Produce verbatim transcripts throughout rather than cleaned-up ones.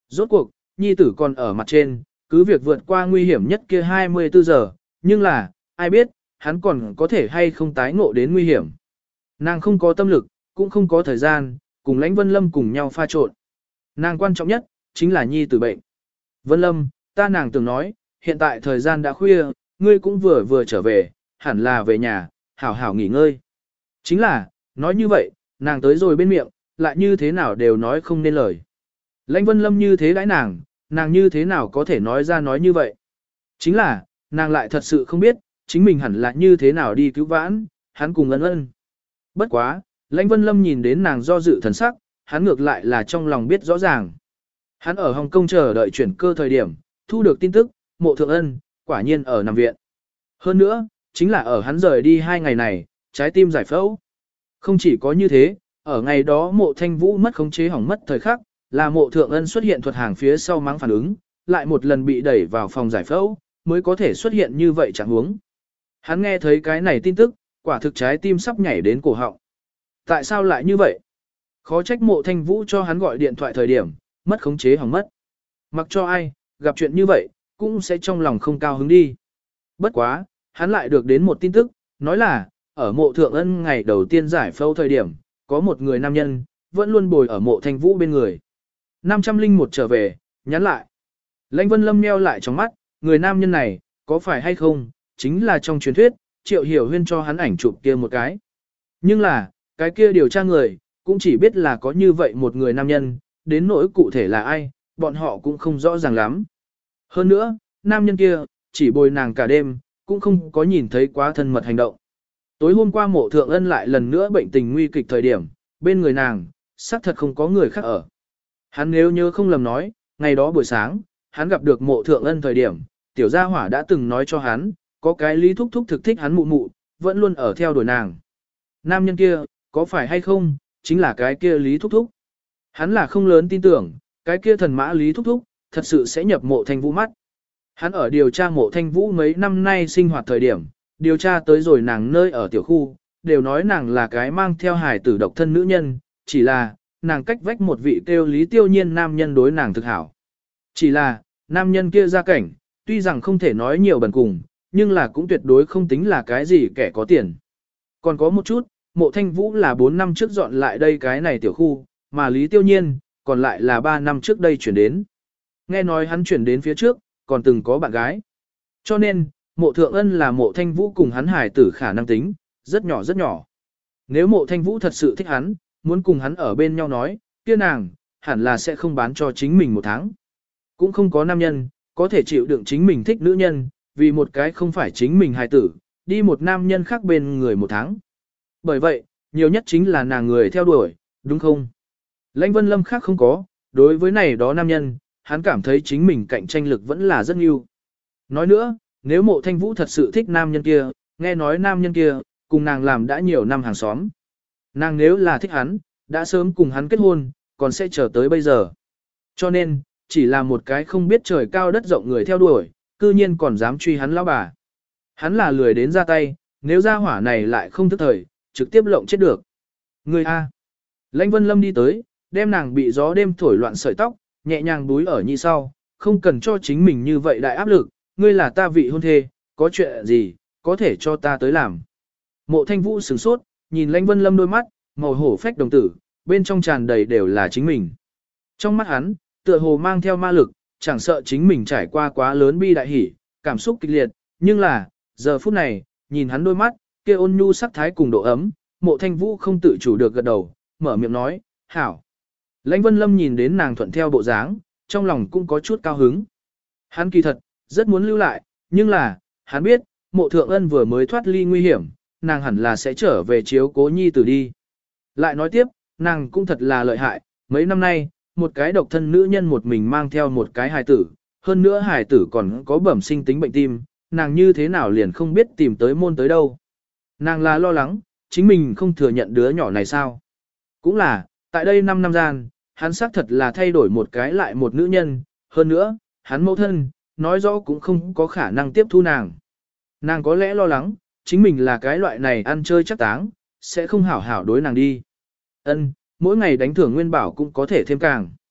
Rốt cuộc, nhi tử còn ở mặt trên, cứ việc vượt qua nguy hiểm nhất kia hai mươi bốn giờ, nhưng là, ai biết, hắn còn có thể hay không tái ngộ đến nguy hiểm. Nàng không có tâm lực, cũng không có thời gian, cùng lãnh Vân Lâm cùng nhau pha trộn. Nàng quan trọng nhất, chính là nhi tử bệnh. Vân Lâm, ta nàng từng nói, hiện tại thời gian đã khuya, ngươi cũng vừa vừa trở về, hẳn là về nhà, hảo hảo nghỉ ngơi. Chính là, nói như vậy, nàng tới rồi bên miệng, lại như thế nào đều nói không nên lời. Lãnh Vân Lâm như thế đãi nàng, nàng như thế nào có thể nói ra nói như vậy. Chính là, nàng lại thật sự không biết, chính mình hẳn là như thế nào đi cứu vãn, hắn cùng ân ân. Bất quá, Lãnh Vân Lâm nhìn đến nàng do dự thần sắc, hắn ngược lại là trong lòng biết rõ ràng. Hắn ở Hồng Kông chờ đợi chuyển cơ thời điểm, thu được tin tức, mộ thượng ân, quả nhiên ở nằm viện. Hơn nữa, chính là ở hắn rời đi hai ngày này, trái tim giải phẫu. Không chỉ có như thế, ở ngày đó mộ thanh vũ mất khống chế hỏng mất thời khắc, là mộ thượng ân xuất hiện thuật hàng phía sau mắng phản ứng, lại một lần bị đẩy vào phòng giải phẫu, mới có thể xuất hiện như vậy chẳng huống. Hắn nghe thấy cái này tin tức, quả thực trái tim sắp nhảy đến cổ họng. Tại sao lại như vậy? Khó trách mộ thanh vũ cho hắn gọi điện thoại thời điểm, mất khống chế hỏng mất. Mặc cho ai, gặp chuyện như vậy, cũng sẽ trong lòng không cao hứng đi. Bất quá, hắn lại được đến một tin tức, nói là, ở mộ thượng ân ngày đầu tiên giải phẫu thời điểm, có một người nam nhân, vẫn luôn bồi ở mộ thanh vũ bên người. năm trăm linh một trở về, nhắn lại. Lãnh Vân Lâm nheo lại trong mắt, người nam nhân này, có phải hay không, chính là trong truyền thuyết, Triệu Hiểu Huyên cho hắn ảnh chụp kia một cái. Nhưng là, cái kia điều tra người, cũng chỉ biết là có như vậy một người nam nhân, đến nỗi cụ thể là ai, bọn họ cũng không rõ ràng lắm. Hơn nữa, nam nhân kia, chỉ bồi nàng cả đêm, cũng không có nhìn thấy quá thân mật hành động. Tối hôm qua mộ thượng ân lại lần nữa bệnh tình nguy kịch thời điểm, bên người nàng, xác thật không có người khác ở. Hắn nếu nhớ không lầm nói, ngày đó buổi sáng, hắn gặp được mộ thượng ân thời điểm, tiểu gia hỏa đã từng nói cho hắn, có cái lý thúc thúc thực thích hắn mụ mụ, vẫn luôn ở theo đuổi nàng. Nam nhân kia, có phải hay không, chính là cái kia lý thúc thúc. Hắn là không lớn tin tưởng, cái kia thần mã lý thúc thúc, thật sự sẽ nhập mộ thanh vũ mắt. Hắn ở điều tra mộ thanh vũ mấy năm nay sinh hoạt thời điểm, điều tra tới rồi nàng nơi ở tiểu khu, đều nói nàng là cái mang theo hài tử độc thân nữ nhân, chỉ là, nàng cách vách một vị kêu lý tiêu nhiên nam nhân đối nàng thực hảo. Chỉ là, nam nhân kia ra cảnh, tuy rằng không thể nói nhiều bần cùng, nhưng là cũng tuyệt đối không tính là cái gì kẻ có tiền. Còn có một chút, mộ thanh vũ là bốn năm trước dọn lại đây cái này tiểu khu, mà lý tiêu nhiên, còn lại là ba năm trước đây chuyển đến. Nghe nói hắn chuyển đến phía trước, còn từng có bạn gái. Cho nên, mộ thượng ân là mộ thanh vũ cùng hắn hài tử khả năng tính, rất nhỏ rất nhỏ. Nếu mộ thanh vũ thật sự thích hắn, muốn cùng hắn ở bên nhau nói, kia nàng, hẳn là sẽ không bán cho chính mình một tháng. Cũng không có nam nhân, có thể chịu đựng chính mình thích nữ nhân, vì một cái không phải chính mình hài tử, đi một nam nhân khác bên người một tháng. Bởi vậy, nhiều nhất chính là nàng người theo đuổi, đúng không? Lãnh Vân Lâm khác không có, đối với này đó nam nhân, hắn cảm thấy chính mình cạnh tranh lực vẫn là rất nhiều. Nói nữa, nếu mộ thanh vũ thật sự thích nam nhân kia, nghe nói nam nhân kia, cùng nàng làm đã nhiều năm hàng xóm. Nàng nếu là thích hắn, đã sớm cùng hắn kết hôn, còn sẽ chờ tới bây giờ. Cho nên, chỉ là một cái không biết trời cao đất rộng người theo đuổi, cư nhiên còn dám truy hắn lão bà. Hắn là lười đến ra tay, nếu ra hỏa này lại không thức thời, trực tiếp lộng chết được. Người A. Lãnh Vân Lâm đi tới, đem nàng bị gió đêm thổi loạn sợi tóc, nhẹ nhàng búi ở nhị sau, không cần cho chính mình như vậy đại áp lực, ngươi là ta vị hôn thê, có chuyện gì, có thể cho ta tới làm. Mộ thanh vũ sửng sốt, nhìn Lãnh Vân Lâm đôi mắt, màu hổ phách đồng tử, bên trong tràn đầy đều là chính mình. Trong mắt hắn, tựa hồ mang theo ma lực, chẳng sợ chính mình trải qua quá lớn bi đại hỉ, cảm xúc kịch liệt, nhưng là, giờ phút này, nhìn hắn đôi mắt, kia ôn nhu sắc thái cùng độ ấm, mộ thanh vũ không tự chủ được gật đầu, mở miệng nói, hảo. Lãnh Vân Lâm nhìn đến nàng thuận theo bộ dáng, trong lòng cũng có chút cao hứng. Hắn kỳ thật, rất muốn lưu lại, nhưng là, hắn biết, mộ thượng ân vừa mới thoát ly nguy hiểm, nàng hẳn là sẽ trở về chiếu cố nhi tử đi. Lại nói tiếp, nàng cũng thật là lợi hại, mấy năm nay, một cái độc thân nữ nhân một mình mang theo một cái hài tử, hơn nữa hài tử còn có bẩm sinh tính bệnh tim, nàng như thế nào liền không biết tìm tới môn tới đâu. Nàng là lo lắng, chính mình không thừa nhận đứa nhỏ này sao. Cũng là, tại đây năm năm gian, hắn xác thật là thay đổi một cái lại một nữ nhân, hơn nữa, hắn mẫu thân, nói rõ cũng không có khả năng tiếp thu nàng. Nàng có lẽ lo lắng, chính mình là cái loại này ăn chơi chắc táng, sẽ không hảo hảo đối nàng đi. Ân, mỗi ngày đánh thưởng nguyên bảo cũng có thể thêm càng.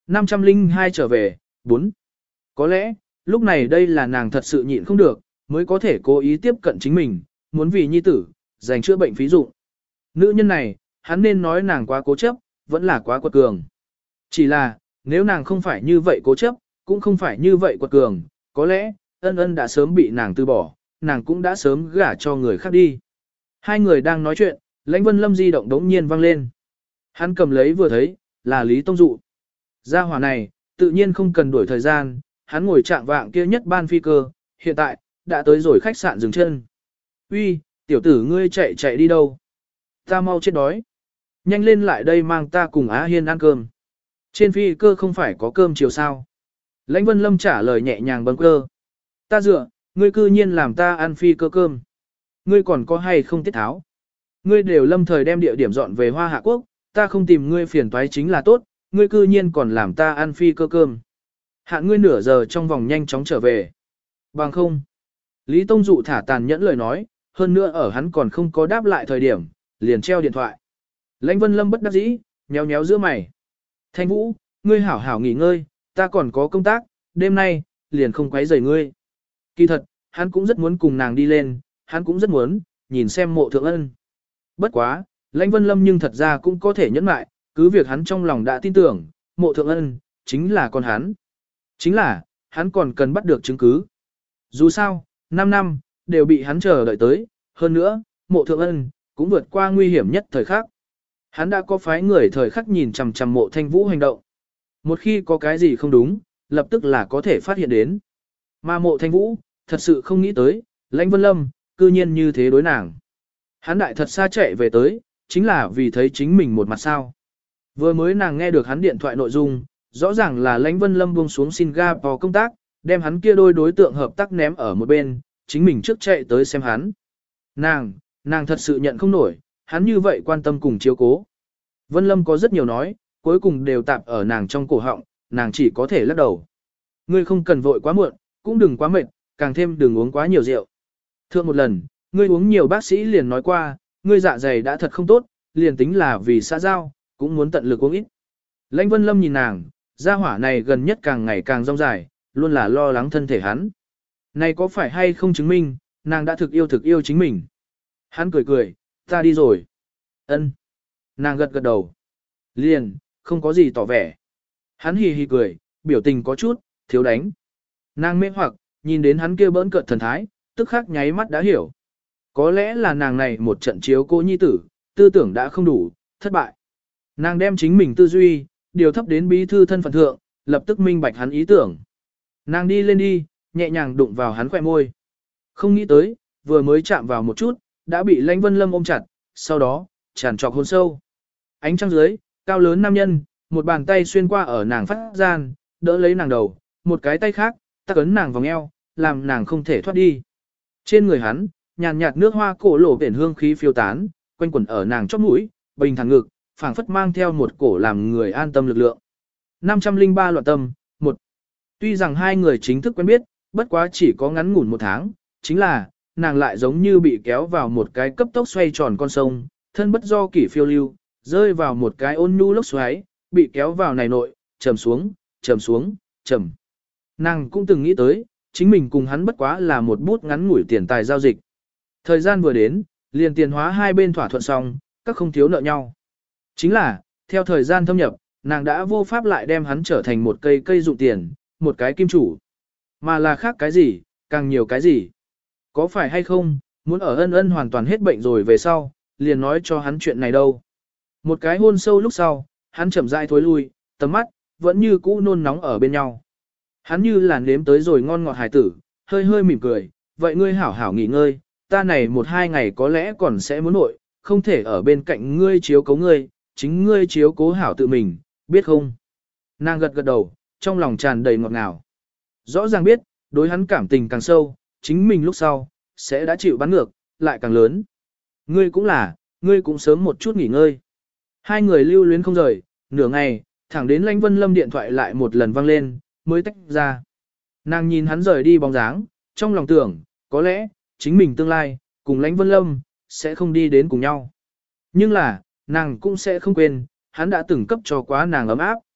năm trăm linh hai trở về, bốn. Có lẽ, lúc này đây là nàng thật sự nhịn không được, mới có thể cố ý tiếp cận chính mình, muốn vì nhi tử, dành chữa bệnh phí dụ. Nữ nhân này, hắn nên nói nàng quá cố chấp, vẫn là quá quật cường. Chỉ là, nếu nàng không phải như vậy cố chấp, cũng không phải như vậy quật cường, có lẽ, ân ân đã sớm bị nàng từ bỏ, nàng cũng đã sớm gả cho người khác đi. Hai người đang nói chuyện, Lãnh Vân Lâm di động đống nhiên vang lên. Hắn cầm lấy vừa thấy, là Lý Tông Dụ. Gia hỏa này, tự nhiên không cần đuổi thời gian, hắn ngồi trạng vạng kia nhất ban phi cơ, hiện tại, đã tới rồi khách sạn dừng chân. Uy, tiểu tử ngươi chạy chạy đi đâu? Ta mau chết đói. Nhanh lên lại đây mang ta cùng Á Hiên ăn cơm. Trên phi cơ không phải có cơm chiều sao? Lãnh Vân Lâm trả lời nhẹ nhàng bâng cơ. Ta dựa, ngươi cư nhiên làm ta ăn phi cơ cơm. Ngươi còn có hay không tiết tháo? Ngươi đều lâm thời đem địa điểm dọn về Hoa Hạ Quốc, ta không tìm ngươi phiền toái chính là tốt, ngươi cư nhiên còn làm ta ăn phi cơ cơm. Hạ ngươi nửa giờ trong vòng nhanh chóng trở về. Bằng không. Lý Tông Dụ thả tàn nhẫn lời nói, hơn nữa ở hắn còn không có đáp lại thời điểm, liền treo điện thoại. Lãnh Vân Lâm bất đắc dĩ, nhéo nhéo giữa mày. Thanh Vũ, ngươi hảo hảo nghỉ ngơi, ta còn có công tác, đêm nay, liền không quấy rầy ngươi. Kỳ thật, hắn cũng rất muốn cùng nàng đi lên, hắn cũng rất muốn, nhìn xem mộ thượng ân. Bất quá, Lãnh Vân Lâm nhưng thật ra cũng có thể nhẫn mại, cứ việc hắn trong lòng đã tin tưởng, mộ thượng ân, chính là con hắn. Chính là, hắn còn cần bắt được chứng cứ. Dù sao, năm năm, đều bị hắn chờ đợi tới, hơn nữa, mộ thượng ân, cũng vượt qua nguy hiểm nhất thời khắc. Hắn đã có phái người thời khắc nhìn chằm chằm mộ thanh vũ hành động. Một khi có cái gì không đúng, lập tức là có thể phát hiện đến. Mà mộ thanh vũ, thật sự không nghĩ tới, Lãnh Vân Lâm, cư nhiên như thế đối nàng. Hắn đại thật xa chạy về tới, chính là vì thấy chính mình một mặt sao. Vừa mới nàng nghe được hắn điện thoại nội dung, rõ ràng là Lãnh Vân Lâm buông xuống Singapore công tác, đem hắn kia đôi đối tượng hợp tác ném ở một bên, chính mình trước chạy tới xem hắn. Nàng, nàng thật sự nhận không nổi, hắn như vậy quan tâm cùng chiếu cố. Vân Lâm có rất nhiều nói, cuối cùng đều tạp ở nàng trong cổ họng, nàng chỉ có thể lắc đầu. Ngươi không cần vội quá muộn, cũng đừng quá mệt, càng thêm đừng uống quá nhiều rượu. Thượng một lần, ngươi uống nhiều bác sĩ liền nói qua, ngươi dạ dày đã thật không tốt, liền tính là vì xã giao, cũng muốn tận lực uống ít. Lãnh Vân Lâm nhìn nàng, gia hỏa này gần nhất càng ngày càng rong dài, luôn là lo lắng thân thể hắn. Này có phải hay không chứng minh, nàng đã thực yêu thực yêu chính mình. Hắn cười cười, ta đi rồi. Ân. Nàng gật gật đầu. Liền, không có gì tỏ vẻ. Hắn hì hì cười, biểu tình có chút, thiếu đánh. Nàng mê hoặc, nhìn đến hắn kia bỡn cợt thần thái, tức khắc nháy mắt đã hiểu. Có lẽ là nàng này một trận chiếu cô nhi tử, tư tưởng đã không đủ, thất bại. Nàng đem chính mình tư duy, điều thấp đến bí thư thân phận thượng, lập tức minh bạch hắn ý tưởng. Nàng đi lên đi, nhẹ nhàng đụng vào hắn khỏe môi. Không nghĩ tới, vừa mới chạm vào một chút, đã bị Lãnh Vân Lâm ôm chặt, sau đó, tràn trọc hôn sâu. Ánh trăng dưới, cao lớn nam nhân, một bàn tay xuyên qua ở nàng phát gian, đỡ lấy nàng đầu, một cái tay khác, tắc ấn nàng vòng eo, làm nàng không thể thoát đi. Trên người hắn, nhàn nhạt nước hoa cổ lổ biển hương khí phiêu tán, quanh quẩn ở nàng chóp mũi, bình thẳng ngực, phảng phất mang theo một cổ làm người an tâm lực lượng. năm trăm linh ba loạn tâm, một. Tuy rằng hai người chính thức quen biết, bất quá chỉ có ngắn ngủn một tháng, chính là, nàng lại giống như bị kéo vào một cái cấp tốc xoay tròn con sông, thân bất do kỷ phiêu lưu, rơi vào một cái ôn nhu lốc xoáy, bị kéo vào này nội, trầm xuống, trầm xuống, trầm. Nàng cũng từng nghĩ tới, chính mình cùng hắn bất quá là một bút ngắn ngủi tiền tài giao dịch. Thời gian vừa đến, liền tiền hóa hai bên thỏa thuận xong, các không thiếu nợ nhau. Chính là, theo thời gian thâm nhập, nàng đã vô pháp lại đem hắn trở thành một cây cây dụng tiền, một cái kim chủ. Mà là khác cái gì, càng nhiều cái gì. Có phải hay không, muốn ở ân ân hoàn toàn hết bệnh rồi về sau, liền nói cho hắn chuyện này đâu. Một cái hôn sâu lúc sau, hắn chậm rãi thối lui, tầm mắt, vẫn như cũ nôn nóng ở bên nhau. Hắn như là nếm tới rồi ngon ngọt hài tử, hơi hơi mỉm cười, vậy ngươi hảo hảo nghỉ ngơi, ta này một hai ngày có lẽ còn sẽ muốn nội, không thể ở bên cạnh ngươi chiếu cố ngươi, chính ngươi chiếu cố hảo tự mình, biết không? Nàng gật gật đầu, trong lòng tràn đầy ngọt ngào. Rõ ràng biết, đối hắn cảm tình càng sâu, chính mình lúc sau, sẽ đã chịu bắn ngược, lại càng lớn. Ngươi cũng là, ngươi cũng sớm một chút nghỉ ngơi. Hai người lưu luyến không rời, nửa ngày, thẳng đến Lãnh Vân Lâm điện thoại lại một lần vang lên, mới tách ra. Nàng nhìn hắn rời đi bóng dáng, trong lòng tưởng, có lẽ, chính mình tương lai, cùng Lãnh Vân Lâm, sẽ không đi đến cùng nhau. Nhưng là, nàng cũng sẽ không quên, hắn đã từng cấp cho quá nàng ấm áp.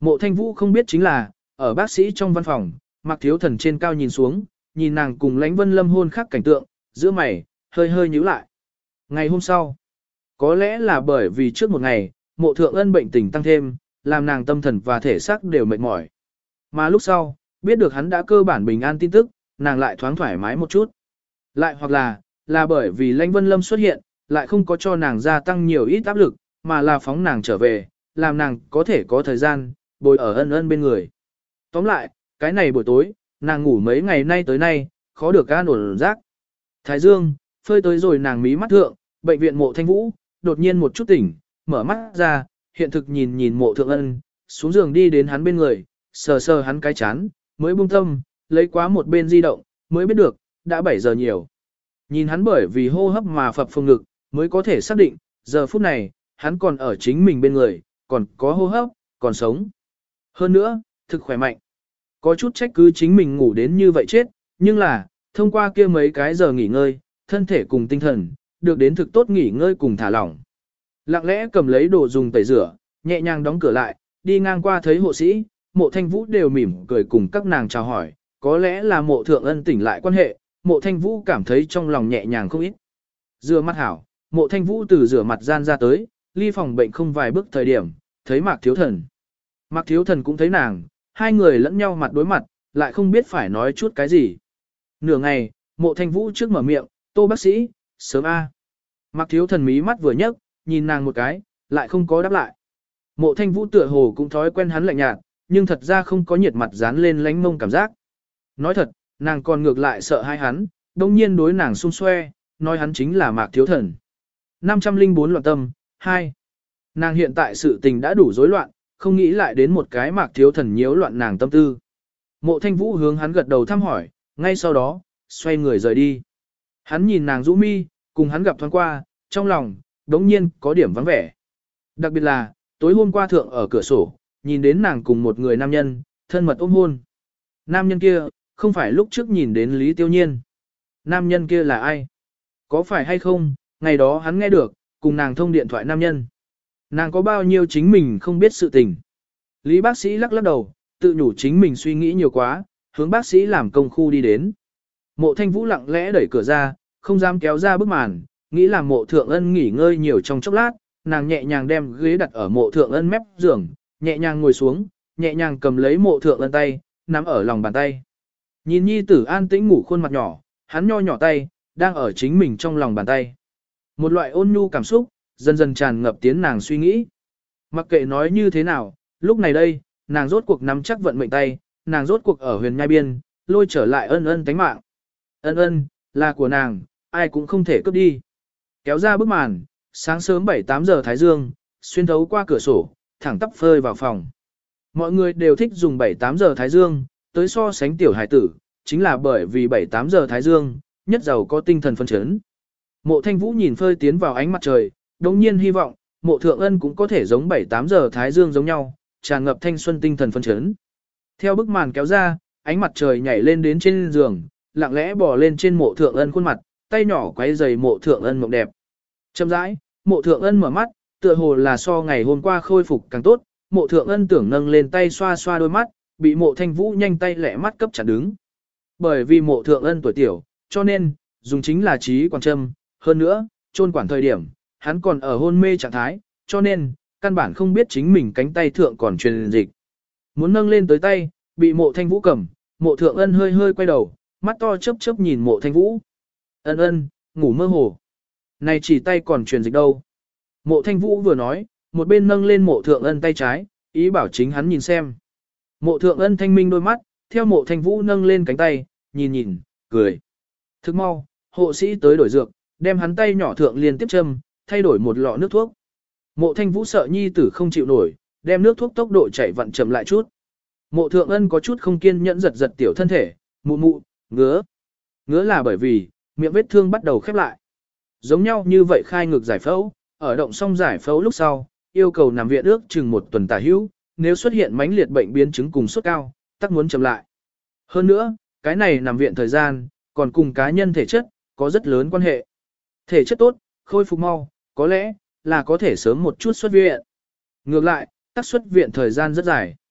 Mộ Thanh Vũ không biết chính là, ở bác sĩ trong văn phòng, Mạc Thiếu Thần trên cao nhìn xuống, nhìn nàng cùng Lãnh Vân Lâm hôn khác cảnh tượng, giữa mày, hơi hơi nhíu lại. Ngày hôm sau, có lẽ là bởi vì trước một ngày, Mộ Thượng Ân bệnh tình tăng thêm, làm nàng tâm thần và thể xác đều mệt mỏi. Mà lúc sau, biết được hắn đã cơ bản bình an tin tức, nàng lại thoáng thoải mái một chút. Lại hoặc là, là bởi vì Lãnh Vân Lâm xuất hiện, lại không có cho nàng gia tăng nhiều ít áp lực, mà là phóng nàng trở về, làm nàng có thể có thời gian, bồi ở Ân Ân bên người. Tóm lại, cái này buổi tối, nàng ngủ mấy ngày nay tới nay, khó được an ổn giấc. Thái dương, phơi tới rồi nàng mí mắt thượng, bệnh viện Mộ Thanh Vũ, đột nhiên một chút tỉnh, mở mắt ra, hiện thực nhìn nhìn Mộ Thượng Ân, xuống giường đi đến hắn bên người, sờ sờ hắn cái chán, mới buông tâm, lấy quá một bên di động, mới biết được, đã bảy giờ nhiều. Nhìn hắn bởi vì hô hấp mà phập phồng ngực, mới có thể xác định, giờ phút này, hắn còn ở chính mình bên người, còn có hô hấp, còn sống. Hơn nữa, thực khỏe mạnh. Có chút trách cứ chính mình ngủ đến như vậy chết, nhưng là, thông qua kia mấy cái giờ nghỉ ngơi, thân thể cùng tinh thần, được đến thực tốt nghỉ ngơi cùng thả lỏng. Lặng lẽ cầm lấy đồ dùng tẩy rửa, nhẹ nhàng đóng cửa lại, đi ngang qua thấy hộ sĩ, Mộ Thanh Vũ đều mỉm cười cùng các nàng chào hỏi, có lẽ là Mộ Thượng Ân tỉnh lại quan hệ, Mộ Thanh Vũ cảm thấy trong lòng nhẹ nhàng không ít. Rửa mặt hảo, Mộ Thanh Vũ từ rửa mặt gian ra tới, ly phòng bệnh không vài bước thời điểm, thấy Mạc Thiếu Thần. Mạc Thiếu Thần cũng thấy nàng, hai người lẫn nhau mặt đối mặt, lại không biết phải nói chút cái gì. Nửa ngày, Mộ Thanh Vũ trước mở miệng, Tô bác sĩ, sớm a. Mạc Thiếu Thần mí mắt vừa nhấc, nhìn nàng một cái, lại không có đáp lại. Mộ Thanh Vũ tựa hồ cũng thói quen hắn lạnh nhạt, nhưng thật ra không có nhiệt mặt dán lên lánh mông cảm giác. Nói thật, nàng còn ngược lại sợ hai hắn, đông nhiên đối nàng xung xoe, nói hắn chính là Mạc Thiếu Thần. năm trăm lẻ bốn loạn tâm, hai. Nàng hiện tại sự tình đã đủ rối loạn, không nghĩ lại đến một cái Mạc Thiếu Thần nhiễu loạn nàng tâm tư. Mộ Thanh Vũ hướng hắn gật đầu thăm hỏi, ngay sau đó, xoay người rời đi. Hắn nhìn nàng rũ mi, cùng hắn gặp thoáng qua, trong lòng, đống nhiên có điểm vắng vẻ. Đặc biệt là, tối hôm qua thượng ở cửa sổ, nhìn đến nàng cùng một người nam nhân, thân mật ôm hôn. Nam nhân kia, không phải lúc trước nhìn đến Lý Tiêu Nhiên. Nam nhân kia là ai? Có phải hay không, ngày đó hắn nghe được, cùng nàng thông điện thoại nam nhân. Nàng có bao nhiêu chính mình không biết sự tình. Lý bác sĩ lắc lắc đầu, tự nhủ chính mình suy nghĩ nhiều quá, hướng bác sĩ làm công khu đi đến. Mộ Thanh Vũ lặng lẽ đẩy cửa ra, không dám kéo ra bức màn, nghĩ là Mộ Thượng Ân nghỉ ngơi nhiều trong chốc lát, nàng nhẹ nhàng đem ghế đặt ở Mộ Thượng Ân mép giường, nhẹ nhàng ngồi xuống, nhẹ nhàng cầm lấy Mộ Thượng Ân tay, nắm ở lòng bàn tay. Nhìn nhi tử an tĩnh ngủ khuôn mặt nhỏ, hắn nho nhỏ tay, đang ở chính mình trong lòng bàn tay. Một loại ôn nhu cảm xúc, dần dần tràn ngập tiến nàng suy nghĩ. Mặc kệ nói như thế nào, lúc này đây, nàng rốt cuộc nắm chắc vận mệnh tay, nàng rốt cuộc ở huyền nhai biên, lôi trở lại Ân Ân tánh mạng. Ân Ân, là của nàng, ai cũng không thể cướp đi. Kéo ra bức màn, sáng sớm bảy tám giờ thái dương, xuyên thấu qua cửa sổ, thẳng tắp phơi vào phòng. Mọi người đều thích dùng bảy tám giờ thái dương, tới so sánh tiểu hải tử, chính là bởi vì bảy tám giờ thái dương, nhất giàu có tinh thần phân chấn. Mộ Thanh Vũ nhìn phơi tiến vào ánh mặt trời, đồng nhiên hy vọng, Mộ Thượng Ân cũng có thể giống bảy tám giờ thái dương giống nhau, tràn ngập thanh xuân tinh thần phân chấn. Theo bức màn kéo ra, ánh mặt trời nhảy lên đến trên giường, lặng lẽ bò lên trên Mộ Thượng Ân khuôn mặt, tay nhỏ quấy giày Mộ Thượng Ân mộng đẹp. Chậm rãi, Mộ Thượng Ân mở mắt, tựa hồ là so ngày hôm qua khôi phục càng tốt, Mộ Thượng Ân tưởng nâng lên tay xoa xoa đôi mắt, bị Mộ Thanh Vũ nhanh tay lẹ mắt cấp chặt đứng. Bởi vì Mộ Thượng Ân tuổi tiểu, cho nên, dùng chính là trí quản châm, hơn nữa, chôn quản thời điểm, hắn còn ở hôn mê trạng thái, cho nên, căn bản không biết chính mình cánh tay thượng còn truyền dịch. Muốn nâng lên tới tay, bị Mộ Thanh Vũ cầm, Mộ Thượng Ân hơi hơi quay đầu, mắt to chớp chớp nhìn Mộ Thanh Vũ. Ân Ân, ngủ mơ hồ. Này chỉ tay còn truyền dịch đâu. Mộ Thanh Vũ vừa nói, một bên nâng lên Mộ Thượng Ân tay trái, ý bảo chính hắn nhìn xem. Mộ Thượng Ân thanh minh đôi mắt, theo Mộ Thanh Vũ nâng lên cánh tay, nhìn nhìn, cười. Thức mau, hộ sĩ tới đổi dược, đem hắn tay nhỏ thượng liên tiếp châm, thay đổi một lọ nước thuốc. Mộ Thanh Vũ sợ nhi tử không chịu nổi, đem nước thuốc tốc độ chảy vặn chậm lại chút. Mộ Thượng Ân có chút không kiên nhẫn giật giật tiểu thân thể, mụ mụ, ngứa. Ngứa là bởi vì, miệng vết thương bắt đầu khép lại. Giống nhau như vậy khai ngực giải phẫu, ở động xong giải phẫu lúc sau, yêu cầu nằm viện ước chừng một tuần tả hữu, nếu xuất hiện mãnh liệt bệnh biến chứng cùng sốt cao, tắc muốn chậm lại. Hơn nữa, cái này nằm viện thời gian, còn cùng cá nhân thể chất, có rất lớn quan hệ. Thể chất tốt, khôi phục mau, có lẽ, là có thể sớm một chút xuất viện. Ngược lại, tắc xuất viện thời gian rất dài.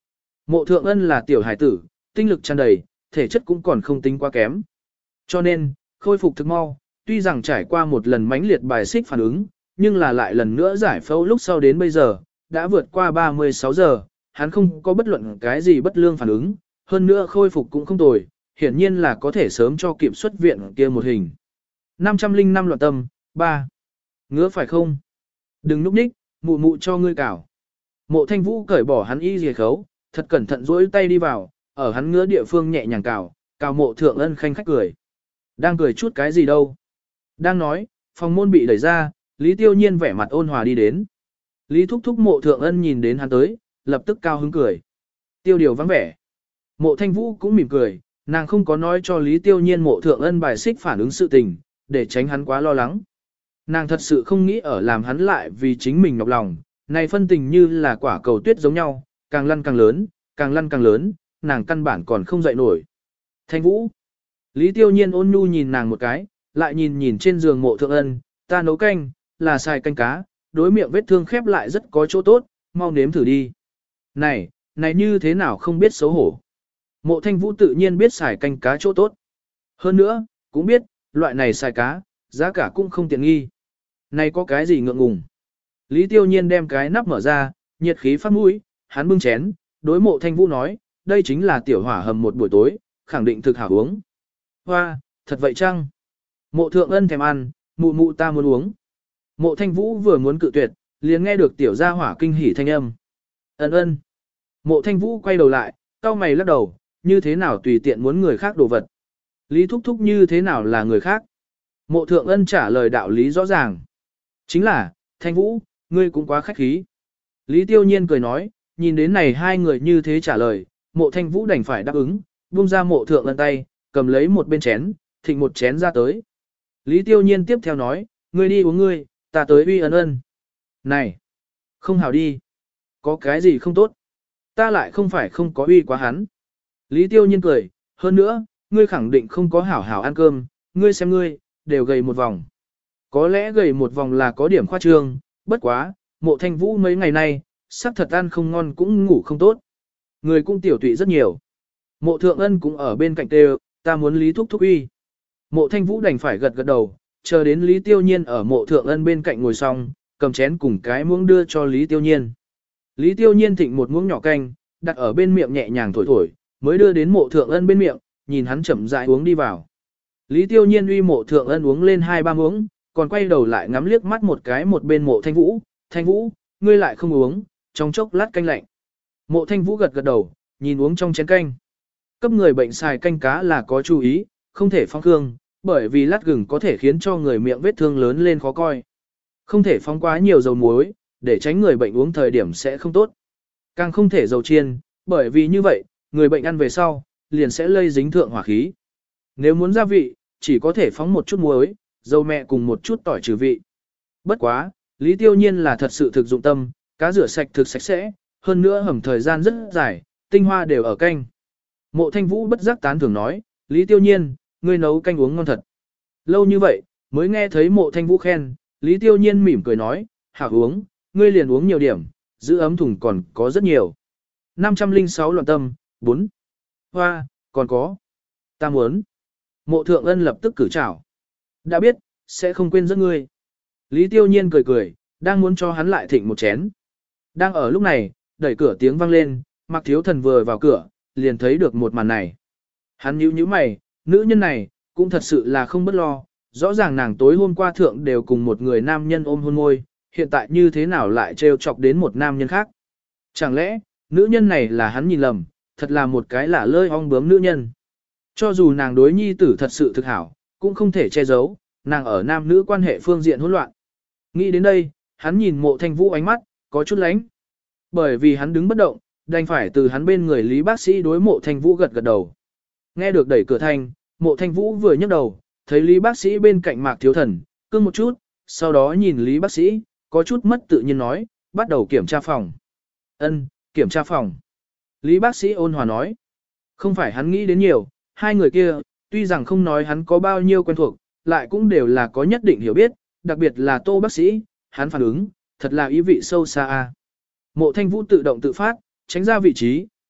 Mộ Thượng Ân là tiểu hải tử, tinh lực tràn đầy, thể chất cũng còn không tính quá kém. Cho nên, khôi phục thực mau, tuy rằng trải qua một lần mãnh liệt bài xích phản ứng, nhưng là lại lần nữa giải phẫu lúc sau đến bây giờ, đã vượt qua ba mươi sáu giờ, hắn không có bất luận cái gì bất lương phản ứng, hơn nữa khôi phục cũng không tồi, hiển nhiên là có thể sớm cho kịp xuất viện kia một hình. năm trăm linh năm loạn tâm, ba. Ngứa phải không? Đừng núp ních, mụ mụ cho ngươi cào. Mộ Thanh Vũ cởi bỏ hắn y dìa khấu, thật cẩn thận duỗi tay đi vào, ở hắn ngứa địa phương nhẹ nhàng cào, cào Mộ Thượng Ân khanh khách cười. Đang cười chút cái gì đâu? Đang nói, phòng môn bị đẩy ra, Lý Tiêu Nhiên vẻ mặt ôn hòa đi đến. Lý Thúc Thúc Mộ Thượng Ân nhìn đến hắn tới, lập tức cao hứng cười. Tiêu điều vắng vẻ. Mộ Thanh Vũ cũng mỉm cười, nàng không có nói cho Lý Tiêu Nhiên Mộ Thượng Ân bài xích phản ứng sự tình, để tránh hắn quá lo lắng. Nàng thật sự không nghĩ ở làm hắn lại vì chính mình nhọc lòng, này phân tình như là quả cầu tuyết giống nhau, càng lăn càng lớn, càng lăn càng lớn, nàng căn bản còn không dậy nổi. Thanh Vũ. Lý Tiêu Nhiên ôn nhu nhìn nàng một cái, lại nhìn nhìn trên giường Mộ Thượng Ân, ta nấu canh, là xài canh cá, đối miệng vết thương khép lại rất có chỗ tốt, mau nếm thử đi. Này, này như thế nào không biết xấu hổ. Mộ Thanh Vũ tự nhiên biết xài canh cá chỗ tốt. Hơn nữa, cũng biết, loại này xài cá, giá cả cũng không tiện nghi. Này có cái gì ngượng ngùng. Lý Tiêu Nhiên đem cái nắp mở ra, nhiệt khí phát mũi, hắn bưng chén, đối Mộ Thanh Vũ nói, đây chính là tiểu hỏa hầm một buổi tối, khẳng định thực hảo uống. Hoa, thật vậy chăng? Mộ Thượng Ân thèm ăn, mụ mụ ta muốn uống. Mộ Thanh Vũ vừa muốn cự tuyệt, liền nghe được tiểu gia hỏa kinh hỉ thanh âm. Ân ân. Mộ Thanh Vũ quay đầu lại, cau mày lắc đầu, như thế nào tùy tiện muốn người khác đồ vật. Lý Thúc Thúc như thế nào là người khác. Mộ Thượng Ân trả lời đạo lý rõ ràng. Chính là, Thanh Vũ, ngươi cũng quá khách khí. Lý Tiêu Nhiên cười nói, nhìn đến này hai người như thế trả lời, Mộ Thanh Vũ đành phải đáp ứng, buông ra Mộ Thượng Ân tay, cầm lấy một bên chén, thịnh một chén ra tới. Lý Tiêu Nhiên tiếp theo nói, ngươi đi uống ngươi, ta tới uy ân ân. Này, không hảo đi. Có cái gì không tốt? Ta lại không phải không có uy quá hắn. Lý Tiêu Nhiên cười, hơn nữa, ngươi khẳng định không có hảo hảo ăn cơm, ngươi xem ngươi, đều gầy một vòng. Có lẽ gầy một vòng là có điểm khoa trương, bất quá, Mộ Thanh Vũ mấy ngày nay, sắc thật ăn không ngon cũng ngủ không tốt. Người cũng tiểu tụy rất nhiều. Mộ Thượng Ân cũng ở bên cạnh tê, ta muốn Lý Thúc Thúc uy. Mộ Thanh Vũ đành phải gật gật đầu, chờ đến Lý Tiêu Nhiên ở Mộ Thượng Ân bên cạnh ngồi xong, cầm chén cùng cái muỗng đưa cho Lý Tiêu Nhiên. Lý Tiêu Nhiên thịnh một muỗng nhỏ canh, đặt ở bên miệng nhẹ nhàng thổi thổi, mới đưa đến Mộ Thượng Ân bên miệng, nhìn hắn chậm rãi uống đi vào. Lý Tiêu Nhiên uy Mộ Thượng Ân uống lên hai ba muỗng, còn quay đầu lại ngắm liếc mắt một cái một bên Mộ Thanh Vũ, Thanh Vũ, ngươi lại không uống, trong chốc lát canh lạnh. Mộ Thanh Vũ gật gật đầu, nhìn uống trong chén canh. Cấp người bệnh xài canh cá là có chú ý, không thể phong khương, bởi vì lát gừng có thể khiến cho người miệng vết thương lớn lên khó coi. Không thể phóng quá nhiều dầu muối, để tránh người bệnh uống thời điểm sẽ không tốt. Càng không thể dầu chiên, bởi vì như vậy, người bệnh ăn về sau, liền sẽ lây dính thượng hỏa khí. Nếu muốn gia vị, chỉ có thể phóng một chút muối, dầu mẹ cùng một chút tỏi trừ vị. Bất quá, Lý Tiêu Nhiên là thật sự thực dụng tâm, cá rửa sạch thực sạch sẽ, hơn nữa hầm thời gian rất dài, tinh hoa đều ở canh. Mộ Thanh Vũ bất giác tán thưởng nói, Lý Tiêu Nhiên, ngươi nấu canh uống ngon thật. Lâu như vậy, mới nghe thấy Mộ Thanh Vũ khen, Lý Tiêu Nhiên mỉm cười nói, hảo uống, ngươi liền uống nhiều điểm, giữ ấm thùng còn có rất nhiều. năm trăm linh sáu loạn tâm, bốn. Hoa, còn có. Ta muốn. Mộ Thượng Ân lập tức cử chảo. Đã biết, sẽ không quên giấc ngươi. Lý Tiêu Nhiên cười cười, đang muốn cho hắn lại thịnh một chén. Đang ở lúc này, đẩy cửa tiếng vang lên, Mạc Thiếu Thần vừa vào cửa, liền thấy được một màn này. Hắn nhíu nhíu mày, nữ nhân này, cũng thật sự là không bất lo, rõ ràng nàng tối hôm qua thượng đều cùng một người nam nhân ôm hôn môi, hiện tại như thế nào lại trêu chọc đến một nam nhân khác. Chẳng lẽ, nữ nhân này là hắn nhìn lầm, thật là một cái lả lơi ong bướm nữ nhân. Cho dù nàng đối nhi tử thật sự thực hảo, cũng không thể che giấu, nàng ở nam nữ quan hệ phương diện hỗn loạn. Nghĩ đến đây, hắn nhìn Mộ Thanh Vũ ánh mắt, có chút lánh. Bởi vì hắn đứng bất động, đành phải từ hắn bên người Lý bác sĩ đối Mộ Thanh Vũ gật gật đầu. Nghe được đẩy cửa thanh, Mộ Thanh Vũ vừa nhấc đầu, thấy Lý bác sĩ bên cạnh Mạc Thiếu Thần, cưng một chút, sau đó nhìn Lý bác sĩ, có chút mất tự nhiên nói, bắt đầu kiểm tra phòng. Ân, kiểm tra phòng. Lý bác sĩ ôn hòa nói, không phải hắn nghĩ đến nhiều, hai người kia, tuy rằng không nói hắn có bao nhiêu quen thuộc, lại cũng đều là có nhất định hiểu biết, đặc biệt là Tô bác sĩ, hắn phản ứng, thật là ý vị sâu xa. A. Mộ Thanh Vũ tự động tự phát, tránh ra vị trí,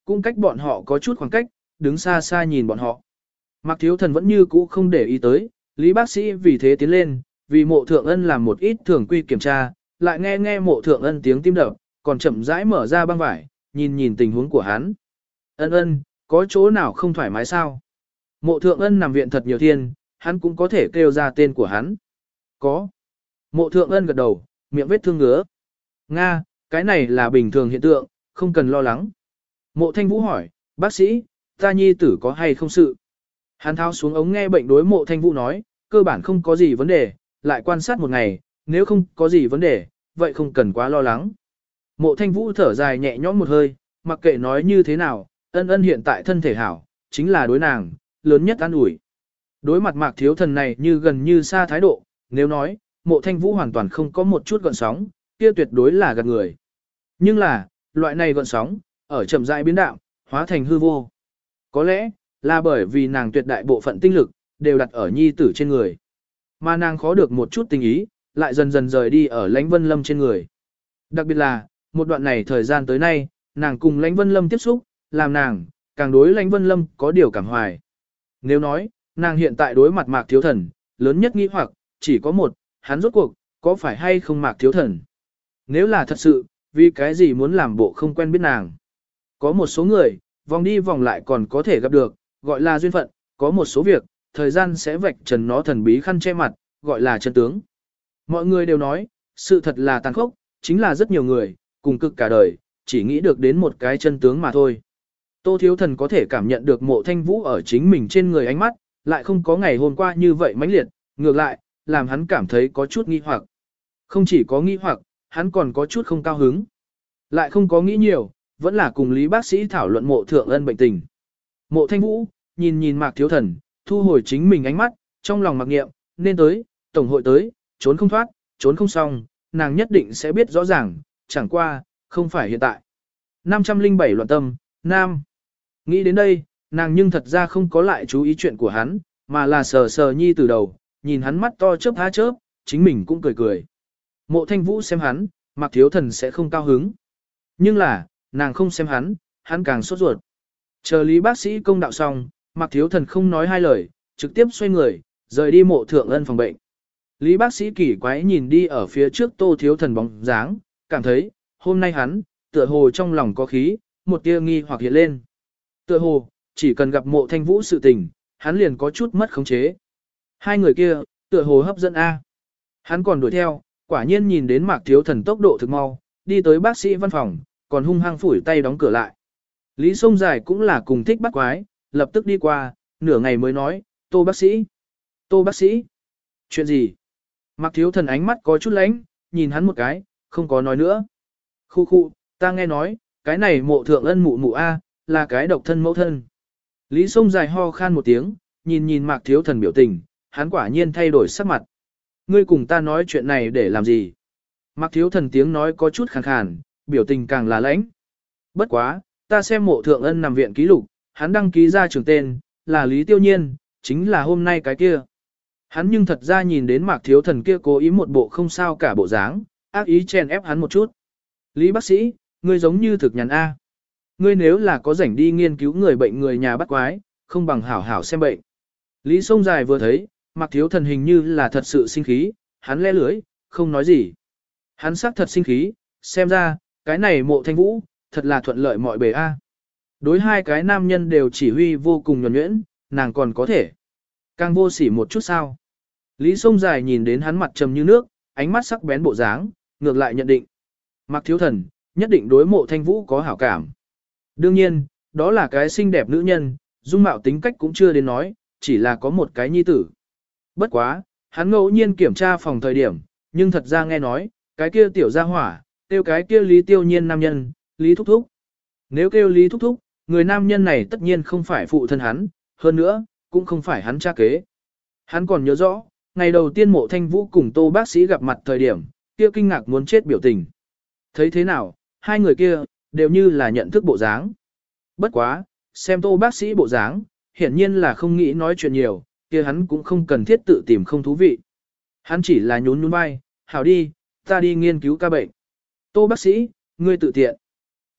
cũng cách bọn họ có chút khoảng cách, đứng xa xa nhìn bọn họ. Mạc Thiếu Thần vẫn như cũ không để ý tới, Lý bác sĩ vì thế tiến lên, vì mộ thượng ân làm một ít thường quy kiểm tra, lại nghe nghe mộ thượng ân tiếng tim đập, còn chậm rãi mở ra băng vải, nhìn nhìn tình huống của hắn. Ân ân, có chỗ nào không thoải mái sao? Mộ thượng ân nằm viện thật nhiều thiên, hắn cũng có thể kêu ra tên của hắn. Có. Mộ thượng ân gật đầu, miệng vết thương ngứa. Nga, cái này là bình thường hiện tượng, không cần lo lắng. Mộ thanh vũ hỏi, bác sĩ, ta nhi tử có hay không sự? Hắn tháo xuống ống nghe bệnh đối mộ thanh vũ nói, cơ bản không có gì vấn đề, lại quan sát một ngày, nếu không có gì vấn đề, vậy không cần quá lo lắng. Mộ thanh vũ thở dài nhẹ nhõm một hơi, mặc kệ nói như thế nào, ân ân hiện tại thân thể hảo, chính là đối nàng, lớn nhất an ủi. Đối mặt Mạc Thiếu Thần này như gần như xa thái độ, nếu nói, mộ thanh vũ hoàn toàn không có một chút gợn sóng, kia tuyệt đối là gạt người. Nhưng là, loại này gợn sóng, ở chậm rãi biến đạo, hóa thành hư vô. Có lẽ, là bởi vì nàng tuyệt đại bộ phận tinh lực, đều đặt ở nhi tử trên người. Mà nàng khó được một chút tình ý, lại dần dần rời đi ở Lãnh Vân Lâm trên người. Đặc biệt là, một đoạn này thời gian tới nay, nàng cùng Lãnh Vân Lâm tiếp xúc, làm nàng, càng đối Lãnh Vân Lâm có điều cảm hoài. Nếu nói, nàng hiện tại đối mặt Mạc Thiếu Thần, lớn nhất nghi hoặc, chỉ có một, hắn rốt cuộc, có phải hay không Mạc Thiếu Thần? Nếu là thật sự, vì cái gì muốn làm bộ không quen biết nàng? Có một số người, vòng đi vòng lại còn có thể gặp được, gọi là duyên phận, có một số việc, thời gian sẽ vạch trần nó thần bí khăn che mặt, gọi là chân tướng. Mọi người đều nói, sự thật là tàn khốc, chính là rất nhiều người, cùng cực cả đời, chỉ nghĩ được đến một cái chân tướng mà thôi. Tô Thiếu Thần có thể cảm nhận được mộ thanh vũ ở chính mình trên người ánh mắt, lại không có ngày hôm qua như vậy mãnh liệt, ngược lại, làm hắn cảm thấy có chút nghi hoặc. Không chỉ có nghi hoặc, hắn còn có chút không cao hứng. Lại không có nghĩ nhiều, vẫn là cùng Lý bác sĩ thảo luận mộ thượng ân bệnh tình. Mộ thanh vũ, nhìn nhìn Mạc Thiếu Thần, thu hồi chính mình ánh mắt, trong lòng mặc nghiệm, nên tới, tổng hội tới, trốn không thoát, trốn không xong, nàng nhất định sẽ biết rõ ràng, chẳng qua, không phải hiện tại. năm trăm lẻ bảy loạn tâm, Nam. Nghĩ đến đây, nàng nhưng thật ra không có lại chú ý chuyện của hắn, mà là sờ sờ nhi từ đầu, nhìn hắn mắt to chớp há chớp, chính mình cũng cười cười. Mộ thanh vũ xem hắn, Mạc Thiếu Thần sẽ không cao hứng. Nhưng là, nàng không xem hắn, hắn càng sốt ruột. Chờ Lý bác sĩ công đạo xong, Mạc Thiếu Thần không nói hai lời, trực tiếp xoay người, rời đi mộ thượng ân phòng bệnh. Lý bác sĩ kỳ quái nhìn đi ở phía trước Tô Thiếu Thần bóng dáng, cảm thấy, hôm nay hắn, tựa hồ trong lòng có khí, một tia nghi hoặc hiện lên. Tựa hồ, chỉ cần gặp mộ thanh vũ sự tình, hắn liền có chút mất khống chế. Hai người kia, tựa hồ hấp dẫn A. Hắn còn đuổi theo, quả nhiên nhìn đến Mạc Thiếu Thần tốc độ thực mau, đi tới bác sĩ văn phòng, còn hung hăng phủi tay đóng cửa lại. Lý Sông Dài cũng là cùng thích bắt quái, lập tức đi qua, nửa ngày mới nói, Tô bác sĩ. Tô bác sĩ. Chuyện gì? Mạc Thiếu Thần ánh mắt có chút lánh, nhìn hắn một cái, không có nói nữa. Khu khu, ta nghe nói, cái này mộ thượng ân mụ mụ A, là cái độc thân mẫu thân. Lý Sông Dài ho khan một tiếng, nhìn nhìn Mạc Thiếu Thần biểu tình, hắn quả nhiên thay đổi sắc mặt. Ngươi cùng ta nói chuyện này để làm gì? Mạc Thiếu Thần tiếng nói có chút khàn khàn, biểu tình càng là lãnh. Bất quá, ta xem mộ thượng ân nằm viện ký lục, hắn đăng ký ra trường tên, là Lý Tiêu Nhiên, chính là hôm nay cái kia. Hắn nhưng thật ra nhìn đến Mạc Thiếu Thần kia cố ý một bộ không sao cả bộ dáng, ác ý chen ép hắn một chút. Lý bác sĩ, ngươi giống như thực nhàn A. Ngươi nếu là có rảnh đi nghiên cứu người bệnh người nhà bắt quái, không bằng hảo hảo xem bệnh. Lý Sông Dài vừa thấy, Mạc Thiếu Thần hình như là thật sự sinh khí, hắn le lưới, không nói gì. Hắn xác thật sinh khí, xem ra, cái này mộ thanh vũ, thật là thuận lợi mọi bề A. Đối hai cái nam nhân đều chỉ huy vô cùng nhuần nhuyễn, nàng còn có thể. Càng vô sỉ một chút sao. Lý Sông Dài nhìn đến hắn mặt trầm như nước, ánh mắt sắc bén bộ dáng, ngược lại nhận định. Mạc Thiếu Thần, nhất định đối mộ thanh vũ có hảo cảm. Đương nhiên, đó là cái xinh đẹp nữ nhân, dung mạo tính cách cũng chưa đến nói, chỉ là có một cái nhi tử. Bất quá, hắn ngẫu nhiên kiểm tra phòng thời điểm, nhưng thật ra nghe nói, cái kia tiểu gia hỏa, kêu cái kia Lý Tiêu Nhiên nam nhân, Lý Thúc Thúc. Nếu kêu Lý Thúc Thúc, người nam nhân này tất nhiên không phải phụ thân hắn, hơn nữa, cũng không phải hắn cha kế. Hắn còn nhớ rõ, ngày đầu tiên mộ thanh vũ cùng Tô bác sĩ gặp mặt thời điểm, kia kinh ngạc muốn chết biểu tình. Thấy thế nào, hai người kia, đều như là nhận thức bộ dáng. Bất quá, xem Tô bác sĩ bộ dáng, hiển nhiên là không nghĩ nói chuyện nhiều, kia hắn cũng không cần thiết tự tìm không thú vị. Hắn chỉ là nhún nhún vai, hảo đi, ta đi nghiên cứu ca bệnh. Tô bác sĩ, ngươi tự tiện.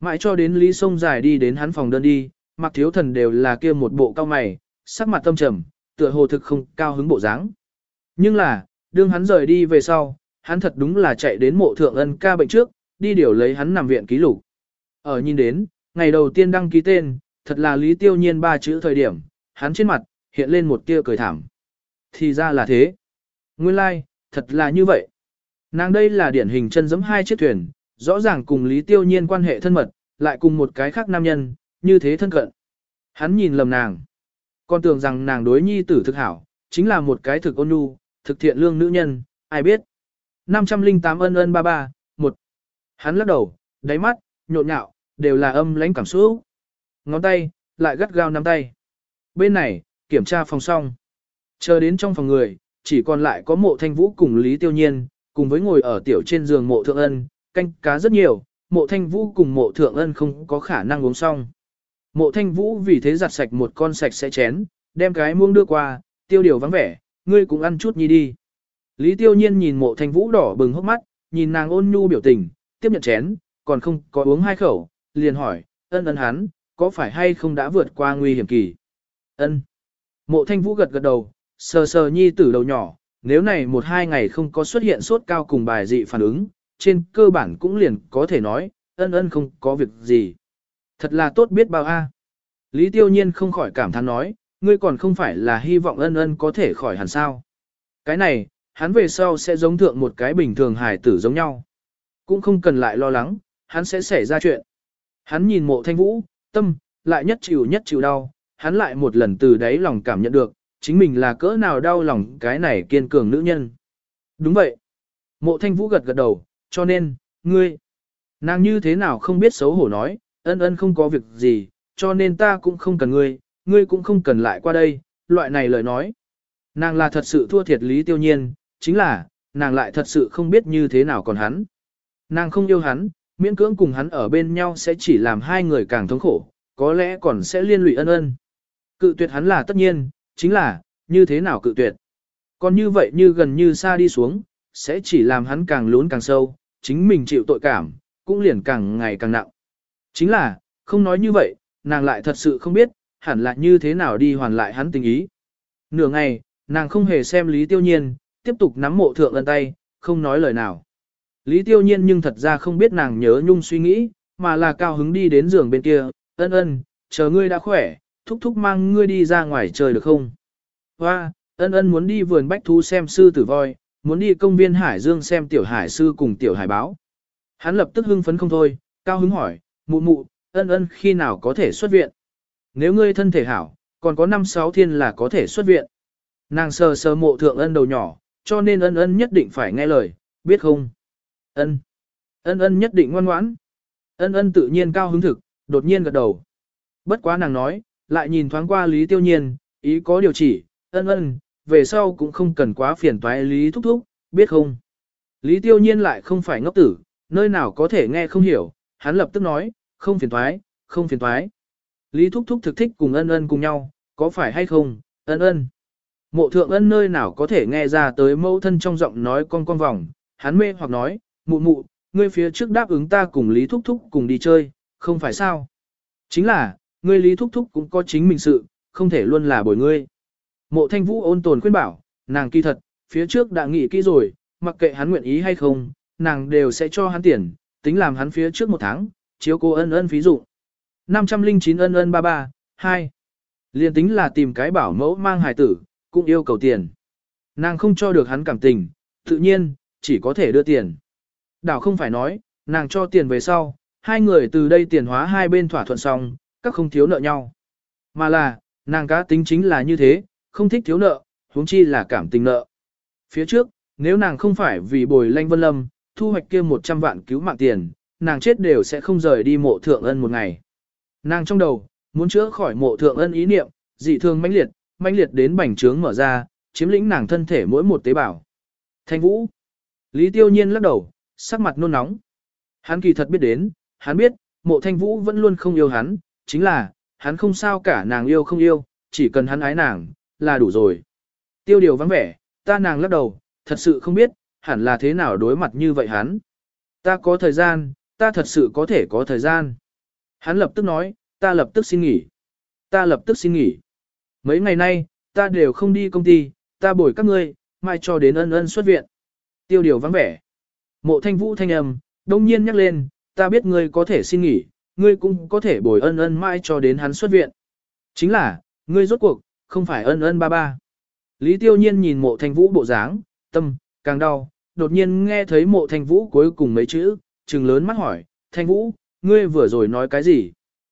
Mãi cho đến Lý Sông Dài đi đến hắn phòng đơn đi, Mạc Thiếu Thần đều là kia một bộ cao mày, sắc mặt tâm trầm, tựa hồ thực không cao hứng bộ dáng. Nhưng là, đương hắn rời đi về sau, hắn thật đúng là chạy đến mộ thượng ân ca bệnh trước, đi điều lấy hắn nằm viện ký lục. Ở nhìn đến, ngày đầu tiên đăng ký tên, thật là Lý Tiêu Nhiên ba chữ thời điểm, hắn trên mặt, hiện lên một tia cười thảm. Thì ra là thế. Nguyên lai, like, thật là như vậy. Nàng đây là điển hình chân giẫm hai chiếc thuyền, rõ ràng cùng Lý Tiêu Nhiên quan hệ thân mật, lại cùng một cái khác nam nhân, như thế thân cận. Hắn nhìn lầm nàng. Còn tưởng rằng nàng đối nhi tử thực hảo, chính là một cái thực ôn nhu, thực thiện lương nữ nhân, ai biết. năm trăm lẻ tám ân ân ba ba, một. Hắn lắc đầu, đáy mắt, nhộn nhạo, đều là âm lãnh cảm xúc. Ngón tay, lại gắt gao nắm tay. Bên này, kiểm tra phòng xong. Chờ đến trong phòng người, chỉ còn lại có mộ thanh vũ cùng Lý Tiêu Nhiên, cùng với ngồi ở tiểu trên giường mộ thượng ân, canh cá rất nhiều, mộ thanh vũ cùng mộ thượng ân không có khả năng uống xong. Mộ thanh vũ vì thế giặt sạch một con sạch sẽ chén, đem cái muông đưa qua, tiêu điều vắng vẻ, ngươi cũng ăn chút nhi đi. Lý Tiêu Nhiên nhìn mộ thanh vũ đỏ bừng hốc mắt, nhìn nàng ôn nhu biểu tình, tiếp nhận chén, còn không có uống hai khẩu, liền hỏi, ân ân hắn, có phải hay không đã vượt qua nguy hiểm kỳ? Ân. Mộ thanh vũ gật gật đầu, sờ sờ nhi tử đầu nhỏ, nếu này một hai ngày không có xuất hiện sốt cao cùng bài dị phản ứng, trên cơ bản cũng liền có thể nói, ân ân không có việc gì. Thật là tốt biết bao a. Lý Tiêu Nhiên không khỏi cảm thán nói, ngươi còn không phải là hy vọng ân ân có thể khỏi hẳn sao. Cái này, hắn về sau sẽ giống thượng một cái bình thường hài tử giống nhau. Cũng không cần lại lo lắng, hắn sẽ xảy ra chuyện. Hắn nhìn mộ thanh vũ, tâm, lại nhất chịu nhất chịu đau, hắn lại một lần từ đáy lòng cảm nhận được, chính mình là cỡ nào đau lòng cái này kiên cường nữ nhân. Đúng vậy. Mộ thanh vũ gật gật đầu, cho nên, ngươi, nàng như thế nào không biết xấu hổ nói, ân ân không có việc gì, cho nên ta cũng không cần ngươi, ngươi cũng không cần lại qua đây, loại này lời nói. Nàng là thật sự thua thiệt Lý Tiêu Nhiên, chính là, nàng lại thật sự không biết như thế nào còn hắn. Nàng không yêu hắn, miễn cưỡng cùng hắn ở bên nhau sẽ chỉ làm hai người càng thống khổ, có lẽ còn sẽ liên lụy ân ân. Cự tuyệt hắn là tất nhiên, chính là, như thế nào cự tuyệt. Còn như vậy như gần như xa đi xuống, sẽ chỉ làm hắn càng lún càng sâu, chính mình chịu tội cảm, cũng liền càng ngày càng nặng. Chính là, không nói như vậy, nàng lại thật sự không biết, hẳn là như thế nào đi hoàn lại hắn tình ý. Nửa ngày, nàng không hề xem Lý Tiêu Nhiên, tiếp tục nắm mộ thượng ân tay, không nói lời nào. Lý Tiêu Nhiên nhưng thật ra không biết nàng nhớ nhung suy nghĩ, mà là cao hứng đi đến giường bên kia, ân ân, chờ ngươi đã khỏe, thúc thúc mang ngươi đi ra ngoài chơi được không? Hoa, ân ân muốn đi vườn bách thú xem sư tử voi, muốn đi công viên Hải Dương xem tiểu hải sư cùng tiểu hải báo. Hắn lập tức hưng phấn không thôi, cao hứng hỏi, mụ mụ, ân ân khi nào có thể xuất viện? Nếu ngươi thân thể hảo, còn có năm sáu thiên là có thể xuất viện. Nàng sờ sờ mộ thượng ân đầu nhỏ, cho nên ân ân nhất định phải nghe lời, biết không? Ân. Ân ân nhất định ngoan ngoãn. Ân ân tự nhiên cao hứng thực, đột nhiên gật đầu. Bất quá nàng nói, lại nhìn thoáng qua Lý Tiêu Nhiên, ý có điều chỉ, ân ân, về sau cũng không cần quá phiền toái Lý thúc thúc, biết không? Lý Tiêu Nhiên lại không phải ngốc tử, nơi nào có thể nghe không hiểu, hắn lập tức nói, không phiền toái, không phiền toái. Lý thúc thúc thực thích cùng ân ân cùng nhau, có phải hay không, ân ân. Mộ thượng ân nơi nào có thể nghe ra tới mẫu thân trong giọng nói con con vòng, hắn mê hoặc nói, mụ mụ, ngươi phía trước đáp ứng ta cùng Lý thúc thúc cùng đi chơi, không phải sao? Chính là, ngươi Lý thúc thúc cũng có chính mình sự, không thể luôn là bồi ngươi. Mộ thanh vũ ôn tồn khuyên bảo, nàng kỳ thật, phía trước đã nghĩ kỹ rồi, mặc kệ hắn nguyện ý hay không, nàng đều sẽ cho hắn tiền, tính làm hắn phía trước một tháng, chiếu cô ân ân phí dụ. năm trăm lẻ chín ân ân ba ba, hai. Liên tính là tìm cái bảo mẫu mang hài tử, cũng yêu cầu tiền. Nàng không cho được hắn cảm tình, tự nhiên, chỉ có thể đưa tiền. Đảo không phải nói, nàng cho tiền về sau, hai người từ đây tiền hóa hai bên thỏa thuận xong, các không thiếu nợ nhau. Mà là, nàng cá tính chính là như thế, không thích thiếu nợ, huống chi là cảm tình nợ. Phía trước, nếu nàng không phải vì bồi Lanh Vân Lâm, thu hoạch kia một trăm vạn cứu mạng tiền, nàng chết đều sẽ không rời đi mộ thượng ân một ngày. Nàng trong đầu, muốn chữa khỏi mộ thượng ân ý niệm, dị thường mãnh liệt, mãnh liệt đến bành trướng mở ra, chiếm lĩnh nàng thân thể mỗi một tế bào. Thanh Vũ. Lý Tiêu Nhiên lắc đầu, sắc mặt nôn nóng. Hắn kỳ thật biết đến, hắn biết, mộ Thanh Vũ vẫn luôn không yêu hắn, chính là, hắn không sao cả nàng yêu không yêu, chỉ cần hắn ái nàng, là đủ rồi. Tiêu điều vắng vẻ, ta nàng lắc đầu, thật sự không biết, hẳn là thế nào đối mặt như vậy hắn. Ta có thời gian, ta thật sự có thể có thời gian. Hắn lập tức nói, ta lập tức xin nghỉ. Ta lập tức xin nghỉ. Mấy ngày nay, ta đều không đi công ty, ta bồi các ngươi, mai cho đến ân ân xuất viện. Tiêu điều vắng vẻ. Mộ thanh vũ thanh âm, đông nhiên nhắc lên, ta biết ngươi có thể xin nghỉ, ngươi cũng có thể bồi ân ân mai cho đến hắn xuất viện. Chính là, ngươi rốt cuộc, không phải ân ân ba ba. Lý Tiêu Nhiên nhìn mộ thanh vũ bộ dáng, tâm, càng đau, đột nhiên nghe thấy mộ thanh vũ cuối cùng mấy chữ, trừng lớn mắt hỏi, thanh vũ, ngươi vừa rồi nói cái gì?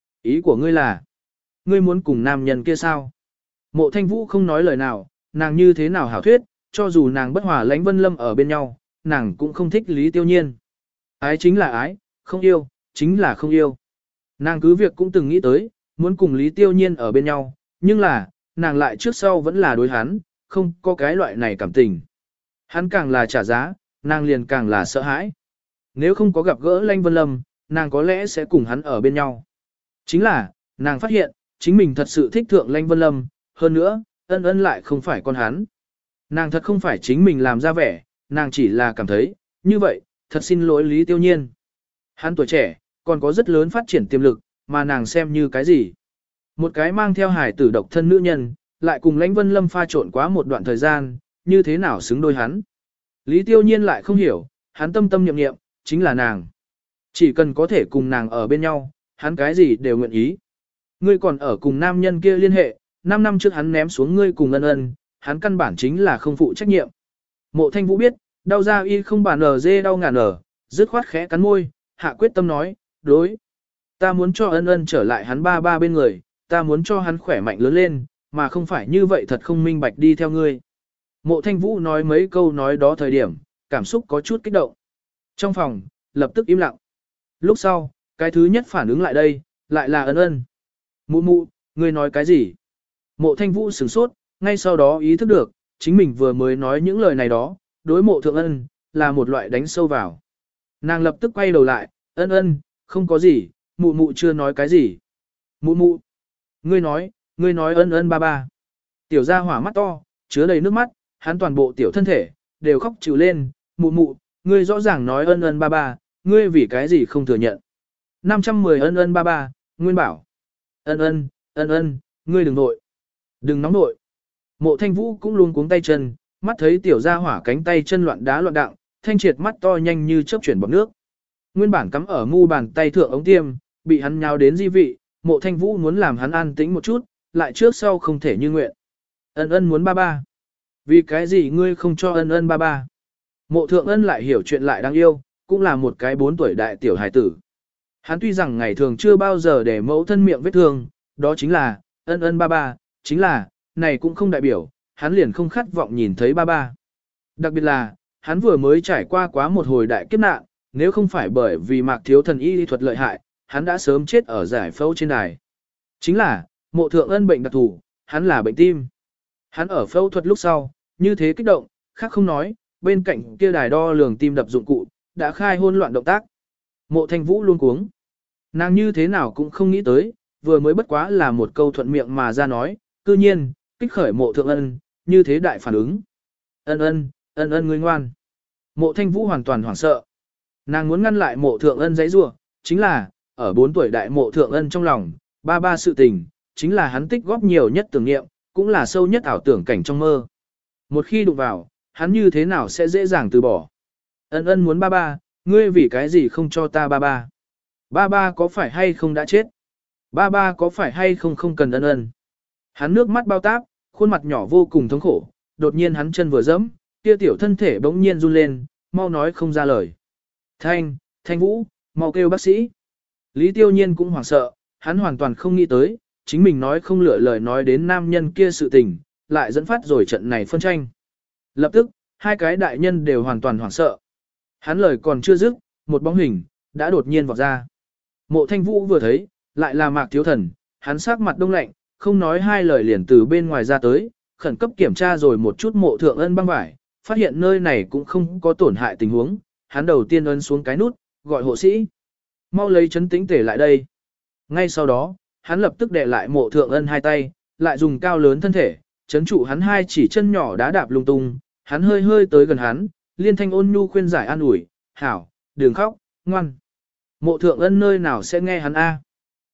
Ý của ngươi là, ngươi muốn cùng nam nhân kia sao? Mộ thanh vũ không nói lời nào, nàng như thế nào hảo thuyết, cho dù nàng bất hòa lãnh Vân Lâm ở bên nhau, nàng cũng không thích Lý Tiêu Nhiên. Ái chính là ái, không yêu, chính là không yêu. Nàng cứ việc cũng từng nghĩ tới, muốn cùng Lý Tiêu Nhiên ở bên nhau, nhưng là, nàng lại trước sau vẫn là đối hắn, không có cái loại này cảm tình. Hắn càng là trả giá, nàng liền càng là sợ hãi. Nếu không có gặp gỡ Lãnh Vân Lâm, nàng có lẽ sẽ cùng hắn ở bên nhau. Chính là, nàng phát hiện, chính mình thật sự thích thượng Lãnh Vân Lâm, hơn nữa, ân ân lại không phải con hắn. Nàng thật không phải chính mình làm ra vẻ, nàng chỉ là cảm thấy, như vậy, thật xin lỗi Lý Tiêu Nhiên. Hắn tuổi trẻ, còn có rất lớn phát triển tiềm lực, mà nàng xem như cái gì. Một cái mang theo hài tử độc thân nữ nhân, lại cùng Lãnh Vân Lâm pha trộn quá một đoạn thời gian, như thế nào xứng đôi hắn. Lý Tiêu Nhiên lại không hiểu, hắn tâm tâm nhậm nghiệm, chính là nàng. Chỉ cần có thể cùng nàng ở bên nhau, hắn cái gì đều nguyện ý. Ngươi còn ở cùng nam nhân kia liên hệ, năm năm trước hắn ném xuống ngươi cùng ân ân, hắn căn bản chính là không phụ trách nhiệm. Mộ Thanh Vũ biết, đau da y không bản ở dê đau ngàn ở, dứt khoát khẽ cắn môi, hạ quyết tâm nói, đối. Ta muốn cho ân ân trở lại hắn ba ba bên người, ta muốn cho hắn khỏe mạnh lớn lên, mà không phải như vậy thật không minh bạch đi theo ngươi. Mộ Thanh Vũ nói mấy câu nói đó thời điểm, cảm xúc có chút kích động. Trong phòng, lập tức im lặng. Lúc sau, cái thứ nhất phản ứng lại đây, lại là ân ân. Mụ mụ, ngươi nói cái gì? Mộ Thanh Vũ sửng sốt, ngay sau đó ý thức được, chính mình vừa mới nói những lời này đó, đối mộ thượng ân, là một loại đánh sâu vào. Nàng lập tức quay đầu lại, ân ân, không có gì, mụ mụ chưa nói cái gì. Mụ mụ, ngươi nói, ngươi nói ân ân ba ba. Tiểu gia hỏa mắt to, chứa đầy nước mắt, hắn toàn bộ tiểu thân thể, đều khóc chịu lên, mụ mụ, ngươi rõ ràng nói ân ân ba ba, ngươi vì cái gì không thừa nhận. năm trăm mười ân ân ba ba, Nguyên bảo. Ân ân, ân ân, ngươi đừng nội. Đừng nóng nội. Mộ Thanh Vũ cũng luôn cuống tay chân, mắt thấy tiểu gia hỏa cánh tay chân loạn đá loạn đặng, thanh triệt mắt to nhanh như chớp chuyển bọt nước. Nguyên bản cắm ở mu bàn tay thượng ống tiêm, bị hắn nhào đến di vị, Mộ Thanh Vũ muốn làm hắn an tĩnh một chút, lại trước sau không thể như nguyện. Ân ân muốn ba ba. Vì cái gì ngươi không cho ân ân ba ba? Mộ Thượng Ân lại hiểu chuyện lại đáng yêu, cũng là một cái bốn tuổi đại tiểu hài tử. Hắn tuy rằng ngày thường chưa bao giờ để mẫu thân miệng vết thương, đó chính là, ân ân ba ba, chính là, này cũng không đại biểu, hắn liền không khát vọng nhìn thấy ba ba. Đặc biệt là, hắn vừa mới trải qua quá một hồi đại kiếp nạn, nếu không phải bởi vì Mạc Thiếu Thần y lý thuật lợi hại, hắn đã sớm chết ở giải phẫu trên đài. Chính là, Mộ Thượng Ân bệnh đặc thù, hắn là bệnh tim. Hắn ở phẫu thuật lúc sau, như thế kích động, khác không nói, bên cạnh kia đài đo lường tim đập dụng cụ, đã khai hỗn loạn động tác. Mộ Thanh Vũ luôn cuống. Nàng như thế nào cũng không nghĩ tới, vừa mới bất quá là một câu thuận miệng mà ra nói, cư nhiên, kích khởi Mộ Thượng Ân, như thế đại phản ứng. Ân ân, ân ân ngươi ngoan. Mộ Thanh Vũ hoàn toàn hoảng sợ. Nàng muốn ngăn lại Mộ Thượng Ân giãy giụa, chính là, ở bốn tuổi đại Mộ Thượng Ân trong lòng, ba ba sự tình, chính là hắn tích góp nhiều nhất tưởng niệm, cũng là sâu nhất ảo tưởng cảnh trong mơ. Một khi đụng vào, hắn như thế nào sẽ dễ dàng từ bỏ. Ân ân muốn ba ba, ngươi vì cái gì không cho ta ba ba? Ba ba có phải hay không đã chết? Ba ba có phải hay không không cần ân ân? Hắn nước mắt bao táp, khuôn mặt nhỏ vô cùng thống khổ, đột nhiên hắn chân vừa dẫm, kia tiểu thân thể bỗng nhiên run lên, mau nói không ra lời. Thanh, Thanh Vũ, mau kêu bác sĩ. Lý Tiêu Nhiên cũng hoảng sợ, hắn hoàn toàn không nghĩ tới, chính mình nói không lựa lời nói đến nam nhân kia sự tình, lại dẫn phát rồi trận này phân tranh. Lập tức, hai cái đại nhân đều hoàn toàn hoảng sợ. Hắn lời còn chưa dứt, một bóng hình, đã đột nhiên vọt ra. Mộ Thanh Vũ vừa thấy, lại là Mạc Thiếu Thần, hắn sắc mặt đông lạnh, không nói hai lời liền từ bên ngoài ra tới, khẩn cấp kiểm tra rồi một chút Mộ Thượng Ân băng vải, phát hiện nơi này cũng không có tổn hại tình huống, hắn đầu tiên ấn xuống cái nút, gọi hộ sĩ. Mau lấy chấn tĩnh tể lại đây. Ngay sau đó, hắn lập tức đè lại Mộ Thượng Ân hai tay, lại dùng cao lớn thân thể, chấn trụ hắn hai chỉ chân nhỏ đá đạp lung tung, hắn hơi hơi tới gần hắn, liên thanh ôn nhu khuyên giải an ủi, hảo, đừng khóc, ngoan. Mộ Thượng Ân nơi nào sẽ nghe hắn a?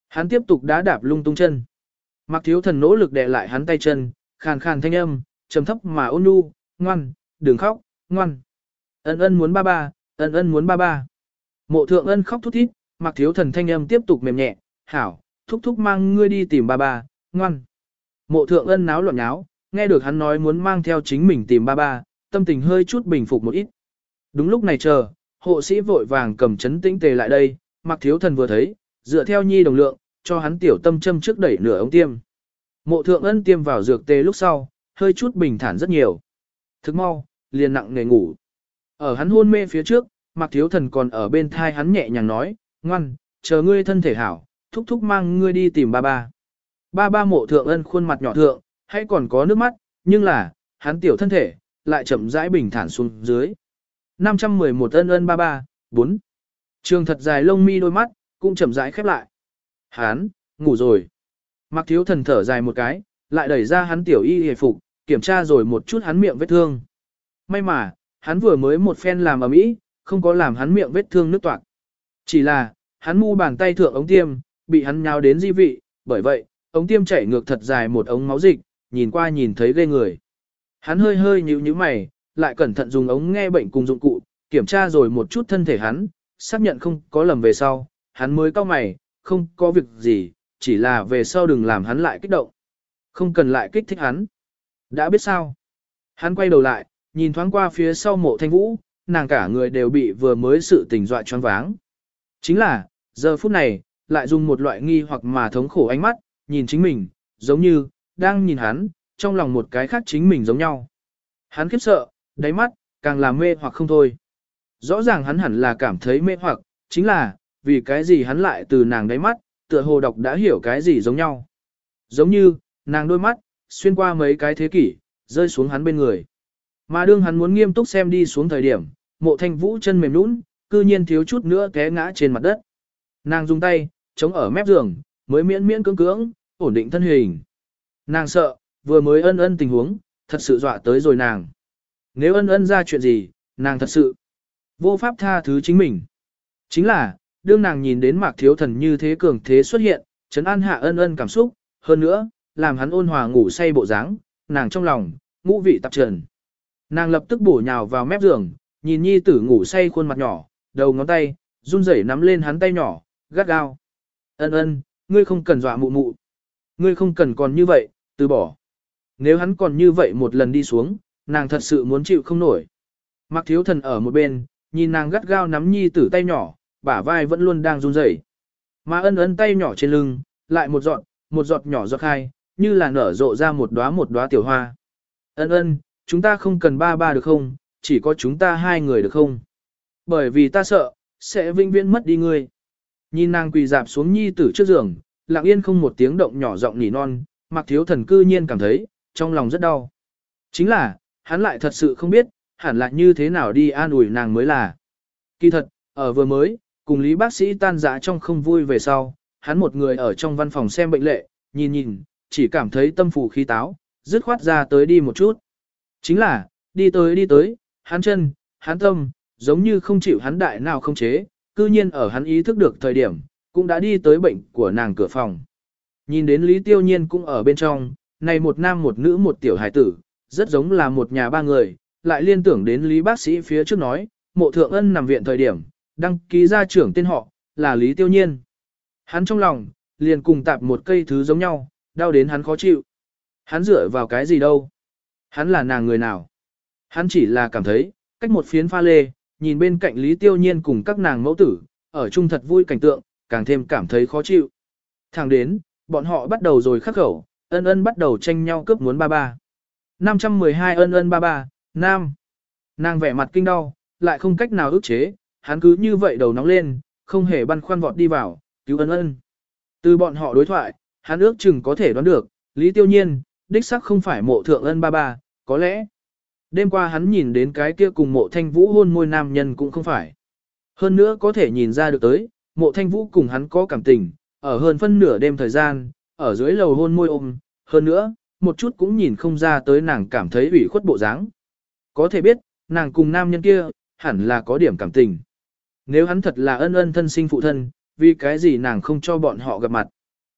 Hắn tiếp tục đá đạp lung tung chân. Mạc Thiếu Thần nỗ lực đè lại hắn tay chân, khàn khàn thanh âm, trầm thấp mà ôn nhu, ngoan, đừng khóc, ngoan. Ân ân muốn ba ba, ân ân muốn ba ba. Mộ Thượng Ân khóc thút thít, Mạc Thiếu Thần thanh âm tiếp tục mềm nhẹ, hảo, thúc thúc mang ngươi đi tìm ba ba, ngoan. Mộ Thượng Ân náo loạn nháo, nghe được hắn nói muốn mang theo chính mình tìm ba ba, tâm tình hơi chút bình phục một ít. Đúng lúc này chờ, hộ sĩ vội vàng cầm chấn tĩnh tề lại đây, Mạc Thiếu Thần vừa thấy, dựa theo nhi đồng lượng, cho hắn tiểu tâm châm trước đẩy nửa ống tiêm. Mộ Thượng Ân tiêm vào dược tê lúc sau, hơi chút bình thản rất nhiều. Thức mau, liền nặng nề ngủ. Ở hắn hôn mê phía trước, Mạc Thiếu Thần còn ở bên thai hắn nhẹ nhàng nói, ngoan, chờ ngươi thân thể hảo, thúc thúc mang ngươi đi tìm ba ba. Ba ba. Mộ Thượng Ân khuôn mặt nhỏ thượng, hay còn có nước mắt, nhưng là, hắn tiểu thân thể, lại chậm rãi bình thản xuống dưới. năm trăm mười một ân ân ba ba, bốn. Trường thật dài lông mi đôi mắt, cũng chậm rãi khép lại. Hắn, ngủ rồi. Mạc Thiếu Thần thở dài một cái, lại đẩy ra hắn tiểu y hề phục, kiểm tra rồi một chút hắn miệng vết thương. May mà, hắn vừa mới một phen làm ở mỹ, không có làm hắn miệng vết thương nứt toạc. Chỉ là, hắn mu bàn tay thượng ống tiêm, bị hắn nhào đến di vị, bởi vậy, ống tiêm chảy ngược thật dài một ống máu dịch, nhìn qua nhìn thấy ghê người. Hắn hơi hơi nhíu nhíu mày, lại cẩn thận dùng ống nghe bệnh cùng dụng cụ, kiểm tra rồi một chút thân thể hắn, xác nhận không có lầm về sau, hắn mới cau mày, không có việc gì, chỉ là về sau đừng làm hắn lại kích động. Không cần lại kích thích hắn. Đã biết sao? Hắn quay đầu lại, nhìn thoáng qua phía sau Mộ Thanh Vũ, nàng cả người đều bị vừa mới sự tình dọa choáng váng. Chính là, giờ phút này, lại dùng một loại nghi hoặc mà thống khổ ánh mắt, nhìn chính mình, giống như, đang nhìn hắn, trong lòng một cái khác chính mình giống nhau. Hắn khiếp sợ, đáy mắt, càng làm mê hoặc không thôi. Rõ ràng hắn hẳn là cảm thấy mê hoặc, chính là, vì cái gì hắn lại từ nàng đáy mắt, tựa hồ đọc đã hiểu cái gì giống nhau. Giống như, nàng đôi mắt, xuyên qua mấy cái thế kỷ, rơi xuống hắn bên người. Mà đương hắn muốn nghiêm túc xem đi xuống thời điểm, Mộ Thanh Vũ chân mềm nũng, cư nhiên thiếu chút nữa té ngã trên mặt đất. Nàng dùng tay, chống ở mép giường, mới miễn miễn cưỡng cưỡng, ổn định thân hình. Nàng sợ, vừa mới ân ân tình huống, thật sự dọa tới rồi nàng. Nếu ân ân ra chuyện gì, nàng thật sự vô pháp tha thứ chính mình. Chính là, đương nàng nhìn đến Mạc Thiếu Thần như thế cường thế xuất hiện, trấn an hạ ân ân cảm xúc, hơn nữa, làm hắn ôn hòa ngủ say bộ dáng, nàng trong lòng, ngũ vị tạp trần. Nàng lập tức bổ nhào vào mép giường, nhìn nhi tử ngủ say khuôn mặt nhỏ, đầu ngón tay, run rẩy nắm lên hắn tay nhỏ, gắt gao. Ân ân, ngươi không cần dọa mụ mụ. Ngươi không cần còn như vậy, từ bỏ. Nếu hắn còn như vậy một lần đi xuống, nàng thật sự muốn chịu không nổi. Mạc Thiếu Thần ở một bên, nhìn nàng gắt gao nắm nhi tử tay nhỏ, bả vai vẫn luôn đang run rẩy. Mà ân ân tay nhỏ trên lưng, lại một giọt, một giọt nhỏ giọt khai, như là nở rộ ra một đóa một đóa tiểu hoa. Ân ân, chúng ta không cần ba ba được không, chỉ có chúng ta hai người được không? Bởi vì ta sợ, sẽ vĩnh viễn mất đi ngươi. Nhìn nàng quỳ dạp xuống nhi tử trước giường, lặng yên không một tiếng động nhỏ giọng nỉ non, Mạc Thiếu Thần cư nhiên cảm thấy, trong lòng rất đau. Chính là, hắn lại thật sự không biết, hẳn là như thế nào đi an ủi nàng mới là. Kỳ thật, ở vừa mới, cùng Lý bác sĩ tan dã trong không vui về sau, hắn một người ở trong văn phòng xem bệnh lệ, nhìn nhìn, chỉ cảm thấy tâm phủ khí táo, dứt khoát ra tới đi một chút. Chính là, đi tới đi tới, hắn chân, hắn tâm, giống như không chịu hắn đại nào không chế, cư nhiên ở hắn ý thức được thời điểm, cũng đã đi tới bệnh của nàng cửa phòng. Nhìn đến Lý Tiêu Nhiên cũng ở bên trong, này một nam một nữ một tiểu hải tử, rất giống là một nhà ba người, lại liên tưởng đến Lý bác sĩ phía trước nói, Mộ Thượng Ân nằm viện thời điểm, đăng ký gia trưởng tên họ, là Lý Tiêu Nhiên. Hắn trong lòng, liền cùng tạp một cây thứ giống nhau, đau đến hắn khó chịu. Hắn dựa vào cái gì đâu? Hắn là nàng người nào? Hắn chỉ là cảm thấy, cách một phiến pha lê, nhìn bên cạnh Lý Tiêu Nhiên cùng các nàng mẫu tử, ở chung thật vui cảnh tượng, càng thêm cảm thấy khó chịu. Thẳng đến, bọn họ bắt đầu rồi khắc khẩu, ân ân bắt đầu tranh nhau cướp muốn ba ba. năm trăm mười hai ân ân ba ba, nam. Nàng vẻ mặt kinh đau, lại không cách nào ức chế, hắn cứ như vậy đầu nóng lên, không hề băn khoăn vọt đi vào, cứu ân ân. Từ bọn họ đối thoại, hắn ước chừng có thể đoán được, Lý Tiêu Nhiên, đích sắc không phải Mộ Thượng Ân ba ba, có lẽ. Đêm qua hắn nhìn đến cái kia cùng Mộ Thanh Vũ hôn môi nam nhân cũng không phải. Hơn nữa có thể nhìn ra được tới, Mộ Thanh Vũ cùng hắn có cảm tình, ở hơn phân nửa đêm thời gian, ở dưới lầu hôn môi ôm, hơn nữa, một chút cũng nhìn không ra tới nàng cảm thấy ủy khuất bộ dáng. Có thể biết, nàng cùng nam nhân kia, hẳn là có điểm cảm tình. Nếu hắn thật là ân ân thân sinh phụ thân, vì cái gì nàng không cho bọn họ gặp mặt.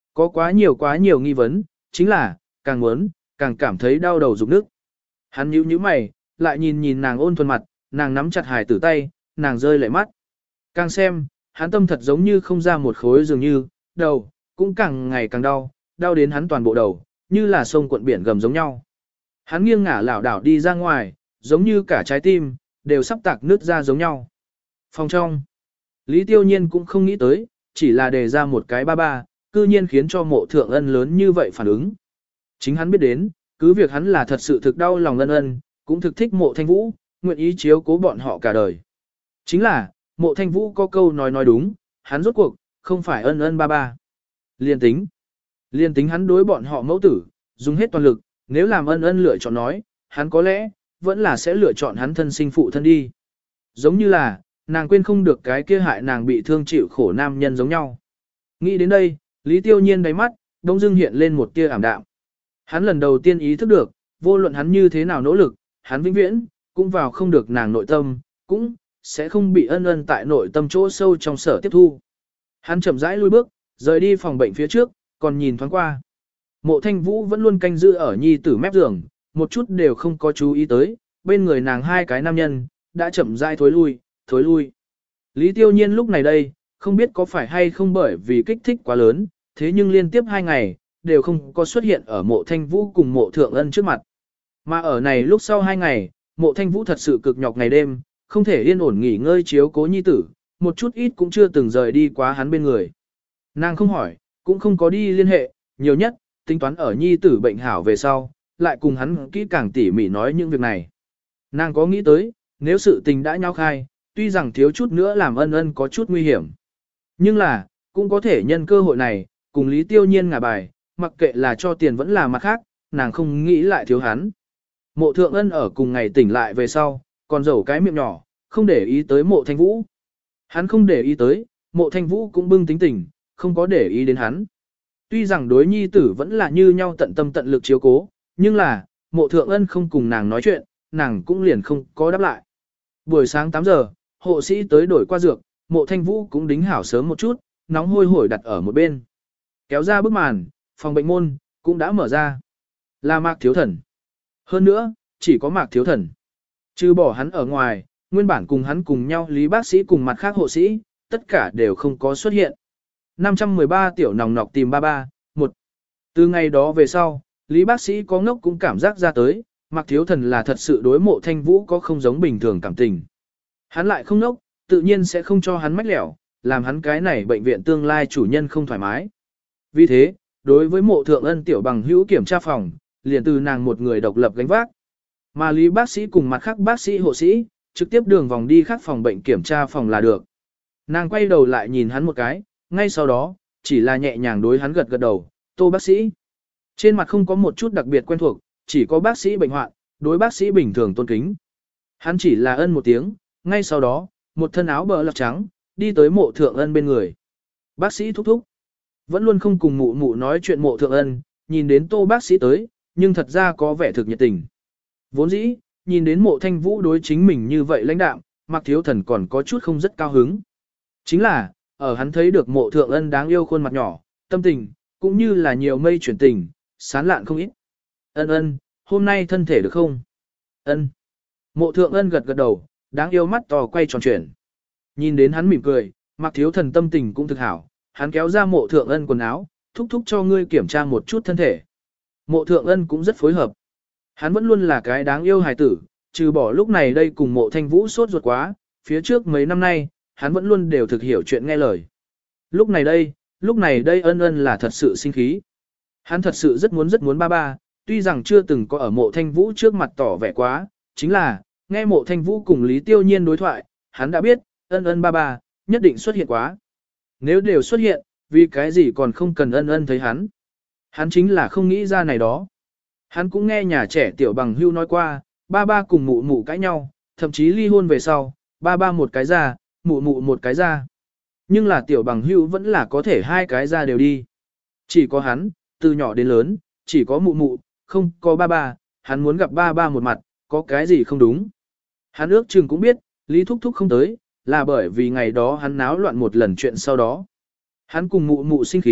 Có quá nhiều quá nhiều nghi vấn, chính là, càng muốn, càng cảm thấy đau đầu rụng nước. Hắn nhíu nhíu mày, lại nhìn nhìn nàng ôn thuần mặt, nàng nắm chặt hài tử tay, nàng rơi lệ mắt. Càng xem, hắn tâm thật giống như không ra một khối dường như, đầu, cũng càng ngày càng đau, đau đến hắn toàn bộ đầu, như là sông cuộn biển gầm giống nhau. Hắn nghiêng ngả lảo đảo đi ra ngoài, giống như cả trái tim, đều sắp tạc nứt ra giống nhau. Phòng trong, Lý Tiêu Nhiên cũng không nghĩ tới, chỉ là đề ra một cái ba ba, cư nhiên khiến cho mộ thượng ân lớn như vậy phản ứng. Chính hắn biết đến, cứ việc hắn là thật sự thực đau lòng ân ân, cũng thực thích mộ thanh vũ, nguyện ý chiếu cố bọn họ cả đời. Chính là, mộ thanh vũ có câu nói nói đúng, hắn rốt cuộc, không phải ân ân ba ba. Liên tính. Liên tính hắn đối bọn họ mẫu tử, dùng hết toàn lực, nếu làm ân ân lựa chọn nói, hắn có lẽ, vẫn là sẽ lựa chọn hắn thân sinh phụ thân đi. Giống như là, nàng quên không được cái kia hại nàng bị thương chịu khổ nam nhân giống nhau. Nghĩ đến đây, Lý Tiêu Nhiên đáy mắt, đông dưng hiện lên một tia ảm đạm. Hắn lần đầu tiên ý thức được, vô luận hắn như thế nào nỗ lực, hắn vĩnh viễn, cũng vào không được nàng nội tâm, cũng sẽ không bị ân ân tại nội tâm chỗ sâu trong sở tiếp thu. Hắn chậm rãi lui bước, rời đi phòng bệnh phía trước, còn nhìn thoáng qua. Mộ Thanh Vũ vẫn luôn canh giữ ở nhi tử mép giường, một chút đều không có chú ý tới, bên người nàng hai cái nam nhân, đã chậm rãi thối lui, thối lui. Lý Tiêu Nhiên lúc này đây, không biết có phải hay không bởi vì kích thích quá lớn, thế nhưng liên tiếp hai ngày, đều không có xuất hiện ở mộ Thanh Vũ cùng mộ Thượng Ân trước mặt. Mà ở này lúc sau hai ngày, mộ Thanh Vũ thật sự cực nhọc ngày đêm, không thể yên ổn nghỉ ngơi chiếu cố nhi tử, một chút ít cũng chưa từng rời đi quá hắn bên người. Nàng không hỏi, cũng không có đi liên hệ, nhiều nhất, tính toán ở nhi tử bệnh hảo về sau, lại cùng hắn kỹ càng tỉ mỉ nói những việc này. Nàng có nghĩ tới, nếu sự tình đã nhau khai, tuy rằng thiếu chút nữa làm ân ân có chút nguy hiểm. Nhưng là, cũng có thể nhân cơ hội này, cùng Lý Tiêu Nhiên ngả bài, mặc kệ là cho tiền vẫn là mặt khác, nàng không nghĩ lại thiếu hắn. Mộ Thượng Ân ở cùng ngày tỉnh lại về sau, còn dầu cái miệng nhỏ, không để ý tới mộ Thanh Vũ. Hắn không để ý tới, mộ Thanh Vũ cũng bưng tính tình, không có để ý đến hắn. Tuy rằng đối nhi tử vẫn là như nhau tận tâm tận lực chiếu cố, nhưng là, mộ Thượng Ân không cùng nàng nói chuyện, nàng cũng liền không có đáp lại. Buổi sáng tám giờ, hộ sĩ tới đổi qua dược, mộ Thanh Vũ cũng đính hảo sớm một chút, nóng hôi hổi đặt ở một bên. Kéo ra bức màn, phòng bệnh môn, cũng đã mở ra. Là Mạc Thiếu Thần. Hơn nữa, chỉ có Mạc Thiếu Thần. Trừ bỏ hắn ở ngoài, nguyên bản cùng hắn cùng nhau Lý bác sĩ cùng mặt khác hộ sĩ, tất cả đều không có xuất hiện. năm trăm mười ba tiểu nòng nọc tìm ba ba, một. Từ ngày đó về sau, Lý bác sĩ có ngốc cũng cảm giác ra tới, Mạc Thiếu Thần là thật sự đối mộ Thanh Vũ có không giống bình thường cảm tình. Hắn lại không ngốc, tự nhiên sẽ không cho hắn mách lẻo, làm hắn cái này bệnh viện tương lai chủ nhân không thoải mái. Vì thế, đối với mộ Thượng Ân tiểu bằng hữu kiểm tra phòng, liền từ nàng một người độc lập gánh vác. Mà Lý bác sĩ cùng mặt khác bác sĩ hộ sĩ, trực tiếp đường vòng đi khác phòng bệnh kiểm tra phòng là được. Nàng quay đầu lại nhìn hắn một cái, ngay sau đó, chỉ là nhẹ nhàng đối hắn gật gật đầu, Tô bác sĩ. Trên mặt không có một chút đặc biệt quen thuộc, chỉ có bác sĩ bệnh hoạn, đối bác sĩ bình thường tôn kính. Hắn chỉ là ân một tiếng, ngay sau đó, một thân áo bờ lọc trắng, đi tới mộ Thượng Ân bên người. Bác sĩ thúc thúc. Vẫn luôn không cùng mụ mụ nói chuyện mộ Thượng Ân, nhìn đến Tô bác sĩ tới, nhưng thật ra có vẻ thực nhiệt tình. Vốn dĩ, nhìn đến mộ Thanh Vũ đối chính mình như vậy lãnh đạm, Mạc Thiếu Thần còn có chút không rất cao hứng. Chính là, ở hắn thấy được mộ Thượng Ân đáng yêu khuôn mặt nhỏ, tâm tình, cũng như là nhiều mây chuyển tình, sán lạn không ít. Ân ân, hôm nay thân thể được không? Ân. Mộ Thượng Ân gật gật đầu, đáng yêu mắt to quay tròn chuyển. Nhìn đến hắn mỉm cười, Mạc Thiếu Thần tâm tình cũng thực hảo, hắn kéo ra mộ Thượng Ân quần áo, thúc thúc cho ngươi kiểm tra một chút thân thể. Mộ Thượng Ân cũng rất phối hợp. Hắn vẫn luôn là cái đáng yêu hài tử, trừ bỏ lúc này đây cùng mộ Thanh Vũ sốt ruột quá, phía trước mấy năm nay, hắn vẫn luôn đều thực hiểu chuyện nghe lời. Lúc này đây, lúc này đây ân ân là thật sự sinh khí. Hắn thật sự rất muốn rất muốn ba ba, tuy rằng chưa từng có ở mộ Thanh Vũ trước mặt tỏ vẻ quá, chính là, nghe mộ Thanh Vũ cùng Lý Tiêu Nhiên đối thoại, hắn đã biết, ân ân ba ba, nhất định xuất hiện quá. Nếu đều xuất hiện, vì cái gì còn không cần ân ân thấy hắn. Hắn chính là không nghĩ ra này đó. Hắn cũng nghe nhà trẻ tiểu bằng hưu nói qua, ba ba cùng mụ mụ cãi nhau, thậm chí ly hôn về sau, ba ba một cái ra, mụ mụ một cái ra. Nhưng là tiểu bằng hưu vẫn là có thể hai cái ra đều đi. Chỉ có hắn, từ nhỏ đến lớn, chỉ có mụ mụ, không có ba ba, hắn muốn gặp ba ba một mặt, có cái gì không đúng. Hắn ước chừng cũng biết, Lý Thúc Thúc không tới, là bởi vì ngày đó hắn náo loạn một lần chuyện sau đó. Hắn cùng mụ mụ sinh khí,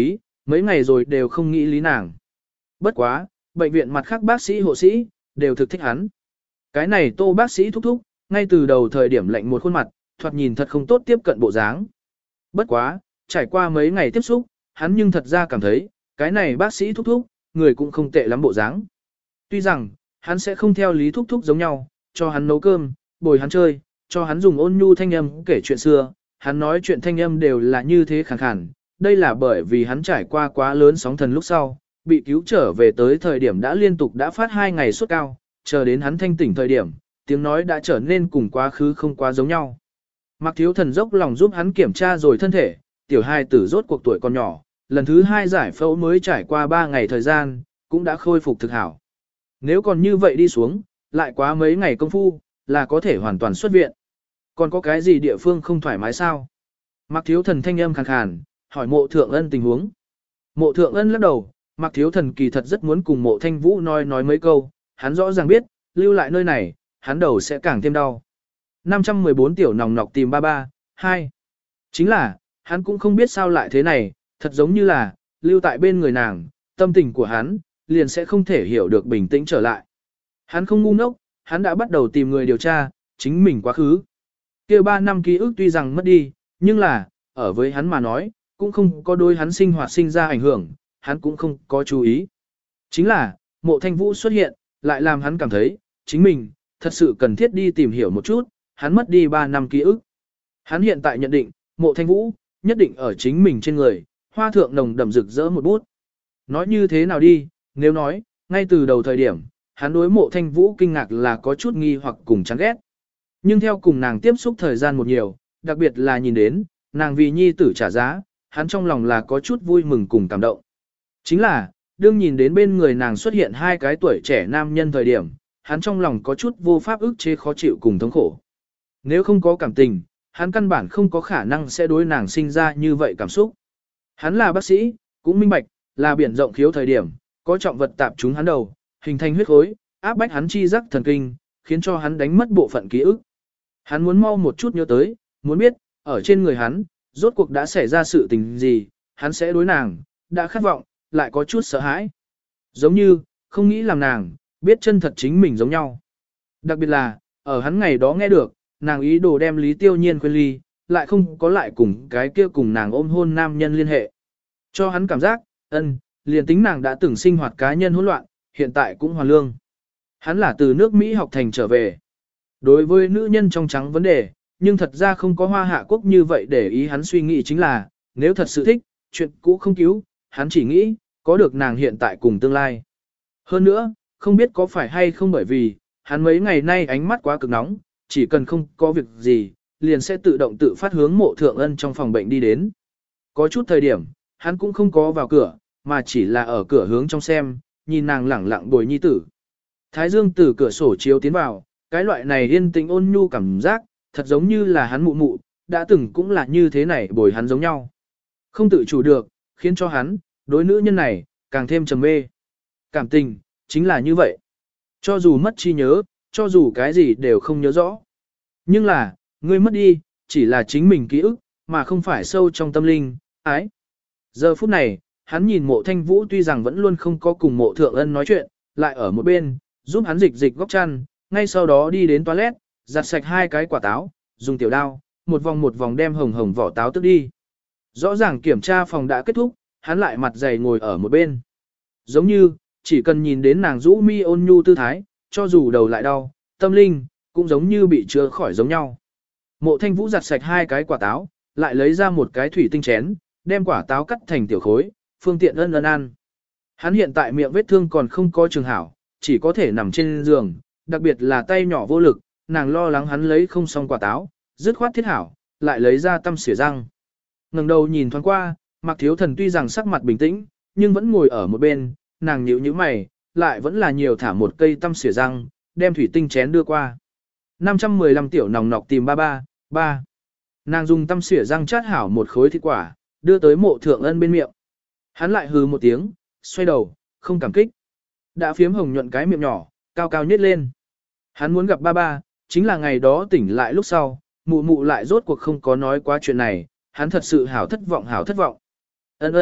mấy ngày rồi đều không nghĩ lý nàng. Bất quá, bệnh viện mặt khác bác sĩ hộ sĩ, đều thực thích hắn. Cái này Tô bác sĩ thúc thúc, ngay từ đầu thời điểm lạnh một khuôn mặt, thoạt nhìn thật không tốt tiếp cận bộ dáng. Bất quá, trải qua mấy ngày tiếp xúc, hắn nhưng thật ra cảm thấy, cái này bác sĩ thúc thúc, người cũng không tệ lắm bộ dáng. Tuy rằng, hắn sẽ không theo lý thúc thúc giống nhau, cho hắn nấu cơm, bồi hắn chơi, cho hắn dùng ôn nhu thanh âm kể chuyện xưa, hắn nói chuyện thanh âm đều là như thế khàn khàn. Đây là bởi vì hắn trải qua quá lớn sóng thần lúc sau, bị cứu trở về tới thời điểm đã liên tục đã phát hai ngày sốt cao, chờ đến hắn thanh tỉnh thời điểm, tiếng nói đã trở nên cùng quá khứ không quá giống nhau. Mạc Thiếu Thần dốc lòng giúp hắn kiểm tra rồi thân thể, tiểu hai tử rốt cuộc tuổi còn nhỏ, lần thứ hai giải phẫu mới trải qua ba ngày thời gian, cũng đã khôi phục thực hảo. Nếu còn như vậy đi xuống, lại quá mấy ngày công phu, là có thể hoàn toàn xuất viện. Còn có cái gì địa phương không thoải mái sao? Mạc Thiếu Thần thanh âm khàn khàn, hỏi Mộ Thượng Ân tình huống. Mộ Thượng Ân lắc đầu, Mạc Thiếu Thần kỳ thật rất muốn cùng Mộ Thanh Vũ nói nói mấy câu, hắn rõ ràng biết, lưu lại nơi này, hắn đầu sẽ càng thêm đau. năm trăm mười bốn tiểu nòng nọc tìm ba ba, hai. Chính là, hắn cũng không biết sao lại thế này, thật giống như là, lưu tại bên người nàng, tâm tình của hắn, liền sẽ không thể hiểu được bình tĩnh trở lại. Hắn không ngu ngốc, hắn đã bắt đầu tìm người điều tra, chính mình quá khứ. Kia ba năm ký ức tuy rằng mất đi, nhưng là, ở với hắn mà nói, cũng không có đôi hắn sinh hoạt sinh ra ảnh hưởng, hắn cũng không có chú ý. Chính là, Mộ Thanh Vũ xuất hiện, lại làm hắn cảm thấy, chính mình, thật sự cần thiết đi tìm hiểu một chút, hắn mất đi ba năm ký ức. Hắn hiện tại nhận định, Mộ Thanh Vũ, nhất định ở chính mình trên người, hoa thượng nồng đậm rực rỡ một bút. Nói như thế nào đi, nếu nói, ngay từ đầu thời điểm, hắn đối Mộ Thanh Vũ kinh ngạc là có chút nghi hoặc cùng chán ghét. Nhưng theo cùng nàng tiếp xúc thời gian một nhiều, đặc biệt là nhìn đến, nàng vì nhi tử trả giá, hắn trong lòng là có chút vui mừng cùng cảm động. Chính là, đương nhìn đến bên người nàng xuất hiện hai cái tuổi trẻ nam nhân thời điểm, hắn trong lòng có chút vô pháp ức chế khó chịu cùng thống khổ. Nếu không có cảm tình, hắn căn bản không có khả năng sẽ đối nàng sinh ra như vậy cảm xúc. Hắn là bác sĩ, cũng minh bạch, là biển rộng khiếu thời điểm, có trọng vật tạp trúng hắn đầu, hình thành huyết khối, áp bách hắn chi giác thần kinh, khiến cho hắn đánh mất bộ phận ký ức. Hắn muốn mau một chút nhớ tới, muốn biết, ở trên người hắn, rốt cuộc đã xảy ra sự tình gì, hắn sẽ đối nàng, đã khát vọng, lại có chút sợ hãi. Giống như, không nghĩ làm nàng, biết chân thật chính mình giống nhau. Đặc biệt là, ở hắn ngày đó nghe được, nàng ý đồ đem Lý Tiêu Nhiên quên ly, lại không có lại cùng cái kia cùng nàng ôm hôn nam nhân liên hệ. Cho hắn cảm giác, ân, liền tính nàng đã từng sinh hoạt cá nhân hỗn loạn, hiện tại cũng hoàn lương. Hắn là từ nước Mỹ học thành trở về. Đối với nữ nhân trong trắng vấn đề, nhưng thật ra không có Hoa Hạ Quốc như vậy để ý hắn suy nghĩ chính là, nếu thật sự thích, chuyện cũ không cứu, hắn chỉ nghĩ, có được nàng hiện tại cùng tương lai. Hơn nữa, không biết có phải hay không bởi vì, hắn mấy ngày nay ánh mắt quá cực nóng, chỉ cần không có việc gì, liền sẽ tự động tự phát hướng Mộ Thượng Ân trong phòng bệnh đi đến. Có chút thời điểm, hắn cũng không có vào cửa, mà chỉ là ở cửa hướng trong xem, nhìn nàng lẳng lặng bồi nhi tử. Thái dương từ cửa sổ chiếu tiến vào, cái loại này yên tĩnh ôn nhu cảm giác, thật giống như là hắn mụ mụ, đã từng cũng là như thế này bồi hắn giống nhau. Không tự chủ được, khiến cho hắn, đối nữ nhân này, càng thêm trầm mê. Cảm tình, chính là như vậy. Cho dù mất trí nhớ, cho dù cái gì đều không nhớ rõ. Nhưng là, ngươi mất đi, chỉ là chính mình ký ức, mà không phải sâu trong tâm linh, ái. Giờ phút này, hắn nhìn Mộ Thanh Vũ tuy rằng vẫn luôn không có cùng Mộ Thượng Ân nói chuyện, lại ở một bên, giúp hắn dịch dịch góc chăn, ngay sau đó đi đến toilet, giặt sạch hai cái quả táo, dùng tiểu đao, một vòng một vòng đem hồng hồng vỏ táo tức đi. Rõ ràng kiểm tra phòng đã kết thúc, hắn lại mặt dày ngồi ở một bên. Giống như, chỉ cần nhìn đến nàng rũ mi ôn nhu tư thái, cho dù đầu lại đau, tâm linh, cũng giống như bị chữa khỏi giống nhau. Mộ Thanh Vũ giặt sạch hai cái quả táo, lại lấy ra một cái thủy tinh chén, đem quả táo cắt thành tiểu khối, phương tiện ân ân ăn. Hắn hiện tại miệng vết thương còn không có trường hảo, chỉ có thể nằm trên giường, đặc biệt là tay nhỏ vô lực, nàng lo lắng hắn lấy không xong quả táo, dứt khoát thiết hảo, lại lấy ra tăm xỉa răng. Ngẩng đầu nhìn thoáng qua, Mạc Thiếu Thần tuy rằng sắc mặt bình tĩnh, nhưng vẫn ngồi ở một bên, nàng nhíu nhíu mày, lại vẫn là nhiều thả một cây tăm xỉa răng, đem thủy tinh chén đưa qua. năm trăm mười lăm tiểu nòng nọc tìm ba ba, ba. Nàng dùng tăm xỉa răng chát hảo một khối thịt quả, đưa tới Mộ Thượng Ân bên miệng. Hắn lại hừ một tiếng, xoay đầu, không cảm kích. Đã phiếm hồng nhuận cái miệng nhỏ, cao cao nhếch lên. Hắn muốn gặp ba ba, chính là ngày đó tỉnh lại lúc sau, mụ mụ lại rốt cuộc không có nói qua chuyện này, hắn thật sự hảo thất vọng hảo thất vọng. Ân ân,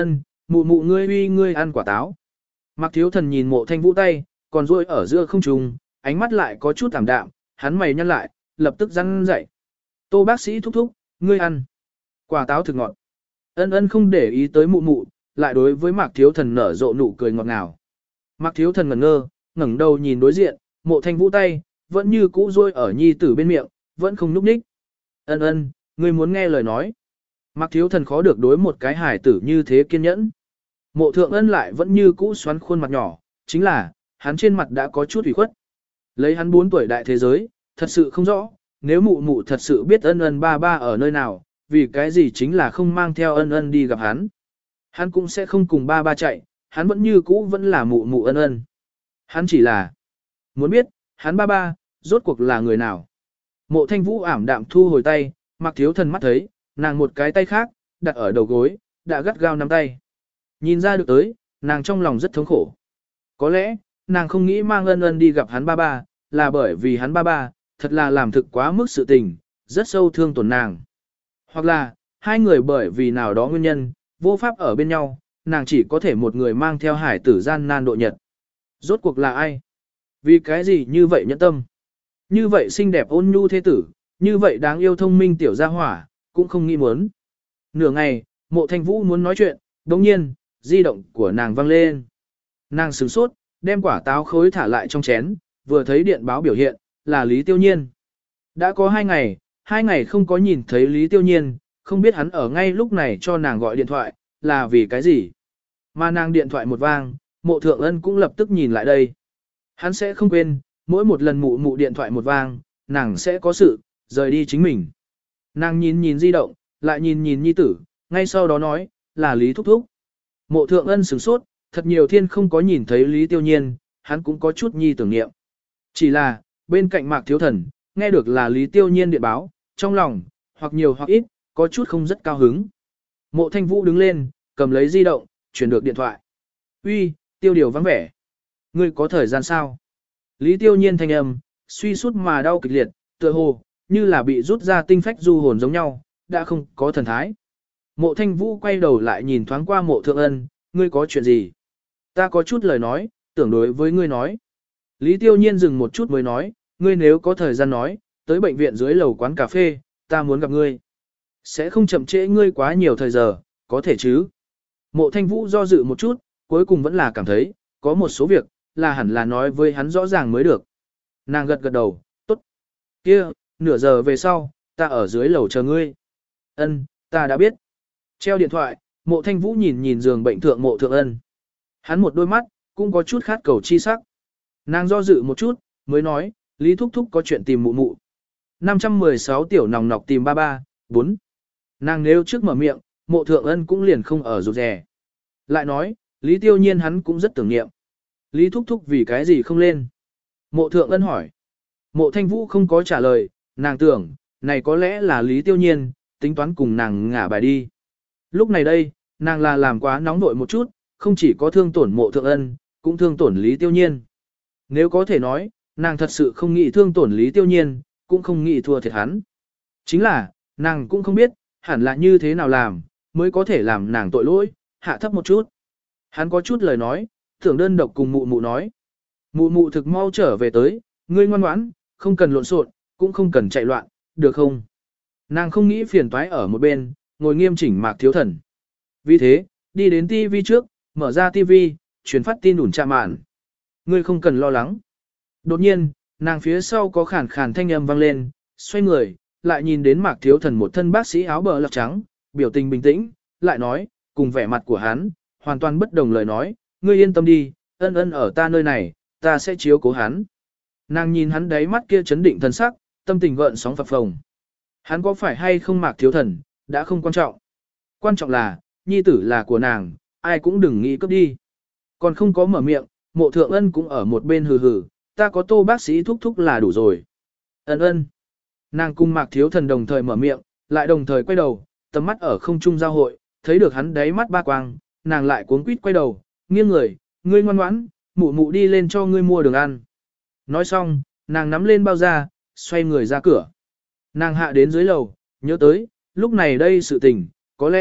mụ mụ ngươi uy ngươi ăn quả táo. Mạc Thiếu Thần nhìn Mộ Thanh Vũ tay, còn duỗi ở giữa không trung, ánh mắt lại có chút tạm đạm, hắn mày nhăn lại, lập tức răn dậy. Tô bác sĩ thúc thúc, ngươi ăn. Quả táo thực ngọt. Ân ân không để ý tới mụ mụ, lại đối với Mạc Thiếu Thần nở rộ nụ cười ngọt ngào. Mạc Thiếu Thần ngẩn ngơ, ngẩng đầu nhìn đối diện, Mộ Thanh Vũ tay, vẫn như cũ duỗi ở nhi tử bên miệng, vẫn không nhúc nhích. Ân ân, ngươi muốn nghe lời nói. Mạc Thiếu Thần khó được đối một cái hài tử như thế kiên nhẫn. Mộ Thượng Ân lại vẫn như cũ xoắn khuôn mặt nhỏ, chính là, hắn trên mặt đã có chút ủy khuất. Lấy hắn bốn tuổi đại thế giới, thật sự không rõ, nếu mụ mụ thật sự biết ân ân ba ba ở nơi nào, vì cái gì chính là không mang theo ân ân đi gặp hắn. Hắn cũng sẽ không cùng ba ba chạy, hắn vẫn như cũ vẫn là mụ mụ ân ân. Hắn chỉ là muốn biết, hắn ba ba, rốt cuộc là người nào. Mộ Thanh Vũ ảm đạm thu hồi tay, Mạc Thiếu Thần mắt thấy, nàng một cái tay khác, đặt ở đầu gối, đã gắt gao nắm tay. Nhìn ra được tới, nàng trong lòng rất thống khổ. Có lẽ, nàng không nghĩ mang ân ân đi gặp hắn ba ba, là bởi vì hắn ba ba, thật là làm thực quá mức sự tình, rất sâu thương tổn nàng. Hoặc là, hai người bởi vì nào đó nguyên nhân, vô pháp ở bên nhau, nàng chỉ có thể một người mang theo hải tử gian nan độ nhật. Rốt cuộc là ai? Vì cái gì như vậy nhẫn tâm? Như vậy xinh đẹp ôn nhu thế tử, như vậy đáng yêu thông minh tiểu gia hỏa, cũng không nghĩ muốn. Nửa ngày, Mộ Thanh Vũ muốn nói chuyện, đồng nhiên, di động của nàng vang lên. Nàng sửng sốt, đem quả táo khối thả lại trong chén, vừa thấy điện báo biểu hiện, là Lý Tiêu Nhiên. Đã có hai ngày, hai ngày không có nhìn thấy Lý Tiêu Nhiên, không biết hắn ở ngay lúc này cho nàng gọi điện thoại, là vì cái gì. Mà nàng điện thoại một vang, Mộ Thượng Ân cũng lập tức nhìn lại đây. Hắn sẽ không quên, mỗi một lần mụ mụ điện thoại một vang, nàng sẽ có sự, rời đi chính mình. Nàng nhìn nhìn di động, lại nhìn nhìn nhi tử, ngay sau đó nói, là Lý Thúc Thúc. Mộ Thượng Ân sửng sốt, thật nhiều thiên không có nhìn thấy Lý Tiêu Nhiên, hắn cũng có chút nhi tưởng niệm. Chỉ là, bên cạnh Mạc Thiếu Thần, nghe được là Lý Tiêu Nhiên điện báo, trong lòng, hoặc nhiều hoặc ít, có chút không rất cao hứng. Mộ Thanh Vũ đứng lên, cầm lấy di động, chuyển được điện thoại. Uy, Tiêu Điều vắng vẻ. Ngươi có thời gian sao? Lý Tiêu Nhiên thanh âm, suy sút mà đau kịch liệt, tựa hồ, như là bị rút ra tinh phách du hồn giống nhau, đã không có thần thái. Mộ Thanh Vũ quay đầu lại nhìn thoáng qua Mộ Thượng Ân, ngươi có chuyện gì? Ta có chút lời nói, tưởng đối với ngươi nói. Lý Tiêu Nhiên dừng một chút mới nói, ngươi nếu có thời gian nói, tới bệnh viện dưới lầu quán cà phê, ta muốn gặp ngươi. Sẽ không chậm trễ ngươi quá nhiều thời giờ, có thể chứ? Mộ Thanh Vũ do dự một chút, cuối cùng vẫn là cảm thấy, có một số việc, là hẳn là nói với hắn rõ ràng mới được. Nàng gật gật đầu, tốt. Kia, nửa giờ về sau, ta ở dưới lầu chờ ngươi. Ân, ta đã biết. Treo điện thoại, Mộ Thanh Vũ nhìn nhìn giường bệnh thượng Mộ Thượng Ân. Hắn một đôi mắt, cũng có chút khát cầu chi sắc. Nàng do dự một chút, mới nói, Lý Thúc Thúc có chuyện tìm mụ mụ. năm trăm mười sáu tiểu nòng nọc tìm ba ba, bốn. Nàng nếu trước mở miệng, Mộ Thượng Ân cũng liền không ở rụt rè. Lại nói, Lý Tiêu Nhiên hắn cũng rất tưởng niệm. Lý Thúc Thúc vì cái gì không lên? Mộ Thượng Ân hỏi. Mộ Thanh Vũ không có trả lời, nàng tưởng, này có lẽ là Lý Tiêu Nhiên, tính toán cùng nàng ngả bài đi. Lúc này đây, nàng là làm quá nóng nội một chút, không chỉ có thương tổn Mộ Thượng Ân, cũng thương tổn Lý Tiêu Nhiên. Nếu có thể nói, nàng thật sự không nghĩ thương tổn Lý Tiêu Nhiên, cũng không nghĩ thua thiệt hắn. Chính là, nàng cũng không biết, hẳn là như thế nào làm, mới có thể làm nàng tội lỗi, hạ thấp một chút. Hắn có chút lời nói, tưởng đơn độc cùng mụ mụ nói. Mụ mụ thực mau trở về tới, ngươi ngoan ngoãn, không cần lộn xộn, cũng không cần chạy loạn, được không? Nàng không nghĩ phiền toái ở một bên, ngồi nghiêm chỉnh Mạc Thiếu Thần. Vì thế, đi đến tivi trước, mở ra tivi, truyền phát tin ủn chạm mạn. Ngươi không cần lo lắng. Đột nhiên, nàng phía sau có khàn khàn thanh âm vang lên, xoay người, lại nhìn đến Mạc Thiếu Thần một thân bác sĩ áo bờ lọc trắng, biểu tình bình tĩnh, lại nói, cùng vẻ mặt của hắn, hoàn toàn bất đồng lời nói, ngươi yên tâm đi, ân ân ở ta nơi này, ta sẽ chiếu cố hắn. Nàng nhìn hắn đáy mắt kia chấn định thần sắc, tâm tình gợn sóng phập phồng. Hắn có phải hay không Mạc Thiếu Thần, đã không quan trọng. Quan trọng là, nhi tử là của nàng, ai cũng đừng nghĩ cướp đi. Còn không có mở miệng, Mộ Thượng Ân cũng ở một bên hừ hừ, ta có Tô bác sĩ thúc thúc là đủ rồi. Ân ân. Nàng cùng Mạc Thiếu Thần đồng thời mở miệng, lại đồng thời quay đầu, tầm mắt ở không trung giao hội, thấy được hắn đáy mắt ba quang, nàng lại cuống quýt quay đầu, nghiêng người, ngươi ngoan ngoãn, mụ mụ đi lên cho ngươi mua đường ăn. Nói xong, nàng nắm lên bao da, xoay người ra cửa. Nàng hạ đến dưới lầu, nhớ tới, lúc này đây sự tình, có lẽ,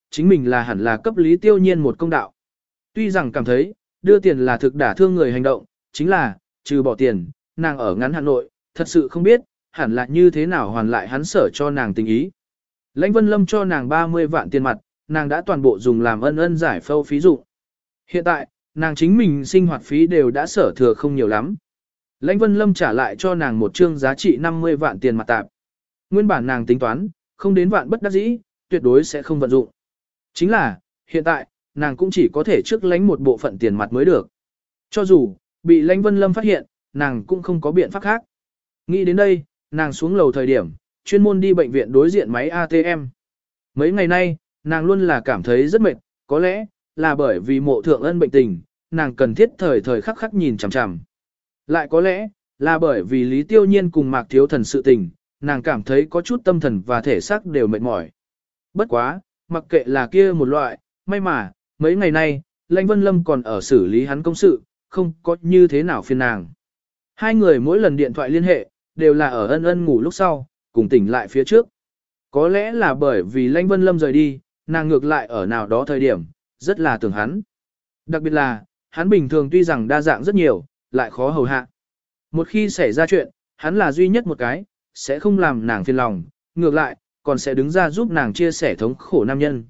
chính mình là hẳn là cấp Lý Tiêu Nhiên một công đạo. Tuy rằng cảm thấy, đưa tiền là thực đả thương người hành động, chính là, trừ bỏ tiền, nàng ở ngắn Hà Nội, thật sự không biết, hẳn là như thế nào hoàn lại hắn sở cho nàng tình ý. Lãnh Vân Lâm cho nàng ba mươi vạn tiền mặt, nàng đã toàn bộ dùng làm ân ân giải phâu phí dụ. Hiện tại, nàng chính mình sinh hoạt phí đều đã sở thừa không nhiều lắm. Lãnh Vân Lâm trả lại cho nàng một chương giá trị năm mươi vạn tiền mặt tạp. Nguyên bản nàng tính toán, không đến vạn bất đắc dĩ, tuyệt đối sẽ không vận dụng. Chính là, hiện tại, nàng cũng chỉ có thể trước lãnh một bộ phận tiền mặt mới được. Cho dù, bị Lãnh Vân Lâm phát hiện, nàng cũng không có biện pháp khác. Nghĩ đến đây, nàng xuống lầu thời điểm, chuyên môn đi bệnh viện đối diện máy a tê em. Mấy ngày nay, nàng luôn là cảm thấy rất mệt, có lẽ là bởi vì mộ thượng ân bệnh tình, nàng cần thiết thời thời khắc khắc nhìn chằm chằm. Lại có lẽ là bởi vì Lý Tiêu Nhiên cùng Mạc Thiếu Thần sự tình, nàng cảm thấy có chút tâm thần và thể xác đều mệt mỏi. Bất quá, mặc kệ là kia một loại, may mà, mấy ngày nay, Lãnh Vân Lâm còn ở xử lý hắn công sự, không có như thế nào phiền nàng. Hai người mỗi lần điện thoại liên hệ, đều là ở ân ân ngủ lúc sau, cùng tỉnh lại phía trước. Có lẽ là bởi vì Lãnh Vân Lâm rời đi, nàng ngược lại ở nào đó thời điểm, rất là tưởng hắn. Đặc biệt là, hắn bình thường tuy rằng đa dạng rất nhiều, lại khó hầu hạ. Một khi xảy ra chuyện, hắn là duy nhất một cái, sẽ không làm nàng phiền lòng, ngược lại, còn sẽ đứng ra giúp nàng chia sẻ thống khổ nam nhân.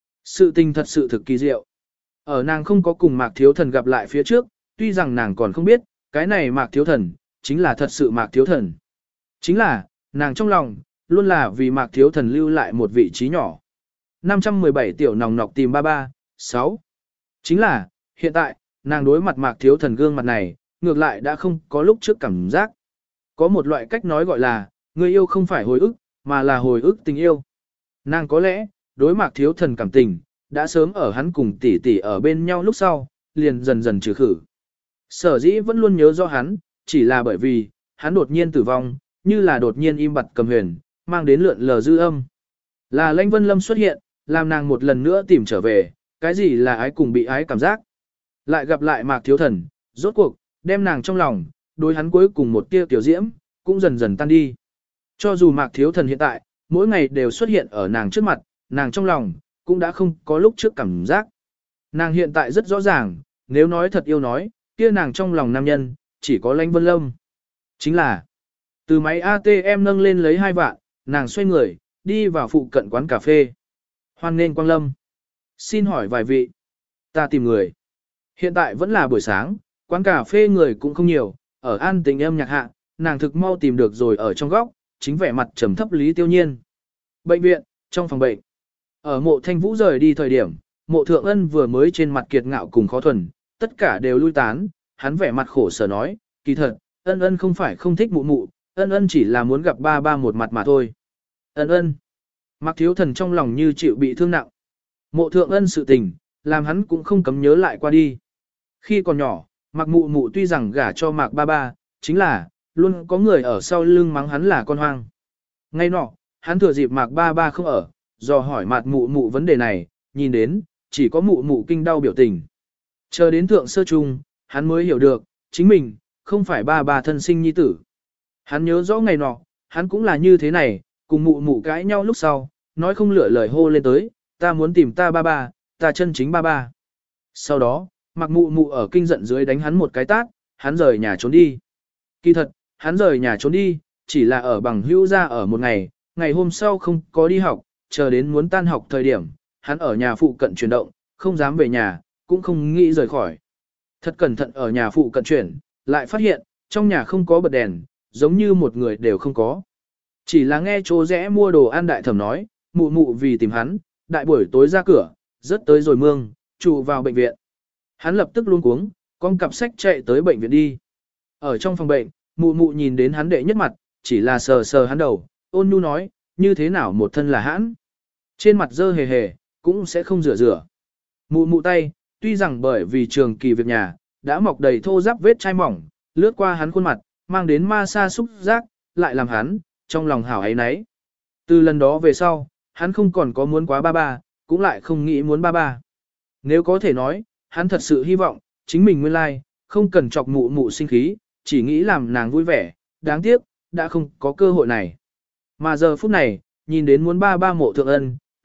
Sự tình thật sự thực kỳ diệu. Ở nàng không có cùng Mạc Thiếu Thần gặp lại phía trước, tuy rằng nàng còn không biết, cái này Mạc Thiếu Thần, chính là thật sự Mạc Thiếu Thần. Chính là, nàng trong lòng, luôn là vì Mạc Thiếu Thần lưu lại một vị trí nhỏ. năm trăm mười bảy tiểu nòng nọc tìm ba ba, sáu. Chính là, hiện tại, nàng đối mặt Mạc Thiếu Thần gương mặt này, ngược lại đã không có lúc trước cảm giác. Có một loại cách nói gọi là, người yêu không phải hồi ức, mà là hồi ức tình yêu. Nàng có lẽ, đối Mạc Thiếu Thần cảm tình, đã sớm ở hắn cùng tỷ tỷ ở bên nhau lúc sau, liền dần dần trừ khử. Sở dĩ vẫn luôn nhớ rõ hắn, chỉ là bởi vì, hắn đột nhiên tử vong, như là đột nhiên im bặt cầm huyền, mang đến lượn lờ dư âm. Là Lãnh Vân Lâm xuất hiện, làm nàng một lần nữa tìm trở về, cái gì là ái cùng bị ái cảm giác. Lại gặp lại Mạc Thiếu Thần, rốt cuộc, đem nàng trong lòng, đối hắn cuối cùng một tia tiểu diễm, cũng dần dần tan đi. Cho dù Mạc Thiếu Thần hiện tại, mỗi ngày đều xuất hiện ở nàng trước mặt, nàng trong lòng, cũng đã không có lúc trước cảm giác. Nàng hiện tại rất rõ ràng, nếu nói thật yêu nói, kia nàng trong lòng nam nhân, chỉ có Lãnh Vân Lâm. Chính là, từ máy a tê em nâng lên lấy hai vạn, nàng xoay người, đi vào phụ cận quán cà phê. Hoan nghênh Quang Lâm. Xin hỏi vài vị. Ta tìm người. Hiện tại vẫn là buổi sáng, quán cà phê người cũng không nhiều, ở an tình âm nhạc hạ, nàng thực mau tìm được rồi ở trong góc, chính vẻ mặt trầm thấp Lý Tiêu Nhiên. Bệnh viện, trong phòng bệnh. Ở mộ Thanh Vũ rời đi thời điểm, mộ Thượng Ân vừa mới trên mặt kiệt ngạo cùng khó thuần, tất cả đều lui tán, hắn vẻ mặt khổ sở nói, kỳ thật, Ân Ân không phải không thích mụ mụ, Ân Ân chỉ là muốn gặp ba ba một mặt mà thôi. Ân Ân. Mạc Thiếu Thần trong lòng như chịu bị thương nặng. Mộ Thượng Ân sự tình, làm hắn cũng không cấm nhớ lại qua đi. Khi còn nhỏ, Mạc Mụ Mụ tuy rằng gả cho Mạc Ba Ba, chính là, luôn có người ở sau lưng mắng hắn là con hoang. Ngay nọ, hắn thừa dịp Mạc Ba Ba không ở, dò hỏi Mạc Mụ Mụ vấn đề này, nhìn đến, chỉ có Mụ Mụ kinh đau biểu tình. Chờ đến thượng sơ trung, hắn mới hiểu được, chính mình, không phải ba ba thân sinh nhi tử. Hắn nhớ rõ ngày nọ, hắn cũng là như thế này, cùng Mụ Mụ cãi nhau lúc sau, nói không lựa lời hô lên tới, ta muốn tìm ta ba ba, ta chân chính ba ba. Sau đó, Mạc Mụ Mụ ở kinh giận dưới đánh hắn một cái tát, hắn rời nhà trốn đi. Kỳ thật, hắn rời nhà trốn đi, chỉ là ở bằng hữu ra ở một ngày, ngày hôm sau không có đi học, chờ đến muốn tan học thời điểm, hắn ở nhà phụ cận chuyển động, không dám về nhà, cũng không nghĩ rời khỏi. Thật cẩn thận ở nhà phụ cận chuyển, lại phát hiện, trong nhà không có bật đèn, giống như một người đều không có. Chỉ là nghe chỗ rẽ mua đồ ăn đại thẩm nói, mụ mụ vì tìm hắn, đại buổi tối ra cửa, rớt tới rồi mương, trụ vào bệnh viện. Hắn lập tức luôn cuống, con cặp sách chạy tới bệnh viện đi. Ở trong phòng bệnh, mụ mụ nhìn đến hắn đệ nhất mặt, chỉ là sờ sờ hắn đầu, ôn nhu nói, như thế nào một thân là hãn. Trên mặt dơ hề hề, cũng sẽ không rửa rửa. Mụ mụ tay, tuy rằng bởi vì trường kỳ việc nhà, đã mọc đầy thô ráp vết chai mỏng, lướt qua hắn khuôn mặt, mang đến ma sa xúc giác, lại làm hắn, trong lòng hảo ấy nấy. Từ lần đó về sau, hắn không còn có muốn quá ba ba, cũng lại không nghĩ muốn ba ba. Nếu có thể nói, hắn thật sự hy vọng, chính mình nguyên lai, không cần chọc mụ mụ sinh khí, chỉ nghĩ làm nàng vui vẻ, đáng tiếc, đã không có cơ hội này. Mà giờ phút này, nhìn đến muốn ba ba mộ Thượng Ân,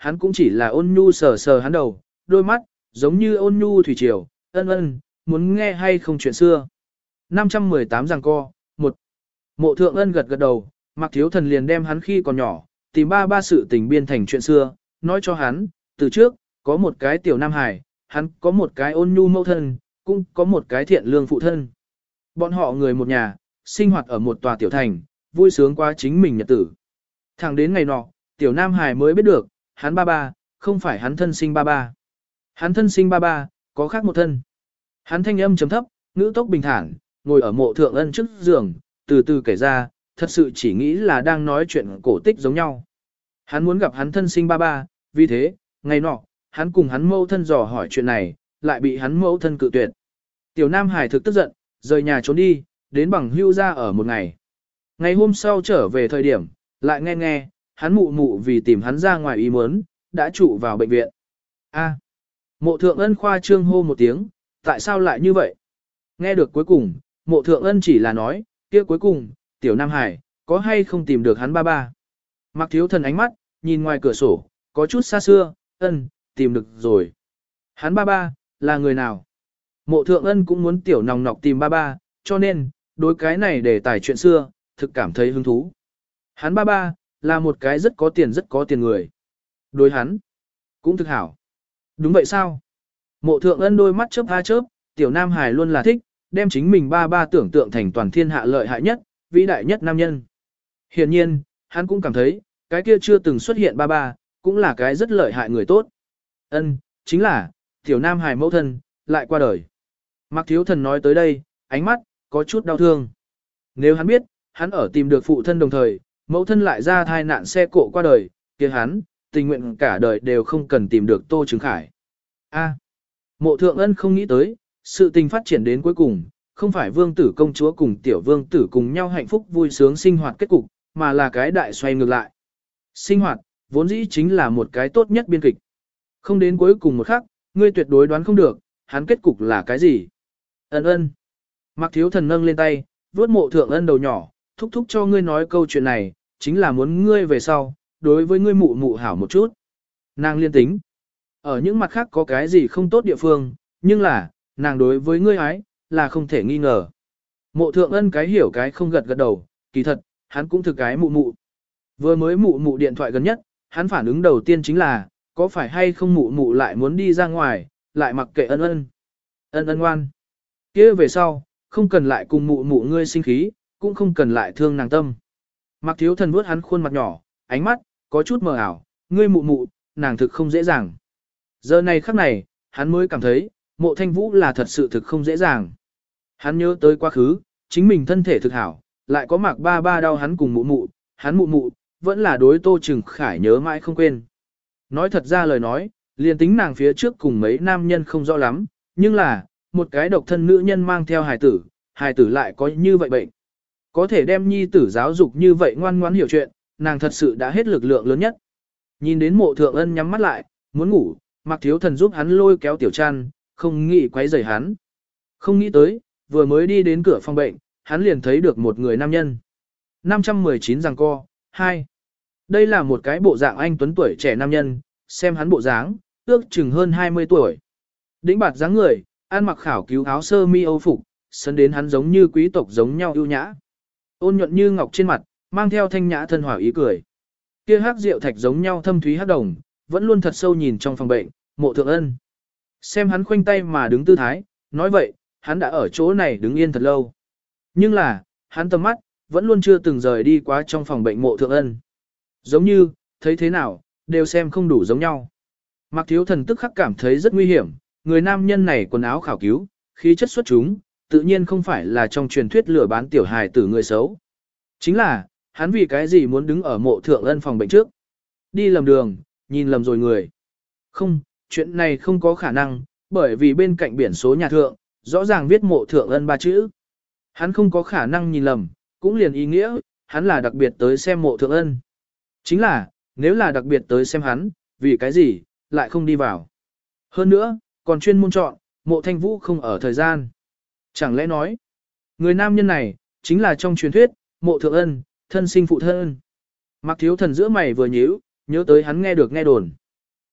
hắn cũng chỉ là ôn nhu sờ sờ hắn đầu, đôi mắt, giống như ôn nhu thủy triều, ân ân, muốn nghe hay không chuyện xưa. năm trăm mười tám giằng co, một. Mộ thượng ân gật gật đầu, Mạc Thiếu Thần liền đem hắn khi còn nhỏ, tìm ba ba sự tình biên thành chuyện xưa, nói cho hắn, từ trước, có một cái tiểu nam hải, hắn có một cái ôn nhu mẫu thân, cũng có một cái thiện lương phụ thân. Bọn họ người một nhà, sinh hoạt ở một tòa tiểu thành, vui sướng qua chính mình nhật tử. Thẳng đến ngày nọ, tiểu nam hải mới biết được, hắn ba ba, không phải hắn thân sinh ba ba. Hắn thân sinh ba ba, có khác một thân. Hắn thanh âm chấm thấp, ngữ tốc bình thản, ngồi ở mộ thượng ân trước giường, từ từ kể ra, thật sự chỉ nghĩ là đang nói chuyện cổ tích giống nhau. Hắn muốn gặp hắn thân sinh ba ba, vì thế, ngày nọ, hắn cùng hắn mẫu thân dò hỏi chuyện này, lại bị hắn mẫu thân cự tuyệt. Tiểu Nam Hải thực tức giận, rời nhà trốn đi, đến bằng hưu ra ở một ngày. Ngày hôm sau trở về thời điểm, lại nghe nghe, hắn mụ mụ vì tìm hắn ra ngoài ý muốn, đã trụ vào bệnh viện. A. Mộ thượng ân khoa trương hô một tiếng, tại sao lại như vậy? Nghe được cuối cùng, mộ thượng ân chỉ là nói, kia cuối cùng, tiểu Nam Hải, có hay không tìm được hắn ba ba? Mạc Thiếu Thần ánh mắt, nhìn ngoài cửa sổ, có chút xa xưa, ân, tìm được rồi. Hắn ba ba, là người nào? Mộ thượng ân cũng muốn tiểu nòng nọc tìm ba ba, cho nên, đối cái này để tải chuyện xưa, thực cảm thấy hứng thú. Hắn ba ba, là một cái rất có tiền rất có tiền người. Đối hắn, cũng thực hảo. Đúng vậy sao? Mộ thượng ân đôi mắt chớp a chớp, tiểu Nam Hải luôn là thích, đem chính mình ba ba tưởng tượng thành toàn thiên hạ lợi hại nhất, vĩ đại nhất nam nhân. Hiển nhiên, hắn cũng cảm thấy, cái kia chưa từng xuất hiện ba ba, cũng là cái rất lợi hại người tốt. Ân, chính là, tiểu Nam Hải mẫu thân, lại qua đời. Mạc Thiếu Thần nói tới đây, ánh mắt, có chút đau thương. Nếu hắn biết, hắn ở tìm được phụ thân đồng thời, mẫu thân lại ra thai nạn xe cộ qua đời, kia hắn, tình nguyện cả đời đều không cần tìm được Tô Trừng Khải. A. Mộ Thượng Ân không nghĩ tới, sự tình phát triển đến cuối cùng, không phải vương tử công chúa cùng tiểu vương tử cùng nhau hạnh phúc vui sướng sinh hoạt kết cục, mà là cái đại xoay ngược lại. Sinh hoạt, vốn dĩ chính là một cái tốt nhất biên kịch. Không đến cuối cùng một khắc, ngươi tuyệt đối đoán không được, hắn kết cục là cái gì. Ân ân. Mạc Thiếu Thần nâng lên tay, vuốt Mộ Thượng Ân đầu nhỏ, thúc thúc cho ngươi nói câu chuyện này, chính là muốn ngươi về sau, đối với ngươi mụ mụ hảo một chút. Nàng liên tính. Ở những mặt khác có cái gì không tốt địa phương, nhưng là, nàng đối với ngươi ái, là không thể nghi ngờ. Mộ Thượng Ân cái hiểu cái không gật gật đầu, kỳ thật, hắn cũng thực cái mụ mụ. Vừa mới mụ mụ điện thoại gần nhất, hắn phản ứng đầu tiên chính là, có phải hay không mụ mụ lại muốn đi ra ngoài, lại mặc kệ ân ân. Ân ân ngoan. Kia về sau, không cần lại cùng mụ mụ ngươi sinh khí, cũng không cần lại thương nàng tâm. Mạc Thiếu Thần vuốt hắn khuôn mặt nhỏ, ánh mắt, có chút mờ ảo, ngươi mụ mụ, nàng thực không dễ dàng. Giờ này khắc này, hắn mới cảm thấy, Mộ Thanh Vũ là thật sự thực không dễ dàng. Hắn nhớ tới quá khứ, chính mình thân thể thực hảo, lại có Mạc ba ba đau hắn cùng mụ mụ, hắn mụ mụ, vẫn là đối Tô Trừng Khải nhớ mãi không quên. Nói thật ra lời nói, liền tính nàng phía trước cùng mấy nam nhân không rõ lắm, nhưng là, một cái độc thân nữ nhân mang theo hài tử, hài tử lại có như vậy bệnh. Có thể đem nhi tử giáo dục như vậy ngoan ngoãn hiểu chuyện, nàng thật sự đã hết lực lượng lớn nhất. Nhìn đến Mộ Thượng Ân nhắm mắt lại, muốn ngủ, Mạc Thiếu Thần giúp hắn lôi kéo tiểu chăn, không nghĩ quấy rầy hắn. Không nghĩ tới, vừa mới đi đến cửa phòng bệnh, hắn liền thấy được một người nam nhân. năm trăm mười chín giằng co, hai. Đây là một cái bộ dạng anh tuấn tuổi trẻ nam nhân, xem hắn bộ dáng, ước chừng hơn hai mươi tuổi. Đĩnh bạt dáng người, ăn mặc khảo cứu áo sơ mi âu phục, sân đến hắn giống như quý tộc giống nhau ưu nhã. Ôn nhuận như ngọc trên mặt, mang theo thanh nhã thân hòa ý cười. Kia hắc rượu thạch giống nhau thâm thúy hắc đồng, vẫn luôn thật sâu nhìn trong phòng bệnh, Mộ Thượng Ân. Xem hắn khoanh tay mà đứng tư thái, nói vậy, hắn đã ở chỗ này đứng yên thật lâu. Nhưng là, hắn tầm mắt, vẫn luôn chưa từng rời đi quá trong phòng bệnh Mộ Thượng Ân. Giống như, thấy thế nào, đều xem không đủ giống nhau. Mạc Thiếu Thần tức khắc cảm thấy rất nguy hiểm, người nam nhân này quần áo khảo cứu, khí chất xuất chúng, tự nhiên không phải là trong truyền thuyết lừa bán tiểu hài tử người xấu. Chính là, hắn vì cái gì muốn đứng ở Mộ Thượng Ân phòng bệnh trước. Đi lầm đường, nhìn lầm rồi người. Không, chuyện này không có khả năng, bởi vì bên cạnh biển số nhà thượng, rõ ràng viết Mộ Thượng Ân ba chữ. Hắn không có khả năng nhìn lầm, cũng liền ý nghĩa, hắn là đặc biệt tới xem Mộ Thượng Ân. Chính là, nếu là đặc biệt tới xem hắn, vì cái gì, lại không đi vào. Hơn nữa, còn chuyên môn chọn, Mộ Thanh Vũ không ở thời gian. Chẳng lẽ nói, người nam nhân này, chính là trong truyền thuyết, Mộ Thượng Ân, thân sinh phụ thân. Mạc Thiếu Thần giữa mày vừa nhíu, nhớ tới hắn nghe được nghe đồn.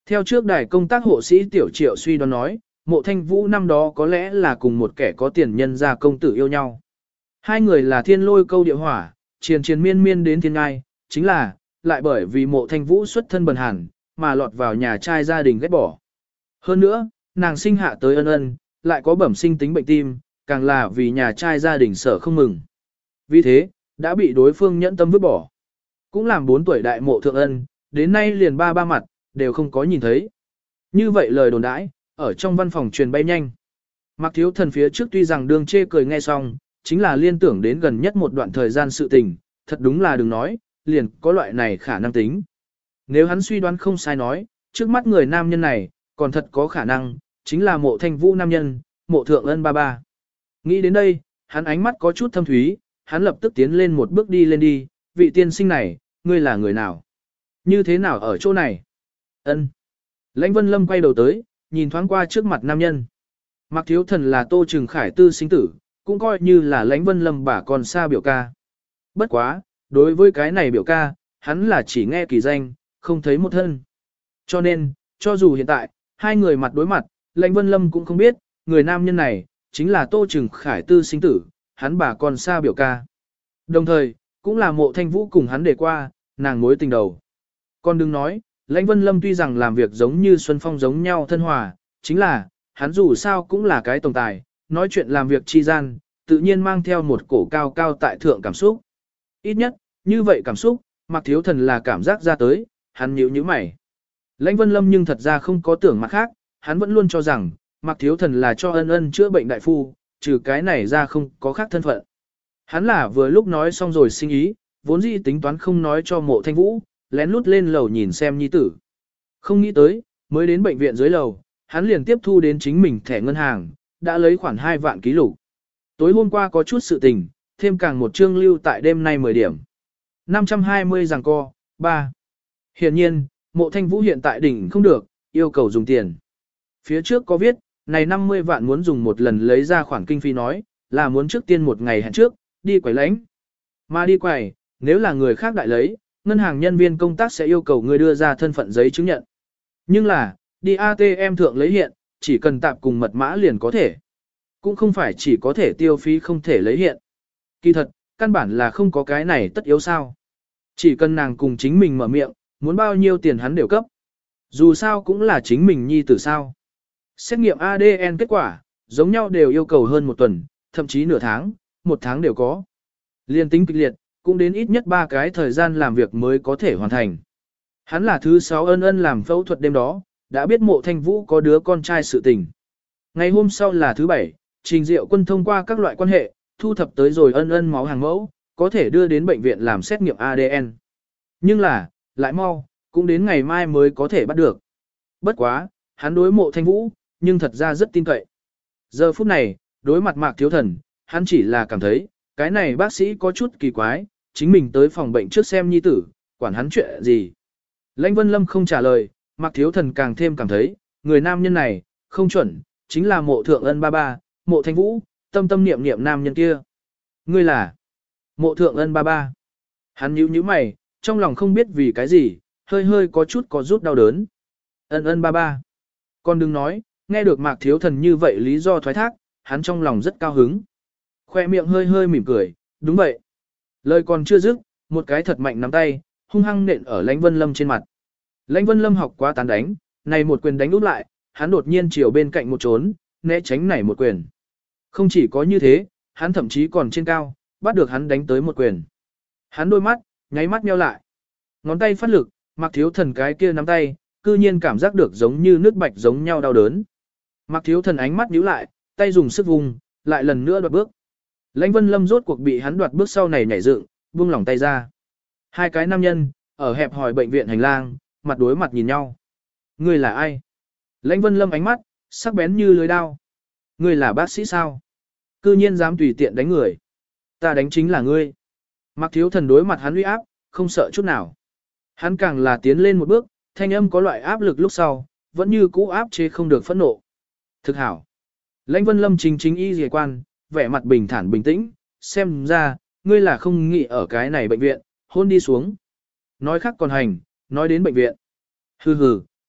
Theo trước đài công tác hộ sĩ Tiểu Triệu suy đoán nói, Mộ Thanh Vũ năm đó có lẽ là cùng một kẻ có tiền nhân gia công tử yêu nhau. Hai người là thiên lôi câu địa hỏa, triền triền miên miên đến thiên ngai, chính là, lại bởi vì Mộ Thanh Vũ xuất thân bần hàn, mà lọt vào nhà trai gia đình ghét bỏ. Hơn nữa, nàng sinh hạ tới ân ân, lại có bẩm sinh tính bệnh tim, càng là vì nhà trai gia đình sợ không mừng. Vì thế, đã bị đối phương nhẫn tâm vứt bỏ. Cũng làm bốn tuổi đại mộ thượng ân, đến nay liền ba ba mặt, đều không có nhìn thấy. Như vậy lời đồn đãi, ở trong văn phòng truyền bay nhanh. Mạc Thiếu Thần phía trước tuy rằng đương chê cười nghe xong, chính là liên tưởng đến gần nhất một đoạn thời gian sự tình, thật đúng là đừng nói, liền có loại này khả năng tính. Nếu hắn suy đoán không sai nói, trước mắt người nam nhân này, còn thật có khả năng, chính là Mộ Thanh Vũ nam nhân, Mộ Thượng Ân ba ba. Nghĩ đến đây, hắn ánh mắt có chút thâm thúy, hắn lập tức tiến lên một bước đi lên đi, vị tiên sinh này, ngươi là người nào? Như thế nào ở chỗ này? Ân. Lãnh Vân Lâm quay đầu tới, nhìn thoáng qua trước mặt nam nhân. Mạc Thiếu Thần là Tô Trừng Khải tư sinh tử, cũng coi như là Lãnh Vân Lâm bà còn xa biểu ca. Bất quá, đối với cái này biểu ca, hắn là chỉ nghe kỳ danh, không thấy một thân. Cho nên, cho dù hiện tại, hai người mặt đối mặt, Lãnh Vân Lâm cũng không biết, người nam nhân này, chính là Tô Trừng Khải tư sinh tử, hắn bà còn xa biểu ca. Đồng thời, cũng là Mộ Thanh Vũ cùng hắn để qua, nàng mối tình đầu. Còn đừng nói, Lãnh Vân Lâm tuy rằng làm việc giống như Xuân Phong giống nhau thân hòa, chính là, hắn dù sao cũng là cái tổng tài, nói chuyện làm việc chi gian, tự nhiên mang theo một cổ cao cao tại thượng cảm xúc. Ít nhất, như vậy cảm xúc, Mạc Thiếu Thần là cảm giác ra tới, hắn nhíu nhíu mày. Lãnh Vân Lâm nhưng thật ra không có tưởng mặt khác, hắn vẫn luôn cho rằng, Mạc Thiếu Thần là cho ân ân chữa bệnh đại phu, trừ cái này ra không có khác thân phận. Hắn là vừa lúc nói xong rồi sinh ý, vốn dĩ tính toán không nói cho Mộ Thanh Vũ, lén lút lên lầu nhìn xem nhi tử. Không nghĩ tới, mới đến bệnh viện dưới lầu, hắn liền tiếp thu đến chính mình thẻ ngân hàng, đã lấy khoảng hai vạn ký lục. Tối hôm qua có chút sự tình, thêm càng một chương lưu tại đêm nay mười điểm. năm trăm hai mươi giằng co, ba. Hiện nhiên, Mộ Thanh Vũ hiện tại đỉnh không được, yêu cầu dùng tiền. Phía trước có viết, này năm mươi vạn muốn dùng một lần lấy ra khoản kinh phí nói, là muốn trước tiên một ngày hẹn trước, đi quẩy lãnh. Mà đi quẩy, nếu là người khác đại lấy, ngân hàng nhân viên công tác sẽ yêu cầu người đưa ra thân phận giấy chứng nhận. Nhưng là, đi a tê em thượng lấy hiện, chỉ cần tạp cùng mật mã liền có thể. Cũng không phải chỉ có thể tiêu phí không thể lấy hiện. Kỳ thật, căn bản là không có cái này tất yếu sao. Chỉ cần nàng cùng chính mình mở miệng, muốn bao nhiêu tiền hắn đều cấp. Dù sao cũng là chính mình nhi tử sao. Xét nghiệm a đê en kết quả, giống nhau đều yêu cầu hơn một tuần, thậm chí nửa tháng, một tháng đều có. Liên tính kịch liệt, cũng đến ít nhất ba cái thời gian làm việc mới có thể hoàn thành. Hắn là thứ sáu ân ân làm phẫu thuật đêm đó, đã biết Mộ Thanh Vũ có đứa con trai sự tình. Ngày hôm sau là thứ bảy, Trình Diệu Quân thông qua các loại quan hệ, thu thập tới rồi ân ân máu hàng mẫu, có thể đưa đến bệnh viện làm xét nghiệm a đê en. Nhưng là, lại mau, cũng đến ngày mai mới có thể bắt được. Bất quá, hắn đối Mộ Thanh Vũ, nhưng thật ra rất tin cậy. Giờ phút này, đối mặt Mạc Thiếu Thần, hắn chỉ là cảm thấy, cái này bác sĩ có chút kỳ quái, chính mình tới phòng bệnh trước xem nhi tử, quản hắn chuyện gì. Lãnh Vân Lâm không trả lời, Mạc Thiếu Thần càng thêm cảm thấy, người nam nhân này, không chuẩn, chính là Mộ Thượng Ân ba ba, Mộ Thanh Vũ, tâm tâm niệm niệm nam nhân kia. Ngươi là Mộ Thượng Ân ba ba. Hắn nhíu nhíu mày, trong lòng không biết vì cái gì, hơi hơi có chút có rút đau đớn. Ân ân ba ba. Còn đừng nói, nghe được Mạc Thiếu Thần như vậy lý do thoái thác, hắn trong lòng rất cao hứng. Khoe miệng hơi hơi mỉm cười, đúng vậy. Lời còn chưa dứt, một cái thật mạnh nắm tay, hung hăng nện ở Lãnh Vân Lâm trên mặt. Lãnh Vân Lâm học quá tán đánh, này một quyền đánh úp lại, hắn đột nhiên chiều bên cạnh một trốn, né tránh này một quyền. Không chỉ có như thế, hắn thậm chí còn trên cao, bắt được hắn đánh tới một quyền. Hắn đôi mắt, nháy mắt nheo lại. Ngón tay phát lực, Mạc Thiếu Thần cái kia nắm tay, cư nhiên cảm giác được giống như nước bạch giống nhau đau đớn. Mạc Thiếu Thần ánh mắt nhíu lại, tay dùng sức vùng, lại lần nữa đoạt bước. Lãnh Vân Lâm rốt cuộc bị hắn đoạt bước sau này nhảy dựng, buông lỏng tay ra. Hai cái nam nhân, ở hẹp hỏi bệnh viện hành lang, mặt đối mặt nhìn nhau. Ngươi là ai? Lãnh Vân Lâm ánh mắt, sắc bén như lưới đao. Ngươi là bác sĩ sao? Cư nhiên dám tùy tiện đánh người. Ta đánh chính là ngươi. Mạc Thiếu Thần đối mặt hắn uy áp, không sợ chút nào. Hắn càng là tiến lên một bước, thanh âm có loại áp lực lúc sau, vẫn như cũ áp chế không được phẫn nộ. Thực hảo. Lãnh Vân Lâm chính chính y dề quan, vẻ mặt bình thản bình tĩnh, xem ra, ngươi là không nghĩ ở cái này bệnh viện, hôn đi xuống. Nói khác còn hành, nói đến bệnh viện. Hừ hừ,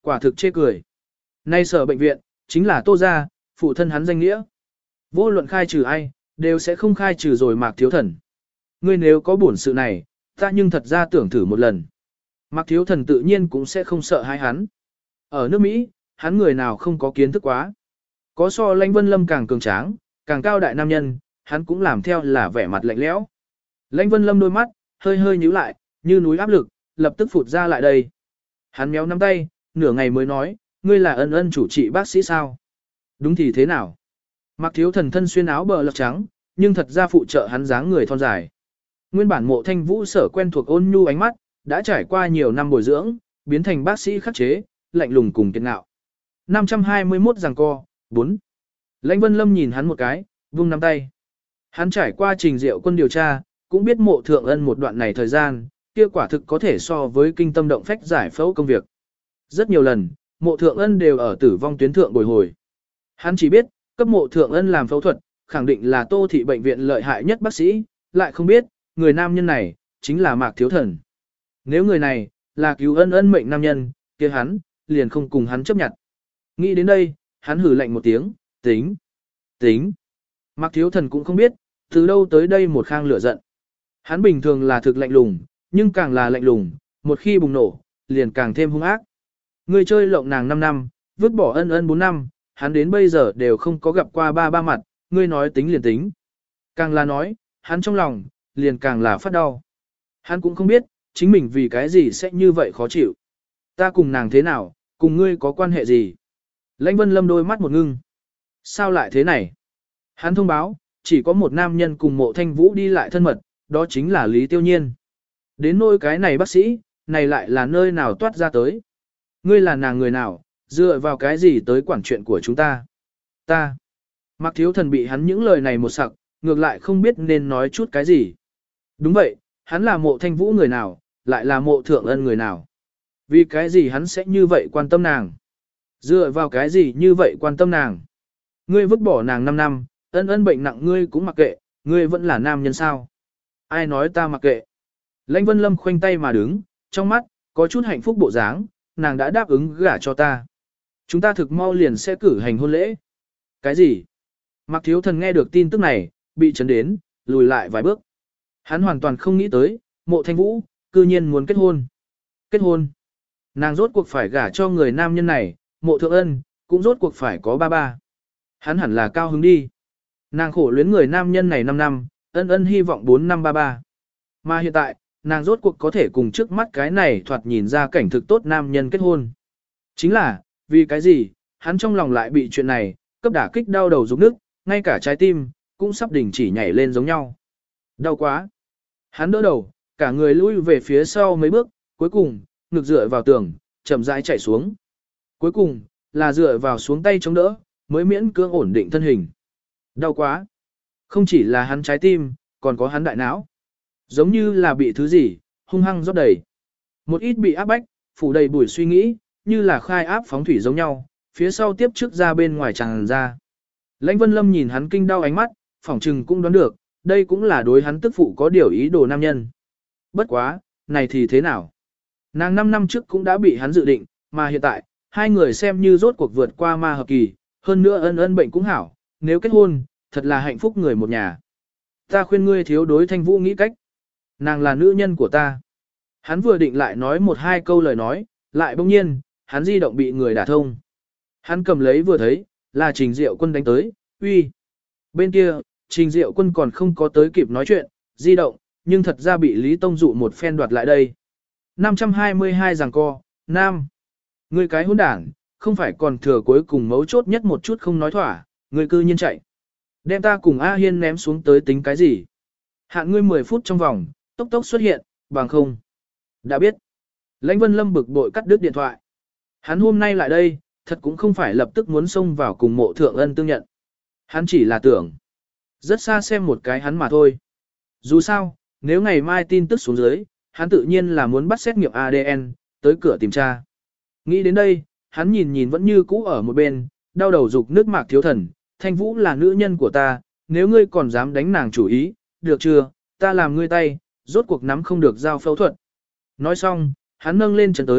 quả thực chê cười. Nay sở bệnh viện, chính là Tô gia, phụ thân hắn danh nghĩa. Vô luận khai trừ ai, đều sẽ không khai trừ rồi Mạc Thiếu Thần. Ngươi nếu có bổn sự này, ta nhưng thật ra tưởng thử một lần. Mạc Thiếu Thần tự nhiên cũng sẽ không sợ hãi hắn. Ở nước Mỹ, hắn người nào không có kiến thức quá. Có so Lãnh Vân Lâm càng cường tráng, càng cao đại nam nhân, hắn cũng làm theo là vẻ mặt lạnh lẽo. Lãnh Vân Lâm đôi mắt, hơi hơi nhíu lại, như núi áp lực, lập tức phụt ra lại đây. Hắn méo nắm tay, nửa ngày mới nói, ngươi là ân ân chủ trị bác sĩ sao? Đúng thì thế nào? Mạc Thiếu Thần thân xuyên áo bờ lọc trắng, nhưng thật ra phụ trợ hắn dáng người thon dài. Nguyên bản Mộ Thanh Vũ sở quen thuộc ôn nhu ánh mắt, đã trải qua nhiều năm bồi dưỡng, biến thành bác sĩ khắc chế, lạnh lùng cùng kiên ngạo. năm trăm hai mươi mốt giằng co, bốn. Lãnh Vân Lâm nhìn hắn một cái, vung nắm tay. Hắn trải qua trình diệu quân điều tra, cũng biết Mộ Thượng Ân một đoạn này thời gian, kia quả thực có thể so với kinh tâm động phách giải phẫu công việc. Rất nhiều lần, Mộ Thượng Ân đều ở tử vong tuyến thượng bồi hồi. Hắn chỉ biết, cấp Mộ Thượng Ân làm phẫu thuật, khẳng định là Tô thị bệnh viện lợi hại nhất bác sĩ, lại không biết, người nam nhân này, chính là Mạc Thiếu Thần. Nếu người này, là cứu ân ân mệnh nam nhân, kia hắn, liền không cùng hắn chấp nhận. Nghĩ đến đây, hắn hử lạnh một tiếng, tính, tính. Mạc Thiếu Thần cũng không biết, từ đâu tới đây một khang lửa giận. Hắn bình thường là thực lạnh lùng, nhưng càng là lạnh lùng, một khi bùng nổ, liền càng thêm hung ác. Người chơi lộng nàng năm năm, vứt bỏ ân ân bốn năm, hắn đến bây giờ đều không có gặp qua ba ba mặt, ngươi nói tính liền tính. Càng là nói, hắn trong lòng, liền càng là phát đau. Hắn cũng không biết, chính mình vì cái gì sẽ như vậy khó chịu. Ta cùng nàng thế nào, cùng ngươi có quan hệ gì? Lãnh Vân Lâm đôi mắt một ngưng. Sao lại thế này? Hắn thông báo, chỉ có một nam nhân cùng Mộ Thanh Vũ đi lại thân mật, đó chính là Lý Tiêu Nhiên. Đến nỗi cái này bác sĩ, này lại là nơi nào toát ra tới. Ngươi là nàng người nào, dựa vào cái gì tới quản chuyện của chúng ta? Ta. Mạc Thiếu Thần bị hắn những lời này một sặc, ngược lại không biết nên nói chút cái gì. Đúng vậy, hắn là Mộ Thanh Vũ người nào, lại là Mộ Thượng Ân người nào. Vì cái gì hắn sẽ như vậy quan tâm nàng? Dựa vào cái gì như vậy quan tâm nàng? Ngươi vứt bỏ nàng năm năm, ân ân bệnh nặng ngươi cũng mặc kệ, ngươi vẫn là nam nhân sao? Ai nói ta mặc kệ? Lãnh Vân Lâm khoanh tay mà đứng, trong mắt, có chút hạnh phúc bộ dáng, nàng đã đáp ứng gả cho ta. Chúng ta thực mau liền sẽ cử hành hôn lễ. Cái gì? Mạc Thiếu Thần nghe được tin tức này, bị chấn đến, lùi lại vài bước. Hắn hoàn toàn không nghĩ tới, Mộ Thanh Vũ, cư nhiên muốn kết hôn. Kết hôn. Nàng rốt cuộc phải gả cho người nam nhân này, Mộ Thượng Ân, cũng rốt cuộc phải có ba ba. Hắn hẳn là cao hứng đi. Nàng khổ luyến người nam nhân này năm năm, ân ân hy vọng bốn năm ba ba. Mà hiện tại, nàng rốt cuộc có thể cùng trước mắt cái này thoạt nhìn ra cảnh thực tốt nam nhân kết hôn. Chính là, vì cái gì, hắn trong lòng lại bị chuyện này, cấp đả kích đau đầu rụng nức, ngay cả trái tim, cũng sắp đình chỉ nhảy lên giống nhau. Đau quá. Hắn đỡ đầu, cả người lui về phía sau mấy bước, cuối cùng, ngực dựa vào tường, chậm rãi chạy xuống. Cuối cùng, là dựa vào xuống tay chống đỡ, mới miễn cưỡng ổn định thân hình. Đau quá. Không chỉ là hắn trái tim, còn có hắn đại não. Giống như là bị thứ gì, hung hăng rót đầy. Một ít bị áp bách, phủ đầy bùi suy nghĩ, như là khai áp phóng thủy giống nhau, phía sau tiếp trước ra bên ngoài tràn ra. Lãnh Vân Lâm nhìn hắn kinh đau ánh mắt, phỏng trừng cũng đoán được, đây cũng là đối hắn tức phụ có điều ý đồ nam nhân. Bất quá, này thì thế nào? Nàng năm năm trước cũng đã bị hắn dự định, mà hiện tại, hai người xem như rốt cuộc vượt qua ma hợp kỳ, hơn nữa ân ân bệnh cũng hảo, nếu kết hôn, thật là hạnh phúc người một nhà. Ta khuyên ngươi thiếu đối Thanh Vũ nghĩ cách. Nàng là nữ nhân của ta. Hắn vừa định lại nói một hai câu lời nói, lại bỗng nhiên, hắn di động bị người đả thông. Hắn cầm lấy vừa thấy, là Trình Diệu Quân đánh tới, uy. Bên kia, Trình Diệu Quân còn không có tới kịp nói chuyện, di động, nhưng thật ra bị Lý Tông Dụ một phen đoạt lại đây. năm trăm hai mươi hai giằng co, Nam. Ngươi cái hỗn đảng, không phải còn thừa cuối cùng mấu chốt nhất một chút không nói thỏa, ngươi cư nhiên chạy. Đem ta cùng A Hiên ném xuống tới tính cái gì? Hạn ngươi mười phút trong vòng, tốc tốc xuất hiện, bằng không. Đã biết. Lãnh Vân Lâm bực bội cắt đứt điện thoại. Hắn hôm nay lại đây, thật cũng không phải lập tức muốn xông vào cùng Mộ Thượng Ân tương nhận. Hắn chỉ là tưởng. Rất xa xem một cái hắn mà thôi. Dù sao, nếu ngày mai tin tức xuống dưới, hắn tự nhiên là muốn bắt xét nghiệm a đê en, tới cửa tìm tra. Nghĩ đến đây, hắn nhìn nhìn vẫn như cũ ở một bên, đau đầu dục nước Mạc Thiếu Thần, Thanh Vũ là nữ nhân của ta, nếu ngươi còn dám đánh nàng chủ ý, được chưa, ta làm ngươi tay, rốt cuộc nắm không được giao phẫu thuật. Nói xong, hắn nâng lên chân tới,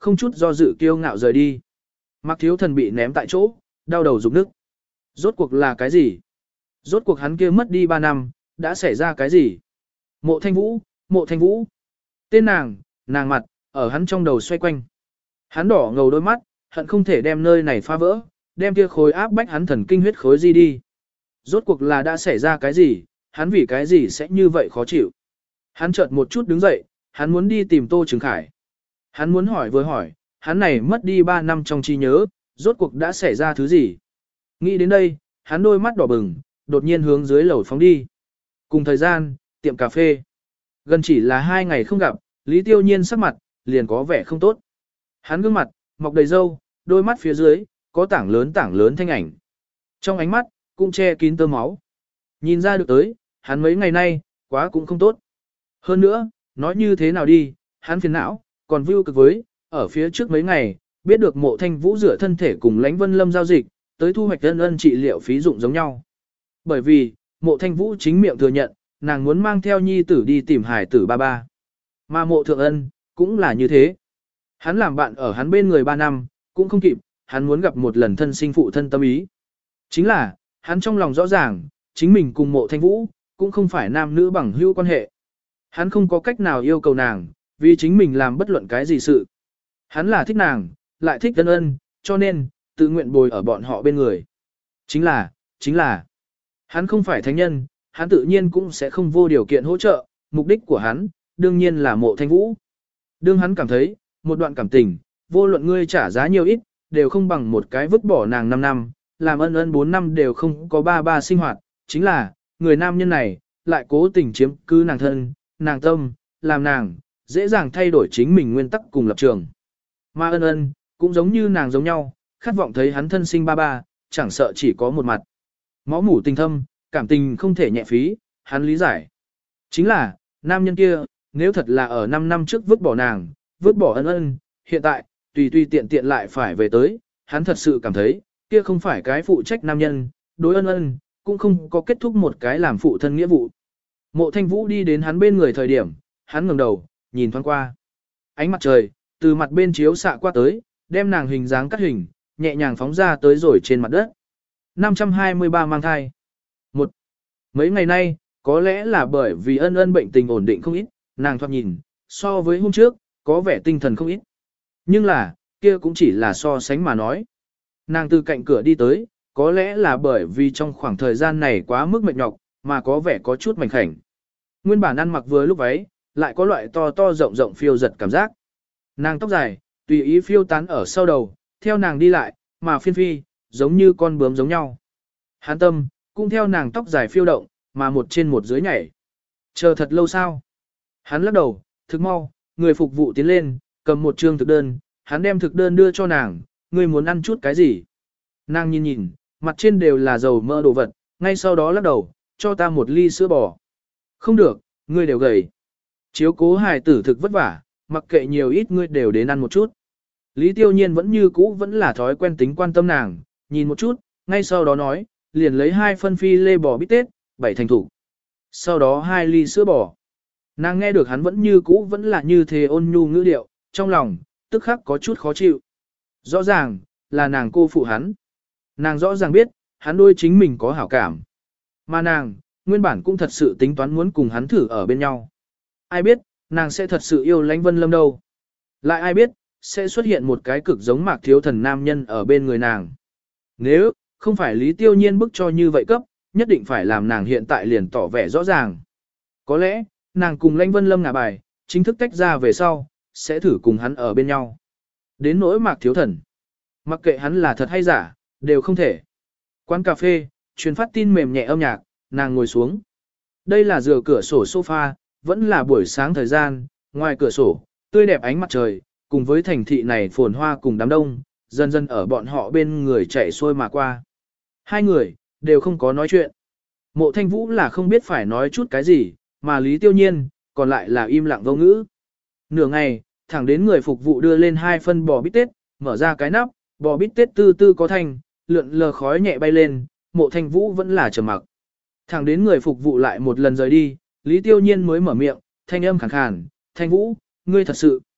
không chút do dự kiêu ngạo rời đi. Mạc Thiếu Thần bị ném tại chỗ, đau đầu rụng nức. Rốt cuộc là cái gì? Rốt cuộc hắn kia mất đi ba năm, đã xảy ra cái gì? Mộ Thanh Vũ, Mộ Thanh Vũ. Tên nàng, nàng mặt, ở hắn trong đầu xoay quanh. Hắn đỏ ngầu đôi mắt, hận không thể đem nơi này phá vỡ, đem kia khối áp bách hắn thần kinh huyết khối gì đi. Rốt cuộc là đã xảy ra cái gì, hắn vì cái gì sẽ như vậy khó chịu. Hắn chợt một chút đứng dậy, hắn muốn đi tìm Tô Trường Khải. Hắn muốn hỏi vừa hỏi, hắn này mất đi ba năm trong trí nhớ, rốt cuộc đã xảy ra thứ gì. Nghĩ đến đây, hắn đôi mắt đỏ bừng, đột nhiên hướng dưới lầu phóng đi. Cùng thời gian, tiệm cà phê. Gần chỉ là hai ngày không gặp, Lý Tiêu Nhiên sắc mặt, liền có vẻ không tốt. Hắn gương mặt, mọc đầy râu, đôi mắt phía dưới, có tảng lớn tảng lớn thanh ảnh. Trong ánh mắt, cũng che kín tơ máu. Nhìn ra được tới, hắn mấy ngày nay, quá cũng không tốt. Hơn nữa, nói như thế nào đi, hắn phiền não, còn view cực với, ở phía trước mấy ngày, biết được Mộ Thanh Vũ rửa thân thể cùng Lãnh Vân Lâm giao dịch, tới thu hoạch ân ân trị liệu phí dụng giống nhau. Bởi vì, Mộ Thanh Vũ chính miệng thừa nhận, nàng muốn mang theo nhi tử đi tìm hải tử ba ba. Mà Mộ Thượng Ân, cũng là như thế. Hắn làm bạn ở hắn bên người ba năm, cũng không kịp, hắn muốn gặp một lần thân sinh phụ thân tâm ý. Chính là, hắn trong lòng rõ ràng, chính mình cùng Mộ Thanh Vũ, cũng không phải nam nữ bằng hữu quan hệ. Hắn không có cách nào yêu cầu nàng, vì chính mình làm bất luận cái gì sự. Hắn là thích nàng, lại thích ân ân, cho nên, tự nguyện bồi ở bọn họ bên người. Chính là, chính là, hắn không phải thánh nhân, hắn tự nhiên cũng sẽ không vô điều kiện hỗ trợ, mục đích của hắn, đương nhiên là Mộ Thanh Vũ. Đương hắn cảm thấy, một đoạn cảm tình, vô luận ngươi trả giá nhiều ít, đều không bằng một cái vứt bỏ nàng năm năm, làm ân ân bốn năm đều không có ba ba sinh hoạt, chính là, người nam nhân này, lại cố tình chiếm cứ nàng thân, nàng tâm, làm nàng, dễ dàng thay đổi chính mình nguyên tắc cùng lập trường. Mà ân ân, cũng giống như nàng giống nhau, khát vọng thấy hắn thân sinh ba ba, chẳng sợ chỉ có một mặt. Máu mủ tình thâm, cảm tình không thể nhẹ phí, hắn lý giải. Chính là, nam nhân kia, nếu thật là ở năm năm trước vứt bỏ nàng, vứt bỏ ân ân, hiện tại, tùy tùy tiện tiện lại phải về tới, hắn thật sự cảm thấy, kia không phải cái phụ trách nam nhân, đối ân ân, cũng không có kết thúc một cái làm phụ thân nghĩa vụ. Mộ Thanh Vũ đi đến hắn bên người thời điểm, hắn ngẩng đầu, nhìn thoáng qua. Ánh mặt trời, từ mặt bên chiếu xạ qua tới, đem nàng hình dáng cắt hình, nhẹ nhàng phóng ra tới rồi trên mặt đất. năm trăm hai mươi ba mang thai. Một. Mấy ngày nay, có lẽ là bởi vì ân ân bệnh tình ổn định không ít, nàng thoạt nhìn, so với hôm trước, có vẻ tinh thần không ít. Nhưng là, kia cũng chỉ là so sánh mà nói. Nàng từ cạnh cửa đi tới, có lẽ là bởi vì trong khoảng thời gian này quá mức mệt nhọc, mà có vẻ có chút mảnh khảnh. Nguyên bản ăn mặc vừa lúc váy, lại có loại to to rộng rộng phiêu giật cảm giác. Nàng tóc dài, tùy ý phiêu tán ở sau đầu, theo nàng đi lại, mà phiên phi, giống như con bướm giống nhau. Hán tâm, cũng theo nàng tóc dài phiêu động, mà một trên một dưới nhảy. Chờ thật lâu sao? Hắn lắc đầu, thực mau, người phục vụ tiến lên, cầm một trương thực đơn, hắn đem thực đơn đưa cho nàng, ngươi muốn ăn chút cái gì? Nàng nhìn nhìn, mặt trên đều là dầu mỡ đồ vật, ngay sau đó lắc đầu, cho ta một ly sữa bò. Không được, ngươi đều gầy. Chiếu cố hài tử thực vất vả, mặc kệ nhiều ít ngươi đều đến ăn một chút. Lý Tiêu Nhiên vẫn như cũ vẫn là thói quen tính quan tâm nàng, nhìn một chút, ngay sau đó nói, liền lấy hai phân phi lê bò bít tết, bảy thành thủ. Sau đó hai ly sữa bò. Nàng nghe được hắn vẫn như cũ vẫn là như thế ôn nhu ngữ điệu, trong lòng, tức khắc có chút khó chịu. Rõ ràng, là nàng cô phụ hắn. Nàng rõ ràng biết, hắn đôi chính mình có hảo cảm. Mà nàng, nguyên bản cũng thật sự tính toán muốn cùng hắn thử ở bên nhau. Ai biết, nàng sẽ thật sự yêu Lãnh Vân Lâm đâu. Lại ai biết, sẽ xuất hiện một cái cực giống Mạc Thiếu Thần nam nhân ở bên người nàng. Nếu, không phải Lý Tiêu Nhiên bức cho như vậy cấp, nhất định phải làm nàng hiện tại liền tỏ vẻ rõ ràng. Có lẽ, nàng cùng Lãnh Vân Lâm ngả bài, chính thức tách ra về sau, sẽ thử cùng hắn ở bên nhau. Đến nỗi Mạc Thiếu Thần. Mặc kệ hắn là thật hay giả, đều không thể. Quán cà phê, truyền phát tin mềm nhẹ âm nhạc, nàng ngồi xuống. Đây là dựa cửa sổ sofa, vẫn là buổi sáng thời gian, ngoài cửa sổ, tươi đẹp ánh mặt trời, cùng với thành thị này phồn hoa cùng đám đông, dần dần ở bọn họ bên người chạy xuôi mà qua. Hai người, đều không có nói chuyện. Mộ Thanh Vũ là không biết phải nói chút cái gì, mà Lý Tiêu Nhiên, còn lại là im lặng vô ngữ. Nửa ngày, thẳng đến người phục vụ đưa lên hai phân bò bít tết, mở ra cái nắp, bò bít tết tư tư có thanh, lượn lờ khói nhẹ bay lên, Mộ Thanh Vũ vẫn là trầm mặc. Thẳng đến người phục vụ lại một lần rời đi, Lý Tiêu Nhiên mới mở miệng, thanh âm khàn khàn, Thanh Vũ, ngươi thật sự,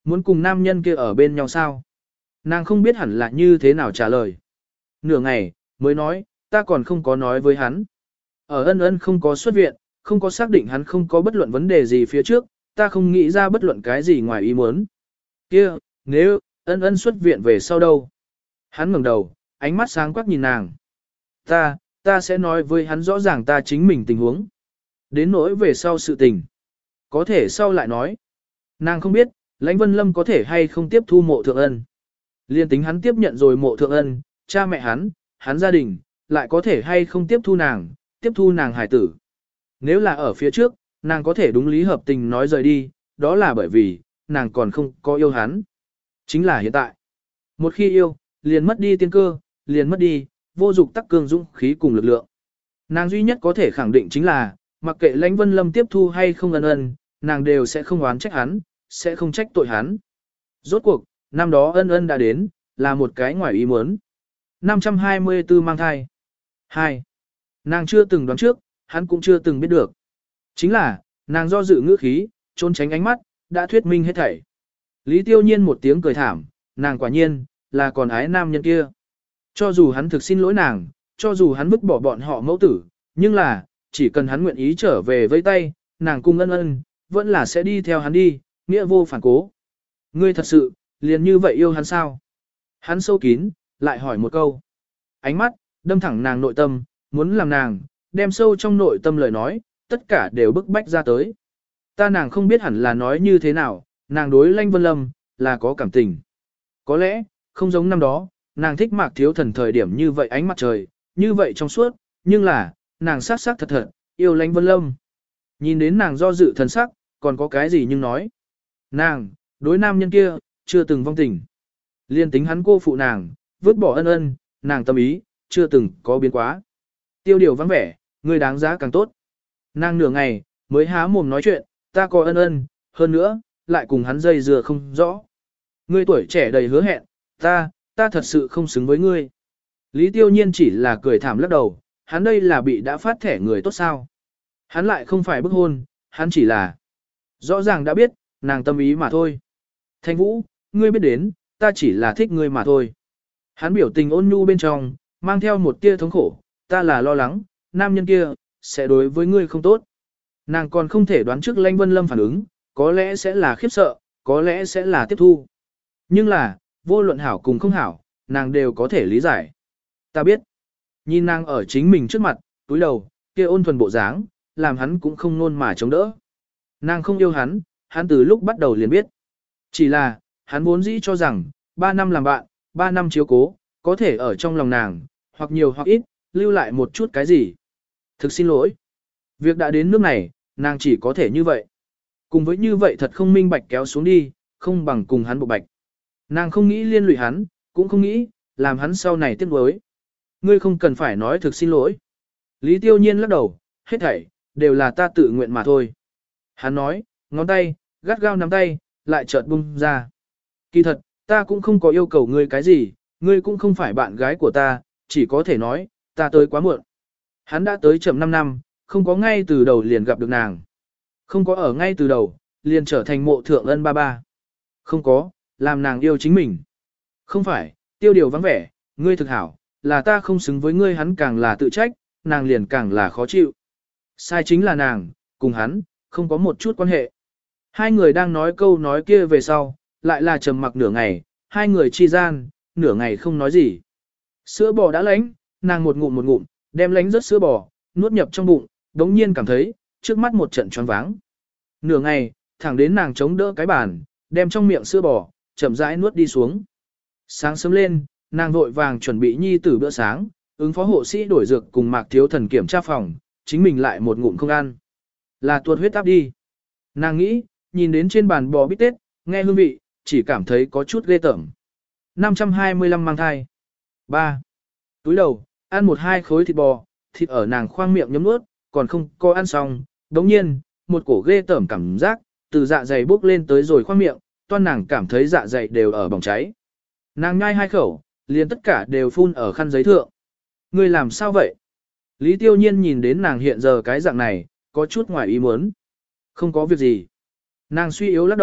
Muốn cùng nam nhân kia ở bên nhau sao? Nàng không biết hẳn là như thế nào trả lời. Nửa ngày, mới nói, ta còn không có nói với hắn. Ở ân ân không có xuất viện, không có xác định hắn không có bất luận vấn đề gì phía trước, ta không nghĩ ra bất luận cái gì ngoài ý muốn. Kia, nếu, ân ân xuất viện về sau đâu? Hắn ngẩng đầu, ánh mắt sáng quắc nhìn nàng. Ta, ta sẽ nói với hắn rõ ràng ta chính mình tình huống. Đến nỗi về sau sự tình. Có thể sau lại nói. Nàng không biết, Lãnh Vân Lâm có thể hay không tiếp thu mộ thượng ân. Liên tính hắn tiếp nhận rồi mộ thượng ân, cha mẹ hắn, hắn gia đình, lại có thể hay không tiếp thu nàng, tiếp thu nàng hải tử. Nếu là ở phía trước, nàng có thể đúng lý hợp tình nói rời đi, đó là bởi vì, nàng còn không có yêu hắn. Chính là hiện tại. Một khi yêu, liền mất đi tiên cơ, liền mất đi, vô dục tắc cương dũng khí cùng lực lượng. Nàng duy nhất có thể khẳng định chính là, mặc kệ Lãnh Vân Lâm tiếp thu hay không ân ân, nàng đều sẽ không oán trách hắn, sẽ không trách tội hắn. Rốt cuộc, năm đó ân ân đã đến, là một cái ngoài ý muốn. năm trăm hai mươi tư mang thai. hai. Nàng chưa từng đoán trước, hắn cũng chưa từng biết được. Chính là, nàng do dự ngữ khí, trốn tránh ánh mắt, đã thuyết minh hết thảy. Lý Tiêu Nhiên một tiếng cười thảm, nàng quả nhiên, là còn ái nam nhân kia. Cho dù hắn thực xin lỗi nàng, cho dù hắn vứt bỏ bọn họ mẫu tử, nhưng là, chỉ cần hắn nguyện ý trở về với tay, nàng cùng ân ân, vẫn là sẽ đi theo hắn đi, nghĩa vô phản cố. Ngươi thật sự, liền như vậy yêu hắn sao? Hắn sâu kín, lại hỏi một câu. Ánh mắt, đâm thẳng nàng nội tâm, muốn làm nàng, đem sâu trong nội tâm lời nói, tất cả đều bức bách ra tới. Ta nàng không biết hẳn là nói như thế nào, nàng đối Lãnh Vân Lâm, là có cảm tình. Có lẽ, không giống năm đó, nàng thích Mạc Thiếu Thần thời điểm như vậy ánh mặt trời, như vậy trong suốt, nhưng là, nàng sát sát thật thật, yêu Lãnh Vân Lâm. Nhìn đến nàng do dự thần sắc, còn có cái gì nhưng nói. Nàng, đối nam nhân kia, chưa từng vong tình. Liên tính hắn cô phụ nàng, vứt bỏ ân ân, nàng tâm ý, chưa từng có biến quá. Tiêu điều vắng vẻ, người đáng giá càng tốt. Nàng nửa ngày, mới há mồm nói chuyện, ta có ân ân, hơn nữa, lại cùng hắn dây dừa không rõ. Ngươi tuổi trẻ đầy hứa hẹn, ta, ta thật sự không xứng với ngươi. Lý Tiêu Nhiên chỉ là cười thảm lắc đầu, hắn đây là bị đã phát thẻ người tốt sao. Hắn lại không phải bức hôn, hắn chỉ là rõ ràng đã biết, nàng tâm ý mà thôi. Thanh Vũ, ngươi biết đến, ta chỉ là thích ngươi mà thôi. Hắn biểu tình ôn nhu bên trong, mang theo một tia thống khổ, ta là lo lắng, nam nhân kia, sẽ đối với ngươi không tốt. Nàng còn không thể đoán trước Lãnh Vân Lâm phản ứng, có lẽ sẽ là khiếp sợ, có lẽ sẽ là tiếp thu. Nhưng là, vô luận hảo cùng không hảo, nàng đều có thể lý giải. Ta biết, nhìn nàng ở chính mình trước mặt, túi đầu, kia ôn thuần bộ dáng, làm hắn cũng không nôn mà chống đỡ. Nàng không yêu hắn, hắn từ lúc bắt đầu liền biết. Chỉ là, hắn vốn dĩ cho rằng, ba năm làm bạn, ba năm chiếu cố, có thể ở trong lòng nàng, hoặc nhiều hoặc ít, lưu lại một chút cái gì. Thực xin lỗi. Việc đã đến nước này, nàng chỉ có thể như vậy. Cùng với như vậy thật không minh bạch kéo xuống đi, không bằng cùng hắn bộ bạch. Nàng không nghĩ liên lụy hắn, cũng không nghĩ, làm hắn sau này tiếc nuối. Ngươi không cần phải nói thực xin lỗi. Lý Tiêu Nhiên lắc đầu, hết thảy, đều là ta tự nguyện mà thôi. Hắn nói, ngón tay, gắt gao nắm tay, lại chợt bung ra. Kỳ thật, ta cũng không có yêu cầu ngươi cái gì, ngươi cũng không phải bạn gái của ta, chỉ có thể nói, ta tới quá muộn. Hắn đã tới chậm năm năm, không có ngay từ đầu liền gặp được nàng. Không có ở ngay từ đầu, liền trở thành mộ thượng ân ba ba. Không có, làm nàng yêu chính mình. Không phải, tiêu điều vắng vẻ, ngươi thực hảo, là ta không xứng với ngươi, hắn càng là tự trách, nàng liền càng là khó chịu. Sai chính là nàng, cùng hắn, không có một chút quan hệ. Hai người đang nói câu nói kia về sau, lại là trầm mặc nửa ngày, hai người chi gian, nửa ngày không nói gì. Sữa bò đã lánh, nàng một ngụm một ngụm, đem lánh rớt sữa bò, nuốt nhập trong bụng, đống nhiên cảm thấy, trước mắt một trận choáng váng. Nửa ngày, thẳng đến nàng chống đỡ cái bàn, đem trong miệng sữa bò, chậm rãi nuốt đi xuống. Sáng sớm lên, nàng vội vàng chuẩn bị nhi tử bữa sáng, ứng phó hộ sĩ đổi dược cùng Mạc Thiếu Thần kiểm tra phòng, chính mình lại một ngụm không ăn. Là tuột huyết áp đi. Nàng nghĩ, nhìn đến trên bàn bò bít tết, nghe hương vị, chỉ cảm thấy có chút ghê tởm. năm trăm hai mươi lăm mang thai. ba. Túi đầu, ăn một hai khối thịt bò, thịt ở nàng khoang miệng nhấm nuốt, còn không có ăn xong, đống nhiên, một cổ ghê tởm cảm giác, từ dạ dày bốc lên tới rồi khoang miệng, toan nàng cảm thấy dạ dày đều ở bỏng cháy. Nàng nhai hai khẩu, liền tất cả đều phun ở khăn giấy thượng. Ngươi làm sao vậy? Lý Tiêu Nhiên nhìn đến nàng hiện giờ cái dạng này, có chút ngoài ý muốn. Không có việc gì. Nàng suy yếu lắc đầu,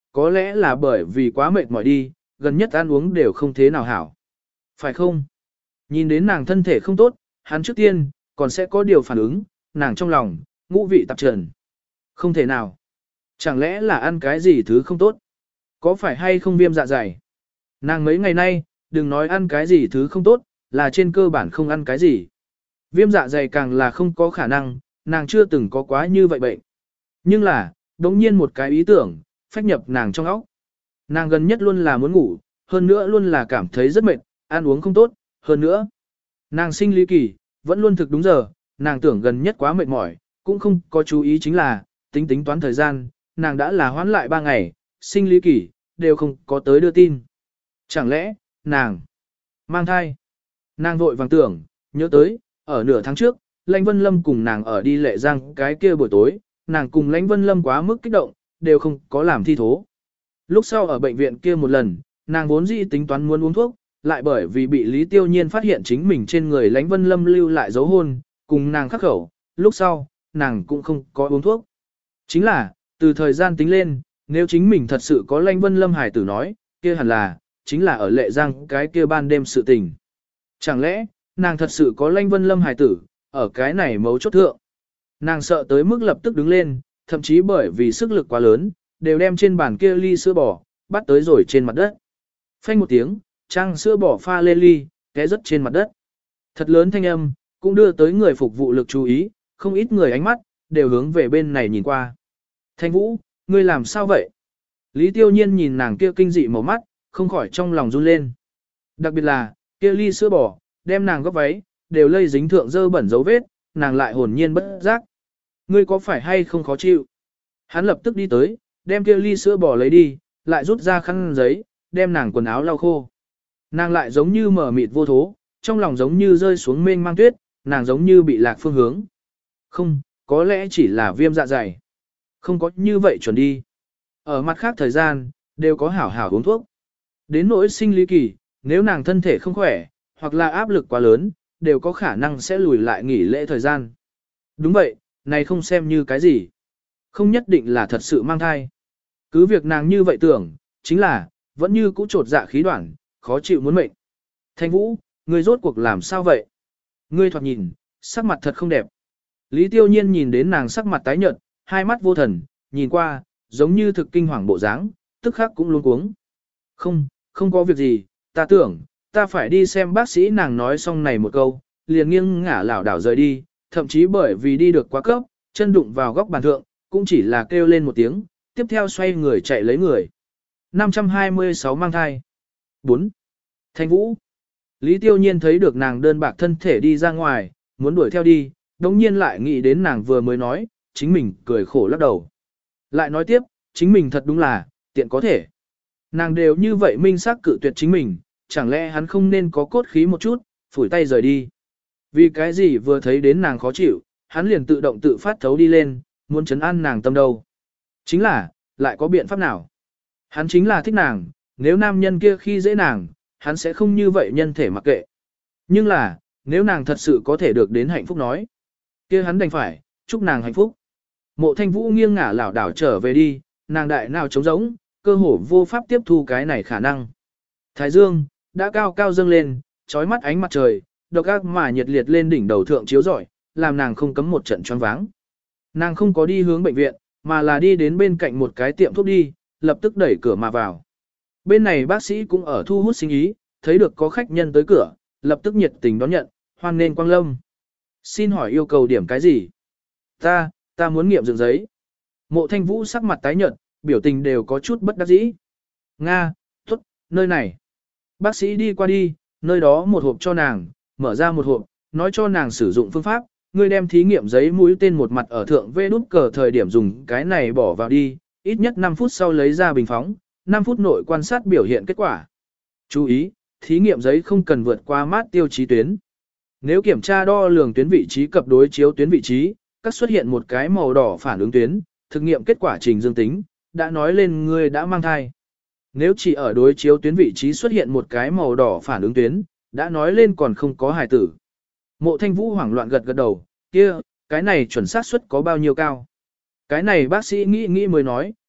có lẽ là bởi vì quá mệt mỏi đi, gần nhất ăn uống đều không thế nào hảo. Phải không? Nhìn đến nàng thân thể không tốt, hắn trước tiên, còn sẽ có điều phản ứng, nàng trong lòng, ngũ vị tạp trần. Không thể nào. Chẳng lẽ là ăn cái gì thứ không tốt? Có phải hay không viêm dạ dày? Nàng mấy ngày nay, đừng nói ăn cái gì thứ không tốt, là trên cơ bản không ăn cái gì. Viêm dạ dày càng là không có khả năng, nàng chưa từng có quá như vậy bệnh. Nhưng là, đống nhiên một cái ý tưởng, phách nhập nàng trong óc. Nàng gần nhất luôn là muốn ngủ, hơn nữa luôn là cảm thấy rất mệt, ăn uống không tốt, hơn nữa. Nàng sinh lý kỳ, vẫn luôn thực đúng giờ, nàng tưởng gần nhất quá mệt mỏi, cũng không có chú ý chính là, tính tính toán thời gian, nàng đã là hoãn lại ba ngày, sinh lý kỳ, đều không có tới đưa tin. Chẳng lẽ, nàng mang thai? Nàng vội vàng tưởng, nhớ tới, ở nửa tháng trước, Lãnh Vân Lâm cùng nàng ở đi Lệ Giang cái kia buổi tối, nàng cùng Lãnh Vân Lâm quá mức kích động, đều không có làm thi thố. Lúc sau ở bệnh viện kia một lần, nàng vốn dĩ tính toán muốn uống thuốc, lại bởi vì bị Lý Tiêu Nhiên phát hiện chính mình trên người Lãnh Vân Lâm lưu lại dấu hôn, cùng nàng khắc khẩu, lúc sau, nàng cũng không có uống thuốc. Chính là, từ thời gian tính lên, nếu chính mình thật sự có Lãnh Vân Lâm hải tử nói, kia hẳn là, chính là ở Lệ Giang cái kia ban đêm sự tình. Chẳng lẽ, nàng thật sự có Lãnh Vân Lâm hải tử, ở cái này mấu chốt thượng. Nàng sợ tới mức lập tức đứng lên, thậm chí bởi vì sức lực quá lớn, đều đem trên bàn kia ly sữa bò, bắt tới rồi trên mặt đất. Phanh một tiếng, trang sữa bò pha lên ly, té rớt trên mặt đất. Thật lớn thanh âm, cũng đưa tới người phục vụ lực chú ý, không ít người ánh mắt, đều hướng về bên này nhìn qua. Thanh Vũ, ngươi làm sao vậy? Lý Tiêu Nhiên nhìn nàng kia kinh dị màu mắt, không khỏi trong lòng run lên. Đặc biệt là, kia ly sữa bò, đem nàng góc váy, đều lây dính thượng dơ bẩn dấu vết, nàng lại hồn nhiên bất giác. Ngươi có phải hay không khó chịu? Hắn lập tức đi tới, đem kia ly sữa bò lấy đi, lại rút ra khăn giấy, đem nàng quần áo lau khô. Nàng lại giống như mở mịt vô thố, trong lòng giống như rơi xuống mênh mang tuyết, nàng giống như bị lạc phương hướng. Không, có lẽ chỉ là viêm dạ dày. Không có như vậy chuẩn đi. Ở mặt khác thời gian, đều có hảo hảo uống thuốc. Đến nỗi sinh lý kỳ, nếu nàng thân thể không khỏe, hoặc là áp lực quá lớn, đều có khả năng sẽ lùi lại nghỉ lễ thời gian. Đúng vậy, này không xem như cái gì. Không nhất định là thật sự mang thai. Cứ việc nàng như vậy tưởng, chính là, vẫn như cũ trột dạ khí đoạn, khó chịu muốn mệnh. Thanh Vũ, ngươi rốt cuộc làm sao vậy? Ngươi thoạt nhìn, sắc mặt thật không đẹp. Lý Tiêu Nhiên nhìn đến nàng sắc mặt tái nhợt, hai mắt vô thần, nhìn qua, giống như thực kinh hoàng bộ dáng, tức khắc cũng luống cuống. Không, không có việc gì, ta tưởng, ta phải đi xem bác sĩ. Nàng nói xong này một câu, liền nghiêng ngả lảo đảo rời đi, thậm chí bởi vì đi được quá cấp, chân đụng vào góc bàn thượng, cũng chỉ là kêu lên một tiếng, tiếp theo xoay người chạy lấy người. năm trăm hai mươi sáu mang thai. bốn. Thanh Vũ. Lý Tiêu Nhiên thấy được nàng đơn bạc thân thể đi ra ngoài, muốn đuổi theo đi, đồng nhiên lại nghĩ đến nàng vừa mới nói, chính mình cười khổ lắc đầu. Lại nói tiếp, chính mình thật đúng là, tiện có thể. Nàng đều như vậy minh xác cự tuyệt chính mình, chẳng lẽ hắn không nên có cốt khí một chút, phủi tay rời đi. Vì cái gì vừa thấy đến nàng khó chịu, hắn liền tự động tự phát thấu đi lên, muốn chấn an nàng tâm đầu. Chính là, lại có biện pháp nào? Hắn chính là thích nàng, nếu nam nhân kia khi dễ nàng, hắn sẽ không như vậy nhân thể mặc kệ. Nhưng là, nếu nàng thật sự có thể được đến hạnh phúc nói, kia hắn đành phải, chúc nàng hạnh phúc. Mộ Thanh Vũ nghiêng ngả lảo đảo trở về đi, nàng đại nào trống rỗng, cơ hồ vô pháp tiếp thu cái này khả năng. Thái dương, đã cao cao dâng lên, trói mắt ánh mặt trời, độc ác mà nhiệt liệt lên đỉnh đầu thượng chiếu rọi, làm nàng không cấm một trận choáng váng. Nàng không có đi hướng bệnh viện, mà là đi đến bên cạnh một cái tiệm thuốc đi, lập tức đẩy cửa mà vào. Bên này bác sĩ cũng ở thu hút sinh ý, thấy được có khách nhân tới cửa, lập tức nhiệt tình đón nhận, hoan nghênh quang lâm. Xin hỏi yêu cầu điểm cái gì? Ta, ta muốn nghiệm dựng giấy. Mộ Thanh Vũ sắc mặt tái nhợt, biểu tình đều có chút bất đắc dĩ. Nga, tốt, nơi này. Bác sĩ đi qua đi, nơi đó một hộp cho nàng, mở ra một hộp, nói cho nàng sử dụng phương pháp, ngươi đem thí nghiệm giấy mũi tên một mặt ở thượng vê đút cờ thời điểm dùng cái này bỏ vào đi, ít nhất năm phút sau lấy ra bình phóng, năm phút nội quan sát biểu hiện kết quả. Chú ý, thí nghiệm giấy không cần vượt qua mát tiêu chí tuyến. Nếu kiểm tra đo lường tuyến vị trí cập đối chiếu tuyến vị trí, các xuất hiện một cái màu đỏ phản ứng tuyến, thực nghiệm kết quả trình dương tính, đã nói lên ngươi đã mang thai. Nếu chỉ ở đối chiếu tuyến vị trí xuất hiện một cái màu đỏ phản ứng tuyến, đã nói lên còn không có hài tử. Mộ Thanh Vũ hoảng loạn gật gật đầu, kia, cái này chuẩn xác suất có bao nhiêu cao? Cái này bác sĩ nghĩ nghĩ mới nói,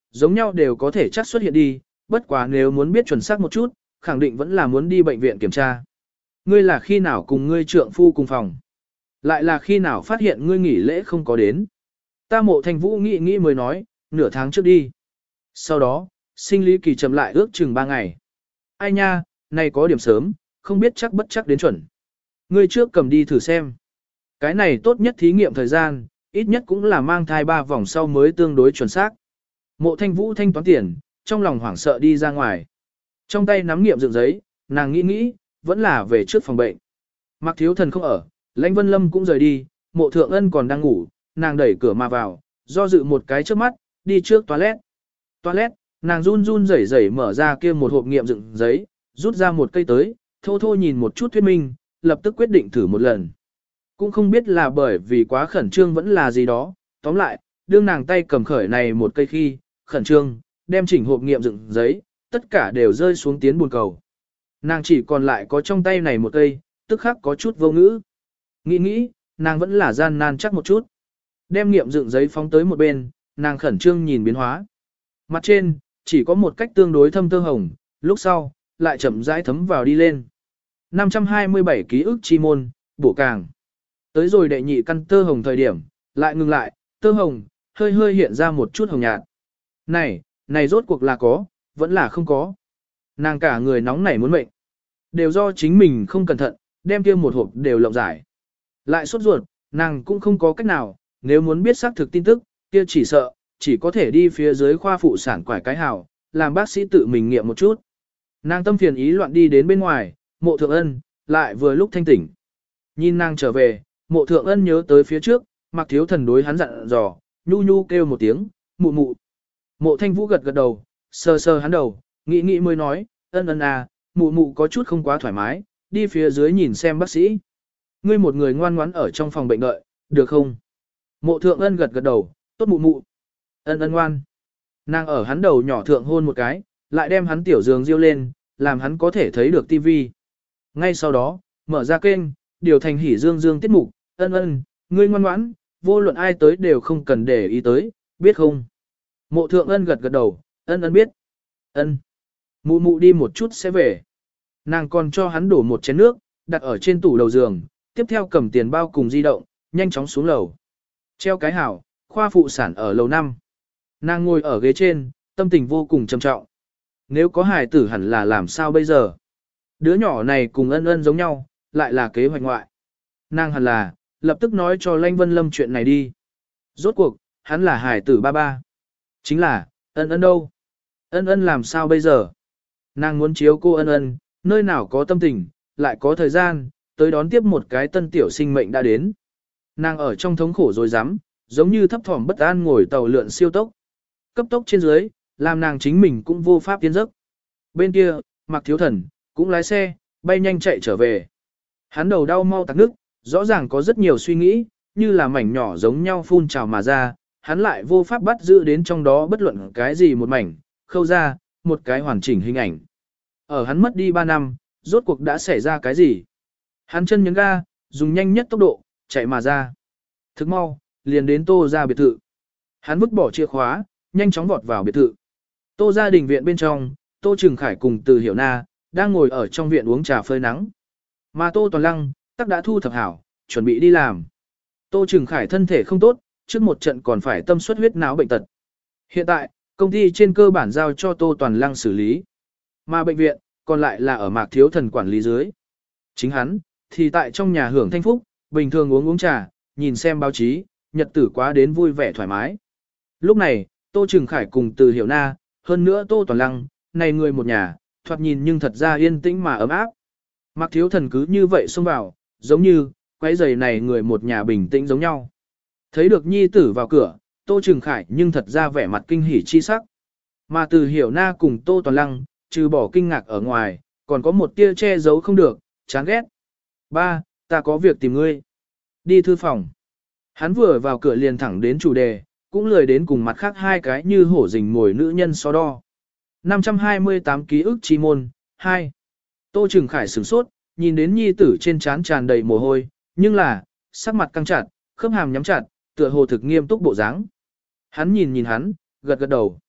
giống nhau đều có thể chắc xuất hiện đi, bất quá nếu muốn biết chuẩn xác một chút, khẳng định vẫn là muốn đi bệnh viện kiểm tra. Ngươi là khi nào cùng ngươi trượng phu cùng phòng? Lại là khi nào phát hiện ngươi nghỉ lễ không có đến? Ta Mộ Thanh Vũ nghĩ nghĩ mới nói, nửa tháng trước đi. Sau đó, sinh lý kỳ chậm lại ước chừng ba ngày. Ai nha, này có điểm sớm, không biết chắc bất chắc đến chuẩn. Ngươi trước cầm đi thử xem. Cái này tốt nhất thí nghiệm thời gian, ít nhất cũng là mang thai ba vòng sau mới tương đối chuẩn xác. Mộ Thanh Vũ thanh toán tiền, trong lòng hoảng sợ đi ra ngoài. Trong tay nắm nghiệm dựng giấy, nàng nghĩ nghĩ, vẫn là về trước phòng bệnh. Mạc Thiếu Thần không ở, Lãnh Vân Lâm cũng rời đi, Mộ Thượng Ân còn đang ngủ, nàng đẩy cửa mà vào, do dự một cái trước mắt, đi trước toilet. Toilet, nàng run run rẩy rẩy mở ra kia một hộp nghiệm dựng giấy, rút ra một cây tới, thô thô nhìn một chút thuyết minh, lập tức quyết định thử một lần. Cũng không biết là bởi vì quá khẩn trương vẫn là gì đó, tóm lại, đương nàng tay cầm khởi này một cây khi, khẩn trương, đem chỉnh hộp nghiệm dựng giấy, tất cả đều rơi xuống tiến buồn cầu. Nàng chỉ còn lại có trong tay này một cây, tức khắc có chút vô ngữ. Nghĩ nghĩ, nàng vẫn là gian nan chắc một chút. Đem nghiệm dựng giấy phóng tới một bên, nàng khẩn trương nhìn biến hóa. Mặt trên, chỉ có một cách tương đối thâm tơ hồng, lúc sau, lại chậm rãi thấm vào đi lên. năm trăm hai mươi bảy ký ức chi môn, bổ càng. Tới rồi đệ nhị căn tơ hồng thời điểm, lại ngừng lại, tơ hồng, hơi hơi hiện ra một chút hồng nhạt. Này, này rốt cuộc là có, vẫn là không có. Nàng cả người nóng nảy muốn mệnh. Đều do chính mình không cẩn thận, đem kia một hộp đều lộng giải. Lại sốt ruột, nàng cũng không có cách nào, nếu muốn biết xác thực tin tức, kia chỉ sợ, chỉ có thể đi phía dưới khoa phụ sản quải cái hào, làm bác sĩ tự mình nghiệm một chút. Nàng tâm phiền ý loạn đi đến bên ngoài, Mộ Thượng Ân, lại vừa lúc thanh tỉnh. Nhìn nàng trở về, Mộ Thượng Ân nhớ tới phía trước, Mạc Thiếu Thần đối hắn dặn dò, nhu nhu kêu một tiếng, mụ mụ. Mộ Thanh Vũ gật gật đầu, sờ sờ hắn đầu, nghĩ nghĩ mới nói, ân ân à, mụ mụ có chút không quá thoải mái, đi phía dưới nhìn xem bác sĩ. Ngươi một người ngoan ngoãn ở trong phòng bệnh đợi, được không? Mộ Thượng Ân gật gật đầu, tốt mụ mụ. Ân ân ngoan. Nàng ở hắn đầu nhỏ thượng hôn một cái, lại đem hắn tiểu giường riêu lên, làm hắn có thể thấy được tivi. Ngay sau đó, mở ra kênh, điều thành hỉ dương dương tiết mục, ân ân, ngươi ngoan ngoãn, vô luận ai tới đều không cần để ý tới, biết không? Mộ Thượng Ân gật gật đầu, ân ân biết. Ân. Mụ mụ đi một chút sẽ về. Nàng còn cho hắn đổ một chén nước, đặt ở trên tủ đầu giường, tiếp theo cầm tiền bao cùng di động, nhanh chóng xuống lầu. Treo cái hảo, khoa phụ sản ở lầu năm. Nàng ngồi ở ghế trên, tâm tình vô cùng trầm trọng. Nếu có hài tử hẳn là làm sao bây giờ? Đứa nhỏ này cùng ân ân giống nhau, lại là kế hoạch ngoại. Nàng hẳn là, lập tức nói cho Lãnh Vân Lâm chuyện này đi. Rốt cuộc, hắn là hài tử ba ba. Chính là, ân ân đâu? Ân ân làm sao bây giờ? Nàng muốn chiếu cô ân ân, nơi nào có tâm tình, lại có thời gian, tới đón tiếp một cái tân tiểu sinh mệnh đã đến. Nàng ở trong thống khổ rồi dám, giống như thấp thỏm bất an ngồi tàu lượn siêu tốc. Cấp tốc trên dưới, làm nàng chính mình cũng vô pháp tiến giấc. Bên kia, Mạc Thiếu Thần, cũng lái xe, bay nhanh chạy trở về. Hắn đầu đau mau tắc nước, rõ ràng có rất nhiều suy nghĩ, như là mảnh nhỏ giống nhau phun trào mà ra, hắn lại vô pháp bắt giữ đến trong đó bất luận cái gì một mảnh, khâu ra, một cái hoàn chỉnh hình ảnh. Ở hắn mất đi ba năm, rốt cuộc đã xảy ra cái gì? Hắn chân nhấn ga, dùng nhanh nhất tốc độ, chạy mà ra. Thức mau, liền đến Tô ra biệt thự. Hắn vứt bỏ chìa khóa, nhanh chóng vọt vào biệt thự. Tô gia đình viện bên trong, Tô Trừng Khải cùng Từ Hiểu Na, đang ngồi ở trong viện uống trà phơi nắng. Mà Tô Toàn Lăng, tắc đã thu thập hảo, chuẩn bị đi làm. Tô Trừng Khải thân thể không tốt, trước một trận còn phải tâm suất huyết não bệnh tật. Hiện tại, công ty trên cơ bản giao cho Tô Toàn Lăng xử lý. Mà bệnh viện, còn lại là ở Mạc Thiếu Thần quản lý dưới. Chính hắn, thì tại trong nhà hưởng thanh phúc, bình thường uống uống trà, nhìn xem báo chí, nhật tử quá đến vui vẻ thoải mái. Lúc này, Tô Trừng Khải cùng Từ Hiểu Na, hơn nữa Tô Toàn Lăng, này người một nhà, thoạt nhìn nhưng thật ra yên tĩnh mà ấm áp. Mạc Thiếu Thần cứ như vậy xông vào, giống như, quấy giày này người một nhà bình tĩnh giống nhau. Thấy được nhi tử vào cửa, Tô Trừng Khải nhưng thật ra vẻ mặt kinh hỉ chi sắc. Mà Từ Hiểu Na cùng Tô Toàn Lăng, trừ bỏ kinh ngạc ở ngoài, còn có một tia che giấu không được, chán ghét. Ba, ta có việc tìm ngươi. Đi thư phòng. Hắn vừa vào cửa liền thẳng đến chủ đề, cũng lười đến cùng mặt khác hai cái như hổ rình mồi nữ nhân so đo. năm trăm hai mươi tám ký ức chi môn, hai. Tô Trừng Khải sửng sốt, nhìn đến nhi tử trên trán tràn đầy mồ hôi, nhưng là, sắc mặt căng chặt, khớp hàm nhắm chặt, tựa hồ thực nghiêm túc bộ dáng. Hắn nhìn nhìn hắn, gật gật đầu.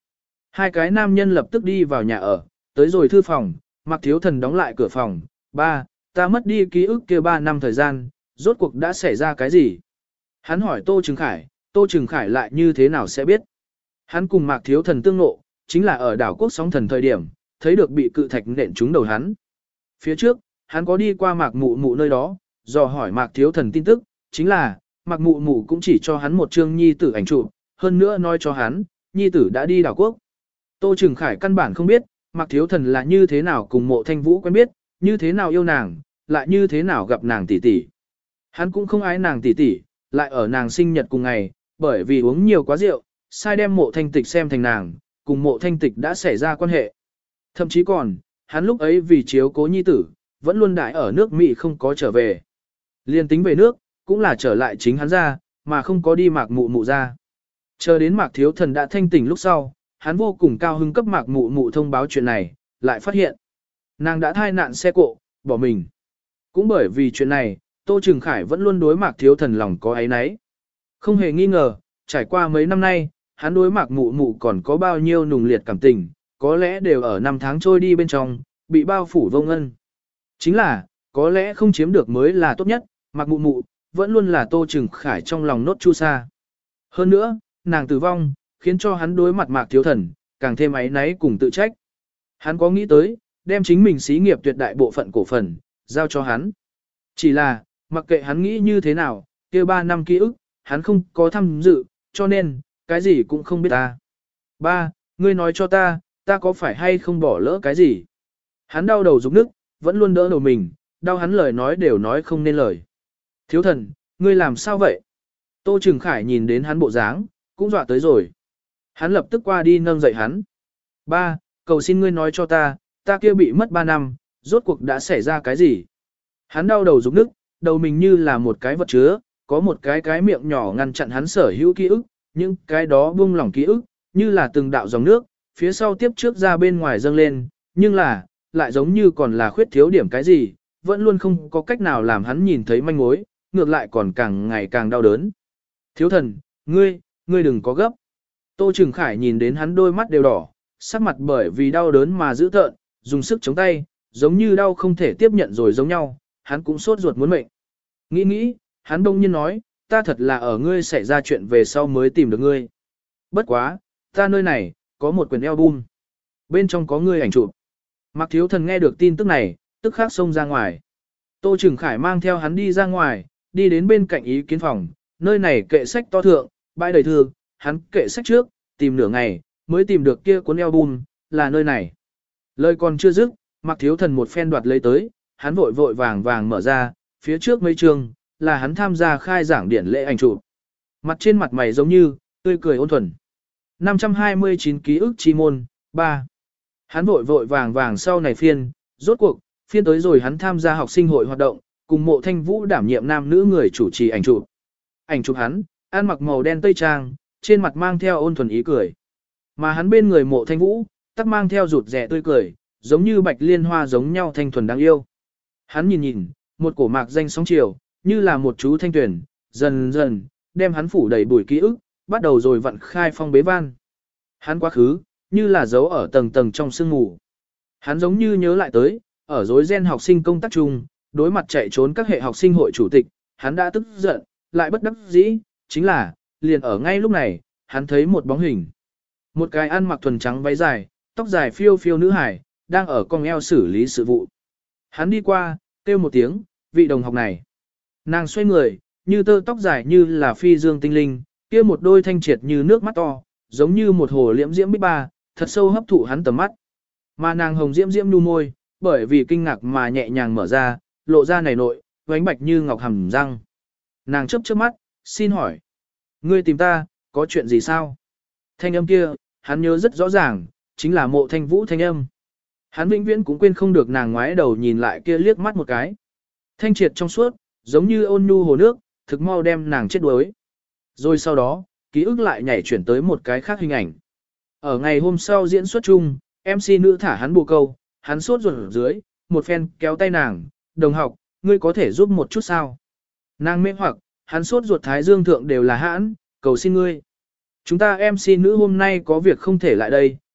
Hai cái nam nhân lập tức đi vào nhà ở, tới rồi thư phòng, Mạc Thiếu Thần đóng lại cửa phòng. Ba, ta mất đi ký ức kia ba năm thời gian, rốt cuộc đã xảy ra cái gì? Hắn hỏi Tô Trừng Khải, Tô Trừng Khải lại như thế nào sẽ biết? Hắn cùng Mạc Thiếu Thần tương ngộ, chính là ở đảo quốc sóng thần thời điểm, thấy được bị cự thạch nện trúng đầu hắn. Phía trước, hắn có đi qua Mạc Mụ Mụ nơi đó, dò hỏi Mạc Thiếu Thần tin tức, chính là, Mạc Mụ Mụ cũng chỉ cho hắn một chương nhi tử ảnh chụp, hơn nữa nói cho hắn, nhi tử đã đi đảo quốc. Tô Trừng Khải căn bản không biết, Mạc Thiếu Thần là như thế nào cùng Mộ Thanh Vũ quen biết, như thế nào yêu nàng, lại như thế nào gặp nàng tỷ tỷ. Hắn cũng không ái nàng tỷ tỷ, lại ở nàng sinh nhật cùng ngày, bởi vì uống nhiều quá rượu, sai đem Mộ Thanh Tịch xem thành nàng, cùng Mộ Thanh Tịch đã xảy ra quan hệ. Thậm chí còn, hắn lúc ấy vì chiếu cố nhi tử, vẫn luôn đãi ở nước Mỹ không có trở về. Liên tính về nước, cũng là trở lại chính hắn ra, mà không có đi Mạc Mụ Mụ ra. Chờ đến Mạc Thiếu Thần đã thanh tỉnh lúc sau, hắn vô cùng cao hứng cấp Mạc Mụ Mụ thông báo chuyện này, lại phát hiện nàng đã thai nạn xe cộ, bỏ mình. Cũng bởi vì chuyện này, Tô Trừng Khải vẫn luôn đối Mạc Thiếu Thần lòng có áy náy. Không hề nghi ngờ, trải qua mấy năm nay, hắn đối Mạc Mụ Mụ còn có bao nhiêu nùng liệt cảm tình, có lẽ đều ở năm tháng trôi đi bên trong, bị bao phủ vô ngân. Chính là, có lẽ không chiếm được mới là tốt nhất, Mạc Mụ Mụ, vẫn luôn là Tô Trừng Khải trong lòng nốt chu sa. Hơn nữa, nàng tử vong, khiến cho hắn đối mặt Mạc Thiếu Thần, càng thêm áy náy cùng tự trách. Hắn có nghĩ tới, đem chính mình xí nghiệp tuyệt đại bộ phận cổ phần, giao cho hắn. Chỉ là, mặc kệ hắn nghĩ như thế nào, kia ba năm ký ức, hắn không có tham dự, cho nên, cái gì cũng không biết ta. Ba, ngươi nói cho ta, ta có phải hay không bỏ lỡ cái gì? Hắn đau đầu rụng nức, vẫn luôn đỡ đầu mình, đau hắn lời nói đều nói không nên lời. Thiếu Thần, ngươi làm sao vậy? Tô Trừng Khải nhìn đến hắn bộ dáng, cũng dọa tới rồi. Hắn lập tức qua đi nâng dậy hắn. Ba, cầu xin ngươi nói cho ta, ta kia bị mất ba năm, rốt cuộc đã xảy ra cái gì? Hắn đau đầu rụng nức, đầu mình như là một cái vật chứa, có một cái cái miệng nhỏ ngăn chặn hắn sở hữu ký ức, nhưng cái đó buông lỏng ký ức, như là từng đạo dòng nước, phía sau tiếp trước ra bên ngoài dâng lên, nhưng là, lại giống như còn là khuyết thiếu điểm cái gì, vẫn luôn không có cách nào làm hắn nhìn thấy manh mối, ngược lại còn càng ngày càng đau đớn. Thiếu Thần, ngươi, ngươi đừng có gấp. Tô Trừng Khải nhìn đến hắn đôi mắt đều đỏ, sắc mặt bởi vì đau đớn mà dữ tợn, dùng sức chống tay, giống như đau không thể tiếp nhận rồi giống nhau, hắn cũng sốt ruột muốn mệnh. Nghĩ nghĩ, hắn đông nhiên nói, ta thật là ở ngươi xảy ra chuyện về sau mới tìm được ngươi. Bất quá, ta nơi này, có một quyển album. Bên trong có ngươi ảnh chụp. Mạc Thiếu Thần nghe được tin tức này, tức khắc xông ra ngoài. Tô Trừng Khải mang theo hắn đi ra ngoài, đi đến bên cạnh ý kiến phòng, nơi này kệ sách to thượng, bãi đầy thư, hắn kệ sách trước, tìm nửa ngày, mới tìm được kia cuốn album, là nơi này. Lời còn chưa dứt, Mạc Thiếu Thần một phen đoạt lấy tới, hắn vội vội vàng vàng mở ra, phía trước mấy chương, là hắn tham gia khai giảng điển lễ ảnh chụp. Mặt trên mặt mày giống như, tươi cười ôn thuần. năm trăm hai mươi chín ký ức chi môn, ba. Hắn vội vội vàng vàng sau này phiên, rốt cuộc, phiên tới rồi hắn tham gia học sinh hội hoạt động, cùng Mộ Thanh Vũ đảm nhiệm nam nữ người chủ trì ảnh chụp. Ảnh chụp hắn, ăn mặc màu đen tây trang, trên mặt mang theo ôn thuần ý cười. Mà hắn bên người Mộ Thanh Vũ, tắc mang theo rụt rẻ tươi cười, giống như bạch liên hoa giống nhau thanh thuần đáng yêu. Hắn nhìn nhìn, một cổ mạc danh sóng chiều, như là một chú thanh tuyển, dần dần, đem hắn phủ đầy bụi ký ức, bắt đầu rồi vặn khai phong bế van. Hắn quá khứ, như là dấu ở tầng tầng trong sương mù. Hắn giống như nhớ lại tới, ở rối ren học sinh công tác chung, đối mặt chạy trốn các hệ học sinh hội chủ tịch, hắn đã tức giận, lại bất đắc dĩ, chính là, liền ở ngay lúc này, hắn thấy một bóng hình. Một cái ăn mặc thuần trắng váy dài, tóc dài phiêu phiêu nữ hải, đang ở cong eo xử lý sự vụ. Hắn đi qua, kêu một tiếng, vị đồng học này. Nàng xoay người, như tơ tóc dài như là phi dương tinh linh, kia một đôi thanh triệt như nước mắt to, giống như một hồ liễm diễm bích ba, thật sâu hấp thụ hắn tầm mắt. Mà nàng hồng diễm diễm nhu môi, bởi vì kinh ngạc mà nhẹ nhàng mở ra, lộ ra này nội, vánh bạch như ngọc hầm răng. Nàng chớp chớp mắt, xin hỏi. Ngươi tìm ta, có chuyện gì sao? Thanh âm kia, hắn nhớ rất rõ ràng, chính là Mộ Thanh Vũ thanh âm. Hắn vĩnh viễn cũng quên không được nàng ngoái đầu nhìn lại kia liếc mắt một cái. Thanh triệt trong suốt, giống như ôn nhu hồ nước, thực mau đem nàng chết đuối. Rồi sau đó, ký ức lại nhảy chuyển tới một cái khác hình ảnh. Ở ngày hôm sau diễn xuất chung, em xê nữ thả hắn bù câu, hắn sốt ruột ở dưới, một phen kéo tay nàng, đồng học, ngươi có thể giúp một chút sao? Nàng mê hoặc, hắn sốt ruột thái dương thượng đều là hãn, cầu xin ngươi. Chúng ta em xê nữ hôm nay có việc không thể lại đây,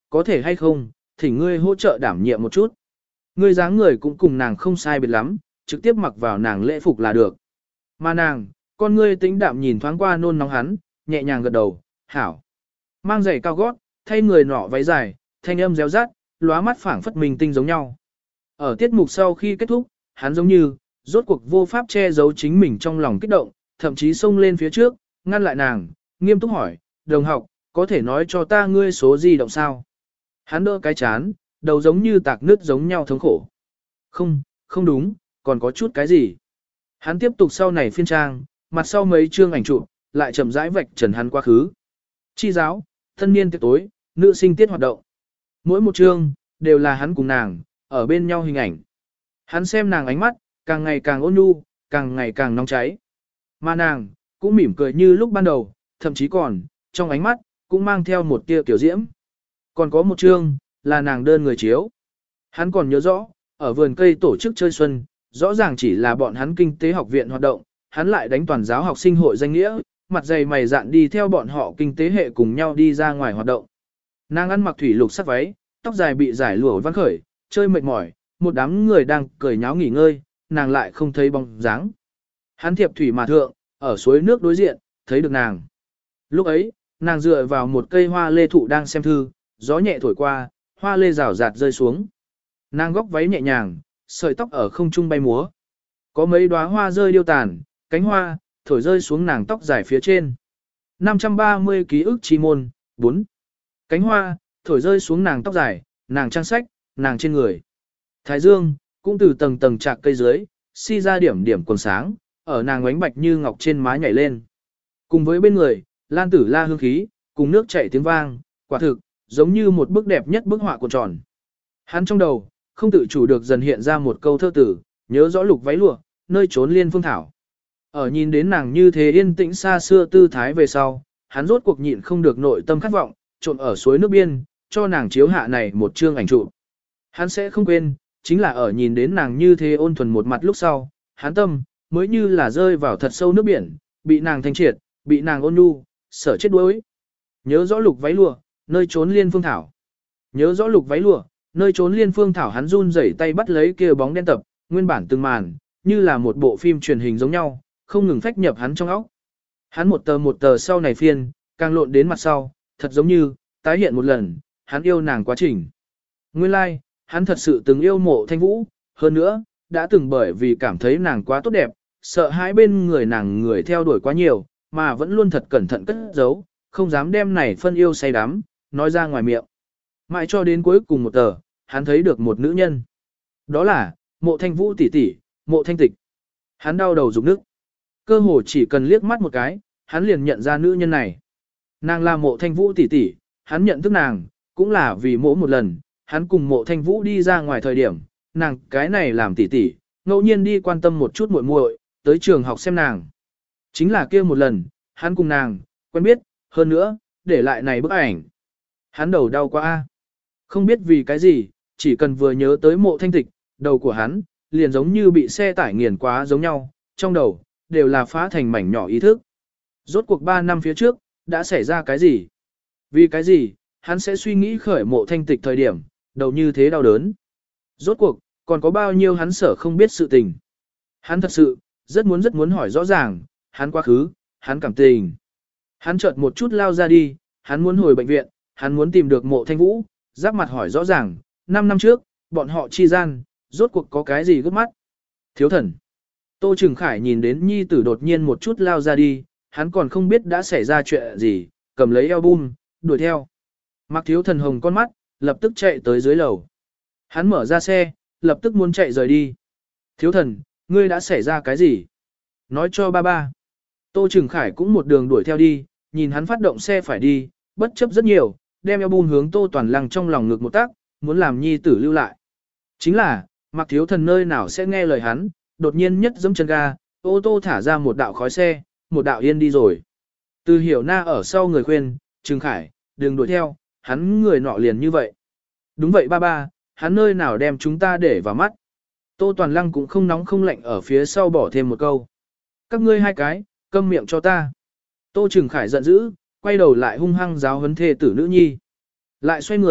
có thể hay không, thỉnh ngươi hỗ trợ đảm nhiệm một chút. Ngươi dáng người cũng cùng nàng không sai biệt lắm, trực tiếp mặc vào nàng lễ phục là được. Mà nàng, con ngươi tĩnh đạm nhìn thoáng qua nôn nóng hắn, nhẹ nhàng gật đầu, hảo. Mang giày cao gót, thay người nọ váy dài, thanh âm réo rát, lóa mắt phảng phất minh tinh giống nhau. Ở tiết mục sau khi kết thúc, hắn giống như, rốt cuộc vô pháp che giấu chính mình trong lòng kích động, thậm chí xông lên phía trước, ngăn lại nàng, nghiêm túc hỏi, đồng học, có thể nói cho ta ngươi số di động sao? Hắn đỡ cái chán, đầu giống như tạc nứt giống nhau thống khổ. Không, không đúng, còn có chút cái gì? Hắn tiếp tục sau này phiên trang, mặt sau mấy chương ảnh chụp, lại chậm rãi vạch trần hắn quá khứ. Chi giáo, thân niên tiệc tối, nữ sinh tiết hoạt động. Mỗi một chương, đều là hắn cùng nàng, ở bên nhau hình ảnh. Hắn xem nàng ánh mắt, càng ngày càng ôn nhu, càng ngày càng nóng cháy. Mà nàng, cũng mỉm cười như lúc ban đầu, thậm chí còn, trong ánh mắt, cũng mang theo một tia kiểu diễm. Còn có một chương, là nàng đơn người chiếu. Hắn còn nhớ rõ, ở vườn cây tổ chức chơi xuân, rõ ràng chỉ là bọn hắn kinh tế học viện hoạt động, hắn lại đánh toàn giáo học sinh hội danh nghĩa, mặt dày mày dạn đi theo bọn họ kinh tế hệ cùng nhau đi ra ngoài hoạt động. Nàng ăn mặc thủy lục sắc váy, tóc dài bị giải lụa văn khởi, chơi mệt mỏi, một đám người đang cười nháo nghỉ ngơi, nàng lại không thấy bóng dáng. Hắn thiệp thủy mà thượng, ở suối nước đối diện, thấy được nàng. Lúc ấy, nàng dựa vào một cây hoa lê thụ đang xem thư, gió nhẹ thổi qua, hoa lê rào rạt rơi xuống. Nàng góc váy nhẹ nhàng, sợi tóc ở không trung bay múa. Có mấy đóa hoa rơi điêu tàn, cánh hoa, thổi rơi xuống nàng tóc dài phía trên. năm trăm ba mươi ký ức chi môn, bốn. Cánh hoa, thổi rơi xuống nàng tóc dài, nàng trang sách, nàng trên người. Thái dương, cũng từ tầng tầng chạc cây dưới, si ra điểm điểm quần sáng, ở nàng ánh bạch như ngọc trên má nhảy lên. Cùng với bên người, lan tử la hương khí, cùng nước chảy tiếng vang, quả thực, giống như một bức đẹp nhất bức họa cuộn tròn. Hắn trong đầu, không tự chủ được dần hiện ra một câu thơ tử, nhớ rõ lục váy lụa, nơi trốn liên phương thảo. Ở nhìn đến nàng như thế yên tĩnh xa xưa tư thái về sau, hắn rốt cuộc nhịn không được nội tâm khát vọng, trộn ở suối nước biên, cho nàng chiếu hạ này một chương ảnh chụp. Hắn sẽ không quên, chính là ở nhìn đến nàng như thế ôn thuần một mặt lúc sau, hắn tâm, mới như là rơi vào thật sâu nước biển, bị nàng thanh triệt, bị nàng ôn nhu, sở chết đuối. Nhớ rõ lục váy lụa, nơi trốn liên phương thảo. Nhớ rõ lục váy lụa, nơi trốn liên phương thảo, hắn run rẩy tay bắt lấy kia bóng đen tập, nguyên bản từng màn, như là một bộ phim truyền hình giống nhau, không ngừng phách nhập hắn trong óc. Hắn một tờ một tờ sau này phiên, càng lộn đến mặt sau, thật giống như, tái hiện một lần, hắn yêu nàng quá trình. Nguyên lai, like, hắn thật sự từng yêu mộ thanh vũ, hơn nữa, đã từng bởi vì cảm thấy nàng quá tốt đẹp, sợ hãi bên người nàng người theo đuổi quá nhiều, mà vẫn luôn thật cẩn thận cất giấu, không dám đem này phân yêu say đắm, nói ra ngoài miệng. Mãi cho đến cuối cùng một tờ, hắn thấy được một nữ nhân. Đó là, mộ thanh vũ tỷ tỷ, mộ thanh tịch. Hắn đau đầu rụng nước. Cơ hồ chỉ cần liếc mắt một cái, hắn liền nhận ra nữ nhân này. Nàng là mộ thanh vũ tỷ tỷ, hắn nhận thức nàng, cũng là vì mỗi một lần, hắn cùng mộ thanh vũ đi ra ngoài thời điểm, nàng cái này làm tỷ tỷ, ngẫu nhiên đi quan tâm một chút muội muội, tới trường học xem nàng. Chính là kia một lần, hắn cùng nàng, quen biết, hơn nữa, để lại này bức ảnh. Hắn đầu đau quá a. Không biết vì cái gì, chỉ cần vừa nhớ tới mộ thanh tịch, đầu của hắn, liền giống như bị xe tải nghiền quá giống nhau, trong đầu, đều là phá thành mảnh nhỏ ý thức. Rốt cuộc ba năm phía trước, đã xảy ra cái gì? Vì cái gì, hắn sẽ suy nghĩ khởi mộ thanh tịch thời điểm, đầu như thế đau đớn. Rốt cuộc, còn có bao nhiêu hắn sở không biết sự tình. Hắn thật sự, rất muốn rất muốn hỏi rõ ràng, hắn quá khứ, hắn cảm tình. Hắn chợt một chút lao ra đi, hắn muốn hồi bệnh viện, hắn muốn tìm được mộ thanh vũ, giáp mặt hỏi rõ ràng, năm năm trước, bọn họ chi gian, rốt cuộc có cái gì gấp mắt. Thiếu thần. Tô Trừng Khải nhìn đến nhi tử đột nhiên một chút lao ra đi, hắn còn không biết đã xảy ra chuyện gì, cầm lấy album, đuổi theo. Mặc thiếu thần hồng con mắt, lập tức chạy tới dưới lầu. Hắn mở ra xe, lập tức muốn chạy rời đi. Thiếu thần, ngươi đã xảy ra cái gì? Nói cho ba ba. Tô Trừng Khải cũng một đường đuổi theo đi, nhìn hắn phát động xe phải đi, bất chấp rất nhiều, đem album hướng Tô Toàn Lăng trong lòng ngực một tác, muốn làm nhi tử lưu lại. Chính là, mặc thiếu thần nơi nào sẽ nghe lời hắn, đột nhiên nhất giẫm chân ga, ô tô thả ra một đạo khói xe, một đạo yên đi rồi. Từ Hiểu Na ở sau người khuyên, Trừng Khải, đừng đuổi theo, hắn người nọ liền như vậy. Đúng vậy ba ba, hắn nơi nào đem chúng ta để vào mắt. Tô Toàn Lăng cũng không nóng không lạnh ở phía sau bỏ thêm một câu. Các ngươi hai cái, câm miệng cho ta. Tô Trừng Khải giận dữ, quay đầu lại hung hăng giáo huấn thê tử nữ nhi. Lại xoay người,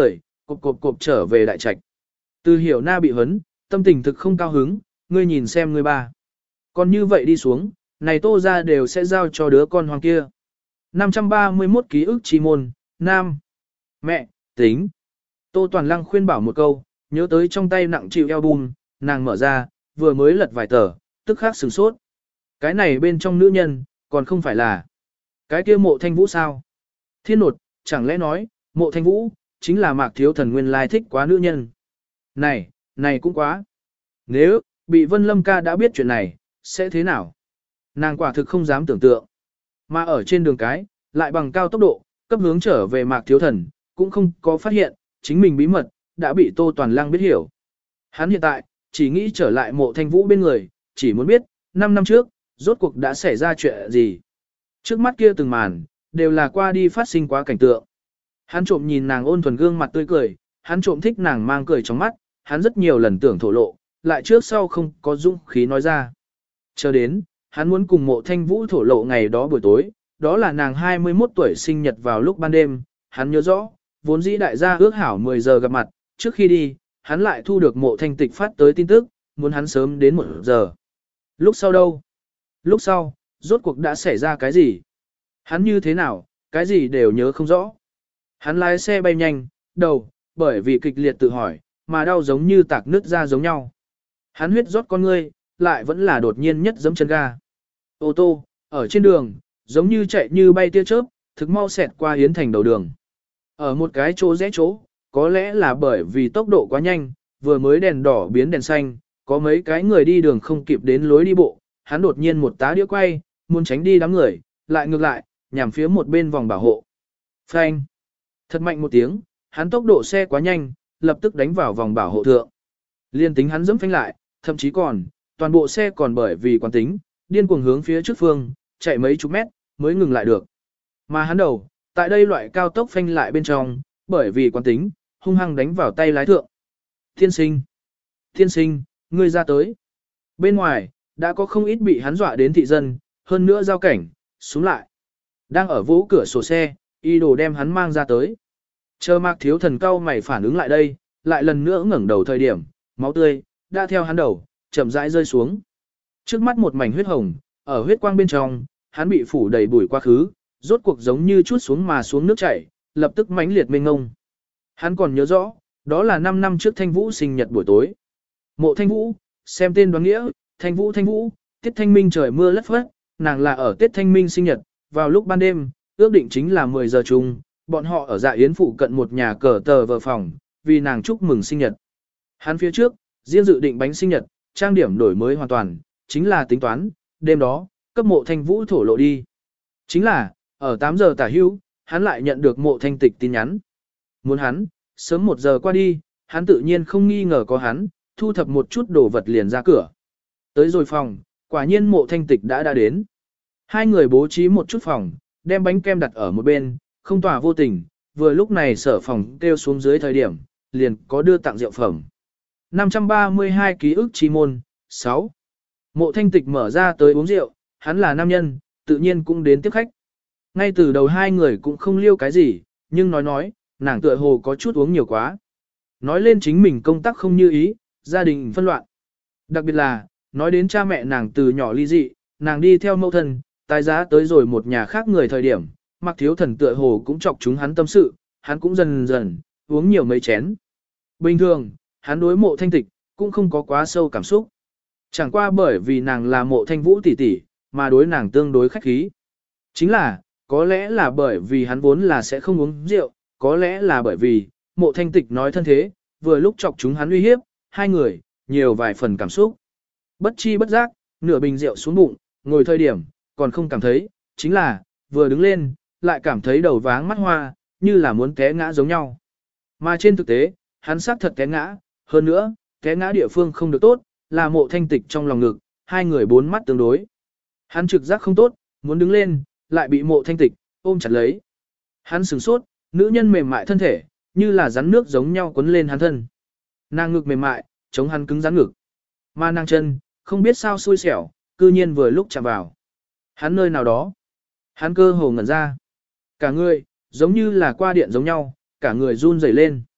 cộp cộp cộp trở về đại trạch. Từ hiểu na bị huấn, tâm tình thực không cao hứng, ngươi nhìn xem ngươi ba. Còn như vậy đi xuống, này tô ra đều sẽ giao cho đứa con hoàng kia. năm trăm ba mươi mốt ký ức chi môn, nam. Mẹ, tính. Tô Toàn Lăng khuyên bảo một câu, nhớ tới trong tay nặng chịu album, nàng mở ra, vừa mới lật vài tờ, tức khắc sửng sốt. Cái này bên trong nữ nhân, còn không phải là cái kia Mộ Thanh Vũ sao? Thiên nột, chẳng lẽ nói, Mộ Thanh Vũ, chính là Mạc Thiếu Thần nguyên lai thích quá nữ nhân. Này, này cũng quá. Nếu, bị Vân Lâm ca đã biết chuyện này, sẽ thế nào? Nàng quả thực không dám tưởng tượng. Mà ở trên đường cái, lại bằng cao tốc độ, cấp hướng trở về Mạc Thiếu Thần, cũng không có phát hiện, chính mình bí mật, đã bị Tô Toàn Lăng biết hiểu. Hắn hiện tại, chỉ nghĩ trở lại Mộ Thanh Vũ bên người, chỉ muốn biết, năm năm trước, rốt cuộc đã xảy ra chuyện gì. Trước mắt kia từng màn, đều là qua đi phát sinh quá cảnh tượng. Hắn trộm nhìn nàng ôn thuần gương mặt tươi cười, hắn trộm thích nàng mang cười trong mắt, hắn rất nhiều lần tưởng thổ lộ, lại trước sau không có dũng khí nói ra. Chờ đến, hắn muốn cùng Mộ Thanh Vũ thổ lộ ngày đó buổi tối, đó là nàng hai mươi mốt tuổi sinh nhật vào lúc ban đêm, hắn nhớ rõ, vốn dĩ đại gia ước hảo mười giờ gặp mặt, trước khi đi, hắn lại thu được Mộ Thanh Tịch phát tới tin tức, muốn hắn sớm đến một giờ. Lúc sau đâu? Lúc sau, rốt cuộc đã xảy ra cái gì? Hắn như thế nào, cái gì đều nhớ không rõ. Hắn lái xe bay nhanh, đầu, bởi vì kịch liệt tự hỏi, mà đau giống như tạc nứt ra giống nhau. Hắn huyết rót con ngươi, lại vẫn là đột nhiên nhất giẫm chân ga. Ô tô, ở trên đường, giống như chạy như bay tia chớp, thực mau xẹt qua Yến Thành đầu đường. Ở một cái chỗ rẽ chỗ, có lẽ là bởi vì tốc độ quá nhanh, vừa mới đèn đỏ biến đèn xanh, có mấy cái người đi đường không kịp đến lối đi bộ, hắn đột nhiên một tá đĩa quay, muốn tránh đi đám người, lại ngược lại, nhằm phía một bên vòng bảo hộ. Phanh! Thật mạnh một tiếng, hắn tốc độ xe quá nhanh, lập tức đánh vào vòng bảo hộ thượng. Liên tính hắn dẫm phanh lại, thậm chí còn, toàn bộ xe còn bởi vì quán tính, điên cuồng hướng phía trước phương, chạy mấy chục mét, mới ngừng lại được. Mà hắn đầu, tại đây loại cao tốc phanh lại bên trong, bởi vì quán tính, hung hăng đánh vào tay lái thượng. Thiên sinh! Thiên sinh, ngươi ra tới. Bên ngoài, đã có không ít bị hắn dọa đến thị dân, hơn nữa giao cảnh, xuống lại. Đang ở vũ cửa sổ xe, y đồ đem hắn mang ra tới. Chờ Mạc Thiếu Thần cau mày phản ứng lại đây, lại lần nữa ngẩng đầu thời điểm, máu tươi, đã theo hắn đầu, chậm rãi rơi xuống. Trước mắt một mảnh huyết hồng, ở huyết quang bên trong, hắn bị phủ đầy bụi quá khứ, rốt cuộc giống như chút xuống mà xuống nước chảy, lập tức mãnh liệt mênh ngông. Hắn còn nhớ rõ, đó là năm năm trước Thanh Vũ sinh nhật buổi tối. Mộ Thanh Vũ, xem tên đoán nghĩa, Thanh Vũ Thanh Vũ, Tiết Thanh Minh trời mưa lất phất, nàng là ở Tiết Thanh Minh sinh nhật, vào lúc ban đêm, ước định chính là mười giờ chung, bọn họ ở Dạ Yến phụ cận một nhà cờ tờ vợ phòng, vì nàng chúc mừng sinh nhật. Hắn phía trước, riêng dự định bánh sinh nhật, trang điểm đổi mới hoàn toàn, chính là tính toán, đêm đó, cấp Mộ Thanh Vũ thổ lộ đi. Chính là, ở tám giờ tả hữu, hắn lại nhận được Mộ Thanh Tịch tin nhắn. Muốn hắn, sớm một giờ qua đi, hắn tự nhiên không nghi ngờ có hắn, thu thập một chút đồ vật liền ra cửa. Tới rồi phòng, quả nhiên Mộ Thanh Tịch đã đã đến. Hai người bố trí một chút phòng, đem bánh kem đặt ở một bên, không tỏa vô tình, vừa lúc này sở phòng kêu xuống dưới thời điểm, liền có đưa tặng rượu phẩm. năm trăm ba mươi hai ký ức chi môn, sáu. Mộ Thanh Tịch mở ra tới uống rượu, hắn là nam nhân, tự nhiên cũng đến tiếp khách. Ngay từ đầu hai người cũng không liêu cái gì, nhưng nói nói, nàng tựa hồ có chút uống nhiều quá. Nói lên chính mình công tác không như ý, gia đình phân loạn. Đặc biệt là, nói đến cha mẹ nàng từ nhỏ ly dị, nàng đi theo mẫu thân, tái giá tới rồi một nhà khác người thời điểm, Mạc Thiếu Thần tựa hồ cũng chọc chúng hắn tâm sự, hắn cũng dần dần, uống nhiều mấy chén. Bình thường, hắn đối Mộ Thanh Tịch, cũng không có quá sâu cảm xúc. Chẳng qua bởi vì nàng là Mộ Thanh Vũ tỷ tỷ, mà đối nàng tương đối khách khí. Chính là, có lẽ là bởi vì hắn vốn là sẽ không uống rượu, có lẽ là bởi vì, Mộ Thanh Tịch nói thân thế, vừa lúc chọc chúng hắn uy hiếp, hai người, nhiều vài phần cảm xúc. Bất chi bất giác, nửa bình rượu xuống bụng, ngồi thời điểm, còn không cảm thấy, chính là, vừa đứng lên, lại cảm thấy đầu váng mắt hoa, như là muốn té ngã giống nhau. Mà trên thực tế, hắn xác thật té ngã, hơn nữa, té ngã địa phương không được tốt, là Mộ Thanh Tịch trong lòng ngực, hai người bốn mắt tương đối. Hắn trực giác không tốt, muốn đứng lên, lại bị Mộ Thanh Tịch ôm chặt lấy. Hắn sửng sốt, nữ nhân mềm mại thân thể, như là rắn nước giống nhau quấn lên hắn thân. Nàng ngực mềm mại, chống hắn cứng rắn ngực. Mà nàng chân, không biết sao xui xẻo, cư nhiên vừa lúc chạm vào. Hắn nơi nào đó. Hắn cơ hồ ngẩn ra. Cả người, giống như là qua điện giống nhau, cả người run rẩy lên.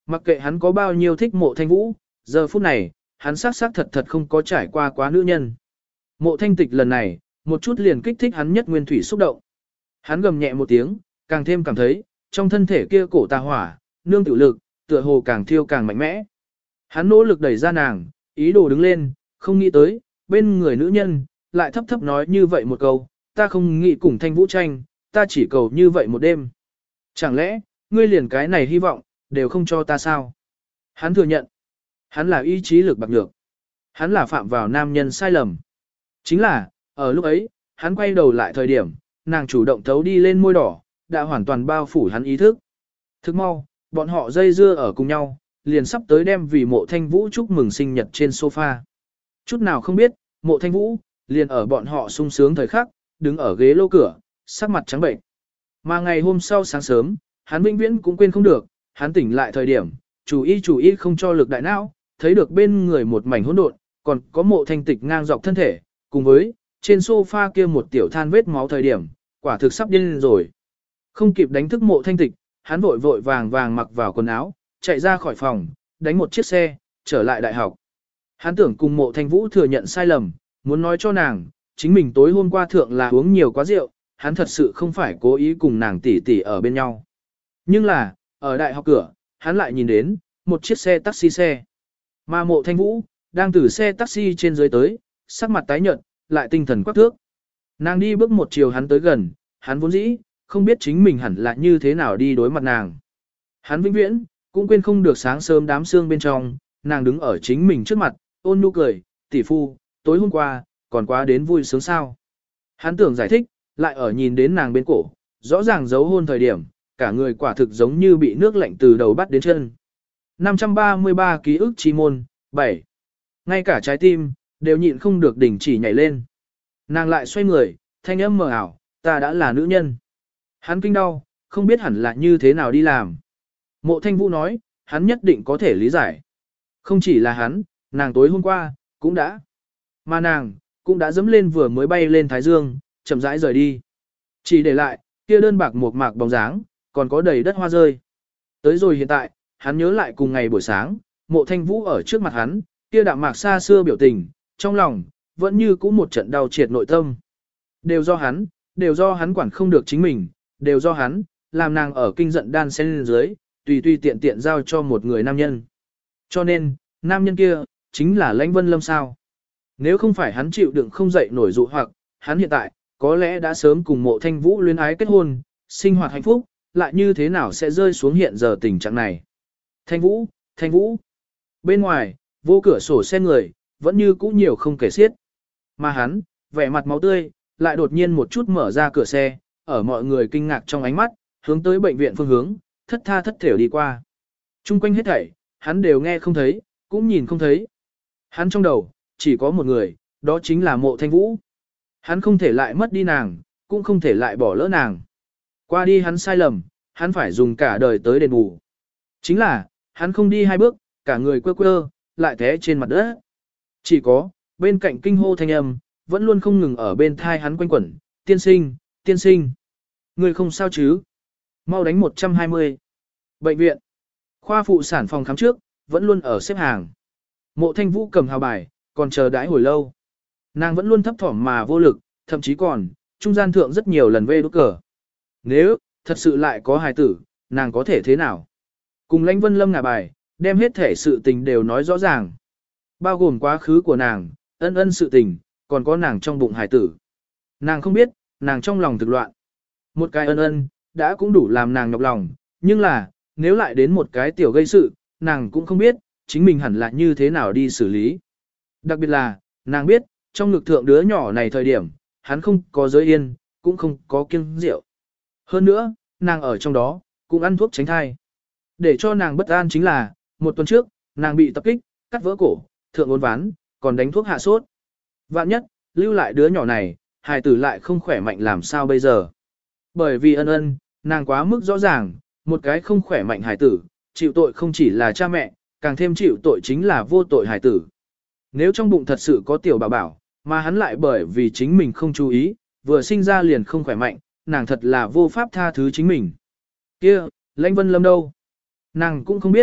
Mặc kệ hắn có bao nhiêu thích mộ thanh vũ, giờ phút này, hắn xác xác thật thật không có trải qua quá nữ nhân. Mộ thanh tịch lần này, một chút liền kích thích hắn nhất nguyên thủy xúc động. Hắn gầm nhẹ một tiếng, càng thêm cảm thấy, trong thân thể kia cổ tà hỏa, nương tiểu lực, tựa hồ càng thiêu càng mạnh mẽ. Hắn nỗ lực đẩy ra nàng, ý đồ đứng lên, không nghĩ tới, bên người nữ nhân, lại thấp thấp nói như vậy một câu, ta không nghĩ cùng thanh vũ tranh, ta chỉ cầu như vậy một đêm. Chẳng lẽ, ngươi liền cái này hy vọng, đều không cho ta sao? Hắn thừa nhận, hắn là ý chí lực bạc nhược. Hắn là phạm vào nam nhân sai lầm. Chính là, ở lúc ấy, hắn quay đầu lại thời điểm, nàng chủ động thấu đi lên môi đỏ, đã hoàn toàn bao phủ hắn ý thức. Thức mau, bọn họ dây dưa ở cùng nhau, liền sắp tới đem vì mộ thanh vũ chúc mừng sinh nhật trên sofa. Chút nào không biết, mộ thanh vũ, liền ở bọn họ sung sướng thời khắc, đứng ở ghế lô cửa, sắc mặt trắng bệnh. Mà ngày hôm sau sáng sớm, hắn vĩnh viễn cũng quên không được, hắn tỉnh lại thời điểm, chủ y chủ y không cho lực đại não, thấy được bên người một mảnh hỗn độn, còn có mộ thanh tịch ngang dọc thân thể, cùng với trên sofa kia một tiểu than vết máu thời điểm, quả thực sắp điên rồi. Không kịp đánh thức mộ thanh tịch, hắn vội vội vàng vàng mặc vào quần áo, chạy ra khỏi phòng, đánh một chiếc xe, trở lại đại học. Hắn tưởng cùng mộ thanh vũ thừa nhận sai lầm, muốn nói cho nàng, chính mình tối hôm qua thượng là uống nhiều quá rượu, hắn thật sự không phải cố ý cùng nàng tỉ tỉ ở bên nhau. Nhưng là, ở đại học cửa, hắn lại nhìn đến, một chiếc xe taxi xe. Mà mộ thanh vũ, đang từ xe taxi trên dưới tới, sắc mặt tái nhợt, lại tinh thần quắc thước. Nàng đi bước một chiều hắn tới gần, hắn vốn dĩ, không biết chính mình hẳn là như thế nào đi đối mặt nàng. Hắn vĩnh viễn, cũng quên không được sáng sớm đám sương bên trong, nàng đứng ở chính mình trước mặt, ôn nhu cười, tỷ phu, tối hôm qua, còn quá đến vui sướng sao. Hắn tưởng giải thích, lại ở nhìn đến nàng bên cổ, rõ ràng giấu hôn thời điểm, cả người quả thực giống như bị nước lạnh từ đầu bắt đến chân. năm trăm ba mươi ba ký ức chi môn, bảy. Ngay cả trái tim, đều nhịn không được đỉnh chỉ nhảy lên. Nàng lại xoay người, thanh âm mờ ảo, ta đã là nữ nhân. Hắn kinh đau, không biết hẳn là như thế nào đi làm. Mộ thanh vũ nói, hắn nhất định có thể lý giải. Không chỉ là hắn, nàng tối hôm qua, cũng đã. Mà nàng, cũng đã dẫm lên vừa mới bay lên thái dương, chậm rãi rời đi. Chỉ để lại, kia đơn bạc một mạc bóng dáng, còn có đầy đất hoa rơi. Tới rồi hiện tại, hắn nhớ lại cùng ngày buổi sáng, mộ thanh vũ ở trước mặt hắn, kia đạm mạc xa xưa biểu tình, trong lòng, vẫn như cũ một trận đau triệt nội tâm. Đều do hắn, đều do hắn quản không được chính mình, đều do hắn, làm nàng ở kinh giận đan sen lên dưới, tùy tùy tiện tiện giao cho một người nam nhân. Cho nên, nam nhân kia, chính là Lãnh Vân Lâm sao. Nếu không phải hắn chịu đựng không dậy nổi dụ hoặc, hắn hiện tại, có lẽ đã sớm cùng mộ thanh vũ luyến ái kết hôn, sinh hoạt hạnh phúc, lại như thế nào sẽ rơi xuống hiện giờ tình trạng này. Thanh vũ, thanh vũ. Bên ngoài, vô cửa sổ xe người, vẫn như cũ nhiều không kể xiết. Mà hắn, vẻ mặt máu tươi, lại đột nhiên một chút mở ra cửa xe, ở mọi người kinh ngạc trong ánh mắt, hướng tới bệnh viện phương hướng, thất tha thất thểu đi qua. Trung quanh hết thảy, hắn đều nghe không thấy, cũng nhìn không thấy. Hắn trong đầu, chỉ có một người, đó chính là mộ thanh vũ. Hắn không thể lại mất đi nàng, cũng không thể lại bỏ lỡ nàng. Qua đi hắn sai lầm, hắn phải dùng cả đời tới đền bù. Chính là, hắn không đi hai bước, cả người quơ quơ, lại té trên mặt đất. Chỉ có, bên cạnh kinh hô thanh âm, vẫn luôn không ngừng ở bên thai hắn quanh quẩn, tiên sinh, tiên sinh. Người không sao chứ? Mau đánh một trăm hai mươi. Bệnh viện. Khoa phụ sản phòng khám trước, vẫn luôn ở xếp hàng. Mộ thanh vũ cầm hào bài, còn chờ đãi hồi lâu. Nàng vẫn luôn thấp thỏm mà vô lực, thậm chí còn, trung gian thượng rất nhiều lần vê đốt cờ. Nếu, thật sự lại có hài tử, nàng có thể thế nào? Cùng Lãnh Vân Lâm ngả bài, đem hết thể sự tình đều nói rõ ràng. Bao gồm quá khứ của nàng, ân ân sự tình, còn có nàng trong bụng hài tử. Nàng không biết, nàng trong lòng thực loạn. Một cái ân ân, đã cũng đủ làm nàng nhọc lòng, nhưng là, nếu lại đến một cái tiểu gây sự, nàng cũng không biết, chính mình hẳn là như thế nào đi xử lý. Đặc biệt là, nàng biết, trong ngực thượng đứa nhỏ này thời điểm, hắn không có giới yên, cũng không có kiêng rượu. Hơn nữa, nàng ở trong đó, cũng ăn thuốc tránh thai. Để cho nàng bất an chính là, một tuần trước, nàng bị tập kích, cắt vỡ cổ, thượng ốn ván, còn đánh thuốc hạ sốt. Vạn nhất, lưu lại đứa nhỏ này, hài tử lại không khỏe mạnh làm sao bây giờ. Bởi vì ân ân, nàng quá mức rõ ràng, một cái không khỏe mạnh hài tử, chịu tội không chỉ là cha mẹ, càng thêm chịu tội chính là vô tội hài tử. Nếu trong bụng thật sự có tiểu bảo bảo, mà hắn lại bởi vì chính mình không chú ý, vừa sinh ra liền không khỏe mạnh, nàng thật là vô pháp tha thứ chính mình. Kia, Lãnh Vân Lâm đâu? Nàng cũng không biết,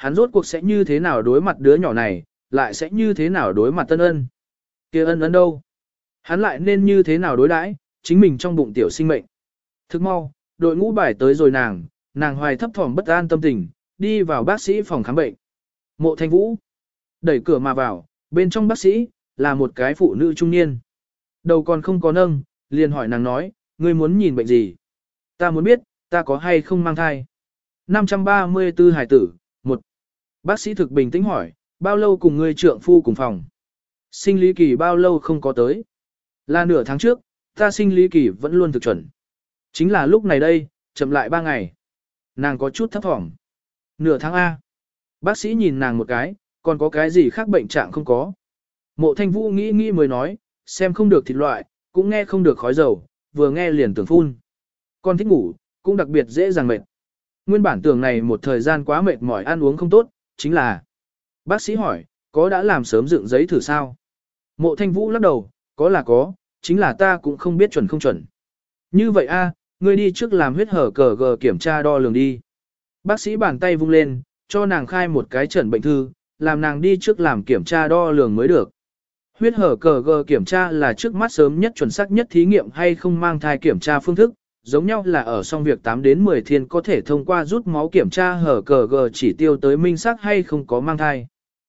hắn rốt cuộc sẽ như thế nào đối mặt đứa nhỏ này, lại sẽ như thế nào đối mặt Tân Ân. Kia Ân Ân đâu? Hắn lại nên như thế nào đối đãi chính mình trong bụng tiểu sinh mệnh. Thức mau, đội ngũ bài tới rồi nàng, nàng hoài thấp thỏm bất an tâm tình, đi vào bác sĩ phòng khám bệnh. Mộ Thanh Vũ đẩy cửa mà vào, bên trong bác sĩ là một cái phụ nữ trung niên. Đầu còn không có nâng, liền hỏi nàng nói, ngươi muốn nhìn bệnh gì? Ta muốn biết, ta có hay không mang thai? năm trăm ba mươi tư hải tử, một. Bác sĩ thực bình tĩnh hỏi, bao lâu cùng ngươi trượng phu cùng phòng? Sinh lý kỳ bao lâu không có tới? Là nửa tháng trước, ta sinh lý kỳ vẫn luôn thực chuẩn. Chính là lúc này đây, chậm lại ba ngày. Nàng có chút thấp thỏm. Nửa tháng A. Bác sĩ nhìn nàng một cái, còn có cái gì khác bệnh trạng không có. Mộ Thanh Vũ nghĩ nghĩ mới nói, xem không được thịt loại, cũng nghe không được khói dầu, vừa nghe liền tưởng phun. Con thích ngủ, cũng đặc biệt dễ dàng mệt. Nguyên bản tưởng này một thời gian quá mệt mỏi ăn uống không tốt, chính là. Bác sĩ hỏi, có đã làm sớm dựng giấy thử sao? Mộ Thanh Vũ lắc đầu, có là có, chính là ta cũng không biết chuẩn không chuẩn. Như vậy a, ngươi đi trước làm huyết hở cờ gờ kiểm tra đo lường đi. Bác sĩ bàn tay vung lên, cho nàng khai một cái chẩn bệnh thư, làm nàng đi trước làm kiểm tra đo lường mới được. Huyết hở cờ gờ kiểm tra là trước mắt sớm nhất chuẩn xác nhất thí nghiệm hay không mang thai kiểm tra phương thức, giống nhau là ở xong việc tám đến mười thiên có thể thông qua rút máu kiểm tra hở cờ gờ chỉ tiêu tới minh xác hay không có mang thai.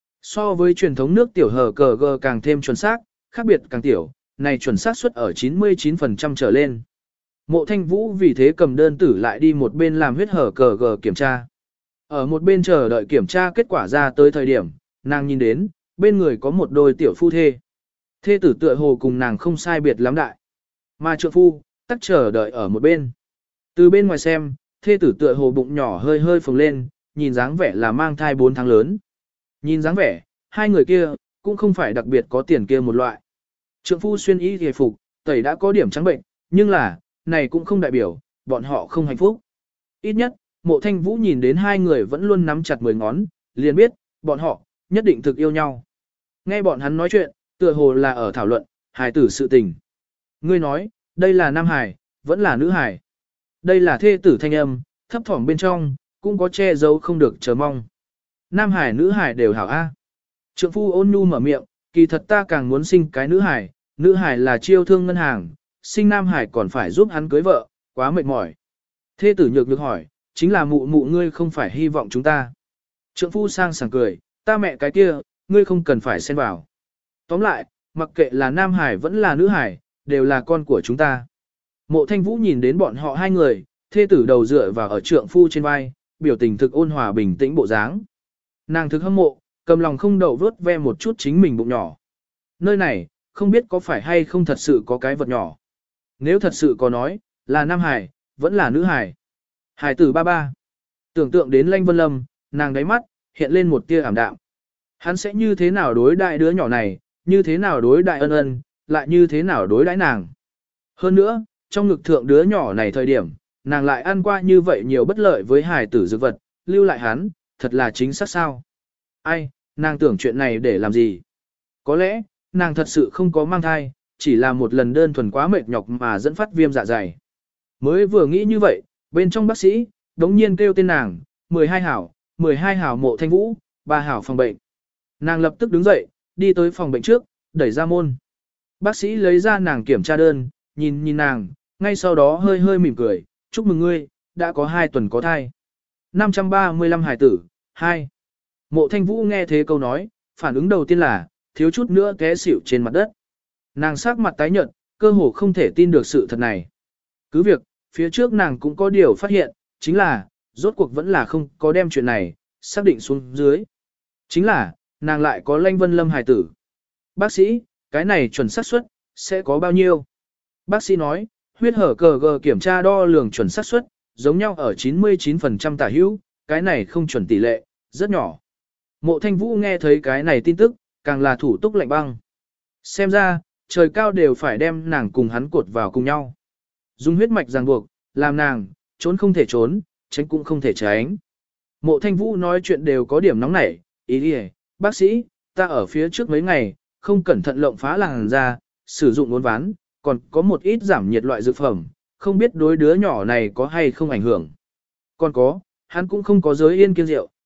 So với truyền thống nước tiểu hở cờ gờ càng thêm chuẩn xác, khác biệt càng tiểu, này chuẩn xác suất ở chín mươi chín phần trăm trở lên. Mộ Thanh Vũ vì thế cầm đơn tử lại đi một bên làm huyết hở cờ gờ kiểm tra. Ở một bên chờ đợi kiểm tra kết quả ra tới thời điểm, nàng nhìn đến, bên người có một đôi tiểu phu thê. Thê tử tựa hồ cùng nàng không sai biệt lắm đại. Mà trượng phu, tắc chờ đợi ở một bên. Từ bên ngoài xem, thê tử tựa hồ bụng nhỏ hơi hơi phồng lên, nhìn dáng vẻ là mang thai bốn tháng lớn. Nhìn dáng vẻ, hai người kia, cũng không phải đặc biệt có tiền kia một loại. Trượng phu xuyên y hề phục, tẩy đã có điểm trắng bệnh, nhưng là, này cũng không đại biểu, bọn họ không hạnh phúc. Ít nhất, Mộ Thanh Vũ nhìn đến hai người vẫn luôn nắm chặt mười ngón, liền biết, bọn họ, nhất định thực yêu nhau. Nghe bọn hắn nói chuyện, tựa hồ là ở thảo luận, hài tử sự tình. Ngươi nói, đây là nam hài, vẫn là nữ hài. Đây là thê tử thanh âm, thấp thỏm bên trong, cũng có che giấu không được chờ mong. Nam hài nữ hài đều hảo A. Trượng phu ôn nhu mở miệng, kỳ thật ta càng muốn sinh cái nữ hài, nữ hài là chiêu thương ngân hàng, sinh nam hài còn phải giúp hắn cưới vợ, quá mệt mỏi. Thê tử nhược nhược hỏi, chính là mụ mụ ngươi không phải hy vọng chúng ta. Trượng phu sang sảng cười, ta mẹ cái kia, ngươi không cần phải xen vào. Tóm lại, mặc kệ là nam hải vẫn là nữ hải, đều là con của chúng ta. Mộ Thanh Vũ nhìn đến bọn họ hai người, thê tử đầu dựa vào ở trượng phu trên vai, biểu tình thực ôn hòa bình tĩnh bộ dáng. Nàng thực hâm mộ, cầm lòng không đậu vớt ve một chút chính mình bụng nhỏ. Nơi này, không biết có phải hay không thật sự có cái vật nhỏ. Nếu thật sự có nói, là nam hải, vẫn là nữ hải. Hải tử ba ba. Tưởng tượng đến Lanh Vân Lâm, nàng đáy mắt, hiện lên một tia ảm đạm. Hắn sẽ như thế nào đối đại đứa nhỏ này, như thế nào đối đại Ân Ân, lại như thế nào đối đãi nàng. Hơn nữa, trong ngực thượng đứa nhỏ này thời điểm, nàng lại ăn qua như vậy nhiều bất lợi với hài tử dược vật, lưu lại hắn, thật là chính xác sao. Ai, nàng tưởng chuyện này để làm gì? Có lẽ, nàng thật sự không có mang thai, chỉ là một lần đơn thuần quá mệt nhọc mà dẫn phát viêm dạ dày. Mới vừa nghĩ như vậy, bên trong bác sĩ, đống nhiên kêu tên nàng, mười hai hảo, mười hai hảo Mộ Thanh Vũ, ba hảo phòng bệnh. Nàng lập tức đứng dậy, đi tới phòng bệnh trước, đẩy ra môn. Bác sĩ lấy ra nàng kiểm tra đơn, nhìn nhìn nàng, ngay sau đó hơi hơi mỉm cười, chúc mừng ngươi, đã có hai tuần có thai. năm trăm ba mươi lăm hài tử, hai. Mộ Thanh Vũ nghe thế câu nói, phản ứng đầu tiên là, thiếu chút nữa té xỉu trên mặt đất. Nàng sắc mặt tái nhợt, cơ hồ không thể tin được sự thật này. Cứ việc, phía trước nàng cũng có điều phát hiện, chính là, rốt cuộc vẫn là không có đem chuyện này, xác định xuống dưới. Chính là, nàng lại có Lanh Vân Lâm hài tử. Bác sĩ, cái này chuẩn xác suất, sẽ có bao nhiêu? Bác sĩ nói, huyết hở cờ gờ kiểm tra đo lường chuẩn xác suất, giống nhau ở chín mươi chín phần trăm tả hữu, cái này không chuẩn tỷ lệ, rất nhỏ. Mộ Thanh Vũ nghe thấy cái này tin tức, càng là thủ túc lạnh băng. Xem ra, trời cao đều phải đem nàng cùng hắn cột vào cùng nhau. Dùng huyết mạch ràng buộc, làm nàng, trốn không thể trốn, tránh cũng không thể tránh. Mộ Thanh Vũ nói chuyện đều có điểm nóng nảy, ý đi bác sĩ, ta ở phía trước mấy ngày, không cẩn thận lộng phá làn da, sử dụng uốn ván, còn có một ít giảm nhiệt loại dược phẩm, không biết đối đứa nhỏ này có hay không ảnh hưởng. Còn có, hắn cũng không có giới yên kiêng rượu,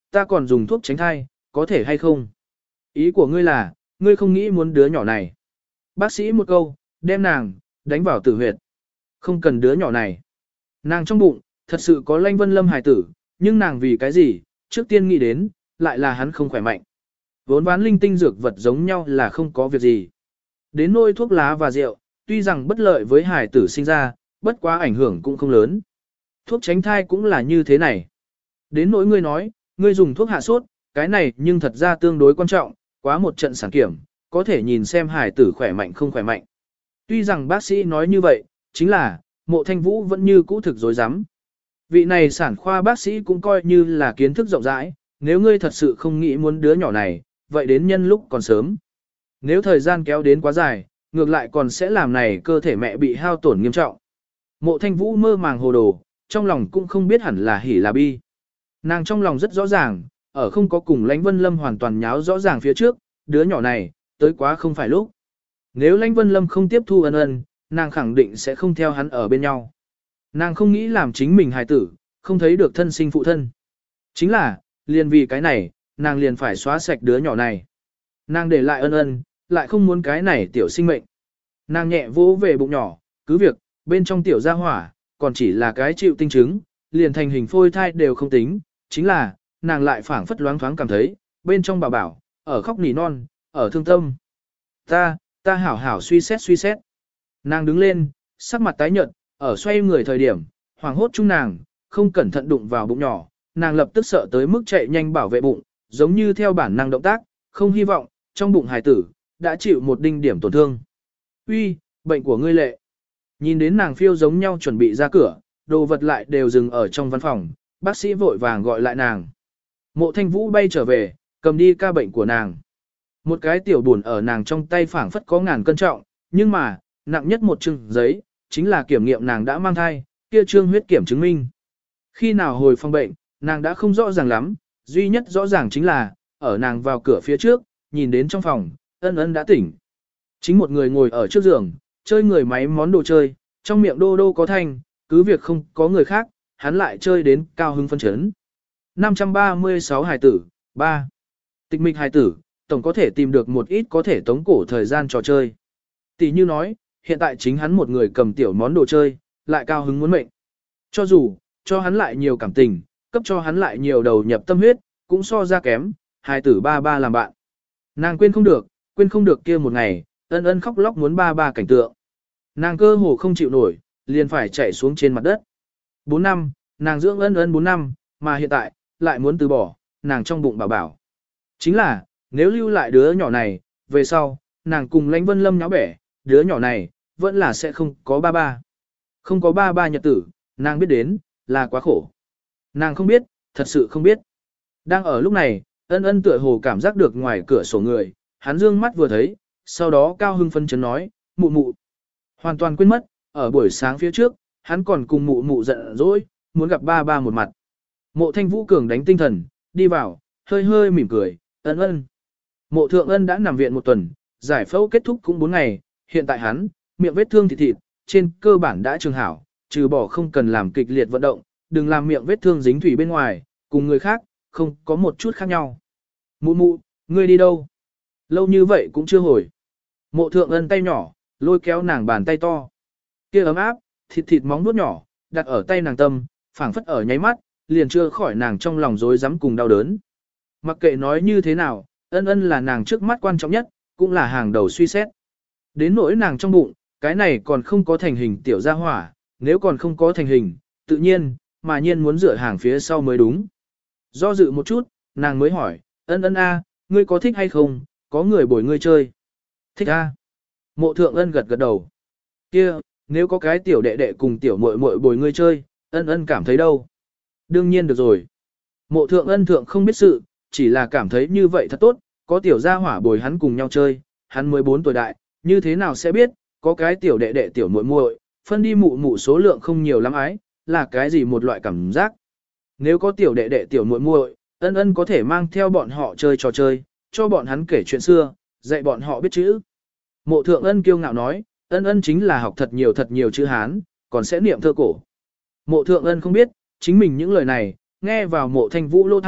ta còn dùng thuốc tránh thai, có thể hay không? Ý của ngươi là, ngươi không nghĩ muốn đứa nhỏ này. Bác sĩ một câu, đem nàng, đánh vào tử huyệt. Không cần đứa nhỏ này. Nàng trong bụng, thật sự có Lanh Vân Lâm hài tử, nhưng nàng vì cái gì, trước tiên nghĩ đến, lại là hắn không khỏe mạnh. Vốn ván linh tinh dược vật giống nhau là không có việc gì. Đến nôi thuốc lá và rượu, tuy rằng bất lợi với hài tử sinh ra, bất quá ảnh hưởng cũng không lớn. Thuốc tránh thai cũng là như thế này. Đến nỗi ngươi nói, ngươi dùng thuốc hạ sốt, cái này nhưng thật ra tương đối quan trọng, quá một trận sản kiểm, có thể nhìn xem hài tử khỏe mạnh không khỏe mạnh. Tuy rằng bác sĩ nói như vậy, chính là, Mộ Thanh Vũ vẫn như cũ thực dối rắm. Vị này sản khoa bác sĩ cũng coi như là kiến thức rộng rãi, nếu ngươi thật sự không nghĩ muốn đứa nhỏ này, vậy đến nhân lúc còn sớm. Nếu thời gian kéo đến quá dài, ngược lại còn sẽ làm này cơ thể mẹ bị hao tổn nghiêm trọng. Mộ Thanh Vũ mơ màng hồ đồ, trong lòng cũng không biết hẳn là hỉ là bi. Nàng trong lòng rất rõ ràng, ở không có cùng Lãnh Vân Lâm hoàn toàn nháo rõ ràng phía trước, đứa nhỏ này, tới quá không phải lúc. Nếu Lãnh Vân Lâm không tiếp thu ân ân, nàng khẳng định sẽ không theo hắn ở bên nhau. Nàng không nghĩ làm chính mình hài tử, không thấy được thân sinh phụ thân. Chính là, liền vì cái này, nàng liền phải xóa sạch đứa nhỏ này. Nàng để lại ân ân, lại không muốn cái này tiểu sinh mệnh. Nàng nhẹ vỗ về bụng nhỏ, cứ việc, bên trong tiểu gia hỏa, còn chỉ là cái chịu tinh chứng, liền thành hình phôi thai đều không tính, chính là, nàng lại phảng phất loáng thoáng cảm thấy, bên trong bảo bảo, ở khóc nỉ non, ở thương tâm. Ta, ta hảo hảo suy xét suy xét. Nàng đứng lên, sắc mặt tái nhợt, ở xoay người thời điểm, hoàng hốt chung nàng, không cẩn thận đụng vào bụng nhỏ, nàng lập tức sợ tới mức chạy nhanh bảo vệ bụng, giống như theo bản năng động tác, không hy vọng, trong bụng hài tử, đã chịu một đinh điểm tổn thương. Uy, bệnh của ngươi lệ. Nhìn đến nàng phiêu giống nhau chuẩn bị ra cửa, đồ vật lại đều dừng ở trong văn phòng, bác sĩ vội vàng gọi lại nàng. Mộ Thanh Vũ bay trở về, cầm đi ca bệnh của nàng. Một cái tiểu buồn ở nàng trong tay phảng phất có ngàn cân trọng, nhưng mà, nặng nhất một chừng giấy, chính là kiểm nghiệm nàng đã mang thai, kia trương huyết kiểm chứng minh. Khi nào hồi phòng bệnh, nàng đã không rõ ràng lắm, duy nhất rõ ràng chính là, ở nàng vào cửa phía trước, nhìn đến trong phòng, ân ân đã tỉnh. Chính một người ngồi ở trước giường, chơi người máy món đồ chơi, trong miệng đô đô có thanh, cứ việc không có người khác, hắn lại chơi đến cao hứng phân chấn. năm trăm ba mươi sáu hài tử, ba. Tịch mịch hài tử, tổng có thể tìm được một ít có thể tống cổ thời gian trò chơi. Tỷ như nói, hiện tại chính hắn một người cầm tiểu món đồ chơi, lại cao hứng muốn mệnh. Cho dù, cho hắn lại nhiều cảm tình, cấp cho hắn lại nhiều đầu nhập tâm huyết, cũng so ra kém, hài tử ba ba làm bạn. Nàng quên không được, quên không được kia một ngày, ân ân khóc lóc muốn ba ba cảnh tượng. Nàng cơ hồ không chịu nổi, liền phải chạy xuống trên mặt đất. bốn năm, nàng dưỡng ân ân bốn năm, mà hiện tại, lại muốn từ bỏ, nàng trong bụng bảo bảo. Chính là, nếu lưu lại đứa nhỏ này, về sau, nàng cùng Lãnh Vân Lâm nháo bẻ, đứa nhỏ này, vẫn là sẽ không có ba ba. Không có ba ba nhật tử, nàng biết đến, là quá khổ. Nàng không biết, thật sự không biết. Đang ở lúc này, ân ân tựa hồ cảm giác được ngoài cửa sổ người, hắn dương mắt vừa thấy, sau đó cao hưng phân chấn nói, mụ mụ. Hoàn toàn quên mất, ở buổi sáng phía trước, hắn còn cùng mụ mụ giận dỗi, muốn gặp ba ba một mặt. Mộ Thanh Vũ cường đánh tinh thần, đi vào, hơi hơi mỉm cười, ân ân. Mộ Thượng Ân đã nằm viện một tuần, giải phẫu kết thúc cũng bốn ngày, hiện tại hắn, miệng vết thương thịt thịt, trên cơ bản đã trường hảo, trừ bỏ không cần làm kịch liệt vận động, đừng làm miệng vết thương dính thủy bên ngoài, cùng người khác, không có một chút khác nhau. Mụ mụ, ngươi đi đâu? Lâu như vậy cũng chưa hồi. Mộ Thượng Ân tay nhỏ, lôi kéo nàng bàn tay to. Kia ấm áp, thịt thịt móng vuốt nhỏ, đặt ở tay nàng tâm, phảng phất ở nháy mắt, liền chưa khỏi nàng trong lòng rối rắm cùng đau đớn. Mặc kệ nói như thế nào, ân ân là nàng trước mắt quan trọng nhất, cũng là hàng đầu suy xét. Đến nỗi nàng trong bụng, cái này còn không có thành hình tiểu gia hỏa, nếu còn không có thành hình, tự nhiên, mà nhiên muốn dựa hàng phía sau mới đúng. Do dự một chút, nàng mới hỏi, ân ân a, ngươi có thích hay không, có người bồi ngươi chơi. Thích a. Mộ Thượng Ân gật gật đầu. Kia, nếu có cái tiểu đệ đệ cùng tiểu muội muội bồi ngươi chơi, ân ân cảm thấy đâu? Đương nhiên được rồi. Mộ Thượng Ân thượng không biết sự, chỉ là cảm thấy như vậy thật tốt, có tiểu gia hỏa bồi hắn cùng nhau chơi, hắn mới bốn tuổi đại, như thế nào sẽ biết, có cái tiểu đệ đệ tiểu muội muội, phân đi mụ mụ số lượng không nhiều lắm ái, là cái gì một loại cảm giác. Nếu có tiểu đệ đệ tiểu muội muội, ân ân có thể mang theo bọn họ chơi trò chơi, cho bọn hắn kể chuyện xưa, dạy bọn họ biết chữ. Mộ Thượng Ân kiêu ngạo nói, ân ân chính là học thật nhiều thật nhiều chữ Hán, còn sẽ niệm thơ cổ. Mộ Thượng Ân không biết, chính mình những lời này, nghe vào Mộ Thanh Vũ lỗ thai,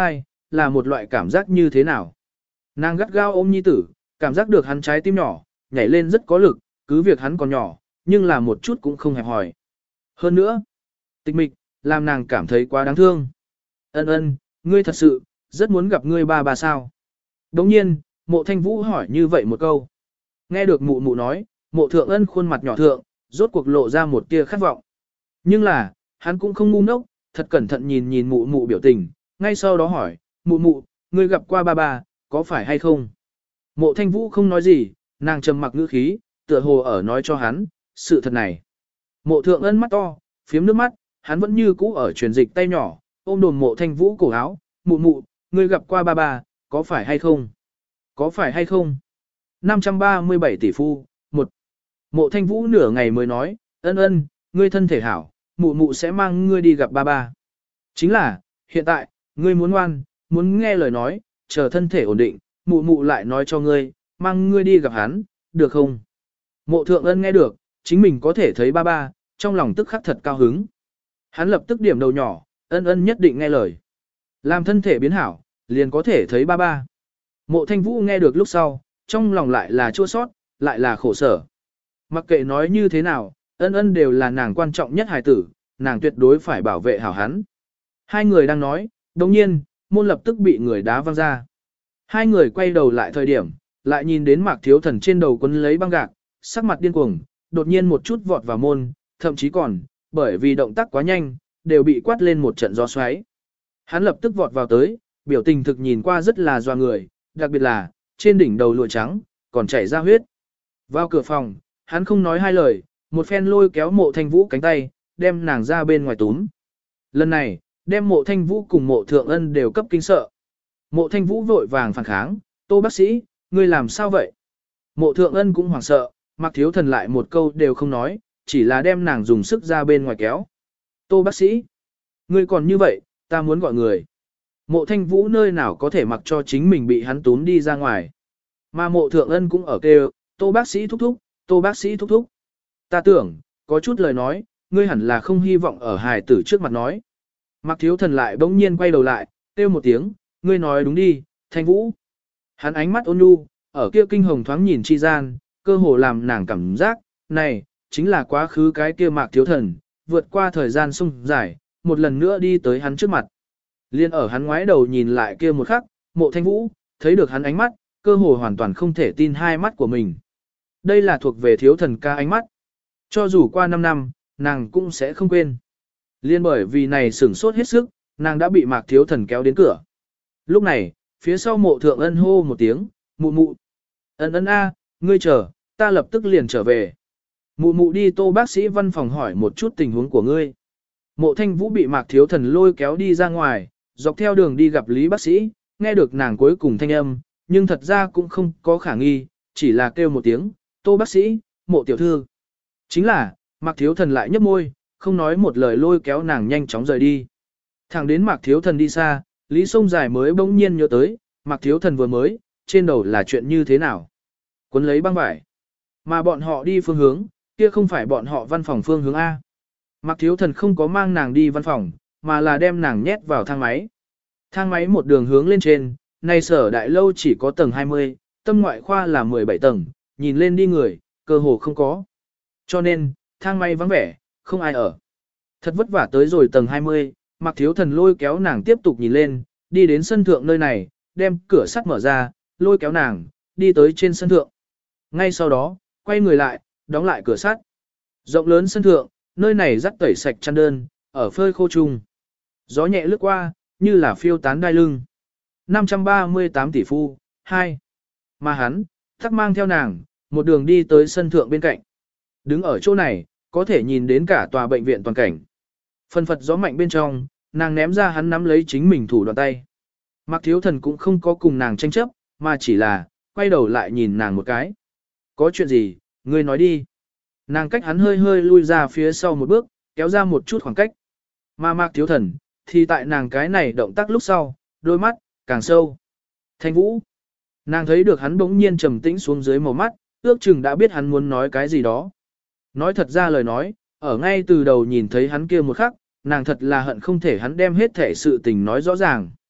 là một loại cảm giác như thế nào. Nàng gắt gao ôm nhi tử, cảm giác được hắn trái tim nhỏ, nhảy lên rất có lực, cứ việc hắn còn nhỏ, nhưng là một chút cũng không hẹp hòi. Hơn nữa, tịch mịch, làm nàng cảm thấy quá đáng thương. Ân ân, ngươi thật sự, rất muốn gặp ngươi ba ba sao. Đồng nhiên, mộ thanh vũ hỏi như vậy một câu. Nghe được mụ mụ nói, mộ thượng ân khuôn mặt nhỏ thượng, rốt cuộc lộ ra một tia khát vọng. Nhưng là, hắn cũng không ngu ngốc, thật cẩn thận nhìn nhìn mụ mụ biểu tình, ngay sau đó hỏi, mụ mụ, ngươi gặp qua ba ba, có phải hay không? Mộ thanh vũ không nói gì, nàng trầm mặc ngữ khí, tựa hồ ở nói cho hắn, sự thật này. Mộ thượng ân mắt to, phiếm nước mắt, hắn vẫn như cũ ở truyền dịch tay nhỏ, ôm đồm mộ thanh vũ cổ áo, mụ mụ, ngươi gặp qua ba ba, có phải hay không? Có phải hay không? năm trăm ba mươi bảy tỷ phu, một. Mộ thanh vũ nửa ngày mới nói, ân ân, ngươi thân thể hảo, mụ mụ sẽ mang ngươi đi gặp ba ba. Chính là, hiện tại, ngươi muốn ngoan, muốn nghe lời nói, chờ thân thể ổn định, mụ mụ lại nói cho ngươi, mang ngươi đi gặp hắn, được không? Mộ thượng ân nghe được, chính mình có thể thấy ba ba, trong lòng tức khắc thật cao hứng. Hắn lập tức điểm đầu nhỏ, ân ân nhất định nghe lời. Làm thân thể biến hảo, liền có thể thấy ba ba. Mộ thanh vũ nghe được lúc sau, trong lòng lại là chua sót, lại là khổ sở. Mặc kệ nói như thế nào, ân ân đều là nàng quan trọng nhất hài tử, nàng tuyệt đối phải bảo vệ hảo hắn. Hai người đang nói, đồng nhiên, môn lập tức bị người đá văng ra. Hai người quay đầu lại thời điểm, lại nhìn đến Mạc Thiếu Thần trên đầu quấn lấy băng gạc, sắc mặt điên cuồng, đột nhiên một chút vọt vào môn, thậm chí còn, bởi vì động tác quá nhanh, đều bị quát lên một trận gió xoáy. Hắn lập tức vọt vào tới, biểu tình thực nhìn qua rất là doa người, đặc biệt là, trên đỉnh đầu lụa trắng, còn chảy ra huyết. Vào cửa phòng, hắn không nói hai lời, một phen lôi kéo mộ thanh vũ cánh tay, đem nàng ra bên ngoài túm. Lần này, đem mộ thanh vũ cùng mộ thượng ân đều cấp kinh sợ. Mộ thanh vũ vội vàng phản kháng, Tô bác sĩ, ngươi làm sao vậy? Mộ thượng ân cũng hoảng sợ, Mạc Thiếu Thần lại một câu đều không nói, chỉ là đem nàng dùng sức ra bên ngoài kéo. Tô bác sĩ, ngươi còn như vậy, ta muốn gọi người. Mộ thanh vũ nơi nào có thể mặc cho chính mình bị hắn túm đi ra ngoài. Mà mộ thượng ân cũng ở kêu, Tô bác sĩ thúc thúc, Tô bác sĩ thúc thúc. Ta tưởng, có chút lời nói, ngươi hẳn là không hy vọng ở hài tử trước mặt nói. Mạc Thiếu Thần lại bỗng nhiên quay đầu lại, kêu một tiếng, ngươi nói đúng đi, Thanh Vũ. Hắn ánh mắt ôn nhu, ở kia kinh hồng thoáng nhìn chi gian, cơ hồ làm nàng cảm giác, này, chính là quá khứ cái kia Mạc Thiếu Thần, vượt qua thời gian sung dài, một lần nữa đi tới hắn trước mặt. Liên ở hắn ngoái đầu nhìn lại kia một khắc, mộ Thanh Vũ, thấy được hắn ánh mắt, cơ hồ hoàn toàn không thể tin hai mắt của mình. Đây là thuộc về Thiếu Thần ca ánh mắt. Cho dù qua năm năm, nàng cũng sẽ không quên. Liên bởi vì này sửng sốt hết sức, nàng đã bị Mạc Thiếu Thần kéo đến cửa. Lúc này, phía sau mộ thượng ân hô một tiếng, mụ mụ. Ân ân a, ngươi chờ, ta lập tức liền trở về. Mụ mụ đi Tô bác sĩ văn phòng hỏi một chút tình huống của ngươi. Mộ thanh vũ bị Mạc Thiếu Thần lôi kéo đi ra ngoài, dọc theo đường đi gặp Lý bác sĩ, nghe được nàng cuối cùng thanh âm, nhưng thật ra cũng không có khả nghi, chỉ là kêu một tiếng, Tô bác sĩ, mộ tiểu thư. Chính là, Mạc Thiếu Thần lại nhấp môi, không nói một lời lôi kéo nàng nhanh chóng rời đi. Thẳng đến Mạc Thiếu Thần đi xa, Lý Sông Dài mới bỗng nhiên nhớ tới, Mạc Thiếu Thần vừa mới, trên đầu là chuyện như thế nào. Quấn lấy băng vải. Mà bọn họ đi phương hướng, kia không phải bọn họ văn phòng phương hướng A. Mạc Thiếu Thần không có mang nàng đi văn phòng, mà là đem nàng nhét vào thang máy. Thang máy một đường hướng lên trên, này sở đại lâu chỉ có tầng hai mươi, tâm ngoại khoa là mười bảy tầng, nhìn lên đi người, cơ hồ không có. Cho nên, thang máy vắng vẻ, không ai ở. Thật vất vả tới rồi tầng hai mươi, Mạc Thiếu Thần lôi kéo nàng tiếp tục nhìn lên, đi đến sân thượng nơi này, đem cửa sắt mở ra, lôi kéo nàng, đi tới trên sân thượng. Ngay sau đó, quay người lại, đóng lại cửa sắt. Rộng lớn sân thượng, nơi này rắc tẩy sạch chăn đơn, ở phơi khô chung. Gió nhẹ lướt qua, như là phiêu tán đai lưng. năm trăm ba mươi tám tỷ phu, hai. Mà hắn, thắc mang theo nàng, một đường đi tới sân thượng bên cạnh. Đứng ở chỗ này, có thể nhìn đến cả tòa bệnh viện toàn cảnh. Phần phật gió mạnh bên trong, nàng ném ra hắn nắm lấy chính mình thủ đoạn tay. Mạc Thiếu Thần cũng không có cùng nàng tranh chấp, mà chỉ là, quay đầu lại nhìn nàng một cái. Có chuyện gì, ngươi nói đi. Nàng cách hắn hơi hơi lui ra phía sau một bước, kéo ra một chút khoảng cách. Mà Mạc Thiếu Thần, thì tại nàng cái này động tác lúc sau, đôi mắt, càng sâu. Thanh Vũ. Nàng thấy được hắn bỗng nhiên trầm tĩnh xuống dưới màu mắt, ước chừng đã biết hắn muốn nói cái gì đó. Nói thật ra lời nói, ở ngay từ đầu nhìn thấy hắn kia một khắc, nàng thật là hận không thể hắn đem hết thể sự tình nói rõ ràng.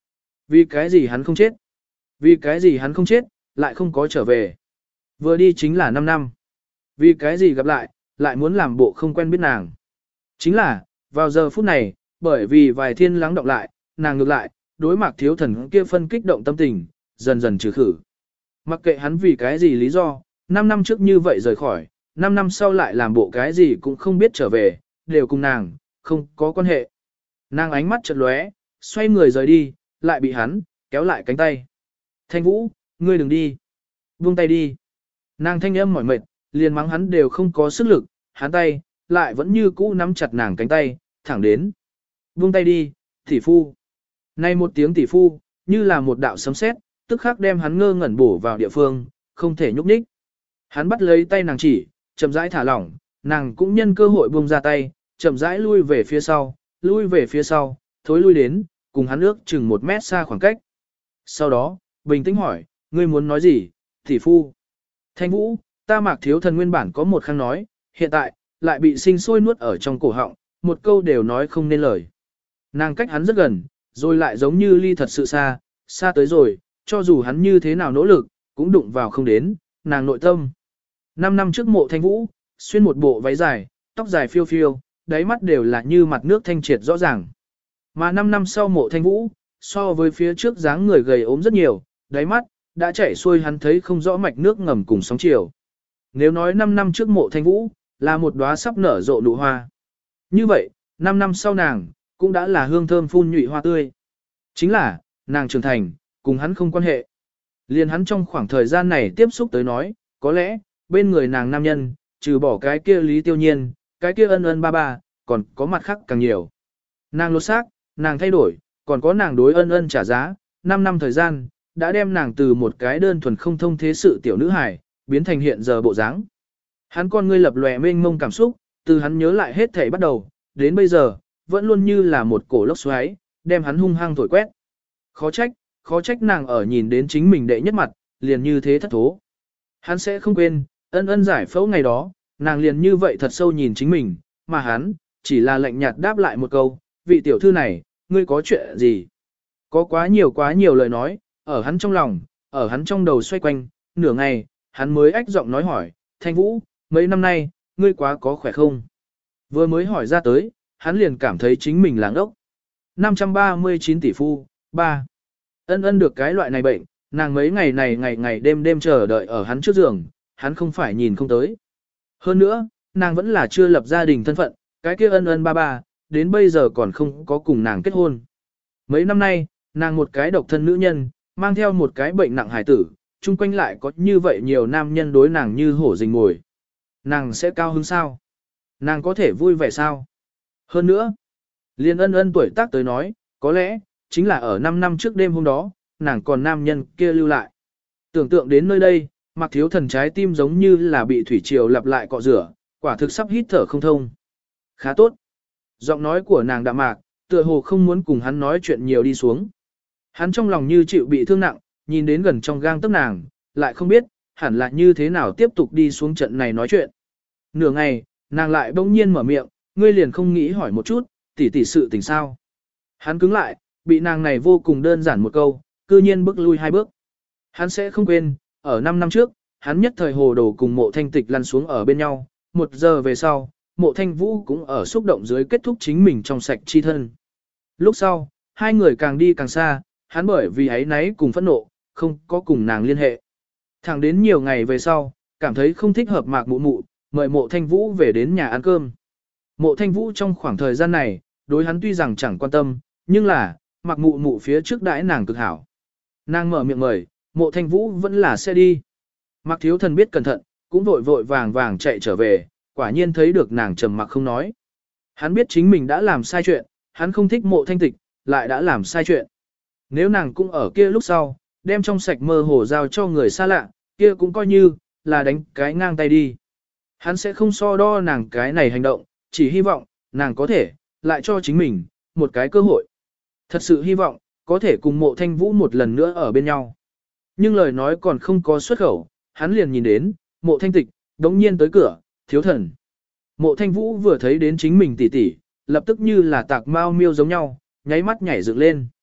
Vì cái gì hắn không chết? Vì cái gì hắn không chết, lại không có trở về? Vừa đi chính là năm năm. Vì cái gì gặp lại, lại muốn làm bộ không quen biết nàng? Chính là, vào giờ phút này, bởi vì vài thiên lắng đọng lại, nàng ngược lại, đối mặt thiếu thần kia phân kích động tâm tình, dần dần trừ khử. Mặc kệ hắn vì cái gì lý do, năm năm trước như vậy rời khỏi, năm năm sau lại làm bộ cái gì cũng không biết trở về, đều cùng nàng, không có quan hệ. Nàng ánh mắt chợt lóe, xoay người rời đi, lại bị hắn, kéo lại cánh tay. Thanh Vũ, ngươi đừng đi. Buông tay đi. Nàng thanh âm mỏi mệt, liền mắng hắn đều không có sức lực, hắn tay, lại vẫn như cũ nắm chặt nàng cánh tay, thẳng đến. Buông tay đi, tỷ phu. Nay một tiếng tỷ phu, như là một đạo sấm sét, tức khắc đem hắn ngơ ngẩn bổ vào địa phương, không thể nhúc nhích. Hắn bắt lấy tay nàng chỉ, chậm rãi thả lỏng, nàng cũng nhân cơ hội buông ra tay, chậm rãi lui về phía sau, lui về phía sau, thối lui đến, cùng hắn ước chừng một mét xa khoảng cách. Sau đó, bình tĩnh hỏi, ngươi muốn nói gì, tỷ phu? Thanh Vũ, ta Mạc Thiếu Thần nguyên bản có một khang nói, hiện tại, lại bị sinh sôi nuốt ở trong cổ họng, một câu đều nói không nên lời. Nàng cách hắn rất gần, rồi lại giống như ly thật sự xa, xa tới rồi, cho dù hắn như thế nào nỗ lực, cũng đụng vào không đến, nàng nội tâm. Năm năm trước Mộ Thanh Vũ, xuyên một bộ váy dài, tóc dài phiêu phiêu, đáy mắt đều là như mặt nước thanh triệt rõ ràng. Mà năm năm sau Mộ Thanh Vũ, so với phía trước dáng người gầy ốm rất nhiều, đáy mắt, đã chảy xuôi hắn thấy không rõ mạch nước ngầm cùng sóng chiều. Nếu nói năm năm trước Mộ Thanh Vũ, là một đóa sắp nở rộ nụ hoa. Như vậy, năm năm sau nàng, cũng đã là hương thơm phun nhụy hoa tươi. Chính là, nàng trưởng thành, cùng hắn không quan hệ. Liền hắn trong khoảng thời gian này tiếp xúc tới nói, có lẽ, bên người nàng nam nhân, trừ bỏ cái kia Lý Tiêu Nhiên, cái kia ân ân ba ba, còn có mặt khác càng nhiều. Nàng lột xác, nàng thay đổi, còn có nàng đối ân ân trả giá, năm năm thời gian, đã đem nàng từ một cái đơn thuần không thông thế sự tiểu nữ hài, biến thành hiện giờ bộ dáng. Hắn con ngươi lập lòe mênh mông cảm xúc, từ hắn nhớ lại hết thảy bắt đầu, đến bây giờ, vẫn luôn như là một cổ lốc xoáy, đem hắn hung hăng thổi quét. Khó trách, khó trách nàng ở nhìn đến chính mình đệ nhất mặt, liền như thế thất thố. Hắn sẽ không quên, ân ân giải phẫu ngày đó, nàng liền như vậy thật sâu nhìn chính mình, mà hắn, chỉ là lạnh nhạt đáp lại một câu, vị tiểu thư này, ngươi có chuyện gì? Có quá nhiều quá nhiều lời nói, ở hắn trong lòng, ở hắn trong đầu xoay quanh, nửa ngày, hắn mới ách giọng nói hỏi, Thanh Vũ, mấy năm nay, ngươi quá có khỏe không? Vừa mới hỏi ra tới, hắn liền cảm thấy chính mình là ngốc. năm trăm ba mươi chín tỷ phu, ba. Ân ân được cái loại này bệnh, nàng mấy ngày này ngày ngày đêm đêm chờ đợi ở hắn trước giường, hắn không phải nhìn không tới. Hơn nữa, nàng vẫn là chưa lập gia đình thân phận, cái kia ân ân ba ba, đến bây giờ còn không có cùng nàng kết hôn. Mấy năm nay, nàng một cái độc thân nữ nhân, mang theo một cái bệnh nặng hải tử, chung quanh lại có như vậy nhiều nam nhân đối nàng như hổ rình mồi. Nàng sẽ cao hứng sao? Nàng có thể vui vẻ sao? Hơn nữa, liên ân ân tuổi tác tới nói, có lẽ, chính là ở năm năm trước đêm hôm đó, nàng còn nam nhân kia lưu lại. Tưởng tượng đến nơi đây, Mạc Thiếu Thần trái tim giống như là bị thủy triều lặp lại cọ rửa, quả thực sắp hít thở không thông. Khá tốt. Giọng nói của nàng đạm mạc, tựa hồ không muốn cùng hắn nói chuyện nhiều đi xuống. Hắn trong lòng như chịu bị thương nặng, nhìn đến gần trong gang tấc nàng, lại không biết, hẳn là như thế nào tiếp tục đi xuống trận này nói chuyện. Nửa ngày, nàng lại bỗng nhiên mở miệng, ngươi liền không nghĩ hỏi một chút, tỉ tỉ sự tình sao. Hắn cứng lại, bị nàng này vô cùng đơn giản một câu, cư nhiên bước lui hai bước. Hắn sẽ không quên, ở năm năm trước, hắn nhất thời hồ đồ cùng Mộ Thanh Tịch lăn xuống ở bên nhau, một giờ về sau, Mộ Thanh Vũ cũng ở xúc động dưới kết thúc chính mình trong sạch chi thân. Lúc sau, hai người càng đi càng xa, hắn bởi vì ấy náy cùng phẫn nộ, không có cùng nàng liên hệ. Thẳng đến nhiều ngày về sau, cảm thấy không thích hợp Mạc Mụ Mụ, mời Mộ Thanh Vũ về đến nhà ăn cơm. Mộ Thanh Vũ trong khoảng thời gian này, đối hắn tuy rằng chẳng quan tâm, nhưng là, Mạc Mụ Mụ phía trước đãi nàng cực hảo. Nàng mở miệng mời, Mộ Thanh Vũ vẫn là sẽ đi. Mạc Thiếu Thần biết cẩn thận, cũng vội vội vàng vàng chạy trở về, quả nhiên thấy được nàng trầm mặc không nói. Hắn biết chính mình đã làm sai chuyện, hắn không thích Mộ Thanh Tịch, lại đã làm sai chuyện. Nếu nàng cũng ở kia lúc sau, đem trong sạch mơ hồ giao cho người xa lạ, kia cũng coi như là đánh cái ngang tay đi. Hắn sẽ không so đo nàng cái này hành động, chỉ hy vọng nàng có thể lại cho chính mình một cái cơ hội. Thật sự hy vọng có thể cùng Mộ Thanh Vũ một lần nữa ở bên nhau. Nhưng lời nói còn không có xuất khẩu, hắn liền nhìn đến Mộ Thanh Tịch đống nhiên tới cửa, Thiếu Thần. Mộ Thanh Vũ vừa thấy đến chính mình tỉ tỉ, lập tức như là tạc mao miêu giống nhau, nháy mắt nhảy dựng lên.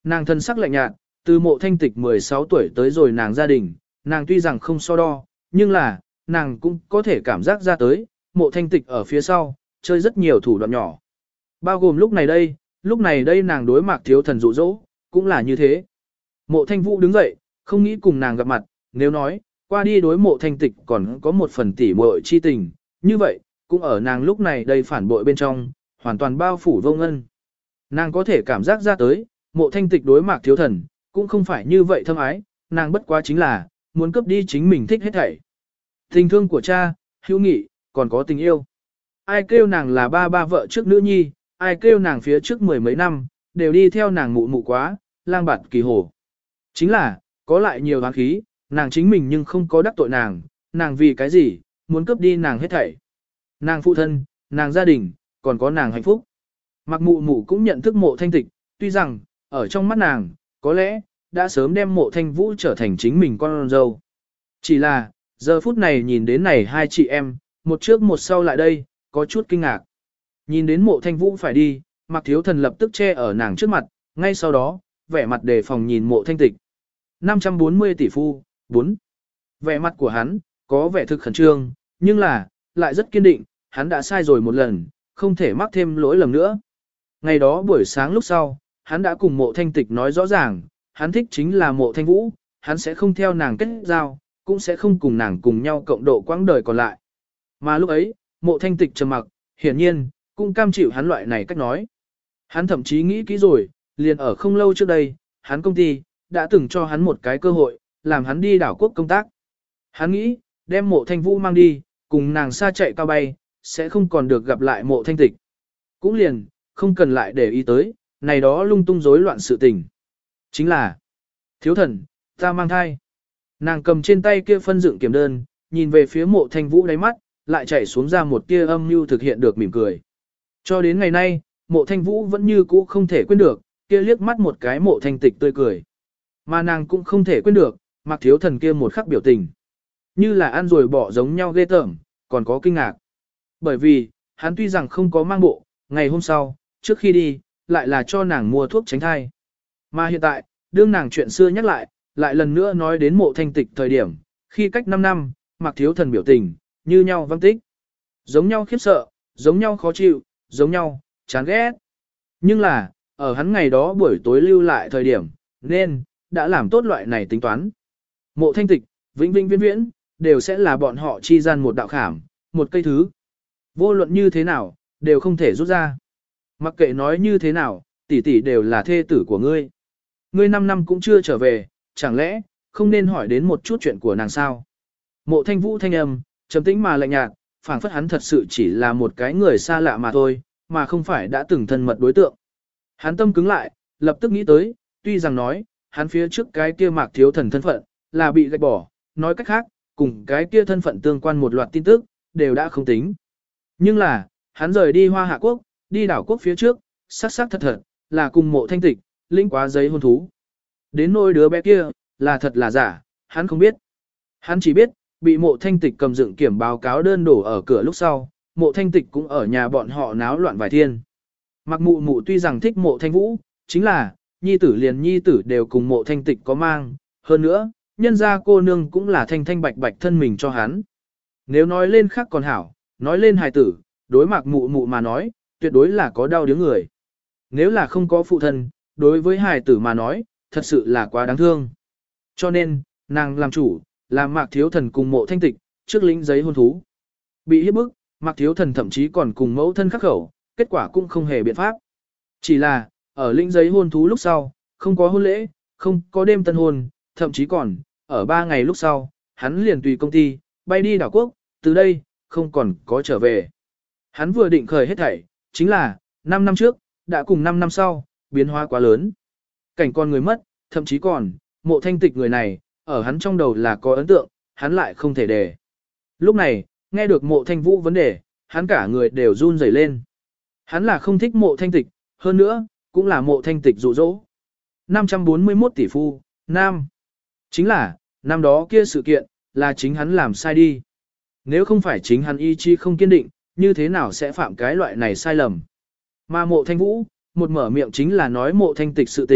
Nàng thân sắc lạnh nhạt, từ mộ thanh tịch mười sáu tuổi tới rồi nàng gia đình, nàng tuy rằng không so đo, nhưng là, nàng cũng có thể cảm giác ra tới, mộ thanh tịch ở phía sau, chơi rất nhiều thủ đoạn nhỏ. Bao gồm lúc này đây, lúc này đây nàng đối Mạc Thiếu Thần dụ dỗ, cũng là như thế. Mộ thanh vũ đứng dậy, không nghĩ cùng nàng gặp mặt, nếu nói, qua đi đối mộ thanh tịch còn có một phần tỉ muội chi tình, như vậy, cũng ở nàng lúc này đây phản bội bên trong, hoàn toàn bao phủ vô ngân. Nàng có thể cảm giác ra tới, mộ thanh tịch đối Mạc Thiếu Thần, cũng không phải như vậy thâm ái, nàng bất quá chính là, muốn cướp đi chính mình thích hết thảy. Tình thương của cha, hữu nghị, còn có tình yêu. Ai kêu nàng là ba ba vợ trước nữ nhi, ai kêu nàng phía trước mười mấy năm, đều đi theo nàng mụ mụ quá, lang bạt kỳ hồ. Chính là, có lại nhiều hoán khí, nàng chính mình nhưng không có đắc tội nàng, nàng vì cái gì, muốn cướp đi nàng hết thảy. Nàng phụ thân, nàng gia đình, còn có nàng hạnh phúc. Mặc mụ mụ cũng nhận thức mộ thanh tịch, tuy rằng, ở trong mắt nàng, có lẽ, đã sớm đem mộ thanh vũ trở thành chính mình con dâu. Chỉ là, giờ phút này nhìn đến này hai chị em, một trước một sau lại đây, có chút kinh ngạc. Nhìn đến mộ thanh vũ phải đi, Mạc Thiếu Thần lập tức che ở nàng trước mặt, ngay sau đó, vẻ mặt đề phòng nhìn mộ thanh tịch. năm trăm bốn mươi tỷ phu, bốn. Vẻ mặt của hắn, có vẻ thực khẩn trương, nhưng là, lại rất kiên định, hắn đã sai rồi một lần, không thể mắc thêm lỗi lầm nữa. Ngày đó buổi sáng lúc sau, hắn đã cùng mộ thanh tịch nói rõ ràng, hắn thích chính là mộ thanh vũ, hắn sẽ không theo nàng kết giao, cũng sẽ không cùng nàng cùng nhau cộng độ quãng đời còn lại. Mà lúc ấy, mộ thanh tịch trầm mặc, hiển nhiên, cũng cam chịu hắn loại này cách nói. Hắn thậm chí nghĩ kỹ rồi, liền ở không lâu trước đây, hắn công ty, đã từng cho hắn một cái cơ hội, làm hắn đi đảo quốc công tác. Hắn nghĩ, đem mộ thanh vũ mang đi, cùng nàng xa chạy cao bay, sẽ không còn được gặp lại mộ thanh tịch. Cũng liền, không cần lại để ý tới, này đó lung tung rối loạn sự tình. Chính là, Thiếu Thần, ta mang thai. Nàng cầm trên tay kia phân dựng kiểm đơn, nhìn về phía mộ thanh vũ đáy mắt, lại chảy xuống ra một tia âm mưu thực hiện được mỉm cười. Cho đến ngày nay, mộ thanh vũ vẫn như cũ không thể quên được, kia liếc mắt một cái mộ thanh tịch tươi cười. Mà nàng cũng không thể quên được, Mạc Thiếu Thần kia một khắc biểu tình. Như là ăn rồi bỏ giống nhau ghê tởm, còn có kinh ngạc. Bởi vì, hắn tuy rằng không có mang bộ, ngày hôm sau, trước khi đi, lại là cho nàng mua thuốc tránh thai. Mà hiện tại, đương nàng chuyện xưa nhắc lại, lại lần nữa nói đến mộ thanh tịch thời điểm, khi cách năm năm, Mạc Thiếu Thần biểu tình, như nhau văng tích. Giống nhau khiếp sợ, giống nhau khó chịu, giống nhau, chán ghét. Nhưng là, ở hắn ngày đó buổi tối lưu lại thời điểm, nên, đã làm tốt loại này tính toán. Mộ thanh tịch, vĩnh vĩnh viễn viễn, đều sẽ là bọn họ chi gian một đạo khảm, một cây thứ. Vô luận như thế nào, đều không thể rút ra. Mặc kệ nói như thế nào, tỷ tỷ đều là thê tử của ngươi. Ngươi năm năm cũng chưa trở về, chẳng lẽ, không nên hỏi đến một chút chuyện của nàng sao? Mộ thanh vũ thanh âm, trầm tĩnh mà lạnh nhạt, phảng phất hắn thật sự chỉ là một cái người xa lạ mà thôi, mà không phải đã từng thân mật đối tượng. Hắn tâm cứng lại, lập tức nghĩ tới, tuy rằng nói, hắn phía trước cái kia Mạc Thiếu Thần thân phận, là bị gạch bỏ, nói cách khác, cùng cái kia thân phận tương quan một loạt tin tức, đều đã không tính. Nhưng là, hắn rời đi Hoa Hạ Quốc, đi đảo quốc phía trước, sắc sắc thật thật, là cùng mộ thanh tịch, lĩnh quá giấy hôn thú. Đến nỗi đứa bé kia, là thật là giả, hắn không biết. Hắn chỉ biết, bị mộ thanh tịch cầm dựng kiểm báo cáo đơn đổ ở cửa lúc sau, mộ thanh tịch cũng ở nhà bọn họ náo loạn vài thiên. Mặc mụ mụ tuy rằng thích mộ thanh vũ, chính là, nhi tử liền nhi tử đều cùng mộ thanh tịch có mang, hơn nữa, nhân gia cô nương cũng là thanh thanh bạch bạch thân mình cho hắn. Nếu nói lên khác còn hảo, nói lên hài tử, đối mạc mụ mụ mà nói, tuyệt đối là có đau điếng người. Nếu là không có phụ thân, đối với hài tử mà nói, thật sự là quá đáng thương. Cho nên, nàng làm chủ, làm Mạc Thiếu Thần cùng mộ thanh tịch, trước lĩnh giấy hôn thú. Bị hiếp bức, Mạc Thiếu Thần thậm chí còn cùng mẫu thân khắc khẩu, kết quả cũng không hề biện pháp. Chỉ là, ở lĩnh giấy hôn thú lúc sau, không có hôn lễ, không có đêm tân hôn, thậm chí còn, ở ba ngày lúc sau, hắn liền tùy công ty, bay đi đảo quốc, từ đây, không còn có trở về. Hắn vừa định khởi hết thảy, chính là, năm năm trước, đã cùng năm năm sau, biến hóa quá lớn. Cảnh con người mất, thậm chí còn, mộ thanh tịch người này, ở hắn trong đầu là có ấn tượng, hắn lại không thể để. Lúc này, nghe được mộ thanh vũ vấn đề, hắn cả người đều run rẩy lên. Hắn là không thích mộ thanh tịch, hơn nữa, cũng là mộ thanh tịch dụ dỗ. năm trăm bốn mươi mốt tỷ phu, nam. Chính là, năm đó kia sự kiện, là chính hắn làm sai đi. Nếu không phải chính hắn ý chí không kiên định, như thế nào sẽ phạm cái loại này sai lầm. Mà mộ thanh vũ, một mở miệng chính là nói mộ thanh tịch sự tình,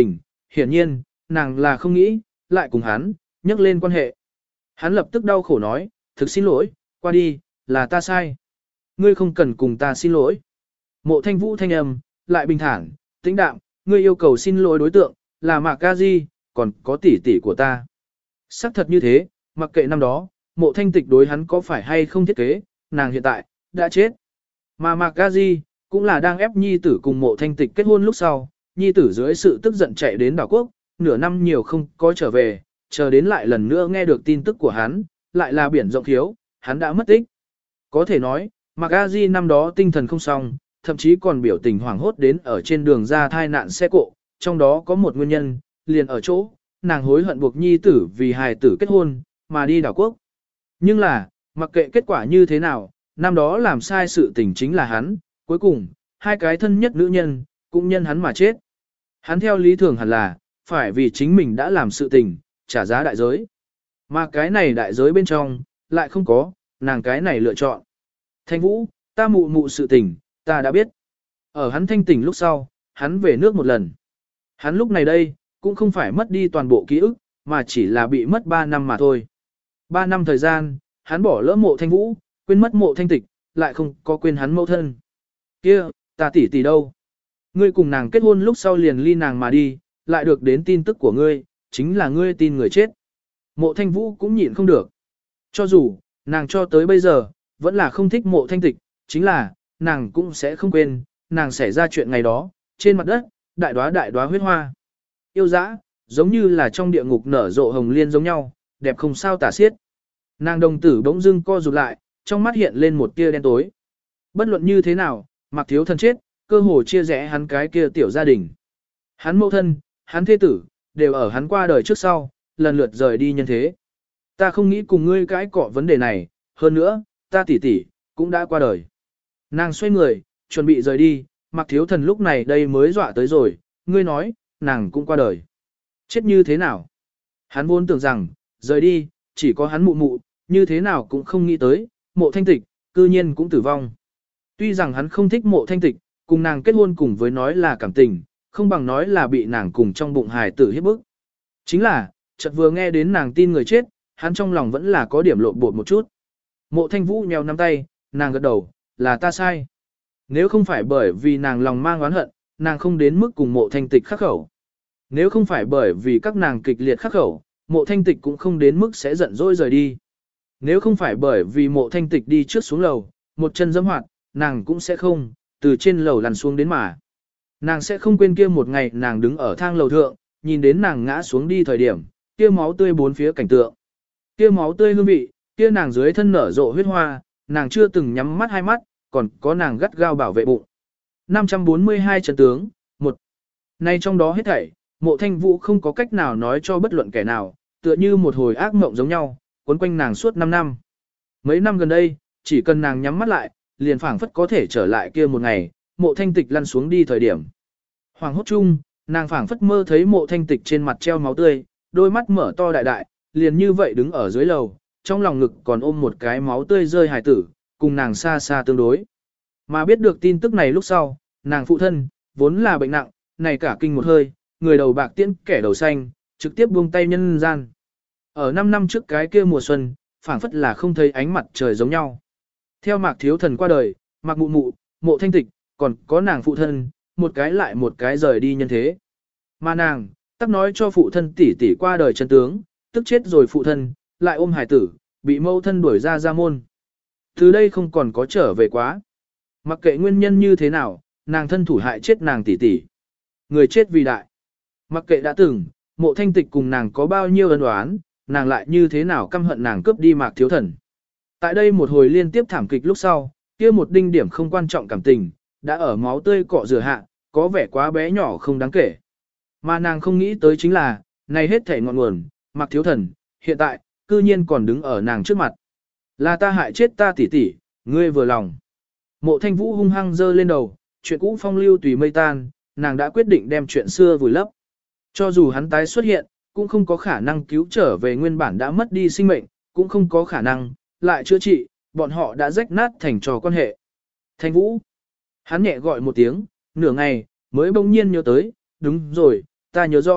hiển nhiên, nàng là không nghĩ, lại cùng hắn, nhắc lên quan hệ. Hắn lập tức đau khổ nói, thực xin lỗi, qua đi, là ta sai. Ngươi không cần cùng ta xin lỗi. Mộ thanh vũ thanh âm, lại bình thản, tĩnh đạm, ngươi yêu cầu xin lỗi đối tượng, là Mạc Ca Di, còn có tỷ tỷ của ta. Sắc thật như thế, mặc kệ năm đó, mộ thanh tịch đối hắn có phải hay không thiết kế, nàng hiện tại, đã chết. Mà Mạc Ca Di, cũng là đang ép nhi tử cùng mộ thanh tịch kết hôn lúc sau, nhi tử dưới sự tức giận chạy đến đảo quốc, nửa năm nhiều không có trở về, chờ đến lại lần nữa nghe được tin tức của hắn, lại là biển rộng thiếu, hắn đã mất tích. Có thể nói, Mạc Ca Di năm đó tinh thần không xong, thậm chí còn biểu tình hoảng hốt đến ở trên đường ra thai nạn xe cộ, trong đó có một nguyên nhân, liền ở chỗ, nàng hối hận buộc nhi tử vì hài tử kết hôn, mà đi đảo quốc. Nhưng là, mặc kệ kết quả như thế nào, năm đó làm sai sự tình chính là hắn, cuối cùng, hai cái thân nhất nữ nhân, cũng nhân hắn mà chết. Hắn theo lý thường hẳn là, phải vì chính mình đã làm sự tình, trả giá đại giới. Mà cái này đại giới bên trong, lại không có, nàng cái này lựa chọn. Thanh Vũ, ta mụ mụ sự tình, ta đã biết. Ở hắn thanh tỉnh lúc sau, hắn về nước một lần. Hắn lúc này đây, cũng không phải mất đi toàn bộ ký ức, mà chỉ là bị mất ba năm mà thôi. ba năm thời gian, hắn bỏ lỡ mộ thanh vũ, quên mất mộ thanh tịch, lại không có quên hắn mẫu thân. Kia, ta tỷ tỷ đâu? Ngươi cùng nàng kết hôn lúc sau liền ly nàng mà đi, lại được đến tin tức của ngươi, chính là ngươi tin người chết. Mộ thanh vũ cũng nhịn không được. Cho dù, nàng cho tới bây giờ, vẫn là không thích mộ thanh tịch, chính là, nàng cũng sẽ không quên, nàng xảy ra chuyện ngày đó, trên mặt đất, đại đóa đại đóa huyết hoa. Yêu dã, giống như là trong địa ngục nở rộ hồng liên giống nhau, đẹp không sao tả xiết. Nàng đồng tử bỗng dưng co rụt lại, trong mắt hiện lên một tia đen tối. Bất luận như thế nào, Mạc Thiếu Thần chết, cơ hồ chia rẽ hắn cái kia tiểu gia đình. Hắn mẫu thân, hắn thế tử, đều ở hắn qua đời trước sau, lần lượt rời đi nhân thế. Ta không nghĩ cùng ngươi cãi cọ vấn đề này, hơn nữa, ta tỷ tỷ cũng đã qua đời. Nàng xoay người, chuẩn bị rời đi, Mạc Thiếu Thần lúc này đây mới dọa tới rồi, ngươi nói, nàng cũng qua đời. Chết như thế nào? Hắn vốn tưởng rằng, rời đi, chỉ có hắn mụ mụ, như thế nào cũng không nghĩ tới, mộ thanh tịch, cư nhiên cũng tử vong. Tuy rằng hắn không thích mộ thanh tịch, cùng nàng kết hôn cùng với nói là cảm tình, không bằng nói là bị nàng cùng trong bụng hài tử hiếp bức. Chính là, chợt vừa nghe đến nàng tin người chết, hắn trong lòng vẫn là có điểm lộn bột một chút. Mộ thanh vũ nheo nắm tay, nàng gật đầu, là ta sai. Nếu không phải bởi vì nàng lòng mang oán hận, nàng không đến mức cùng mộ thanh tịch khắc khẩu. Nếu không phải bởi vì các nàng kịch liệt khắc khẩu, mộ thanh tịch cũng không đến mức sẽ giận dỗi rời đi. Nếu không phải bởi vì mộ thanh tịch đi trước xuống lầu, một chân dẫm hoạt, nàng cũng sẽ không, từ trên lầu lăn xuống đến mà. Nàng sẽ không quên kia một ngày nàng đứng ở thang lầu thượng, nhìn đến nàng ngã xuống đi thời điểm, kia máu tươi bốn phía cảnh tượng. Kia máu tươi hương vị, kia nàng dưới thân nở rộ huyết hoa, nàng chưa từng nhắm mắt hai mắt, còn có nàng gắt gao bảo vệ bụng. năm trăm bốn mươi hai trận tướng, một. Nay trong đó hết thảy, mộ thanh vũ không có cách nào nói cho bất luận kẻ nào, tựa như một hồi ác mộng giống nhau, quấn quanh nàng suốt năm năm. Mấy năm gần đây, chỉ cần nàng nhắm mắt lại, liền phảng phất có thể trở lại kia một ngày, mộ thanh tịch lăn xuống đi thời điểm. Hoàng hốt chung, nàng phảng phất mơ thấy mộ thanh tịch trên mặt treo máu tươi, đôi mắt mở to đại đại, liền như vậy đứng ở dưới lầu, trong lòng ngực còn ôm một cái máu tươi rơi hài tử, cùng nàng xa xa tương đối. Mà biết được tin tức này lúc sau, nàng phụ thân, vốn là bệnh nặng, này cả kinh một hơi, người đầu bạc tiễn kẻ đầu xanh, trực tiếp buông tay nhân gian. Ở năm năm trước cái kia mùa xuân, phảng phất là không thấy ánh mặt trời giống nhau. Theo Mạc Thiếu Thần qua đời, Mạc Mụ Mụ, Mộ Thanh Tịch, còn có nàng phụ thân, một cái lại một cái rời đi nhân thế. Mà nàng, tắc nói cho phụ thân tỷ tỷ qua đời chân tướng, tức chết rồi phụ thân, lại ôm hải tử, bị mâu thân đuổi ra ra môn. Từ đây không còn có trở về quá. Mặc kệ nguyên nhân như thế nào, nàng thân thủ hại chết nàng tỷ tỷ. Người chết vì đại. Mặc kệ đã từng, Mộ Thanh Tịch cùng nàng có bao nhiêu ân oán, nàng lại như thế nào căm hận nàng cướp đi Mạc Thiếu Thần. Tại đây một hồi liên tiếp thảm kịch lúc sau, kia một đinh điểm không quan trọng cảm tình, đã ở máu tươi cọ rửa hạ, có vẻ quá bé nhỏ không đáng kể. Mà nàng không nghĩ tới chính là, này hết thể ngọn nguồn, Mạc Thiếu Thần, hiện tại, cư nhiên còn đứng ở nàng trước mặt. Là ta hại chết ta tỷ tỷ, ngươi vừa lòng. Mộ Thanh Vũ hung hăng giơ lên đầu, chuyện cũ phong lưu tùy mây tan, nàng đã quyết định đem chuyện xưa vùi lấp. Cho dù hắn tái xuất hiện, cũng không có khả năng cứu trở về nguyên bản đã mất đi sinh mệnh, cũng không có khả năng lại chữa trị, bọn họ đã rách nát thành trò quan hệ. Thanh Vũ. Hắn nhẹ gọi một tiếng, nửa ngày, mới bỗng nhiên nhớ tới, đúng rồi, ta nhớ rõ,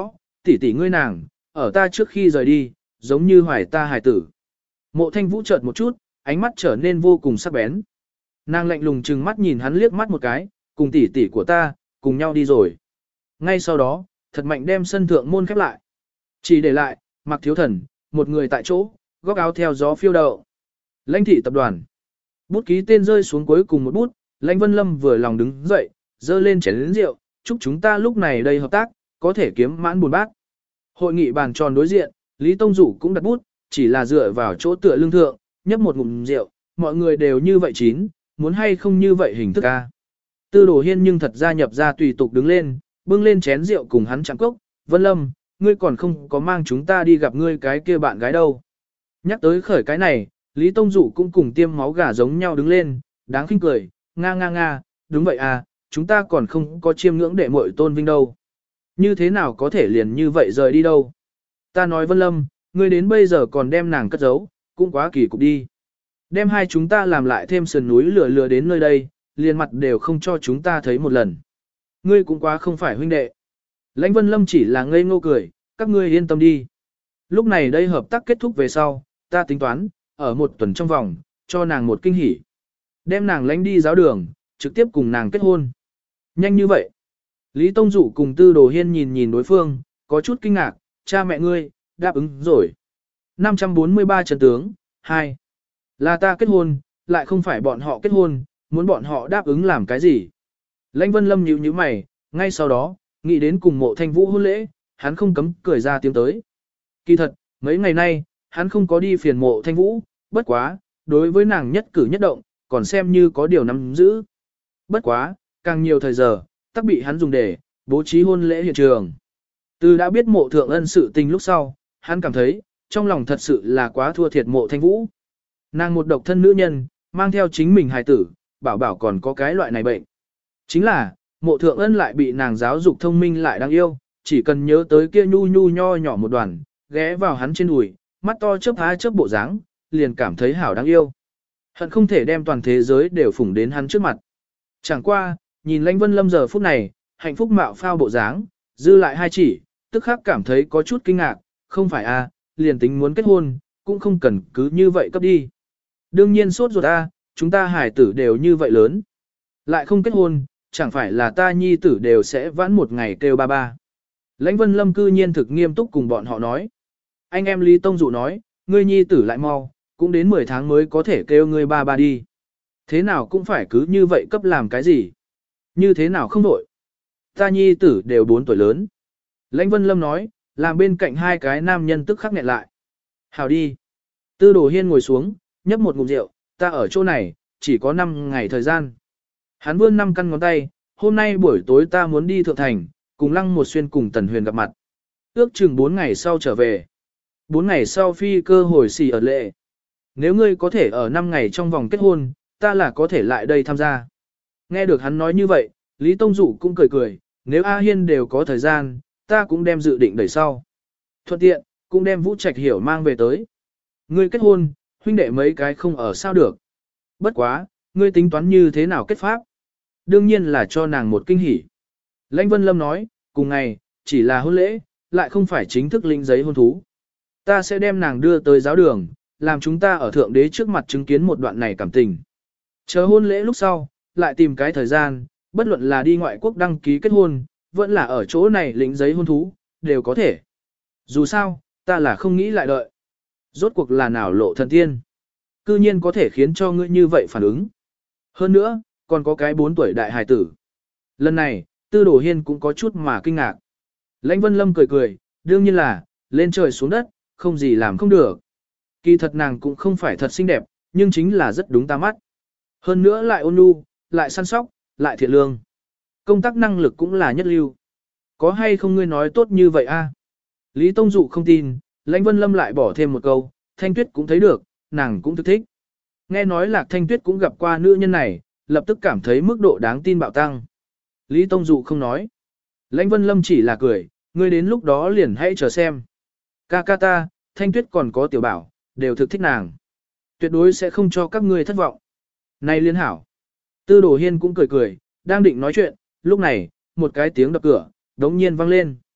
tỷ tỷ ngươi nàng, ở ta trước khi rời đi, giống như hoài ta hài tử. Mộ thanh vũ chợt một chút, ánh mắt trở nên vô cùng sắc bén. Nàng lạnh lùng trừng mắt nhìn hắn liếc mắt một cái, cùng tỷ tỷ của ta, cùng nhau đi rồi. Ngay sau đó, thật mạnh đem sân thượng môn khép lại. Chỉ để lại, Mạc Thiếu Thần, một người tại chỗ, góc áo theo gió phiêu đậu. Lãnh thị tập đoàn. Bút ký tên rơi xuống cuối cùng một bút, Lãnh Vân Lâm vừa lòng đứng dậy, dơ lên chén lớn rượu, chúc chúng ta lúc này đây hợp tác, có thể kiếm mãn buồn bát. Hội nghị bàn tròn đối diện, Lý Tông Dụ cũng đặt bút, chỉ là dựa vào chỗ tựa lưng thượng, nhấp một ngụm rượu, mọi người đều như vậy chín, muốn hay không như vậy hình thức a. Tư Đồ Hiên nhưng thật ra nhập ra tùy tục đứng lên, bưng lên chén rượu cùng hắn chạm cốc, Vân Lâm, ngươi còn không có mang chúng ta đi gặp ngươi cái kia bạn gái đâu. Nhắc tới khởi cái này, Lý Tông Dụ cũng cùng tiêm máu gà giống nhau đứng lên, đáng khinh cười, nga nga nga, đúng vậy à, chúng ta còn không có chiêm ngưỡng đệ muội tôn vinh đâu. Như thế nào có thể liền như vậy rời đi đâu. Ta nói Vân Lâm, ngươi đến bây giờ còn đem nàng cất giấu, cũng quá kỳ cục đi. Đem hai chúng ta làm lại thêm sườn núi lừa lừa đến nơi đây, liền mặt đều không cho chúng ta thấy một lần. Ngươi cũng quá không phải huynh đệ. Lãnh Vân Lâm chỉ là ngây ngô cười, các ngươi yên tâm đi. Lúc này đây hợp tác kết thúc về sau, ta tính toán, ở một tuần trong vòng, cho nàng một kinh hỉ. Đem nàng lánh đi giáo đường, trực tiếp cùng nàng kết hôn. Nhanh như vậy. Lý Tông Dụ cùng Tư Đồ Hiên nhìn nhìn đối phương, có chút kinh ngạc, cha mẹ ngươi, đáp ứng rồi. năm trăm bốn mươi ba trận tướng, hai. Là ta kết hôn, lại không phải bọn họ kết hôn, muốn bọn họ đáp ứng làm cái gì. Lãnh Vân Lâm nhíu nhíu mày, ngay sau đó, nghĩ đến cùng Mộ Thanh Vũ hôn lễ, hắn không cấm cười ra tiếng tới. Kỳ thật, mấy ngày nay, hắn không có đi phiền Mộ Thanh Vũ, bất quá, đối với nàng nhất cử nhất động, còn xem như có điều nắm giữ. Bất quá, càng nhiều thời giờ, tắc bị hắn dùng để bố trí hôn lễ hiện trường. Từ đã biết Mộ Thượng Ân sự tình lúc sau, hắn cảm thấy, trong lòng thật sự là quá thua thiệt Mộ Thanh Vũ. Nàng một độc thân nữ nhân, mang theo chính mình hài tử, bảo bảo còn có cái loại này bệnh. Chính là, Mộ Thượng Ân lại bị nàng giáo dục thông minh lại đáng yêu, chỉ cần nhớ tới kia nhu nhu nho nhỏ một đoàn, ghé vào hắn trên đùi, mắt to chớp há chớp bộ dáng, liền cảm thấy hảo đáng yêu. Hận không thể đem toàn thế giới đều phủng đến hắn trước mặt. Chẳng qua, nhìn Lãnh Vân Lâm giờ phút này, hạnh phúc mạo phao bộ dáng, dư lại hai chỉ, tức khắc cảm thấy có chút kinh ngạc, không phải a, liền tính muốn kết hôn, cũng không cần cứ như vậy cấp đi. Đương nhiên sốt ruột a, chúng ta hải tử đều như vậy lớn. Lại không kết hôn, chẳng phải là ta nhi tử đều sẽ vãn một ngày kêu ba ba. Lãnh Vân Lâm cư nhiên thực nghiêm túc cùng bọn họ nói. Anh em Lý Tông Dụ nói, ngươi nhi tử lại mau, cũng đến mười tháng mới có thể kêu ngươi ba ba đi. Thế nào cũng phải cứ như vậy cấp làm cái gì. Như thế nào không đổi. Ta nhi tử đều bốn tuổi lớn. Lãnh Vân Lâm nói, làm bên cạnh hai cái nam nhân tức khắc nghẹn lại. Hào đi. Tư Đồ Hiên ngồi xuống, nhấp một ngụm rượu, ta ở chỗ này, chỉ có năm ngày thời gian. Hắn vươn năm căn ngón tay, hôm nay buổi tối ta muốn đi Thượng Thành, cùng Lăng Một Xuyên cùng Tần Huyền gặp mặt. Ước chừng bốn ngày sau trở về. Bốn ngày sau phi cơ hồi xì ở lệ. Nếu ngươi có thể ở năm ngày trong vòng kết hôn, ta là có thể lại đây tham gia. Nghe được hắn nói như vậy, Lý Tông Dụ cũng cười cười, nếu A Hiên đều có thời gian, ta cũng đem dự định đẩy sau. Thuận tiện, cũng đem Vũ Trạch Hiểu mang về tới. Ngươi kết hôn, huynh đệ mấy cái không ở sao được. Bất quá, ngươi tính toán như thế nào kết pháp? Đương nhiên là cho nàng một kinh hỉ. Lãnh Vân Lâm nói, cùng ngày, chỉ là hôn lễ, lại không phải chính thức lĩnh giấy hôn thú. Ta sẽ đem nàng đưa tới giáo đường, làm chúng ta ở thượng đế trước mặt chứng kiến một đoạn này cảm tình. Chờ hôn lễ lúc sau, lại tìm cái thời gian, bất luận là đi ngoại quốc đăng ký kết hôn, vẫn là ở chỗ này lĩnh giấy hôn thú, đều có thể. Dù sao, ta là không nghĩ lại đợi. Rốt cuộc là nào lộ thần tiên. Cư nhiên có thể khiến cho ngươi như vậy phản ứng. Hơn nữa, còn có cái bốn tuổi đại hài tử. Lần này, Tư Đồ Hiên cũng có chút mà kinh ngạc. Lãnh Vân Lâm cười cười, đương nhiên là, lên trời xuống đất, không gì làm không được. Kỳ thật nàng cũng không phải thật xinh đẹp, nhưng chính là rất đúng ta mắt. Hơn nữa lại ôn nhu, lại săn sóc, lại thiện lương. Công tác năng lực cũng là nhất lưu. Có hay không ngươi nói tốt như vậy a? Lý Tông Dụ không tin, Lãnh Vân Lâm lại bỏ thêm một câu, Thanh Tuyết cũng thấy được, nàng cũng thực thích. Nghe nói Lạc Thanh Tuyết cũng gặp qua nữ nhân này, lập tức cảm thấy mức độ đáng tin bạo tăng. Lý Tông Dụ không nói. Lãnh Vân Lâm chỉ là cười, ngươi đến lúc đó liền hãy chờ xem. Ca ca ta, Thanh Tuyết còn có tiểu bảo, đều thực thích nàng. Tuyệt đối sẽ không cho các ngươi thất vọng. Này liên hảo. Tư Đồ Hiên cũng cười cười, đang định nói chuyện, lúc này, một cái tiếng đập cửa, đống nhiên vang lên.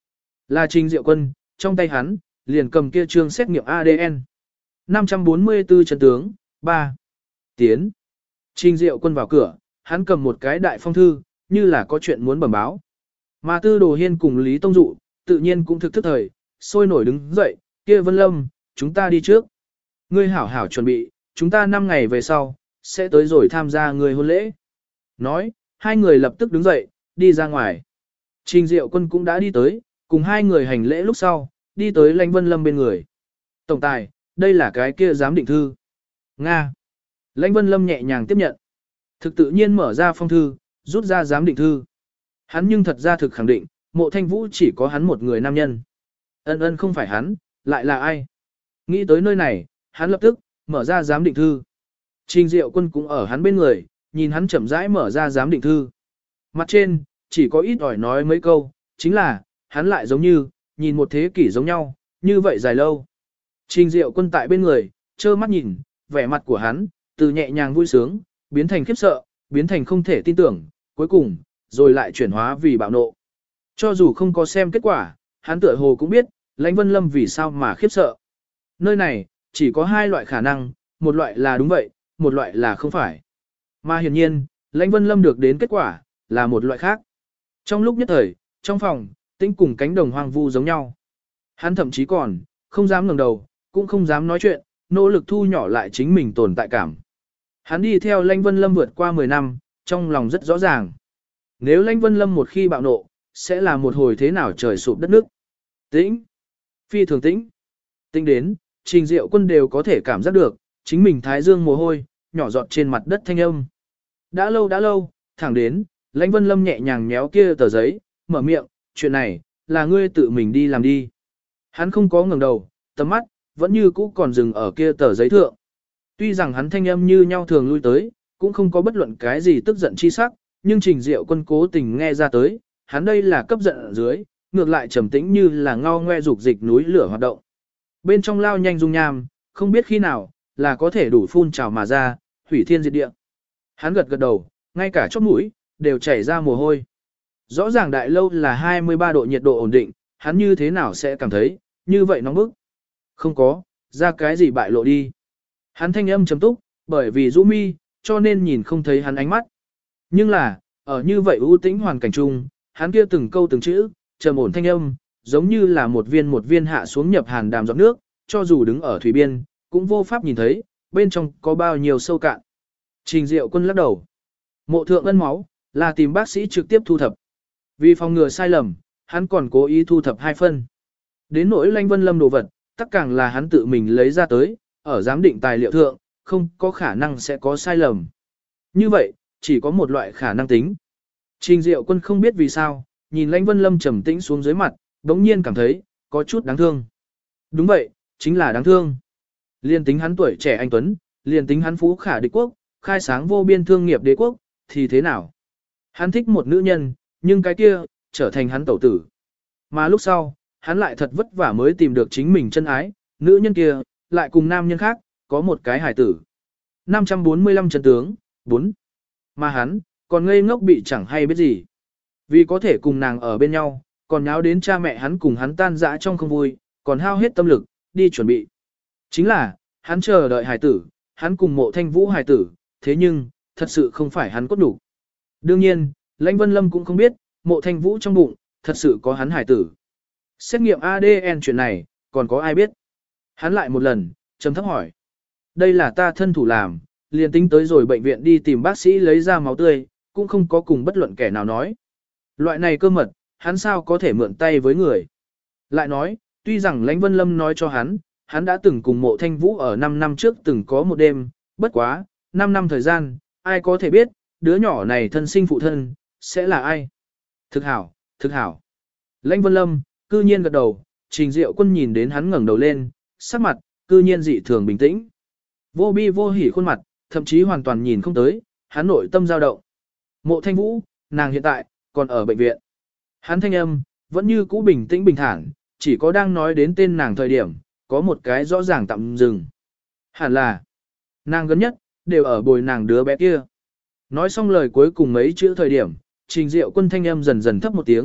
Là Trình Diệu Quân, trong tay hắn, liền cầm kia trương xét nghiệm a đê en. năm trăm bốn mươi tư chân tướng, ba. Tiến. Trình Diệu Quân vào cửa, hắn cầm một cái đại phong thư, như là có chuyện muốn bẩm báo. Mà Tư Đồ Hiên cùng Lý Tông Dụ, tự nhiên cũng thực thức thời, sôi nổi đứng dậy, kia Vân Lâm, chúng ta đi trước. Ngươi hảo hảo chuẩn bị, chúng ta năm ngày về sau, sẽ tới rồi tham gia người hôn lễ. Nói, hai người lập tức đứng dậy, đi ra ngoài. Trình Diệu Quân cũng đã đi tới, cùng hai người hành lễ lúc sau, đi tới Lãnh Vân Lâm bên người. Tổng tài, đây là cái kia giám định thư. Nga. Lãnh Vân Lâm nhẹ nhàng tiếp nhận. Thực tự nhiên mở ra phong thư, rút ra giám định thư. Hắn nhưng thật ra thực khẳng định, Mộ Thanh Vũ chỉ có hắn một người nam nhân. Ân ân không phải hắn, lại là ai? Nghĩ tới nơi này, hắn lập tức, mở ra giám định thư. Trình Diệu Quân cũng ở hắn bên người, nhìn hắn chậm rãi mở ra giám định thư. Mặt trên, chỉ có ít ỏi nói mấy câu, chính là, hắn lại giống như, nhìn một thế kỷ giống nhau, như vậy dài lâu. Trình Diệu Quân tại bên người, trơ mắt nhìn, vẻ mặt của hắn, từ nhẹ nhàng vui sướng, biến thành khiếp sợ, biến thành không thể tin tưởng, cuối cùng, rồi lại chuyển hóa vì bạo nộ. Cho dù không có xem kết quả, hắn tựa hồ cũng biết, Lãnh Vân Lâm vì sao mà khiếp sợ. Nơi này, chỉ có hai loại khả năng, một loại là đúng vậy, một loại là không phải. Mà hiển nhiên, Lãnh Vân Lâm được đến kết quả, là một loại khác. Trong lúc nhất thời, trong phòng, tĩnh cùng cánh đồng hoang vu giống nhau. Hắn thậm chí còn, không dám ngẩng đầu, cũng không dám nói chuyện, nỗ lực thu nhỏ lại chính mình tồn tại cảm. Hắn đi theo Lãnh Vân Lâm vượt qua mười năm, trong lòng rất rõ ràng. Nếu Lãnh Vân Lâm một khi bạo nộ, sẽ là một hồi thế nào trời sụp đất nước. Tĩnh. Phi thường tĩnh. Tĩnh đến, Trình Diệu Quân đều có thể cảm giác được, chính mình thái dương mồ hôi, nhỏ giọt trên mặt đất thanh âm. Đã lâu đã lâu, thẳng đến, Lãnh Vân Lâm nhẹ nhàng nhéo kia tờ giấy, mở miệng, chuyện này, là ngươi tự mình đi làm đi. Hắn không có ngẩng đầu, tầm mắt, vẫn như cũ còn dừng ở kia tờ giấy thượng. Tuy rằng hắn thanh âm như nhau thường lui tới, cũng không có bất luận cái gì tức giận chi sắc, nhưng Trình Diệu Quân cố tình nghe ra tới, hắn đây là cấp giận ở dưới, ngược lại trầm tĩnh như là ngao ngoe dục dịch núi lửa hoạt động. Bên trong lao nhanh dung nham, không biết khi nào, là có thể đủ phun trào mà ra, hủy thiên diệt địa. Hắn gật gật đầu, ngay cả chóp mũi, đều chảy ra mồ hôi. Rõ ràng đại lâu là hai mươi ba độ nhiệt độ ổn định, hắn như thế nào sẽ cảm thấy, như vậy nóng bức. Không có, ra cái gì bại lộ đi. Hắn thanh âm chấm túc, bởi vì rũ mi, cho nên nhìn không thấy hắn ánh mắt. Nhưng là, ở như vậy ưu tĩnh hoàn cảnh chung, hắn kia từng câu từng chữ, trầm ổn thanh âm, giống như là một viên một viên hạ xuống nhập hàn đàm giọt nước, cho dù đứng ở thủy biên, cũng vô pháp nhìn thấy, bên trong có bao nhiêu sâu cạn. Trình Diệu Quân lắc đầu. Mộ thượng ân máu, là tìm bác sĩ trực tiếp thu thập. Vì phòng ngừa sai lầm, hắn còn cố ý thu thập hai phân. Đến nỗi Lãnh Vân Lâm đồ vật, tất càng là hắn tự mình lấy ra tới, ở giám định tài liệu thượng, không có khả năng sẽ có sai lầm. Như vậy, chỉ có một loại khả năng tính. Trình Diệu Quân không biết vì sao, nhìn Lãnh Vân Lâm trầm tĩnh xuống dưới mặt, đống nhiên cảm thấy, có chút đáng thương. Đúng vậy, chính là đáng thương. Liên tính hắn tuổi trẻ anh Tuấn, liên tính hắn phú khả địch quốc, khai sáng vô biên thương nghiệp đế quốc, thì thế nào? Hắn thích một nữ nhân, nhưng cái kia, trở thành hắn tẩu tử. Mà lúc sau, hắn lại thật vất vả mới tìm được chính mình chân ái, nữ nhân kia, lại cùng nam nhân khác, có một cái hài tử. năm trăm bốn mươi lăm chân tướng, bốn. Mà hắn, còn ngây ngốc bị chẳng hay biết gì. Vì có thể cùng nàng ở bên nhau, còn nháo đến cha mẹ hắn cùng hắn tan dã trong không vui, còn hao hết tâm lực, đi chuẩn bị. Chính là, hắn chờ đợi hài tử, hắn cùng Mộ Thanh Vũ hài tử, thế nhưng, thật sự không phải hắn cốt đủ. Đương nhiên, Lãnh Vân Lâm cũng không biết, Mộ Thanh Vũ trong bụng, thật sự có hắn hài tử. Xét nghiệm a đê en chuyện này, còn có ai biết? Hắn lại một lần, trầm thấp hỏi. Đây là ta thân thủ làm, liền tính tới rồi bệnh viện đi tìm bác sĩ lấy ra máu tươi, cũng không có cùng bất luận kẻ nào nói. Loại này cơ mật, hắn sao có thể mượn tay với người? Lại nói, tuy rằng Lãnh Vân Lâm nói cho hắn, hắn đã từng cùng Mộ Thanh Vũ ở năm năm trước từng có một đêm, bất quá, năm năm thời gian, ai có thể biết, đứa nhỏ này thân sinh phụ thân, sẽ là ai? Thực hảo, thực hảo. Lãnh Vân Lâm, cư nhiên gật đầu, Trình Diệu Quân nhìn đến hắn ngẩng đầu lên, sắc mặt, cư nhiên dị thường bình tĩnh. Vô bi vô hỉ khuôn mặt, thậm chí hoàn toàn nhìn không tới, hắn nội tâm dao động. Mộ Thanh Vũ, nàng hiện tại, còn ở bệnh viện. Hắn thanh âm, vẫn như cũ bình tĩnh bình thản, chỉ có đang nói đến tên nàng thời điểm, có một cái rõ ràng tạm dừng. Hẳn là, nàng gần nhất, đều ở bồi nàng đứa bé kia. Nói xong lời cuối cùng mấy chữ thời điểm, Trình Diệu Quân thanh âm dần dần thấp một tiếng,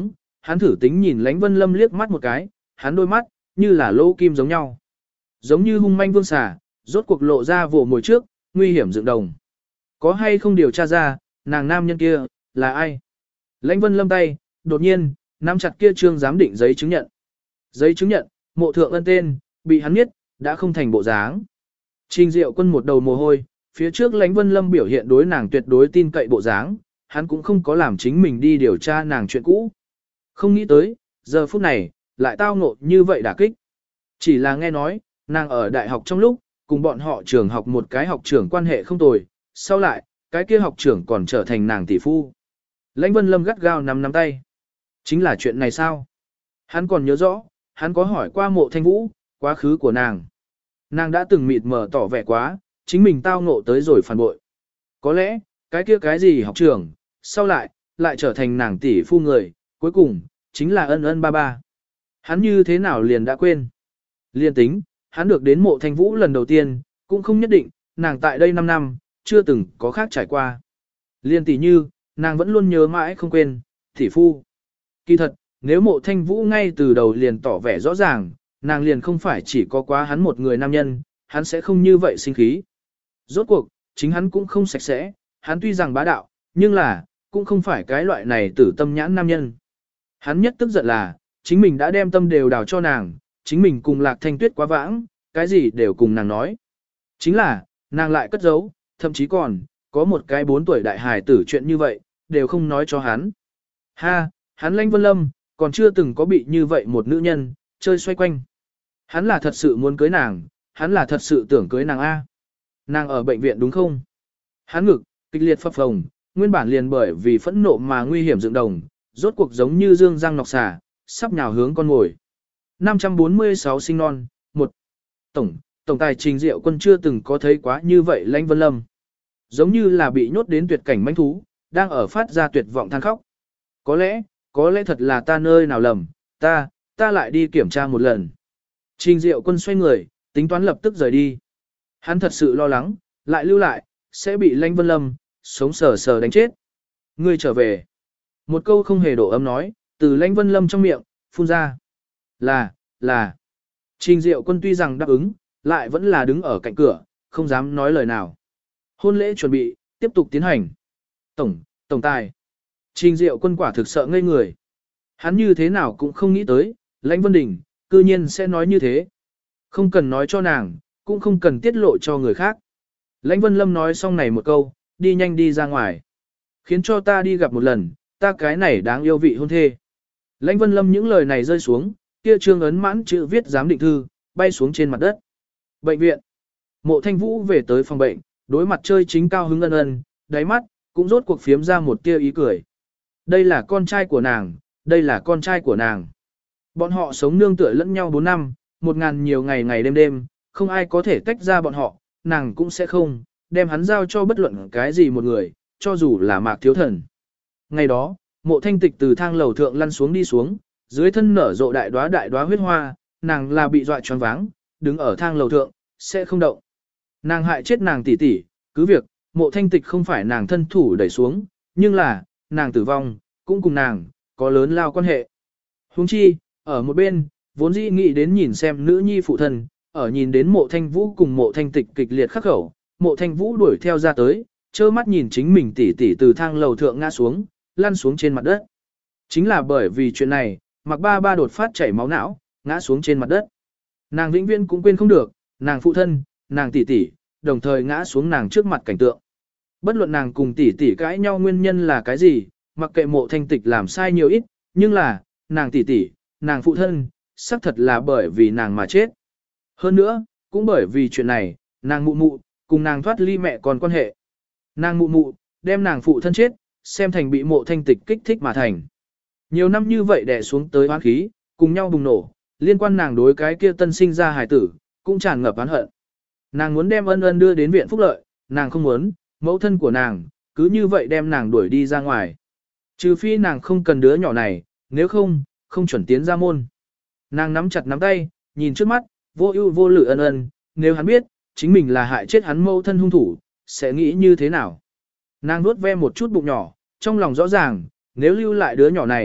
hắn thử tính nhìn Lãnh Vân Lâm liếc mắt một cái, hắn đôi mắt, như là lỗ kim giống nhau. Giống như hung manh vương xà, rốt cuộc lộ ra vồ mồi trước, nguy hiểm dựng đồng. Có hay không điều tra ra, nàng nam nhân kia, là ai? Lãnh Vân Lâm tay, đột nhiên, nắm chặt kia trương giám định giấy chứng nhận. Giấy chứng nhận, mộ thượng ân tên, bị hắn biết, đã không thành bộ dáng. Trình Diệu Quân một đầu mồ hôi, phía trước Lãnh Vân Lâm biểu hiện đối nàng tuyệt đối tin cậy bộ dáng, hắn cũng không có làm chính mình đi điều tra nàng chuyện cũ. Không nghĩ tới, giờ phút này, lại tao ngộ như vậy đả kích. Chỉ là nghe nói, nàng ở đại học trong lúc, cùng bọn họ trường học một cái học trưởng quan hệ không tồi, sau lại, cái kia học trưởng còn trở thành nàng tỷ phu. Lãnh Vân Lâm gắt gao nắm nắm tay. Chính là chuyện này sao? Hắn còn nhớ rõ, hắn có hỏi qua Mộ Thanh Vũ, quá khứ của nàng. Nàng đã từng mịt mờ tỏ vẻ quá, chính mình tao ngộ tới rồi phản bội. Có lẽ, cái kia cái gì học trưởng, sau lại, lại trở thành nàng tỷ phu người, cuối cùng, chính là ân ân ba ba. Hắn như thế nào liền đã quên. Liên tính, hắn được đến Mộ Thanh Vũ lần đầu tiên, cũng không nhất định, nàng tại đây năm năm, chưa từng có khác trải qua. Liên tỷ như, nàng vẫn luôn nhớ mãi không quên, tỷ phu. Kỳ thật, nếu Mộ Thanh Vũ ngay từ đầu liền tỏ vẻ rõ ràng, nàng liền không phải chỉ có quá hắn một người nam nhân, hắn sẽ không như vậy sinh khí. Rốt cuộc, chính hắn cũng không sạch sẽ, hắn tuy rằng bá đạo, nhưng là, cũng không phải cái loại này tử tâm nhãn nam nhân. Hắn nhất tức giận là, chính mình đã đem tâm đều đào cho nàng, chính mình cùng Lạc Thanh Tuyết quá vãng, cái gì đều cùng nàng nói. Chính là, nàng lại cất giấu, thậm chí còn, có một cái bốn tuổi đại hài tử chuyện như vậy, đều không nói cho hắn. Ha, hắn Lãnh Vân Lâm, còn chưa từng có bị như vậy một nữ nhân, chơi xoay quanh. Hắn là thật sự muốn cưới nàng, hắn là thật sự tưởng cưới nàng A. Nàng ở bệnh viện đúng không? Hắn ngực, kịch liệt phập phồng, nguyên bản liền bởi vì phẫn nộ mà nguy hiểm dựng đồng, rốt cuộc giống như dương răng nọc xà, sắp nhào hướng con ngồi. năm trăm bốn mươi sáu sinh non, một Tổng, Tổng tài Trình Diệu Quân chưa từng có thấy quá như vậy Lãnh Vân Lâm. Giống như là bị nhốt đến tuyệt cảnh manh thú, đang ở phát ra tuyệt vọng than khóc. Có lẽ, có lẽ thật là ta nơi nào lầm, ta, ta lại đi kiểm tra một lần. Trình Diệu Quân xoay người, tính toán lập tức rời đi. Hắn thật sự lo lắng, lại lưu lại, sẽ bị Lãnh Vân Lâm, sống sờ sờ đánh chết. Ngươi trở về. Một câu không hề độ ấm nói, từ Lãnh Vân Lâm trong miệng, phun ra. Là, là. Trình Diệu Quân tuy rằng đáp ứng, lại vẫn là đứng ở cạnh cửa, không dám nói lời nào. Hôn lễ chuẩn bị, tiếp tục tiến hành. Tổng, tổng tài. Trình Diệu Quân quả thực sợ ngây người. Hắn như thế nào cũng không nghĩ tới, Lãnh Vân Đình, cư nhiên sẽ nói như thế. Không cần nói cho nàng, cũng không cần tiết lộ cho người khác. Lãnh Vân Lâm nói xong này một câu, đi nhanh đi ra ngoài. Khiến cho ta đi gặp một lần, ta cái này đáng yêu vị hôn thê. Lãnh Vân Lâm những lời này rơi xuống, kia trương ấn mãn chữ viết giám định thư, bay xuống trên mặt đất. Bệnh viện. Mộ Thanh Vũ về tới phòng bệnh, đối mặt chơi chính cao hứng ân ân, đáy mắt, cũng rốt cuộc phiếm ra một tia ý cười. Đây là con trai của nàng, đây là con trai của nàng. Bọn họ sống nương tựa lẫn nhau bốn năm, một ngàn nhiều ngày ngày đêm đêm, không ai có thể tách ra bọn họ, nàng cũng sẽ không, đem hắn giao cho bất luận cái gì một người, cho dù là Mạc Thiếu Thần. Ngày đó, Mộ Thanh Tịch từ thang lầu thượng lăn xuống đi xuống, dưới thân nở rộ đại đóa đại đóa huyết hoa, nàng là bị dọa choáng váng, đứng ở thang lầu thượng, sẽ không động. Nàng hại chết nàng tỷ tỷ, cứ việc, Mộ Thanh Tịch không phải nàng thân thủ đẩy xuống, nhưng là, nàng tử vong, cũng cùng nàng, có lớn lao quan hệ. Huống chi, ở một bên, vốn dĩ nghĩ đến nhìn xem nữ nhi phụ thân, ở nhìn đến Mộ Thanh Vũ cùng Mộ Thanh Tịch kịch liệt khắc khẩu, Mộ Thanh Vũ đuổi theo ra tới, trơ mắt nhìn chính mình tỷ tỷ từ thang lầu thượng ngã xuống, lăn xuống trên mặt đất. Chính là bởi vì chuyện này, Mạc Ba Ba đột phát chảy máu não, ngã xuống trên mặt đất. Nàng vĩnh viễn cũng quên không được, nàng phụ thân, nàng tỷ tỷ, đồng thời ngã xuống nàng trước mặt cảnh tượng. Bất luận nàng cùng tỷ tỷ cãi nhau nguyên nhân là cái gì, mặc kệ Mộ Thanh Tịch làm sai nhiều ít, nhưng là, nàng tỷ tỷ, nàng phụ thân, xác thật là bởi vì nàng mà chết. Hơn nữa, cũng bởi vì chuyện này, nàng mụ mụ, cùng nàng thoát ly mẹ còn quan hệ. Nàng mụ mụ, đem nàng phụ thân chết, xem thành bị Mộ Thanh Tịch kích thích mà thành. Nhiều năm như vậy đè xuống tới oán khí, cùng nhau bùng nổ, liên quan nàng đối cái kia tân sinh ra hài tử, cũng tràn ngập oán hận. Nàng muốn đem ân ân đưa đến viện phúc lợi, nàng không muốn, mẫu thân của nàng, cứ như vậy đem nàng đuổi đi ra ngoài. Trừ phi nàng không cần đứa nhỏ này, nếu không, không chuẩn tiến ra môn. Nàng nắm chặt nắm tay, nhìn trước mắt, vô ưu vô lự ân ân, nếu hắn biết, chính mình là hại chết hắn mẫu thân hung thủ, sẽ nghĩ như thế nào. Nàng nuốt ve một chút bụng nhỏ, trong lòng rõ ràng, nếu lưu lại đứa nhỏ này,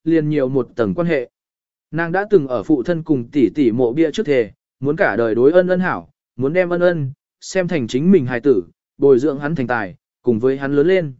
liền nhiều một tầng quan hệ. Nàng đã từng ở phụ thân cùng tỷ tỷ mộ bia trước thề, muốn cả đời đối ân ân hảo, muốn đem ân ân, xem thành chính mình hài tử, bồi dưỡng hắn thành tài, cùng với hắn lớn lên.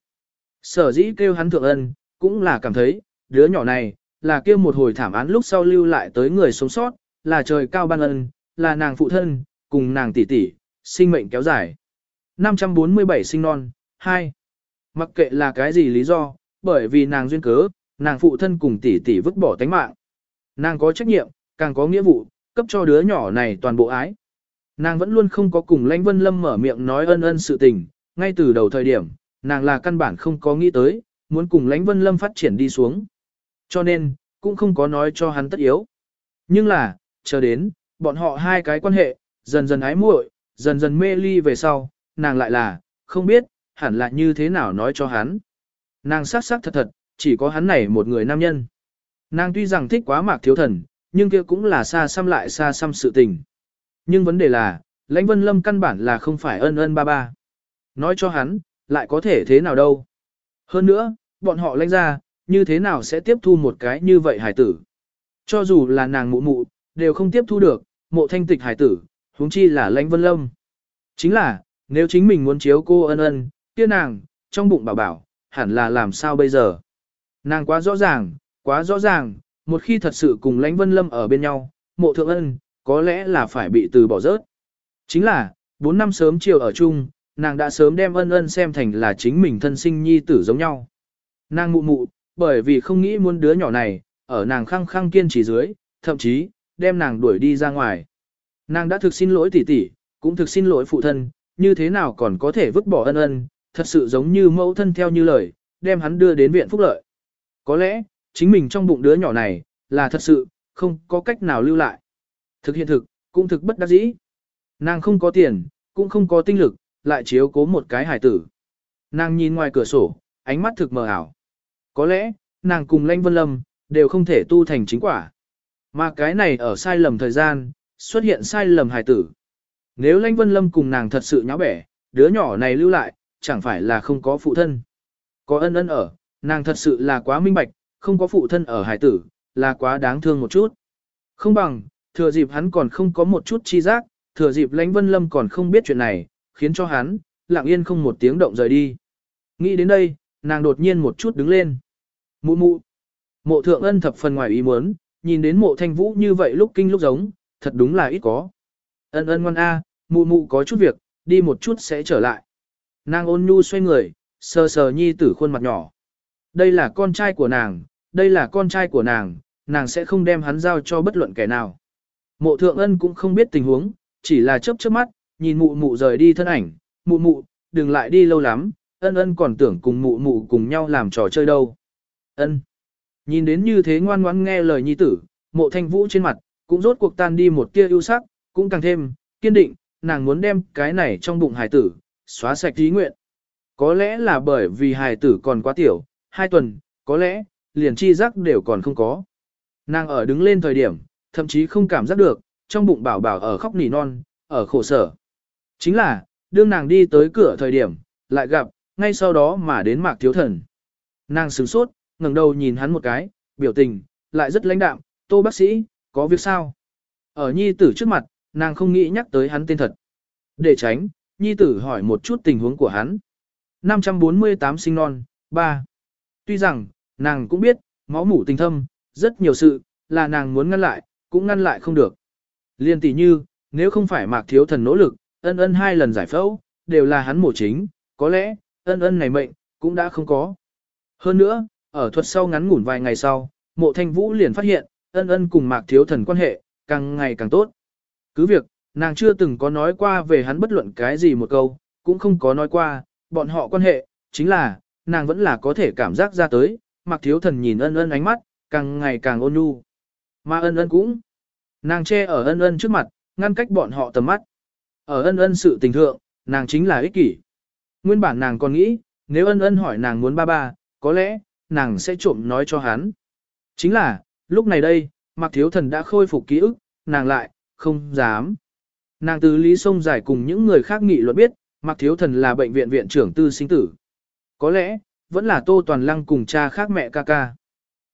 Sở dĩ kêu hắn thượng ân, cũng là cảm thấy, đứa nhỏ này, là kêu một hồi thảm án lúc sau lưu lại tới người sống sót, là trời cao ban ân, là nàng phụ thân, cùng nàng tỷ tỷ, sinh mệnh kéo dài. năm trăm bốn mươi bảy sinh non, hai. Mặc kệ là cái gì lý do, bởi vì nàng duyên cớ, nàng phụ thân cùng tỷ tỷ vứt bỏ tánh mạng. Nàng có trách nhiệm, càng có nghĩa vụ, cấp cho đứa nhỏ này toàn bộ ái. Nàng vẫn luôn không có cùng Lãnh Vân Lâm mở miệng nói ân ân sự tình, ngay từ đầu thời điểm, nàng là căn bản không có nghĩ tới, muốn cùng Lãnh Vân Lâm phát triển đi xuống. Cho nên, cũng không có nói cho hắn tất yếu. Nhưng là, chờ đến, bọn họ hai cái quan hệ, dần dần ái muội, dần dần mê ly về sau, nàng lại là, không biết, hẳn là như thế nào nói cho hắn. Nàng xác xác thật thật, chỉ có hắn này một người nam nhân. Nàng tuy rằng thích quá Mạc Thiếu Thần, nhưng kia cũng là xa xăm lại xa xăm sự tình. Nhưng vấn đề là, Lãnh Vân Lâm căn bản là không phải ân ân ba ba. Nói cho hắn, lại có thể thế nào đâu. Hơn nữa, bọn họ Lãnh ra, như thế nào sẽ tiếp thu một cái như vậy hải tử. Cho dù là nàng mụ mụ, đều không tiếp thu được, mộ thanh tịch hải tử, huống chi là Lãnh Vân Lâm. Chính là, nếu chính mình muốn chiếu cô ân ân, kia nàng, trong bụng bảo bảo, hẳn là làm sao bây giờ. Nàng quá rõ ràng, quá rõ ràng, một khi thật sự cùng Lãnh Vân Lâm ở bên nhau, mộ thượng ân, có lẽ là phải bị từ bỏ rớt. Chính là, bốn năm sớm chiều ở chung, nàng đã sớm đem ân ân xem thành là chính mình thân sinh nhi tử giống nhau. Nàng mụ mụ, bởi vì không nghĩ muốn đứa nhỏ này, ở nàng khăng khăng kiên trì dưới, thậm chí, đem nàng đuổi đi ra ngoài. Nàng đã thực xin lỗi tỷ tỷ, cũng thực xin lỗi phụ thân, như thế nào còn có thể vứt bỏ ân ân, thật sự giống như mẫu thân theo như lời, đem hắn đưa đến viện phúc lợi. Có lẽ, chính mình trong bụng đứa nhỏ này, là thật sự, không có cách nào lưu lại. Thực hiện thực, cũng thực bất đắc dĩ. Nàng không có tiền, cũng không có tinh lực, lại chiếu cố một cái hài tử. Nàng nhìn ngoài cửa sổ, ánh mắt thực mờ ảo. Có lẽ, nàng cùng Lãnh Vân Lâm, đều không thể tu thành chính quả. Mà cái này ở sai lầm thời gian, xuất hiện sai lầm hài tử. Nếu Lãnh Vân Lâm cùng nàng thật sự nháo bẻ, đứa nhỏ này lưu lại, chẳng phải là không có phụ thân. Có ân ân ở, nàng thật sự là quá minh bạch, không có phụ thân ở hài tử, là quá đáng thương một chút. Không bằng, thừa dịp hắn còn không có một chút chi giác, thừa dịp Lãnh Vân Lâm còn không biết chuyện này, khiến cho hắn, lặng yên không một tiếng động rời đi. Nghĩ đến đây, nàng đột nhiên một chút đứng lên. Mụ mụ. Mộ thượng ân thập phần ngoài ý muốn, nhìn đến mộ thanh vũ như vậy lúc kinh lúc giống, thật đúng là ít có. Ân ân ngoan a, mụ mụ có chút việc, đi một chút sẽ trở lại. Nàng ôn nhu xoay người, sờ sờ nhi tử khuôn mặt nhỏ. Đây là con trai của nàng, đây là con trai của nàng, nàng sẽ không đem hắn giao cho bất luận kẻ nào. Mộ thượng ân cũng không biết tình huống, chỉ là chớp chớp mắt, nhìn mụ mụ rời đi thân ảnh, mụ mụ, đừng lại đi lâu lắm, ân ân còn tưởng cùng mụ mụ cùng nhau làm trò chơi đâu. Ân. Nhìn đến như thế ngoan ngoãn nghe lời nhi tử, mộ thanh vũ trên mặt, cũng rốt cuộc tan đi một tia ưu sắc, cũng càng thêm, kiên định, nàng muốn đem cái này trong bụng hài tử, xóa sạch ý nguyện. Có lẽ là bởi vì hài tử còn quá tiểu, hai tuần, có lẽ, liền chi giác đều còn không có. Nàng ở đứng lên thời điểm, thậm chí không cảm giác được, trong bụng bảo bảo ở khóc nỉ non, ở khổ sở. Chính là, đương nàng đi tới cửa thời điểm, lại gặp, ngay sau đó mà đến Mạc Thiếu Thần. Nàng sửng sốt, ngẩng đầu nhìn hắn một cái, biểu tình, lại rất lãnh đạm, Tô bác sĩ, có việc sao? Ở nhi tử trước mặt, nàng không nghĩ nhắc tới hắn tên thật. Để tránh, nhi tử hỏi một chút tình huống của hắn. năm trăm bốn mươi tám sinh non, ba. Tuy rằng, nàng cũng biết, máu mủ tình thâm, rất nhiều sự, là nàng muốn ngăn lại, cũng ngăn lại không được. Liên tỷ như, nếu không phải Mạc Thiếu Thần nỗ lực, ân ân hai lần giải phẫu, đều là hắn mổ chính, có lẽ, ân ân này mệnh, cũng đã không có. Hơn nữa, ở thuật sau ngắn ngủn vài ngày sau, mộ thanh vũ liền phát hiện, ân ân cùng Mạc Thiếu Thần quan hệ, càng ngày càng tốt. Cứ việc, nàng chưa từng có nói qua về hắn bất luận cái gì một câu, cũng không có nói qua, bọn họ quan hệ, chính là, nàng vẫn là có thể cảm giác ra tới, Mạc Thiếu Thần nhìn ân ân ánh mắt, càng ngày càng ôn nhu. Mà ân ân cũng, nàng che ở ân ân trước mặt, ngăn cách bọn họ tầm mắt. Ở ân ân sự tình thượng, nàng chính là ích kỷ. Nguyên bản nàng còn nghĩ, nếu ân ân hỏi nàng muốn ba ba, có lẽ, nàng sẽ trộm nói cho hắn. Chính là, lúc này đây, Mạc Thiếu Thần đã khôi phục ký ức, nàng lại, không dám. Nàng từ Lý Sông Giải cùng những người khác nghị luận biết, Mạc Thiếu Thần là bệnh viện viện trưởng tư sinh tử. Có lẽ, vẫn là Tô Toàn Lăng cùng cha khác mẹ ca ca.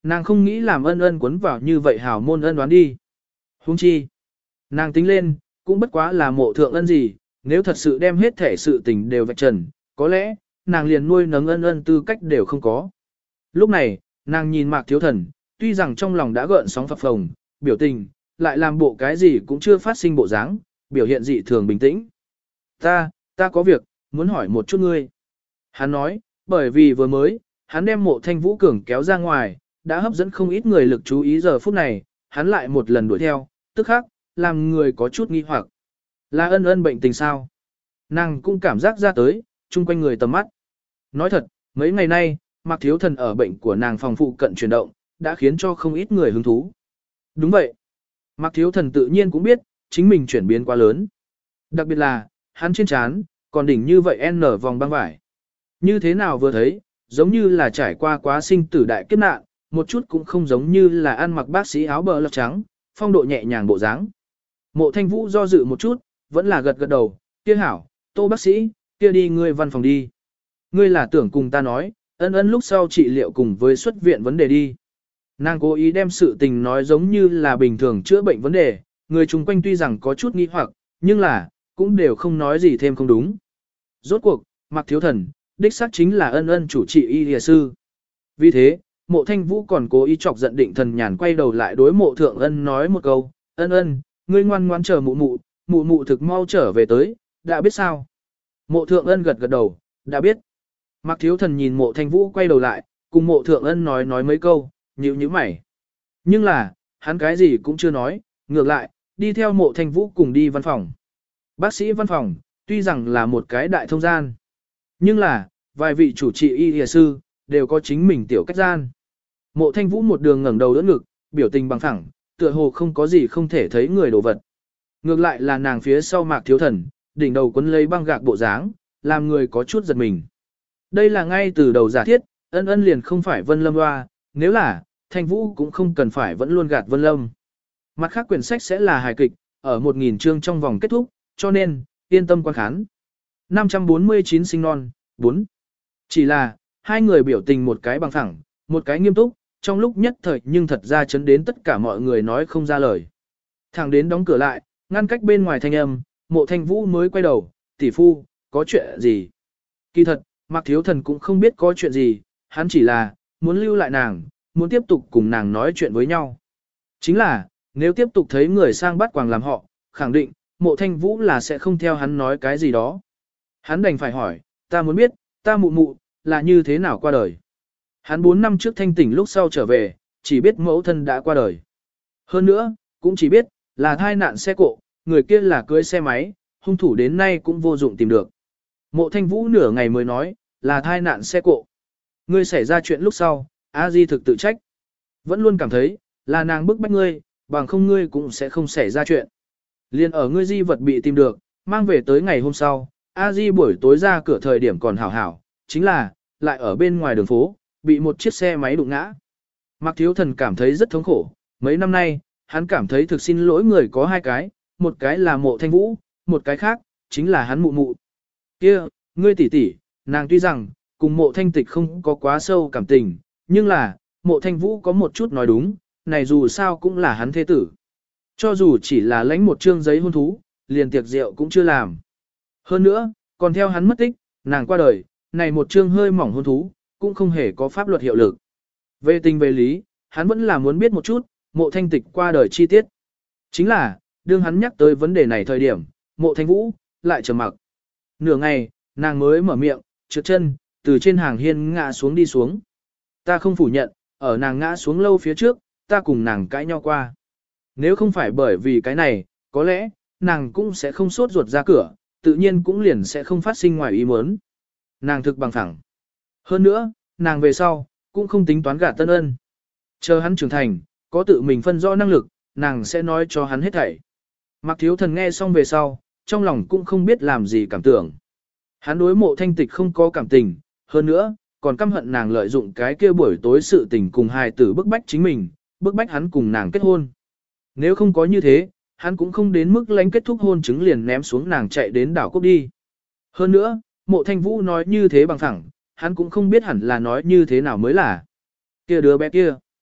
Nàng không nghĩ làm ân ân quấn vào như vậy hảo môn ân đoán đi. Huống chi. Nàng tính lên, cũng bất quá là mộ thượng ân gì, nếu thật sự đem hết thể sự tình đều vạch trần, có lẽ, nàng liền nuôi nấng ân ân tư cách đều không có. Lúc này, nàng nhìn Mạc Thiếu Thần, tuy rằng trong lòng đã gợn sóng phập phồng, biểu tình, lại làm bộ cái gì cũng chưa phát sinh bộ dáng, biểu hiện dị thường bình tĩnh. Ta, ta có việc, muốn hỏi một chút ngươi. Hắn nói, bởi vì vừa mới, hắn đem mộ thanh vũ cường kéo ra ngoài, đã hấp dẫn không ít người lực chú ý giờ phút này, hắn lại một lần đuổi theo, tức khắc, làm người có chút nghi hoặc. Là ân ân bệnh tình sao? Nàng cũng cảm giác ra tới, chung quanh người tầm mắt. Nói thật, mấy ngày nay, Mạc Thiếu Thần ở bệnh của nàng phòng phụ cận chuyển động, đã khiến cho không ít người hứng thú. Đúng vậy. Mạc Thiếu Thần tự nhiên cũng biết, chính mình chuyển biến quá lớn. Đặc biệt là, hắn trên trán, còn đỉnh như vậy N vòng băng vải. Như thế nào vừa thấy, giống như là trải qua quá sinh tử đại kiếp nạn, một chút cũng không giống như là ăn mặc bác sĩ áo bờ lọc trắng, phong độ nhẹ nhàng bộ dáng. Mộ Thanh Vũ do dự một chút, vẫn là gật gật đầu, kia hảo, Tô bác sĩ, kia đi ngươi văn phòng đi. Ngươi là tưởng cùng ta nói, ân ân lúc sau trị liệu cùng với xuất viện vấn đề đi. Nàng cố ý đem sự tình nói giống như là bình thường chữa bệnh vấn đề, người chung quanh tuy rằng có chút nghi hoặc, nhưng là, cũng đều không nói gì thêm không đúng. Rốt cuộc, Mạc Thiếu Thần, đích xác chính là ân ân chủ trị y y sư. Vì thế, mộ thanh vũ còn cố ý chọc giận Định Thần Nhàn quay đầu lại đối mộ thượng ân nói một câu, ân ân, ngươi ngoan ngoan chờ mụ mụ, mụ mụ thực mau trở về tới, đã biết sao. Mộ thượng ân gật gật đầu, đã biết. Mạc Thiếu Thần nhìn mộ thanh vũ quay đầu lại, cùng mộ thượng ân nói nói mấy câu, nhíu nhíu mày. Nhưng là, hắn cái gì cũng chưa nói, ngược lại, đi theo mộ thanh vũ cùng đi văn phòng. Bác sĩ văn phòng, tuy rằng là một cái đại thông gian, nhưng là, vài vị chủ trị y y sư, đều có chính mình tiểu cách gian. Mộ thanh vũ một đường ngẩng đầu đỡ ngực, biểu tình bằng phẳng, tựa hồ không có gì không thể thấy người đồ vật. Ngược lại là nàng phía sau Mạc Thiếu Thần, đỉnh đầu quấn lấy băng gạc bộ dáng, làm người có chút giật mình. Đây là ngay từ đầu giả thiết, ân ân liền không phải Vân Lâm Hoa, nếu là, Thanh Vũ cũng không cần phải vẫn luôn gạt Vân Lâm. Mặt khác quyển sách sẽ là hài kịch, ở một nghìn chương trong vòng kết thúc, cho nên, yên tâm quan khán. năm trăm bốn mươi chín sinh non, bốn. Chỉ là, hai người biểu tình một cái bằng thẳng, một cái nghiêm túc, trong lúc nhất thời nhưng thật ra chấn đến tất cả mọi người nói không ra lời. Thẳng đến đóng cửa lại, ngăn cách bên ngoài thanh âm, mộ thanh vũ mới quay đầu, tỷ phu, có chuyện gì? Kỳ thật, Mạc Thiếu Thần cũng không biết có chuyện gì, hắn chỉ là, muốn lưu lại nàng, muốn tiếp tục cùng nàng nói chuyện với nhau. Chính là, nếu tiếp tục thấy người sang bắt quàng làm họ, khẳng định, mộ thanh vũ là sẽ không theo hắn nói cái gì đó. Hắn đành phải hỏi, ta muốn biết, ta mụ mụ, là như thế nào qua đời. Hắn bốn năm trước thanh tỉnh lúc sau trở về, chỉ biết mẫu thân đã qua đời. Hơn nữa, cũng chỉ biết, là thai nạn xe cộ, người kia là cưới xe máy, hung thủ đến nay cũng vô dụng tìm được. Mộ thanh vũ nửa ngày mới nói, là thai nạn xe cộ. Ngươi xảy ra chuyện lúc sau, A Di thực tự trách. Vẫn luôn cảm thấy, là nàng bức bách ngươi, bằng không ngươi cũng sẽ không xảy ra chuyện. Liên ở ngươi di vật bị tìm được, mang về tới ngày hôm sau, A Di buổi tối ra cửa thời điểm còn hảo hảo, chính là, lại ở bên ngoài đường phố, bị một chiếc xe máy đụng ngã. Mạc Thiếu Thần cảm thấy rất thống khổ, mấy năm nay, hắn cảm thấy thực xin lỗi người có hai cái, một cái là mộ thanh vũ, một cái khác, chính là hắn mụ mụ. Kia, ngươi tỷ tỷ, nàng tuy rằng, cùng mộ thanh tịch không có quá sâu cảm tình, nhưng là, mộ thanh vũ có một chút nói đúng, này dù sao cũng là hắn thế tử. Cho dù chỉ là lãnh một trương giấy hôn thú, liền tiệc rượu cũng chưa làm. Hơn nữa, còn theo hắn mất tích, nàng qua đời, này một trương hơi mỏng hôn thú, cũng không hề có pháp luật hiệu lực. Về tình về lý, hắn vẫn là muốn biết một chút, mộ thanh tịch qua đời chi tiết. Chính là, đương hắn nhắc tới vấn đề này thời điểm, mộ thanh vũ, lại trầm mặc. Nửa ngày, nàng mới mở miệng, trượt chân, từ trên hàng hiên ngã xuống đi xuống. Ta không phủ nhận, ở nàng ngã xuống lâu phía trước, ta cùng nàng cãi nhau qua. Nếu không phải bởi vì cái này, có lẽ, nàng cũng sẽ không sốt ruột ra cửa, tự nhiên cũng liền sẽ không phát sinh ngoài ý muốn. Nàng thực bằng thẳng. Hơn nữa, nàng về sau, cũng không tính toán gạt Tân Ân. Chờ hắn trưởng thành, có tự mình phân rõ năng lực, nàng sẽ nói cho hắn hết thảy. Mạc Thiếu Thần nghe xong về sau, trong lòng cũng không biết làm gì cảm tưởng. Hắn đối mộ thanh tịch không có cảm tình, hơn nữa, còn căm hận nàng lợi dụng cái kia buổi tối sự tình cùng hài tử bức bách chính mình, bức bách hắn cùng nàng kết hôn. Nếu không có như thế, hắn cũng không đến mức lánh kết thúc hôn chứng liền ném xuống nàng chạy đến đảo quốc đi. Hơn nữa, mộ thanh vũ nói như thế bằng thẳng, hắn cũng không biết hẳn là nói như thế nào mới là. Kia đứa bé kia,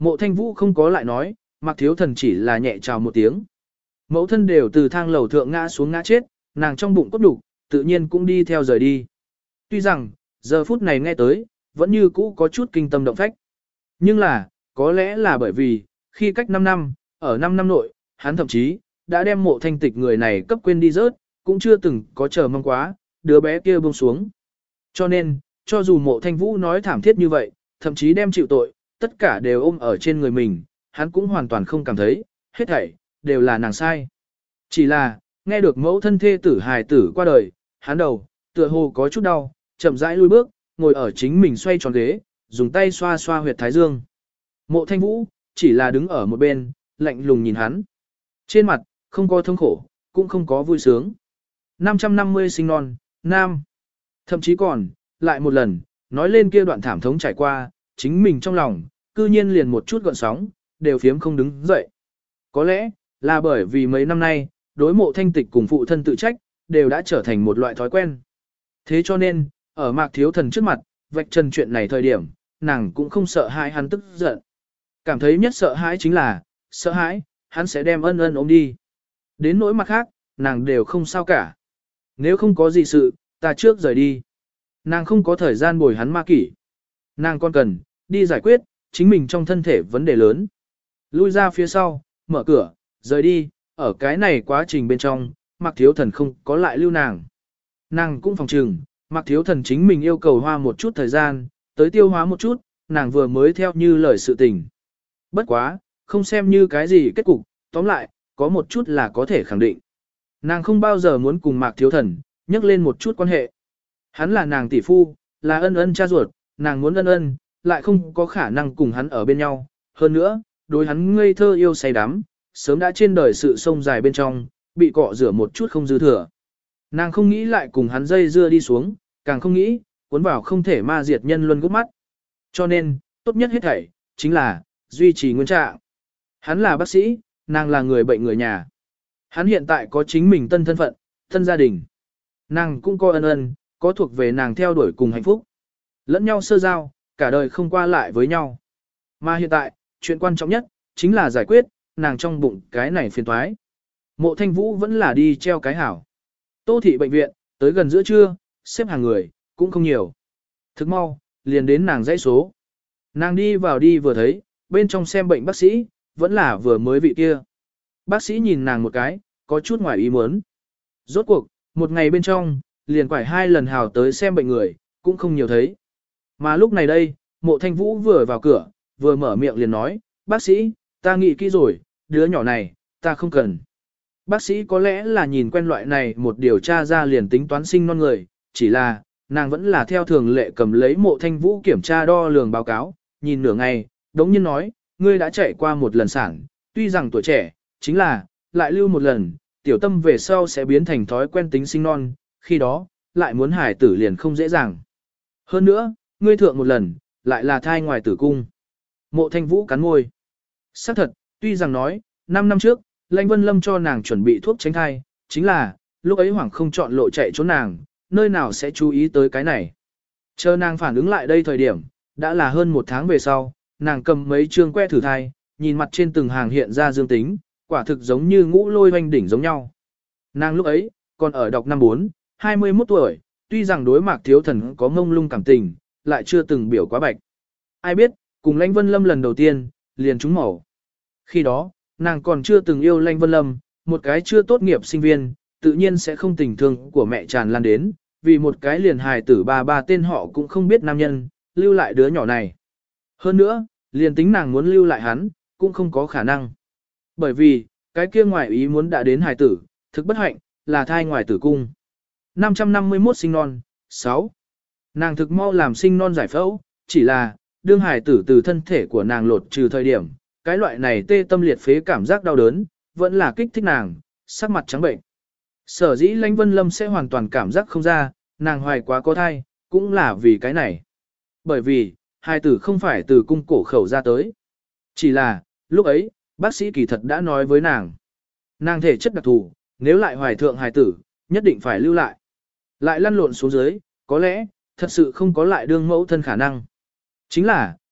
Mộ Thanh Vũ không có lại nói, Mạc Thiếu Thần chỉ là nhẹ chào một tiếng. Mẫu thân đều từ thang lầu thượng ngã xuống ngã chết, nàng trong bụng cốt đục, tự nhiên cũng đi theo rời đi. Tuy rằng, giờ phút này nghe tới, vẫn như cũ có chút kinh tâm động phách. Nhưng là, có lẽ là bởi vì, khi cách năm năm, ở năm năm nội, hắn thậm chí, đã đem Mộ Thanh Tịch người này cấp quên đi rớt, cũng chưa từng có chờ mong quá, đứa bé kia buông xuống. Cho nên, cho dù Mộ Thanh Vũ nói thảm thiết như vậy, thậm chí đem chịu tội, tất cả đều ôm ở trên người mình, hắn cũng hoàn toàn không cảm thấy, hết thảy, đều là nàng sai. Chỉ là, nghe được mẫu thân thê tử hài tử qua đời, hắn đầu, tựa hồ có chút đau, chậm rãi lui bước, ngồi ở chính mình xoay tròn ghế, dùng tay xoa xoa huyệt thái dương. Mộ Thanh Vũ, chỉ là đứng ở một bên, lạnh lùng nhìn hắn. Trên mặt, không có thống khổ, cũng không có vui sướng. năm trăm năm mươi sinh non, nam. Thậm chí còn, lại một lần, nói lên kia đoạn thảm thống trải qua, chính mình trong lòng, cư nhiên liền một chút gợn sóng, đều phiếm không đứng dậy. Có lẽ, là bởi vì mấy năm nay, đối Mộ Thanh Tịch cùng phụ thân tự trách, đều đã trở thành một loại thói quen. Thế cho nên, ở Mạc Thiếu Thần trước mặt, vạch trần chuyện này thời điểm, nàng cũng không sợ hãi hắn tức giận. Cảm thấy nhất sợ hãi chính là, sợ hãi, hắn sẽ đem ân ân ôm đi. Đến nỗi mặt khác, nàng đều không sao cả. Nếu không có gì sự, ta trước rời đi. Nàng không có thời gian bồi hắn ma kỷ. Nàng còn cần, đi giải quyết, chính mình trong thân thể vấn đề lớn. Lui ra phía sau, mở cửa, rời đi, ở cái này quá trình bên trong, Mạc Thiếu Thần không có lại lưu nàng. Nàng cũng phòng trừng, Mạc Thiếu Thần chính mình yêu cầu hoa một chút thời gian, tới tiêu hóa một chút, nàng vừa mới theo như lời sự tình. Bất quá, không xem như cái gì kết cục, tóm lại, có một chút là có thể khẳng định. Nàng không bao giờ muốn cùng Mạc Thiếu Thần, nhắc lên một chút quan hệ. Hắn là nàng tỷ phu, là ân ân cha ruột, nàng muốn ân ân, lại không có khả năng cùng hắn ở bên nhau. Hơn nữa, đối hắn ngây thơ yêu say đắm, sớm đã trên đời sự sông dài bên trong, bị cọ rửa một chút không dư thừa. Nàng không nghĩ lại cùng hắn dây dưa đi xuống, càng không nghĩ, cuốn vào không thể ma diệt nhân luân gút mắt. Cho nên, tốt nhất hết thảy, chính là, duy trì nguyên trạng. Hắn là bác sĩ, nàng là người bệnh người nhà. Hắn hiện tại có chính mình tân thân phận, thân gia đình. Nàng cũng có ân ân, có thuộc về nàng theo đuổi cùng hạnh phúc. Lẫn nhau sơ giao, cả đời không qua lại với nhau. Mà hiện tại, chuyện quan trọng nhất, chính là giải quyết, nàng trong bụng cái này phiền toái. Mộ Thanh Vũ vẫn là đi treo cái hảo. Tô thị bệnh viện, tới gần giữa trưa, xếp hàng người, cũng không nhiều. Thức mau, liền đến nàng dãy số. Nàng đi vào đi vừa thấy, bên trong xem bệnh bác sĩ, vẫn là vừa mới vị kia. Bác sĩ nhìn nàng một cái, có chút ngoài ý muốn. Rốt cuộc, một ngày bên trong, liền quải hai lần hào tới xem bệnh người, cũng không nhiều thấy. Mà lúc này đây, Mộ Thanh Vũ vừa vào cửa, vừa mở miệng liền nói, bác sĩ, ta nghĩ kỹ rồi, đứa nhỏ này, ta không cần. Bác sĩ có lẽ là nhìn quen loại này một điều tra ra liền tính toán sinh non người, chỉ là, nàng vẫn là theo thường lệ cầm lấy Mộ Thanh Vũ kiểm tra đo lường báo cáo, nhìn nửa ngày, đống nhiên nói, ngươi đã chạy qua một lần sản, tuy rằng tuổi trẻ, chính là, lại lưu một lần, tiểu tâm về sau sẽ biến thành thói quen tính sinh non, khi đó, lại muốn hải tử liền không dễ dàng. Hơn nữa, ngươi thượng một lần, lại là thai ngoài tử cung. Mộ Thanh Vũ cắn môi. Xác thật, tuy rằng nói, năm năm trước, Lãnh Vân Lâm cho nàng chuẩn bị thuốc tránh thai, chính là, lúc ấy hoảng không chọn lộ chạy trốn nàng, nơi nào sẽ chú ý tới cái này. Chờ nàng phản ứng lại đây thời điểm, đã là hơn một tháng về sau, nàng cầm mấy chương que thử thai, nhìn mặt trên từng hàng hiện ra dương tính, quả thực giống như ngũ lôi hoanh đỉnh giống nhau. Nàng lúc ấy, còn ở đọc năm bốn, hai mươi mốt tuổi, tuy rằng đối Mạc Thiếu Thần có mông lung cảm tình, lại chưa từng biểu quá bạch. Ai biết, cùng Lãnh Vân Lâm lần đầu tiên, liền trúng màu. Khi đó, nàng còn chưa từng yêu Lãnh Vân Lâm, một cái chưa tốt nghiệp sinh viên, tự nhiên sẽ không tình thương của mẹ tràn lan đến, vì một cái liền hài tử ba ba tên họ cũng không biết nam nhân, lưu lại đứa nhỏ này. Hơn nữa, liền tính nàng muốn lưu lại hắn, cũng không có khả năng. Bởi vì, cái kia ngoài ý muốn đã đến hài tử, thực bất hạnh, là thai ngoài tử cung. năm trăm năm mươi mốt sinh non, sáu. Nàng thực mau làm sinh non giải phẫu, chỉ là, đương hài tử từ thân thể của nàng lột trừ thời điểm, cái loại này tê tâm liệt phế cảm giác đau đớn, vẫn là kích thích nàng, sắc mặt trắng bệnh. Sở dĩ Lãnh Vân Lâm sẽ hoàn toàn cảm giác không ra, nàng hoài quá có thai, cũng là vì cái này. Bởi vì, hài tử không phải từ cung cổ khẩu ra tới. Chỉ là, lúc ấy, bác sĩ kỳ thật đã nói với nàng. Nàng thể chất đặc thù, nếu lại hoài thượng hài tử, nhất định phải lưu lại. Lại lăn lộn xuống dưới, có lẽ, thật sự không có lại đương mẫu thân khả năng. Chính là,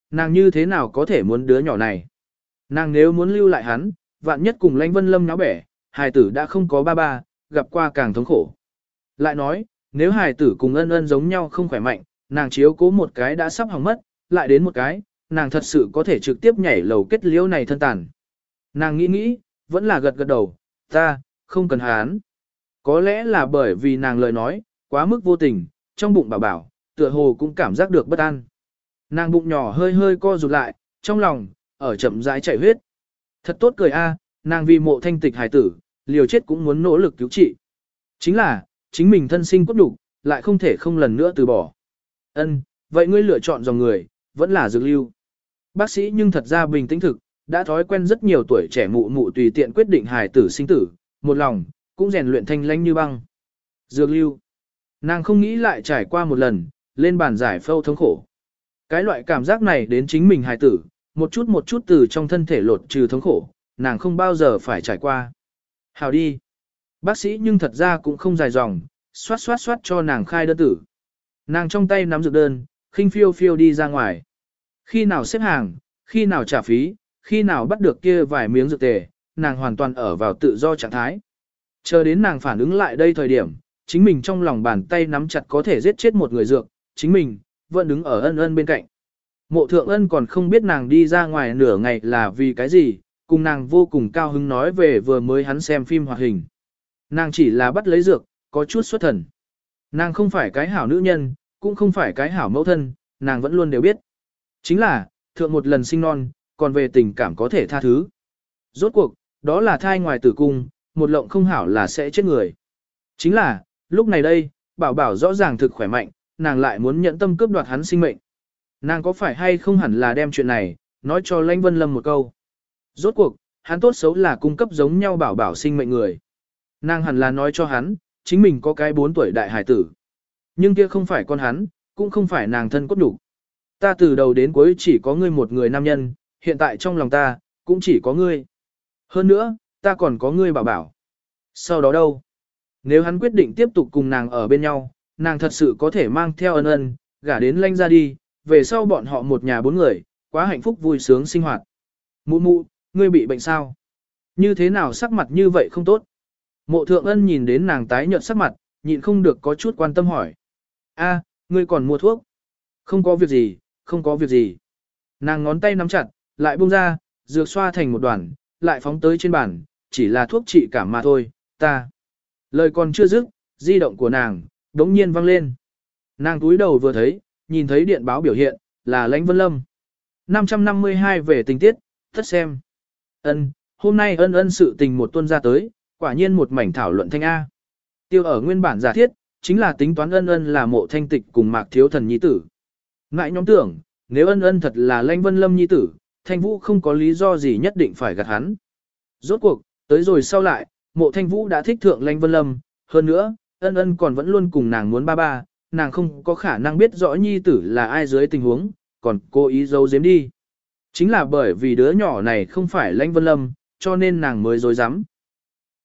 nàng như thế nào có thể muốn đứa nhỏ này. Nàng nếu muốn lưu lại hắn, vạn nhất cùng Lãnh Vân Lâm náo bẻ, hài tử đã không có ba ba, gặp qua càng thống khổ. Lại nói, nếu hài tử cùng ân ân giống nhau không khỏe mạnh, nàng chiếu cố một cái đã sắp hỏng mất, lại đến một cái, nàng thật sự có thể trực tiếp nhảy lầu kết liễu này thân tàn. Nàng nghĩ nghĩ, vẫn là gật gật đầu, ta, không cần hắn. Có lẽ là bởi vì nàng lời nói, quá mức vô tình, trong bụng bảo bảo, tựa hồ cũng cảm giác được bất an. Nàng bụng nhỏ hơi hơi co rụt lại, trong lòng, ở chậm rãi chảy huyết. Thật tốt cười a, nàng vì mộ thanh tịch hài tử, liều chết cũng muốn nỗ lực cứu trị. Chính là, chính mình thân sinh cốt đục, lại không thể không lần nữa từ bỏ. Ân, vậy ngươi lựa chọn dòng người, vẫn là dược lưu. Bác sĩ nhưng thật ra bình tĩnh thực, đã thói quen rất nhiều tuổi trẻ mụ mụ tùy tiện quyết định hài tử sinh tử, một lòng, cũng rèn luyện thanh lãnh như băng. Dược lưu. Nàng không nghĩ lại trải qua một lần, lên bàn giải phẫu thống khổ. Cái loại cảm giác này đến chính mình hài tử, một chút một chút từ trong thân thể lột trừ thống khổ, nàng không bao giờ phải trải qua. Hào đi. Bác sĩ nhưng thật ra cũng không dài dòng, xoát xoát xoát cho nàng khai đơn tử. Nàng trong tay nắm dược đơn, khinh phiêu phiêu đi ra ngoài. Khi nào xếp hàng, khi nào trả phí, khi nào bắt được kia vài miếng dược tề, nàng hoàn toàn ở vào tự do trạng thái. Chờ đến nàng phản ứng lại đây thời điểm, chính mình trong lòng bàn tay nắm chặt có thể giết chết một người dược, chính mình, vẫn đứng ở ân ân bên cạnh. Mộ thượng ân còn không biết nàng đi ra ngoài nửa ngày là vì cái gì, cùng nàng vô cùng cao hứng nói về vừa mới hắn xem phim hoạt hình. Nàng chỉ là bắt lấy dược, có chút xuất thần. Nàng không phải cái hảo nữ nhân, cũng không phải cái hảo mẫu thân, nàng vẫn luôn đều biết. Chính là, thượng một lần sinh non, còn về tình cảm có thể tha thứ. Rốt cuộc, đó là thai ngoài tử cung, một lộng không hảo là sẽ chết người. Chính là, lúc này đây, bảo bảo rõ ràng thực khỏe mạnh, nàng lại muốn nhận tâm cướp đoạt hắn sinh mệnh. Nàng có phải hay không hẳn là đem chuyện này, nói cho Lãnh Vân Lâm một câu. Rốt cuộc, hắn tốt xấu là cung cấp giống nhau bảo bảo sinh mệnh người. Nàng hẳn là nói cho hắn, chính mình có cái bốn tuổi đại hải tử. Nhưng kia không phải con hắn, cũng không phải nàng thân cốt đủ. Ta từ đầu đến cuối chỉ có ngươi một người nam nhân, hiện tại trong lòng ta, cũng chỉ có ngươi. Hơn nữa, ta còn có ngươi bảo bảo. Sau đó đâu? Nếu hắn quyết định tiếp tục cùng nàng ở bên nhau, nàng thật sự có thể mang theo ân ân, gả đến Lãnh ra đi, về sau bọn họ một nhà bốn người, quá hạnh phúc vui sướng sinh hoạt. Mụ mụ, ngươi bị bệnh sao? Như thế nào sắc mặt như vậy không tốt? Mộ thượng ân nhìn đến nàng tái nhợt sắc mặt, nhịn không được có chút quan tâm hỏi. A, ngươi còn mua thuốc? Không có việc gì, không có việc gì. Nàng ngón tay nắm chặt, lại buông ra, dược xoa thành một đoàn, lại phóng tới trên bàn, chỉ là thuốc trị cảm mà thôi, ta. Lời còn chưa dứt, di động của nàng, đống nhiên vang lên. Nàng túi đầu vừa thấy, nhìn thấy điện báo biểu hiện, là Lãnh Vân Lâm. năm trăm năm mươi hai về tình tiết, thất xem. Ân, hôm nay ân ân sự tình một tuần ra tới, quả nhiên một mảnh thảo luận thanh A. Tiêu ở nguyên bản giả thiết, chính là tính toán ân ân là mộ thanh tịch cùng mạc thiếu thần nhi tử. Ngại nhóm tưởng, nếu ân ân thật là Lãnh Vân Lâm nhi tử, Thanh Vũ không có lý do gì nhất định phải gạt hắn. Rốt cuộc, tới rồi sau lại, mộ Thanh Vũ đã thích thượng Lãnh Vân Lâm, hơn nữa, ân ân còn vẫn luôn cùng nàng muốn ba ba, nàng không có khả năng biết rõ nhi tử là ai dưới tình huống, còn cố ý giấu giếm đi. Chính là bởi vì đứa nhỏ này không phải Lãnh Vân Lâm, cho nên nàng mới dối dám.